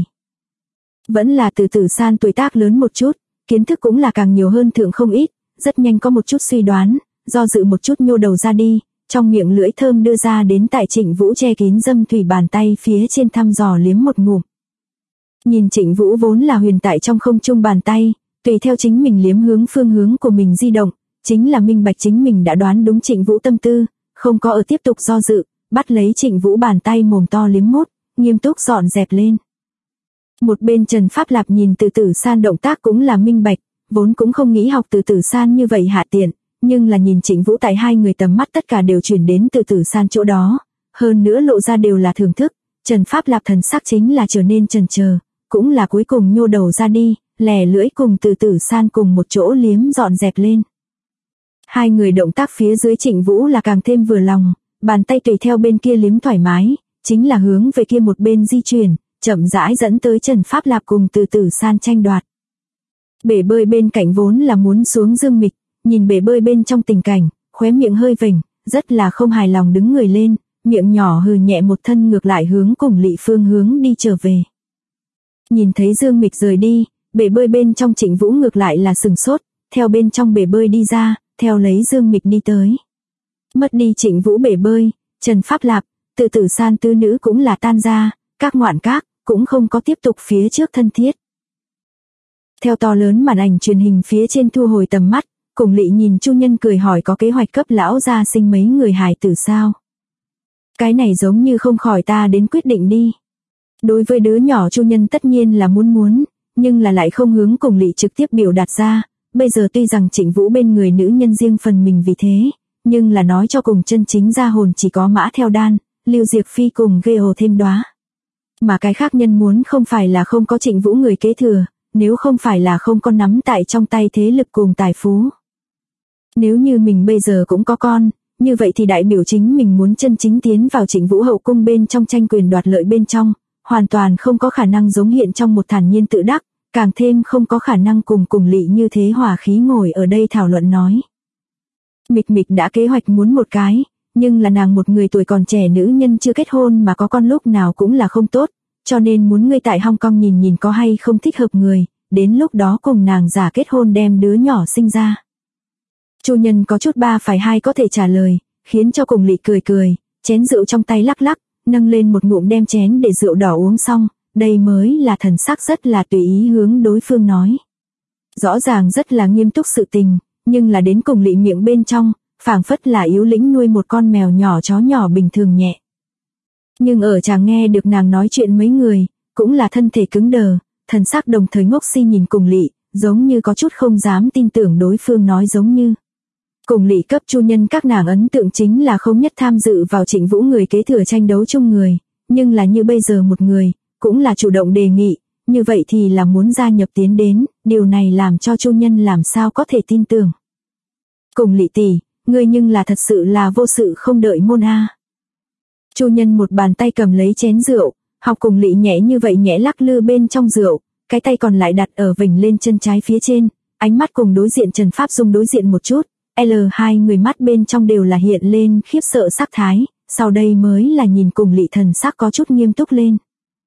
Speaker 1: Vẫn là Từ Tử San tuổi tác lớn một chút, kiến thức cũng là càng nhiều hơn thượng không ít, rất nhanh có một chút suy đoán, do dự một chút nhô đầu ra đi, trong miệng lưỡi thơm đưa ra đến tại Trịnh Vũ che kín dâm thủy bàn tay phía trên thăm dò liếm một ngụm. Nhìn Trịnh Vũ vốn là huyền tại trong không trung bàn tay, tùy theo chính mình liếm hướng phương hướng của mình di động, chính là minh bạch chính mình đã đoán đúng Trịnh Vũ tâm tư, không có ở tiếp tục do dự, bắt lấy Trịnh Vũ bàn tay mồm to liếm mút, nghiêm túc dọn dẹp lên. Một bên Trần Pháp Lạp nhìn Từ Tử San động tác cũng là minh bạch, vốn cũng không nghĩ học Từ Tử San như vậy hạ tiện, nhưng là nhìn Trịnh Vũ tại hai người tầm mắt tất cả đều chuyển đến Từ Tử San chỗ đó, hơn nữa lộ ra đều là thưởng thức, Trần Pháp Lạp thần sắc chính là trở nên chần chờ, cũng là cuối cùng nhô đầu ra đi, lè lưỡi cùng Từ Tử San cùng một chỗ liếm dọn dẹp lên. Hai người động tác phía dưới Trịnh Vũ là càng thêm vừa lòng, bàn tay tùy theo bên kia liếm thoải mái, chính là hướng về kia một bên di chuyển, chậm rãi dẫn tới Trần Pháp Lạp cùng Từ Tử San tranh đoạt. Bể bơi bên cạnh vốn là muốn xuống Dương Mịch, nhìn bể bơi bên trong tình cảnh, khóe miệng hơi vểnh, rất là không hài lòng đứng người lên, miệng nhỏ hừ nhẹ một thân ngược lại hướng cùng Lị phương hướng đi trở về. Nhìn thấy Dương Mịch rời đi, bể bơi bên trong Trịnh Vũ ngược lại là sừng sốt, theo bên trong bể bơi đi ra, theo lấy Dương Mịch đi tới. Mất đi Trịnh Vũ bể bơi, Trần Pháp Lạp, Từ Tử San tứ nữ cũng là tan ra, các ngoạn các, cũng không có tiếp tục phía trước thân thiết. Theo to lớn màn ảnh truyền hình phía trên thu hồi tầm mắt, cùng Lị nhìn Chu Nhân cười hỏi có kế hoạch cấp lão gia sinh mấy người hài tử sao? Cái này giống như không khỏi ta đến quyết định đi. Đối với đứa nhỏ Chu Nhân tất nhiên là muốn, nhưng là lại không hướng cùng Lị trực tiếp biểu đạt ra, bây giờ tuy rằng Trịnh Vũ bên người nữ nhân riêng phần mình vì thế, nhưng là nói cho cùng chân chính ra hồn chỉ có Mã Theo Đan, Lưu Diệp Phi cùng Ghê Hồ Thêm Đóa. Mà cái khác nhân muốn không phải là không có Trịnh Vũ người kế thừa, nếu không phải là không có nắm tại trong tay thế lực cùng tài phú. Nếu như mình bây giờ cũng có con, như vậy thì đại biểu chính mình muốn chân chính tiến vào Trịnh Vũ hậu cung bên trong tranh quyền đoạt lợi bên trong, hoàn toàn không có khả năng giống hiện trong một thản nhiên tự đắc, càng thêm không có khả năng cùng Lị như thế hòa khí ngồi ở đây thảo luận nói. Mịch Mịch đã kế hoạch muốn một cái, nhưng là nàng một người tuổi còn trẻ nữ nhân chưa kết hôn mà có con lúc nào cũng là không tốt, cho nên muốn ngươi tại Hong Kong nhìn có hay không thích hợp người, đến lúc đó cùng nàng giả kết hôn đem đứa nhỏ sinh ra. Chu Nhân có chút ba phải hai có thể trả lời, khiến cho cùng Lị cười, chén rượu trong tay lắc lắc, nâng lên một ngụm đem chén để rượu đỏ uống xong, đây mới là thần sắc rất là tùy ý hướng đối phương nói. Rõ ràng rất là nghiêm túc sự tình, nhưng là đến cùng Lị miệng bên trong, phảng phất là yếu lĩnh nuôi một con mèo nhỏ chó nhỏ bình thường nhẹ. Nhưng ở chàng nghe được nàng nói chuyện mấy người, cũng là thân thể cứng đờ, thần sắc đồng thời ngốc si nhìn cùng Lị, giống như có chút không dám tin tưởng đối phương nói giống như. Cùng Lị cấp Chu Nhân các nàng ấn tượng chính là không nhất tham dự vào Trịnh Vũ người kế thừa tranh đấu chung người, nhưng là như bây giờ một người, cũng là chủ động đề nghị, như vậy thì là muốn gia nhập tiến đến, điều này làm cho Chu Nhân làm sao có thể tin tưởng. Cùng Lị tỷ, ngươi nhưng là thật sự là vô sự không đợi môn a. Chu Nhân một bàn tay cầm lấy chén rượu, học cùng Lị nhẹ như vậy nhẹ lắc lư bên trong rượu, cái tay còn lại đặt ở vểnh lên chân trái phía trên, ánh mắt cùng đối diện Trần Pháp Dung đối diện một chút, hai người mắt bên trong đều là hiện lên khiếp sợ sắc thái, sau đây mới là nhìn cùng Lị thần sắc có chút nghiêm túc lên.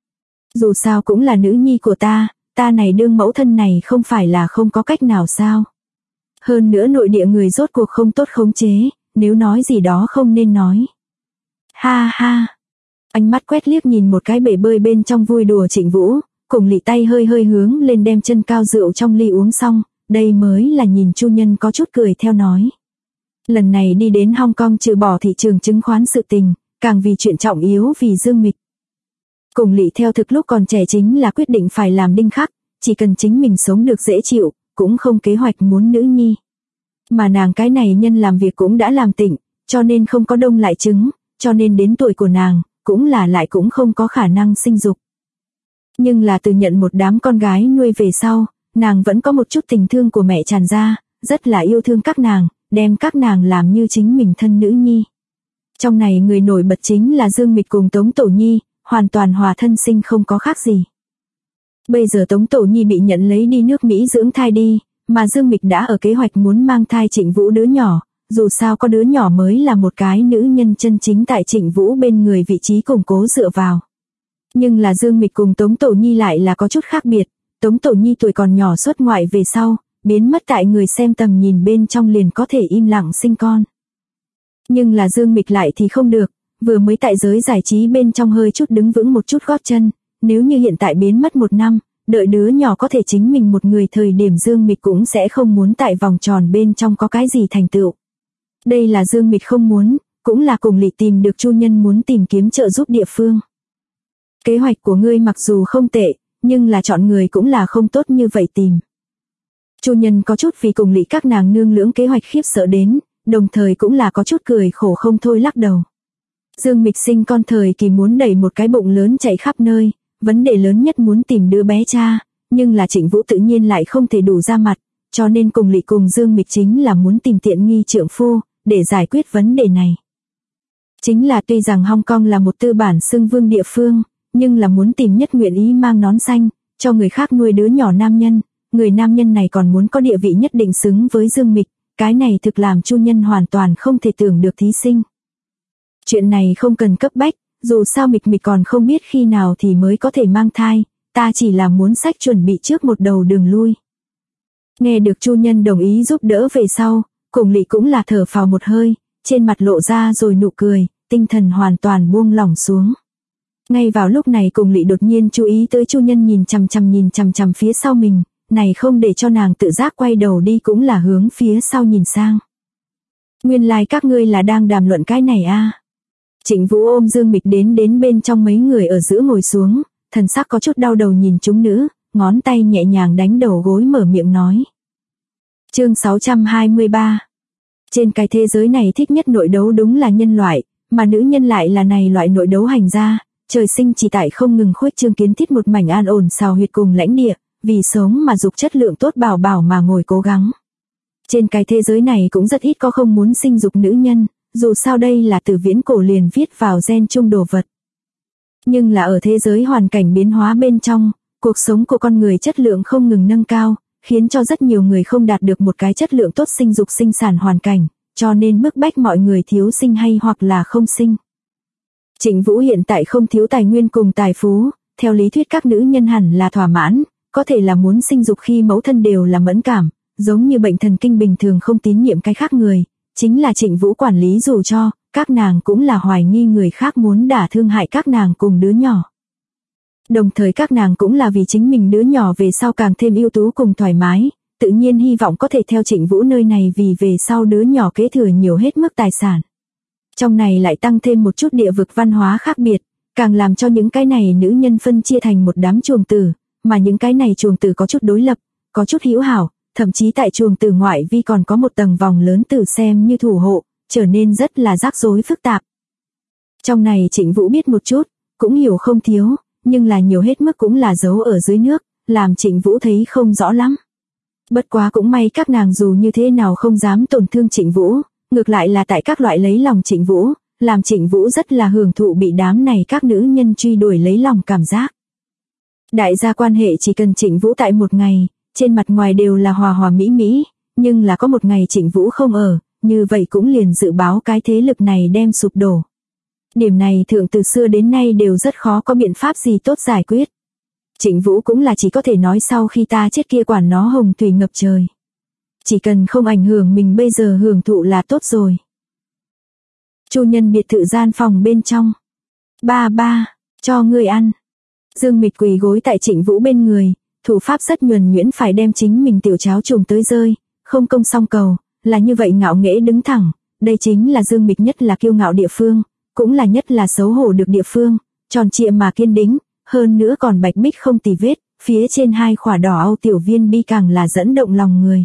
Speaker 1: Dù sao cũng là nữ nhi của ta này đương mẫu thân này không phải là không có cách nào sao. Hơn nữa nội địa người rốt cuộc không tốt khống chế, nếu nói gì đó không nên nói. Ha ha. Ánh mắt quét liếc nhìn một cái bể bơi bên trong vui đùa Trịnh Vũ, cùng Lị tay hơi hơi hướng lên đem chân cao rượu trong ly uống xong, đây mới là nhìn Chu Nhân có chút cười theo nói. Lần này đi đến Hong Kong trừ bỏ thị trường chứng khoán sự tình, càng vì chuyện trọng yếu vì Dương Mịch. Cùng Lị theo thực lúc còn trẻ chính là quyết định phải làm đinh khắc, chỉ cần chính mình sống được dễ chịu, cũng không kế hoạch muốn nữ nhi. Mà nàng cái này nhân làm việc cũng đã làm tỉnh, cho nên không có đông lại trứng, cho nên đến tuổi của nàng, cũng là lại cũng không có khả năng sinh dục. Nhưng là từ nhận một đám con gái nuôi về sau, nàng vẫn có một chút tình thương của mẹ tràn ra, rất là yêu thương các nàng, đem các nàng làm như chính mình thân nữ nhi. Trong này người nổi bật chính là Dương Mịch cùng Tống Tổ Nhi, hoàn toàn hòa thân sinh không có khác gì. Bây giờ Tống Tổ Nhi bị nhận lấy đi nước Mỹ dưỡng thai đi, mà Dương Mịch đã ở kế hoạch muốn mang thai Trịnh Vũ đứa nhỏ, dù sao có đứa nhỏ mới là một cái nữ nhân chân chính tại Trịnh Vũ bên người vị trí củng cố dựa vào. Nhưng là Dương Mịch cùng Tống Tổ Nhi lại là có chút khác biệt, Tống Tổ Nhi tuổi còn nhỏ xuất ngoại về sau, biến mất tại người xem tầm nhìn bên trong liền có thể im lặng sinh con. Nhưng là Dương Mịch lại thì không được, vừa mới tại giới giải trí bên trong hơi chút đứng vững một chút gót chân, nếu như hiện tại biến mất 1 năm, đợi đứa nhỏ có thể chính mình một người thời điểm Dương Mịch cũng sẽ không muốn tại vòng tròn bên trong có cái gì thành tựu. Đây là Dương Mịch không muốn, cũng là cùng Lị tìm được Chu Nhân muốn tìm kiếm trợ giúp địa phương. Kế hoạch của ngươi mặc dù không tệ, nhưng là chọn người cũng là không tốt như vậy tìm. Chu Nhân có chút vì cùng Lị các nàng nương lưỡng kế hoạch khiếp sợ đến, đồng thời cũng là có chút cười khổ không thôi lắc đầu. Dương Mịch sinh con thời kỳ muốn đẩy một cái bụng lớn chạy khắp nơi, vấn đề lớn nhất muốn tìm đứa bé cha, nhưng là Trịnh Vũ tự nhiên lại không thể đủ ra mặt, cho nên cùng Lị cùng Dương Mịch chính là muốn tìm tiện nghi trượng phu, để giải quyết vấn đề này. Chính là tuy rằng Hong Kong là một tư bản xưng vương địa phương, nhưng là muốn tìm nhất nguyện ý mang nón xanh, cho người khác nuôi đứa nhỏ nam nhân, người nam nhân này còn muốn có địa vị nhất định xứng với Dương Mịch, cái này thực làm Chu Nhân hoàn toàn không thể tưởng được thí sinh. Chuyện này không cần cấp bách, dù sao Mịch còn không biết khi nào thì mới có thể mang thai, ta chỉ là muốn sách chuẩn bị trước một đầu đường lui. Nghe được Chu Nhân đồng ý giúp đỡ về sau, cùng Lị cũng là thở phào một hơi, trên mặt lộ ra rồi nụ cười, tinh thần hoàn toàn buông lỏng xuống. Ngay vào lúc này cùng Lị đột nhiên chú ý tới Chu Nhân nhìn chằm chằm phía sau mình, này không để cho nàng tự giác quay đầu đi cũng là hướng phía sau nhìn sang. Nguyên lai các ngươi là đang đàm luận cái này a. Trịnh Vũ ôm Dương Mịch đến bên trong mấy người ở giữa ngồi xuống, thần sắc có chút đau đầu nhìn chúng nữ, ngón tay nhẹ nhàng đánh đầu gối mở miệng nói. Chương 623. Trên cái thế giới này thích nhất nội đấu đúng là nhân loại, mà nữ nhân lại là này loại nội đấu hành gia, trời sinh chỉ tại không ngừng khuếch trương kiến thiết một mảnh an ổn xào huyệt cùng lãnh địa, vì sống mà dục chất lượng tốt bảo mà ngồi cố gắng. Trên cái thế giới này cũng rất ít có không muốn sinh dục nữ nhân, dù sao đây là từ viễn cổ liền viết vào gen chung đồ vật. Nhưng là ở thế giới hoàn cảnh biến hóa bên trong, cuộc sống của con người chất lượng không ngừng nâng cao, khiến cho rất nhiều người không đạt được một cái chất lượng tốt sinh dục sinh sản hoàn cảnh, cho nên bức bách mọi người thiếu sinh hay hoặc là không sinh. Trịnh Vũ hiện tại không thiếu tài nguyên cùng tài phú, theo lý thuyết các nữ nhân hẳn là thỏa mãn, có thể là muốn sinh dục khi mẫu thân đều là mẫn cảm, giống như bệnh thần kinh bình thường không tín nhiệm cái khác người, chính là Trịnh Vũ quản lý dù cho, các nàng cũng là hoài nghi người khác muốn đả thương hại các nàng cùng đứa nhỏ. Đồng thời các nàng cũng là vì chính mình đứa nhỏ về sau càng thêm ưu tú cùng thoải mái, tự nhiên hy vọng có thể theo Trịnh Vũ nơi này vì về sau đứa nhỏ kế thừa nhiều hết mức tài sản. Trong này lại tăng thêm một chút địa vực văn hóa khác biệt, càng làm cho những cái này nữ nhân phân chia thành một đám chuồng tử, mà những cái này chuồng tử có chút đối lập, có chút hữu hảo, thậm chí tại chuồng tử ngoại vi còn có một tầng vòng lớn tử xem như thủ hộ, trở nên rất là rắc rối phức tạp. Trong này Trịnh Vũ biết một chút, cũng hiểu không thiếu, nhưng là nhiều hết mức cũng là giấu ở dưới nước, làm Trịnh Vũ thấy không rõ lắm. Bất quá cũng may các nàng dù như thế nào không dám tổn thương Trịnh Vũ, ngược lại là tại các loại lấy lòng Trịnh Vũ, làm Trịnh Vũ rất là hưởng thụ bị đám này các nữ nhân truy đuổi lấy lòng cảm giác. Đại gia quan hệ chỉ cần Trịnh Vũ tại một ngày, trên mặt ngoài đều là hòa hòa mỹ mỹ, nhưng là có một ngày Trịnh Vũ không ở, như vậy cũng liền dự báo cái thế lực này đem sụp đổ. Điểm này thượng từ xưa đến nay đều rất khó có biện pháp gì tốt giải quyết. Trịnh Vũ cũng là chỉ có thể nói sau khi ta chết kia quản nó hồng thủy ngập trời. Chỉ cần không ảnh hưởng mình bây giờ hưởng thụ là tốt rồi. Chu nhân biệt thự gian phòng bên trong. Ba, cho ngươi ăn. Dương Mịch quỳ gối tại Trịnh Vũ bên người, thủ pháp rất nhuần nhuyễn phải đem chính mình tiểu cháo trùm tới rơi, không công song cầu, là như vậy ngạo nghễ đứng thẳng, đây chính là Dương Mịch nhất là kiêu ngạo địa phương, cũng là nhất là xấu hổ được địa phương, tròn trịa mà kiên định, hơn nữa còn bạch bích không tì vết, phía trên hai khỏa đỏ au tiểu viên bi càng là dẫn động lòng người.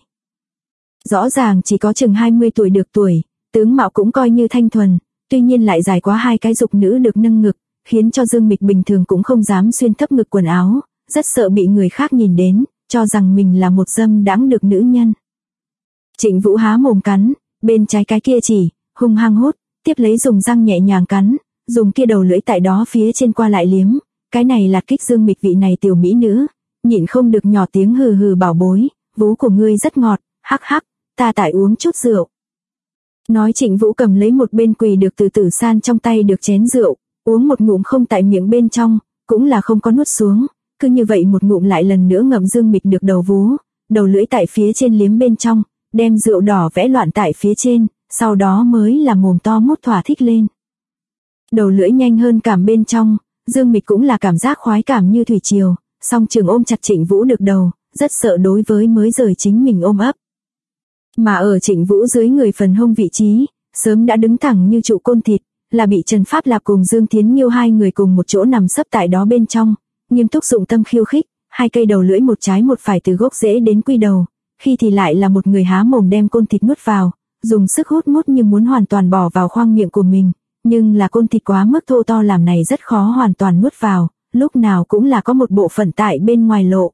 Speaker 1: Rõ ràng chỉ có chừng 20 tuổi được tuổi, tướng mạo cũng coi như thanh thuần, tuy nhiên lại dài quá hai cái dục nữ được nâng ngực, khiến cho Dương Mịch bình thường cũng không dám xuyên thấp ngực quần áo, rất sợ bị người khác nhìn đến, cho rằng mình là một dâm đãng được nữ nhân. Trịnh Vũ há mồm cắn, bên trái cái kia chỉ, hung hăng hút, tiếp lấy dùng răng nhẹ nhàng cắn, dùng kia đầu lưỡi tại đó phía trên qua lại liếm, cái này là kích Dương Mịch vị này tiểu mỹ nữ, nhịn không được nhỏ tiếng hừ hừ bảo bối, vú của ngươi rất ngọt, hắc hắc, ta tại uống chút rượu. Nói Trịnh Vũ cầm lấy một bên quỳ được từ Tử San trong tay được chén rượu, uống một ngụm không tại miệng bên trong, cũng là không có nuốt xuống, cứ như vậy một ngụm lại lần nữa ngậm Dương Mịch được đầu vú, đầu lưỡi tại phía trên liếm bên trong, đem rượu đỏ vẽ loạn tại phía trên, sau đó mới là mồm to mút thỏa thích lên. Đầu lưỡi nhanh hơn cảm bên trong, Dương Mịch cũng là cảm giác khoái cảm như thủy triều, song trường ôm chặt Trịnh Vũ được đầu, rất sợ đối với mới rời chính mình ôm ấp. Mà ở Trịnh Vũ dưới người phần hông vị trí, sớm đã đứng thẳng như trụ côn thịt, là bị Trần Pháp Lạp cùng Dương Thiến Nghiêu hai người cùng một chỗ nằm sấp tại đó bên trong, nghiêm túc dụng tâm khiêu khích, hai cây đầu lưỡi một trái một phải từ gốc rễ đến quy đầu, khi thì lại là một người há mồm đem côn thịt nuốt vào, dùng sức hút mút như muốn hoàn toàn bỏ vào khoang miệng của mình, nhưng là côn thịt quá mức thô to làm này rất khó hoàn toàn nuốt vào, lúc nào cũng là có một bộ phận tại bên ngoài lộ.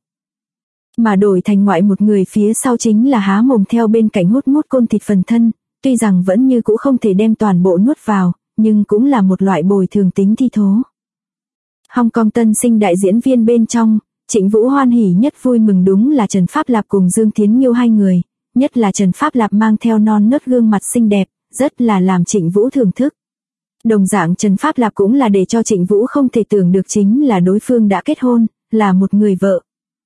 Speaker 1: Mà đổi thành ngoại một người phía sau chính là há mồm theo bên cạnh hút mút côn thịt phần thân, tuy rằng vẫn như cũ không thể đem toàn bộ nuốt vào, nhưng cũng là một loại bồi thường tính thi thố. Hong Kong tân sinh đại diễn viên bên trong, Trịnh Vũ hoan hỉ nhất vui mừng đúng là Trần Pháp Lạp cùng Dương Thiến Nghiêu hai người, nhất là Trần Pháp Lạp mang theo non nớt gương mặt xinh đẹp, rất là làm Trịnh Vũ thưởng thức. Đồng dạng Trần Pháp Lạp cũng là để cho Trịnh Vũ không thể tưởng được chính là đối phương đã kết hôn, là một người vợ.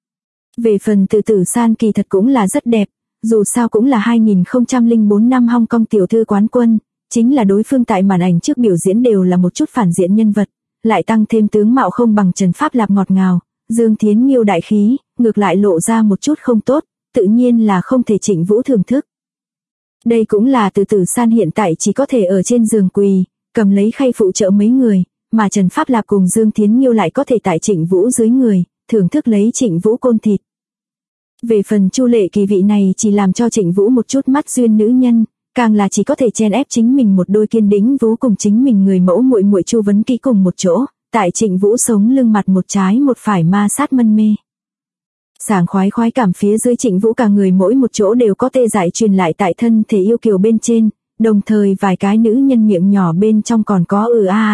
Speaker 1: Về phần Từ Tử San kỳ thật cũng là rất đẹp, dù sao cũng là 2004 năm Hong Kong tiểu thư quán quân, chính là đối phương tại màn ảnh trước biểu diễn đều là một chút phản diện nhân vật, lại tăng thêm tướng mạo không bằng Trần Pháp Lạp ngọt ngào, Dương Thiến Nghiêu đại khí, ngược lại lộ ra một chút không tốt, tự nhiên là không thể Trịnh Vũ thưởng thức. Đây cũng là Từ Tử San hiện tại chỉ có thể ở trên giường quỳ, cầm lấy khay phụ trợ mấy người, mà Trần Pháp Lạp cùng Dương Thiến Nghiêu lại có thể tại Trịnh Vũ dưới người, thưởng thức lấy Trịnh Vũ côn thịt. Về phần Chu Lệ Kỳ vị này chỉ làm cho Trịnh Vũ một chút mắt duyên nữ nhân, càng là chỉ có thể chen ép chính mình một đôi kiên đĩnh vú cùng chính mình người mẫu muội muội Chu Vấn Ký cùng một chỗ, tại Trịnh Vũ sống lưng mặt một trái một phải ma sát mân mê. Sảng khoái cảm phía dưới Trịnh Vũ cả người mỗi một chỗ đều có tê dại truyền lại tại thân thể yêu kiều bên trên, đồng thời vài cái nữ nhân miệng nhỏ bên trong còn có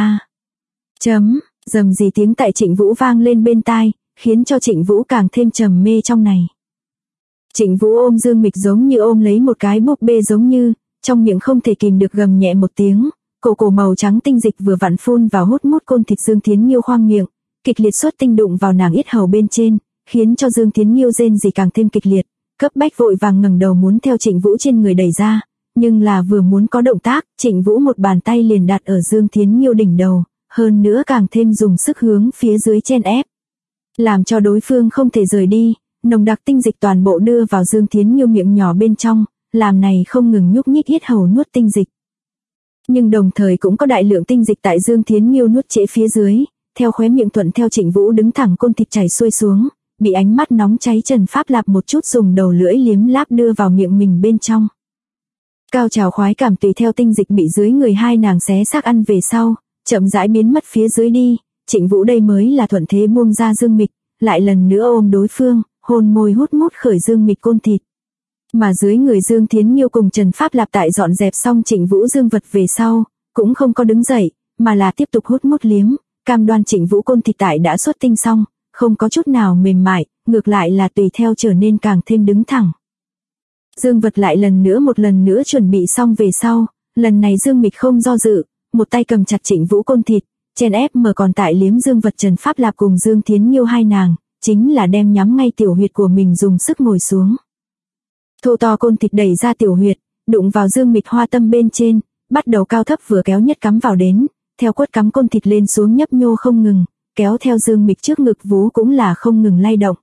Speaker 1: rầm gì tiếng tại Trịnh Vũ vang lên bên tai, khiến cho Trịnh Vũ càng thêm trầm mê trong này. Trịnh Vũ ôm Dương Mịch giống như ôm lấy một cái búp bê giống như, trong miệng không thể kìm được gầm nhẹ một tiếng, cổ màu trắng tinh dịch vừa vặn phun vào hút mút côn thịt Dương Thiến Nghiêu khoang miệng, kịch liệt xuất tinh đụng vào nàng yết hầu bên trên, khiến cho Dương Thiến Nghiêu rên rỉ càng thêm kịch liệt, cấp bách vội vàng ngẩng đầu muốn theo Trịnh Vũ trên người đẩy ra, nhưng là vừa muốn có động tác, Trịnh Vũ một bàn tay liền đặt ở Dương Thiến Nghiêu đỉnh đầu, hơn nữa càng thêm dùng sức hướng phía dưới chen ép, làm cho đối phương không thể rời đi. Nồng đặc tinh dịch toàn bộ đưa vào Dương Thiến Nghiêu miệng nhỏ bên trong, làm này không ngừng nhúc nhích yết hầu nuốt tinh dịch. Nhưng đồng thời cũng có đại lượng tinh dịch tại Dương Thiến Nghiêu nuốt trễ phía dưới, theo khóe miệng thuận theo Trịnh Vũ đứng thẳng côn thịt chảy xuôi xuống, bị ánh mắt nóng cháy Trần Pháp Lạp một chút dùng đầu lưỡi liếm láp đưa vào miệng mình bên trong. Cao trào khoái cảm tùy theo tinh dịch bị dưới người hai nàng xé xác ăn về sau, chậm rãi biến mất phía dưới đi, Trịnh Vũ đây mới là thuận thế buông ra Dương Mịch, lại lần nữa ôm đối phương, hôn môi hút mút khởi Dương Mịch côn thịt. Mà dưới người Dương Thiến Nghiêu cùng Trần Pháp Lạp tại dọn dẹp xong Trịnh Vũ dương vật về sau, cũng không có đứng dậy, mà là tiếp tục hút mút liếm, cam đoan Trịnh Vũ côn thịt tại đã xuất tinh xong, không có chút nào mềm mại, ngược lại là tùy theo trở nên càng thêm đứng thẳng. Dương vật lại một lần nữa chuẩn bị xong về sau, lần này Dương Mịch không do dự, một tay cầm chặt Trịnh Vũ côn thịt, chen ép mở còn tại liếm dương vật Trần Pháp Lạp cùng Dương Thiến Nghiêu hai nàng, chính là đem nhắm ngay tiểu huyệt của mình dùng sức ngồi xuống. Thô to côn thịt đẩy ra tiểu huyệt, đụng vào Dương Mịch hoa tâm bên trên, bắt đầu cao thấp vừa kéo nhất cắm vào đến, theo quất cắm côn thịt lên xuống nhấp nhô không ngừng, kéo theo Dương Mịch trước ngực vú cũng là không ngừng lay động.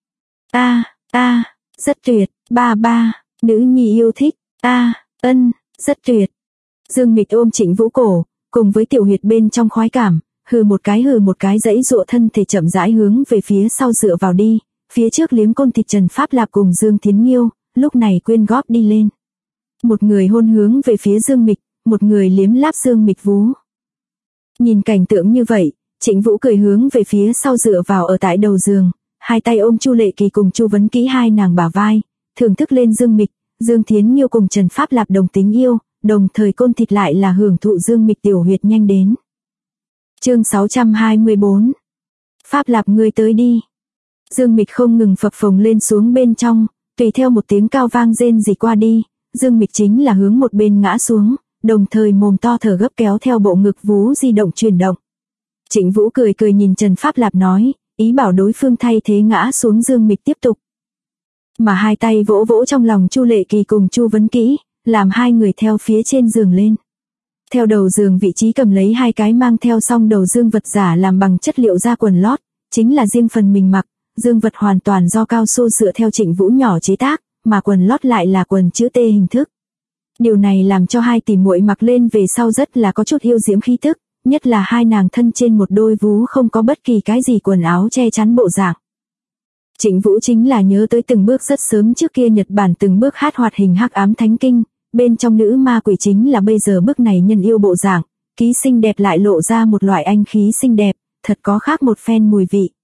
Speaker 1: Rất tuyệt, ba, nữ nhi yêu thích, rất tuyệt. Dương Mịch ôm Trịnh Vũ cổ, cùng với tiểu huyệt bên trong khoái cảm, hừ một cái dãy dụa thân thể chậm rãi hướng về phía sau dựa vào đi, phía trước liếm côn thịt Trần Pháp Lạp cùng Dương Thiến Nghiêu, lúc này quyên góp đi lên. Một người hôn hướng về phía Dương Mịch, một người liếm láp Dương Mịch vú. Nhìn cảnh tượng như vậy, Trịnh Vũ cười hướng về phía sau dựa vào ở tại đầu giường, hai tay ôm Chu Lệ Kỳ cùng Chu Vấn Kỹ hai nàng bả vai, thưởng thức lên Dương Mịch, Dương Thiến Nghiêu cùng Trần Pháp Lạp đồng tính yêu, đồng thời côn thịt lại là hưởng thụ Dương Mịch tiểu huyệt nhanh đến. Chương 624. Pháp Lạp ngươi tới đi. Dương Mịch không ngừng phập phồng lên xuống bên trong, tùy theo một tiếng cao vang rên rỉ qua đi, Dương Mịch chính là hướng một bên ngã xuống, đồng thời mồm to thở gấp kéo theo bộ ngực vú di động chuyển động. Trịnh Vũ cười nhìn Trần Pháp Lạp nói, ý bảo đối phương thay thế ngã xuống Dương Mịch tiếp tục. Mà hai tay vỗ vỗ trong lòng Chu Lệ Kỳ cùng Chu Vấn Kỹ, làm hai người theo phía trên giường lên. Theo đầu giường vị trí cầm lấy hai cái mang theo song đầu dương vật giả làm bằng chất liệu da quần lót, chính là riêng phần mình mặc, dương vật hoàn toàn do cao su dựa theo Trịnh Vũ nhỏ chế tác, mà quần lót lại là quần chữ T hình thức. Điều này làm cho hai tỷ muội mặc lên về sau rất là có chút yêu diễm khí tức, nhất là hai nàng thân trên một đôi vú không có bất kỳ cái gì quần áo che chắn bộ dạng. Trịnh Vũ chính là nhớ tới từng bước rất sớm trước kia Nhật Bản từng bước hát hoạt hình hắc ám thánh kinh, bên trong nữ ma quỷ chính là bây giờ bước này nhân yêu bộ dạng, ký xinh đẹp lại lộ ra một loại anh khí xinh đẹp, thật có khác một phen mùi vị.